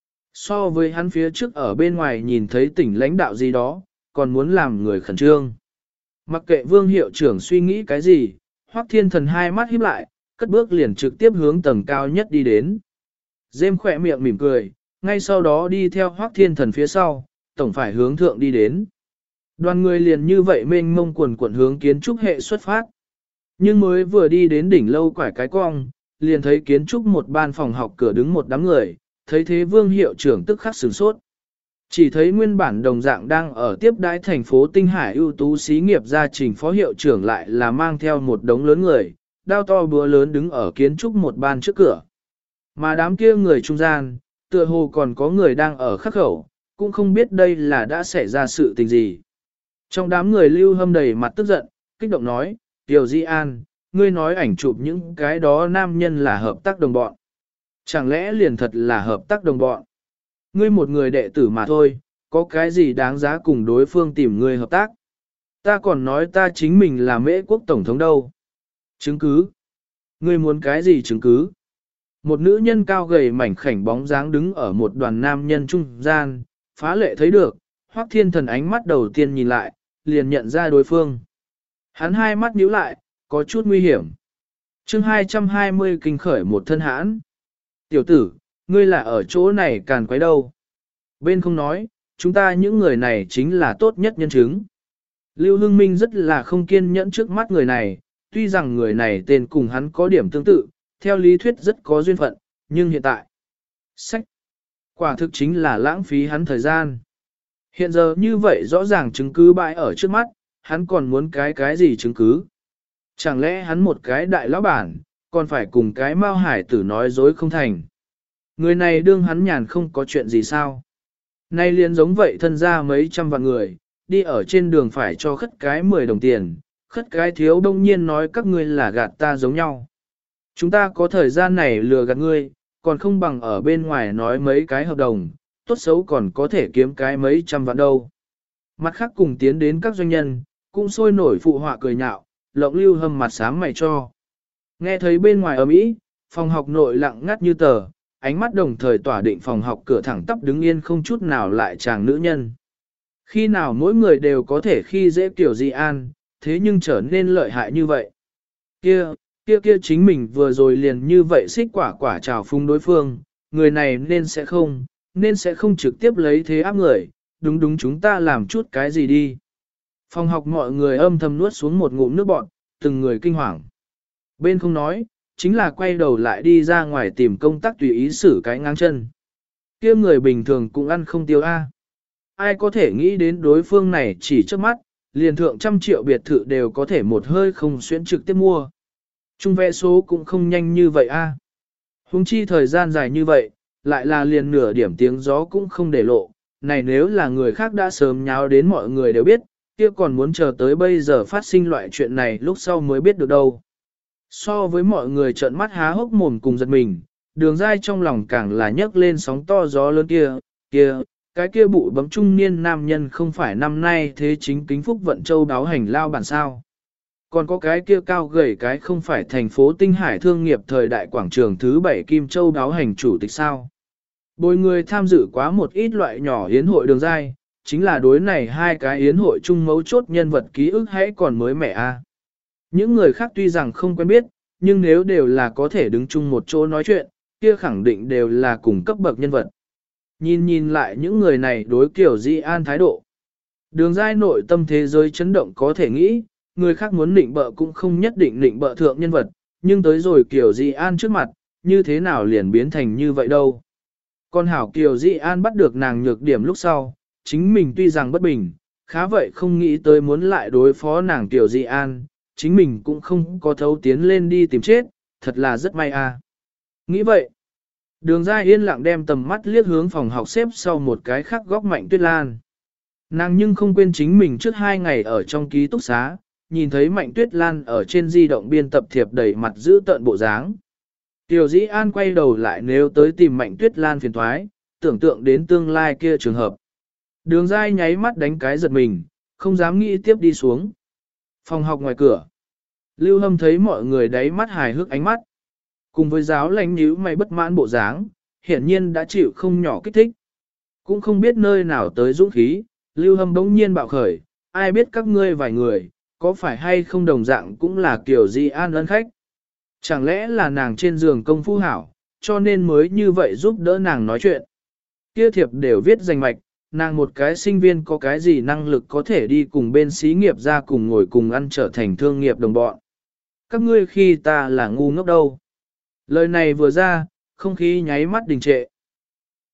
So với hắn phía trước ở bên ngoài nhìn thấy tỉnh lãnh đạo gì đó, còn muốn làm người khẩn trương. Mặc kệ Vương hiệu trưởng suy nghĩ cái gì, Hoắc Thiên Thần hai mắt híp lại, cất bước liền trực tiếp hướng tầng cao nhất đi đến. Dêm khỏe miệng mỉm cười, ngay sau đó đi theo Hoắc Thiên Thần phía sau, tổng phải hướng thượng đi đến. Đoàn người liền như vậy mênh mông quần quần hướng kiến trúc hệ xuất phát. Nhưng mới vừa đi đến đỉnh lâu quải cái cong, liền thấy kiến trúc một ban phòng học cửa đứng một đám người, thấy thế Vương hiệu trưởng tức khắc sửng sốt. Chỉ thấy nguyên bản đồng dạng đang ở tiếp đãi thành phố Tinh Hải ưu tú xí nghiệp gia trình phó hiệu trưởng lại là mang theo một đống lớn người, đao to búa lớn đứng ở kiến trúc một ban trước cửa. Mà đám kia người trung gian, tựa hồ còn có người đang ở khắc khẩu, cũng không biết đây là đã xảy ra sự tình gì. Trong đám người Lưu Hâm đầy mặt tức giận, kích động nói, Tiểu Di An, ngươi nói ảnh chụp những cái đó nam nhân là hợp tác đồng bọn. Chẳng lẽ liền thật là hợp tác đồng bọn? Ngươi một người đệ tử mà thôi, có cái gì đáng giá cùng đối phương tìm ngươi hợp tác? Ta còn nói ta chính mình là Mễ quốc tổng thống đâu. Chứng cứ? Ngươi muốn cái gì chứng cứ? Một nữ nhân cao gầy mảnh khảnh bóng dáng đứng ở một đoàn nam nhân trung gian, phá lệ thấy được, Hoắc Thiên Thần ánh mắt đầu tiên nhìn lại, liền nhận ra đối phương. Hắn hai mắt nhíu lại, có chút nguy hiểm. Chương 220 kinh khởi một thân hãn. Tiểu tử, ngươi là ở chỗ này càn quấy đâu? Bên không nói, chúng ta những người này chính là tốt nhất nhân chứng. Lưu Hưng Minh rất là không kiên nhẫn trước mắt người này, tuy rằng người này tên cùng hắn có điểm tương tự, theo lý thuyết rất có duyên phận, nhưng hiện tại, sách, quả thực chính là lãng phí hắn thời gian. Hiện giờ như vậy rõ ràng chứng cứ bãi ở trước mắt, hắn còn muốn cái gì chứng cứ? Chẳng lẽ hắn một cái đại lão bản, còn phải cùng cái Mao Hải tử nói dối không thành? Người này đương hắn nhàn không có chuyện gì sao? Nay liền giống vậy thân ra mấy trăm vạn người, đi ở trên đường phải cho khất cái 10 đồng tiền, khất cái thiếu đông nhiên nói các ngươi là gạt ta giống nhau. Chúng ta có thời gian này lừa gạt ngươi, còn không bằng ở bên ngoài nói mấy cái hợp đồng, tốt xấu còn có thể kiếm cái mấy trăm vạn đâu. Mặt khác cùng tiến đến các doanh nhân, cũng sôi nổi phụ họa cười nhạo, Lộng Lưu Hâm mặt xám mày cho. Nghe thấy bên ngoài ầm ĩ, phòng học nội lặng ngắt như tờ, ánh mắt đồng thời tỏa định phòng học cửa thẳng tắp đứng yên không chút nào lại chàng nữ nhân. Khi nào mỗi người đều có thể khi dễ kiểu Di An, thế nhưng trở nên lợi hại như vậy. Kia chính mình vừa rồi liền như vậy xích quả quả trào phung đối phương, người này nên sẽ không trực tiếp lấy thế áp người, đúng chúng ta làm chút cái gì đi. Phòng học mọi người âm thầm nuốt xuống một ngụm nước bọt, từng người kinh hoàng. Bên không nói, chính là quay đầu lại đi ra ngoài tìm công tác tùy ý xử cái ngang chân. Kia người bình thường cũng ăn không tiêu a. Ai có thể nghĩ đến đối phương này chỉ trước mắt, liền thượng 100 triệu biệt thự đều có thể một hơi không xuyến trực tiếp mua. Trung vẽ số cũng không nhanh như vậy a. Hùng chi thời gian dài như vậy, lại là liền nửa điểm tiếng gió cũng không để lộ. Này nếu là người khác đã sớm nháo đến mọi người đều biết, kia còn muốn chờ tới bây giờ phát sinh loại chuyện này lúc sau mới biết được đâu. So với mọi người trợn mắt há hốc mồm cùng giật mình, đường dai trong lòng càng là nhấc lên sóng to gió lớn cái kia bụi bấm trung niên nam nhân không phải năm nay thế chính kính phúc vận châu đáo hành lao bản sao. Còn có cái kia cao gầy cái không phải thành phố Tinh Hải thương nghiệp thời đại quảng trường thứ 7 Kim Châu đáo hành chủ tịch sao. Bồi người tham dự quá một ít loại nhỏ yến hội đường dai, chính là đối này hai cái yến hội chung mấu chốt nhân vật ký ức hãy còn mới mẻ a. Những người khác tuy rằng không quen biết, nhưng nếu đều là có thể đứng chung một chỗ nói chuyện, kia khẳng định đều là cùng cấp bậc nhân vật. Nhìn lại những người này đối kiểu Di An thái độ. Đường dai nội tâm thế giới chấn động có thể nghĩ, người khác muốn nịnh bợ cũng không nhất định nịnh bợ thượng nhân vật, nhưng tới rồi kiểu Di An trước mặt, như thế nào liền biến thành như vậy đâu. Còn hảo Kiều Di An bắt được nàng nhược điểm lúc sau, chính mình tuy rằng bất bình, khá vậy không nghĩ tới muốn lại đối phó nàng Kiều Di An, chính mình cũng không có thấu tiến lên đi tìm chết, thật là rất may a. Nghĩ vậy, đường dai yên lặng đem tầm mắt liếc hướng phòng học xếp sau một cái khác góc Mạnh Tuyết Lan. Nàng nhưng không quên chính mình trước 2 ngày ở trong ký túc xá, nhìn thấy Mạnh Tuyết Lan ở trên di động biên tập thiệp đầy mặt giữ tợn bộ dáng. Tiểu Dĩ An quay đầu lại nếu tới tìm Mạnh Tuyết Lan phiền thoái, tưởng tượng đến tương lai kia trường hợp. Đường dai nháy mắt đánh cái giật mình, không dám nghĩ tiếp đi xuống. Phòng học ngoài cửa. Lưu Hâm thấy mọi người đáy mắt hài hước ánh mắt. Cùng với giáo lãnh nhíu mày bất mãn bộ dáng, hiển nhiên đã chịu không nhỏ kích thích. Cũng không biết nơi nào tới dũng khí, Lưu Hâm bỗng nhiên bạo khởi, ai biết các ngươi vài người, có phải hay không đồng dạng cũng là kiểu Di An ân khách. Chẳng lẽ là nàng trên giường công phu hảo, cho nên mới như vậy giúp đỡ nàng nói chuyện. Kia thiệp đều viết danh mạch, nàng một cái sinh viên có cái gì năng lực có thể đi cùng bên xí nghiệp ra cùng ngồi cùng ăn trở thành thương nghiệp đồng bọn. Các ngươi khi ta là ngu ngốc đâu. Lời này vừa ra, không khí nháy mắt đình trệ.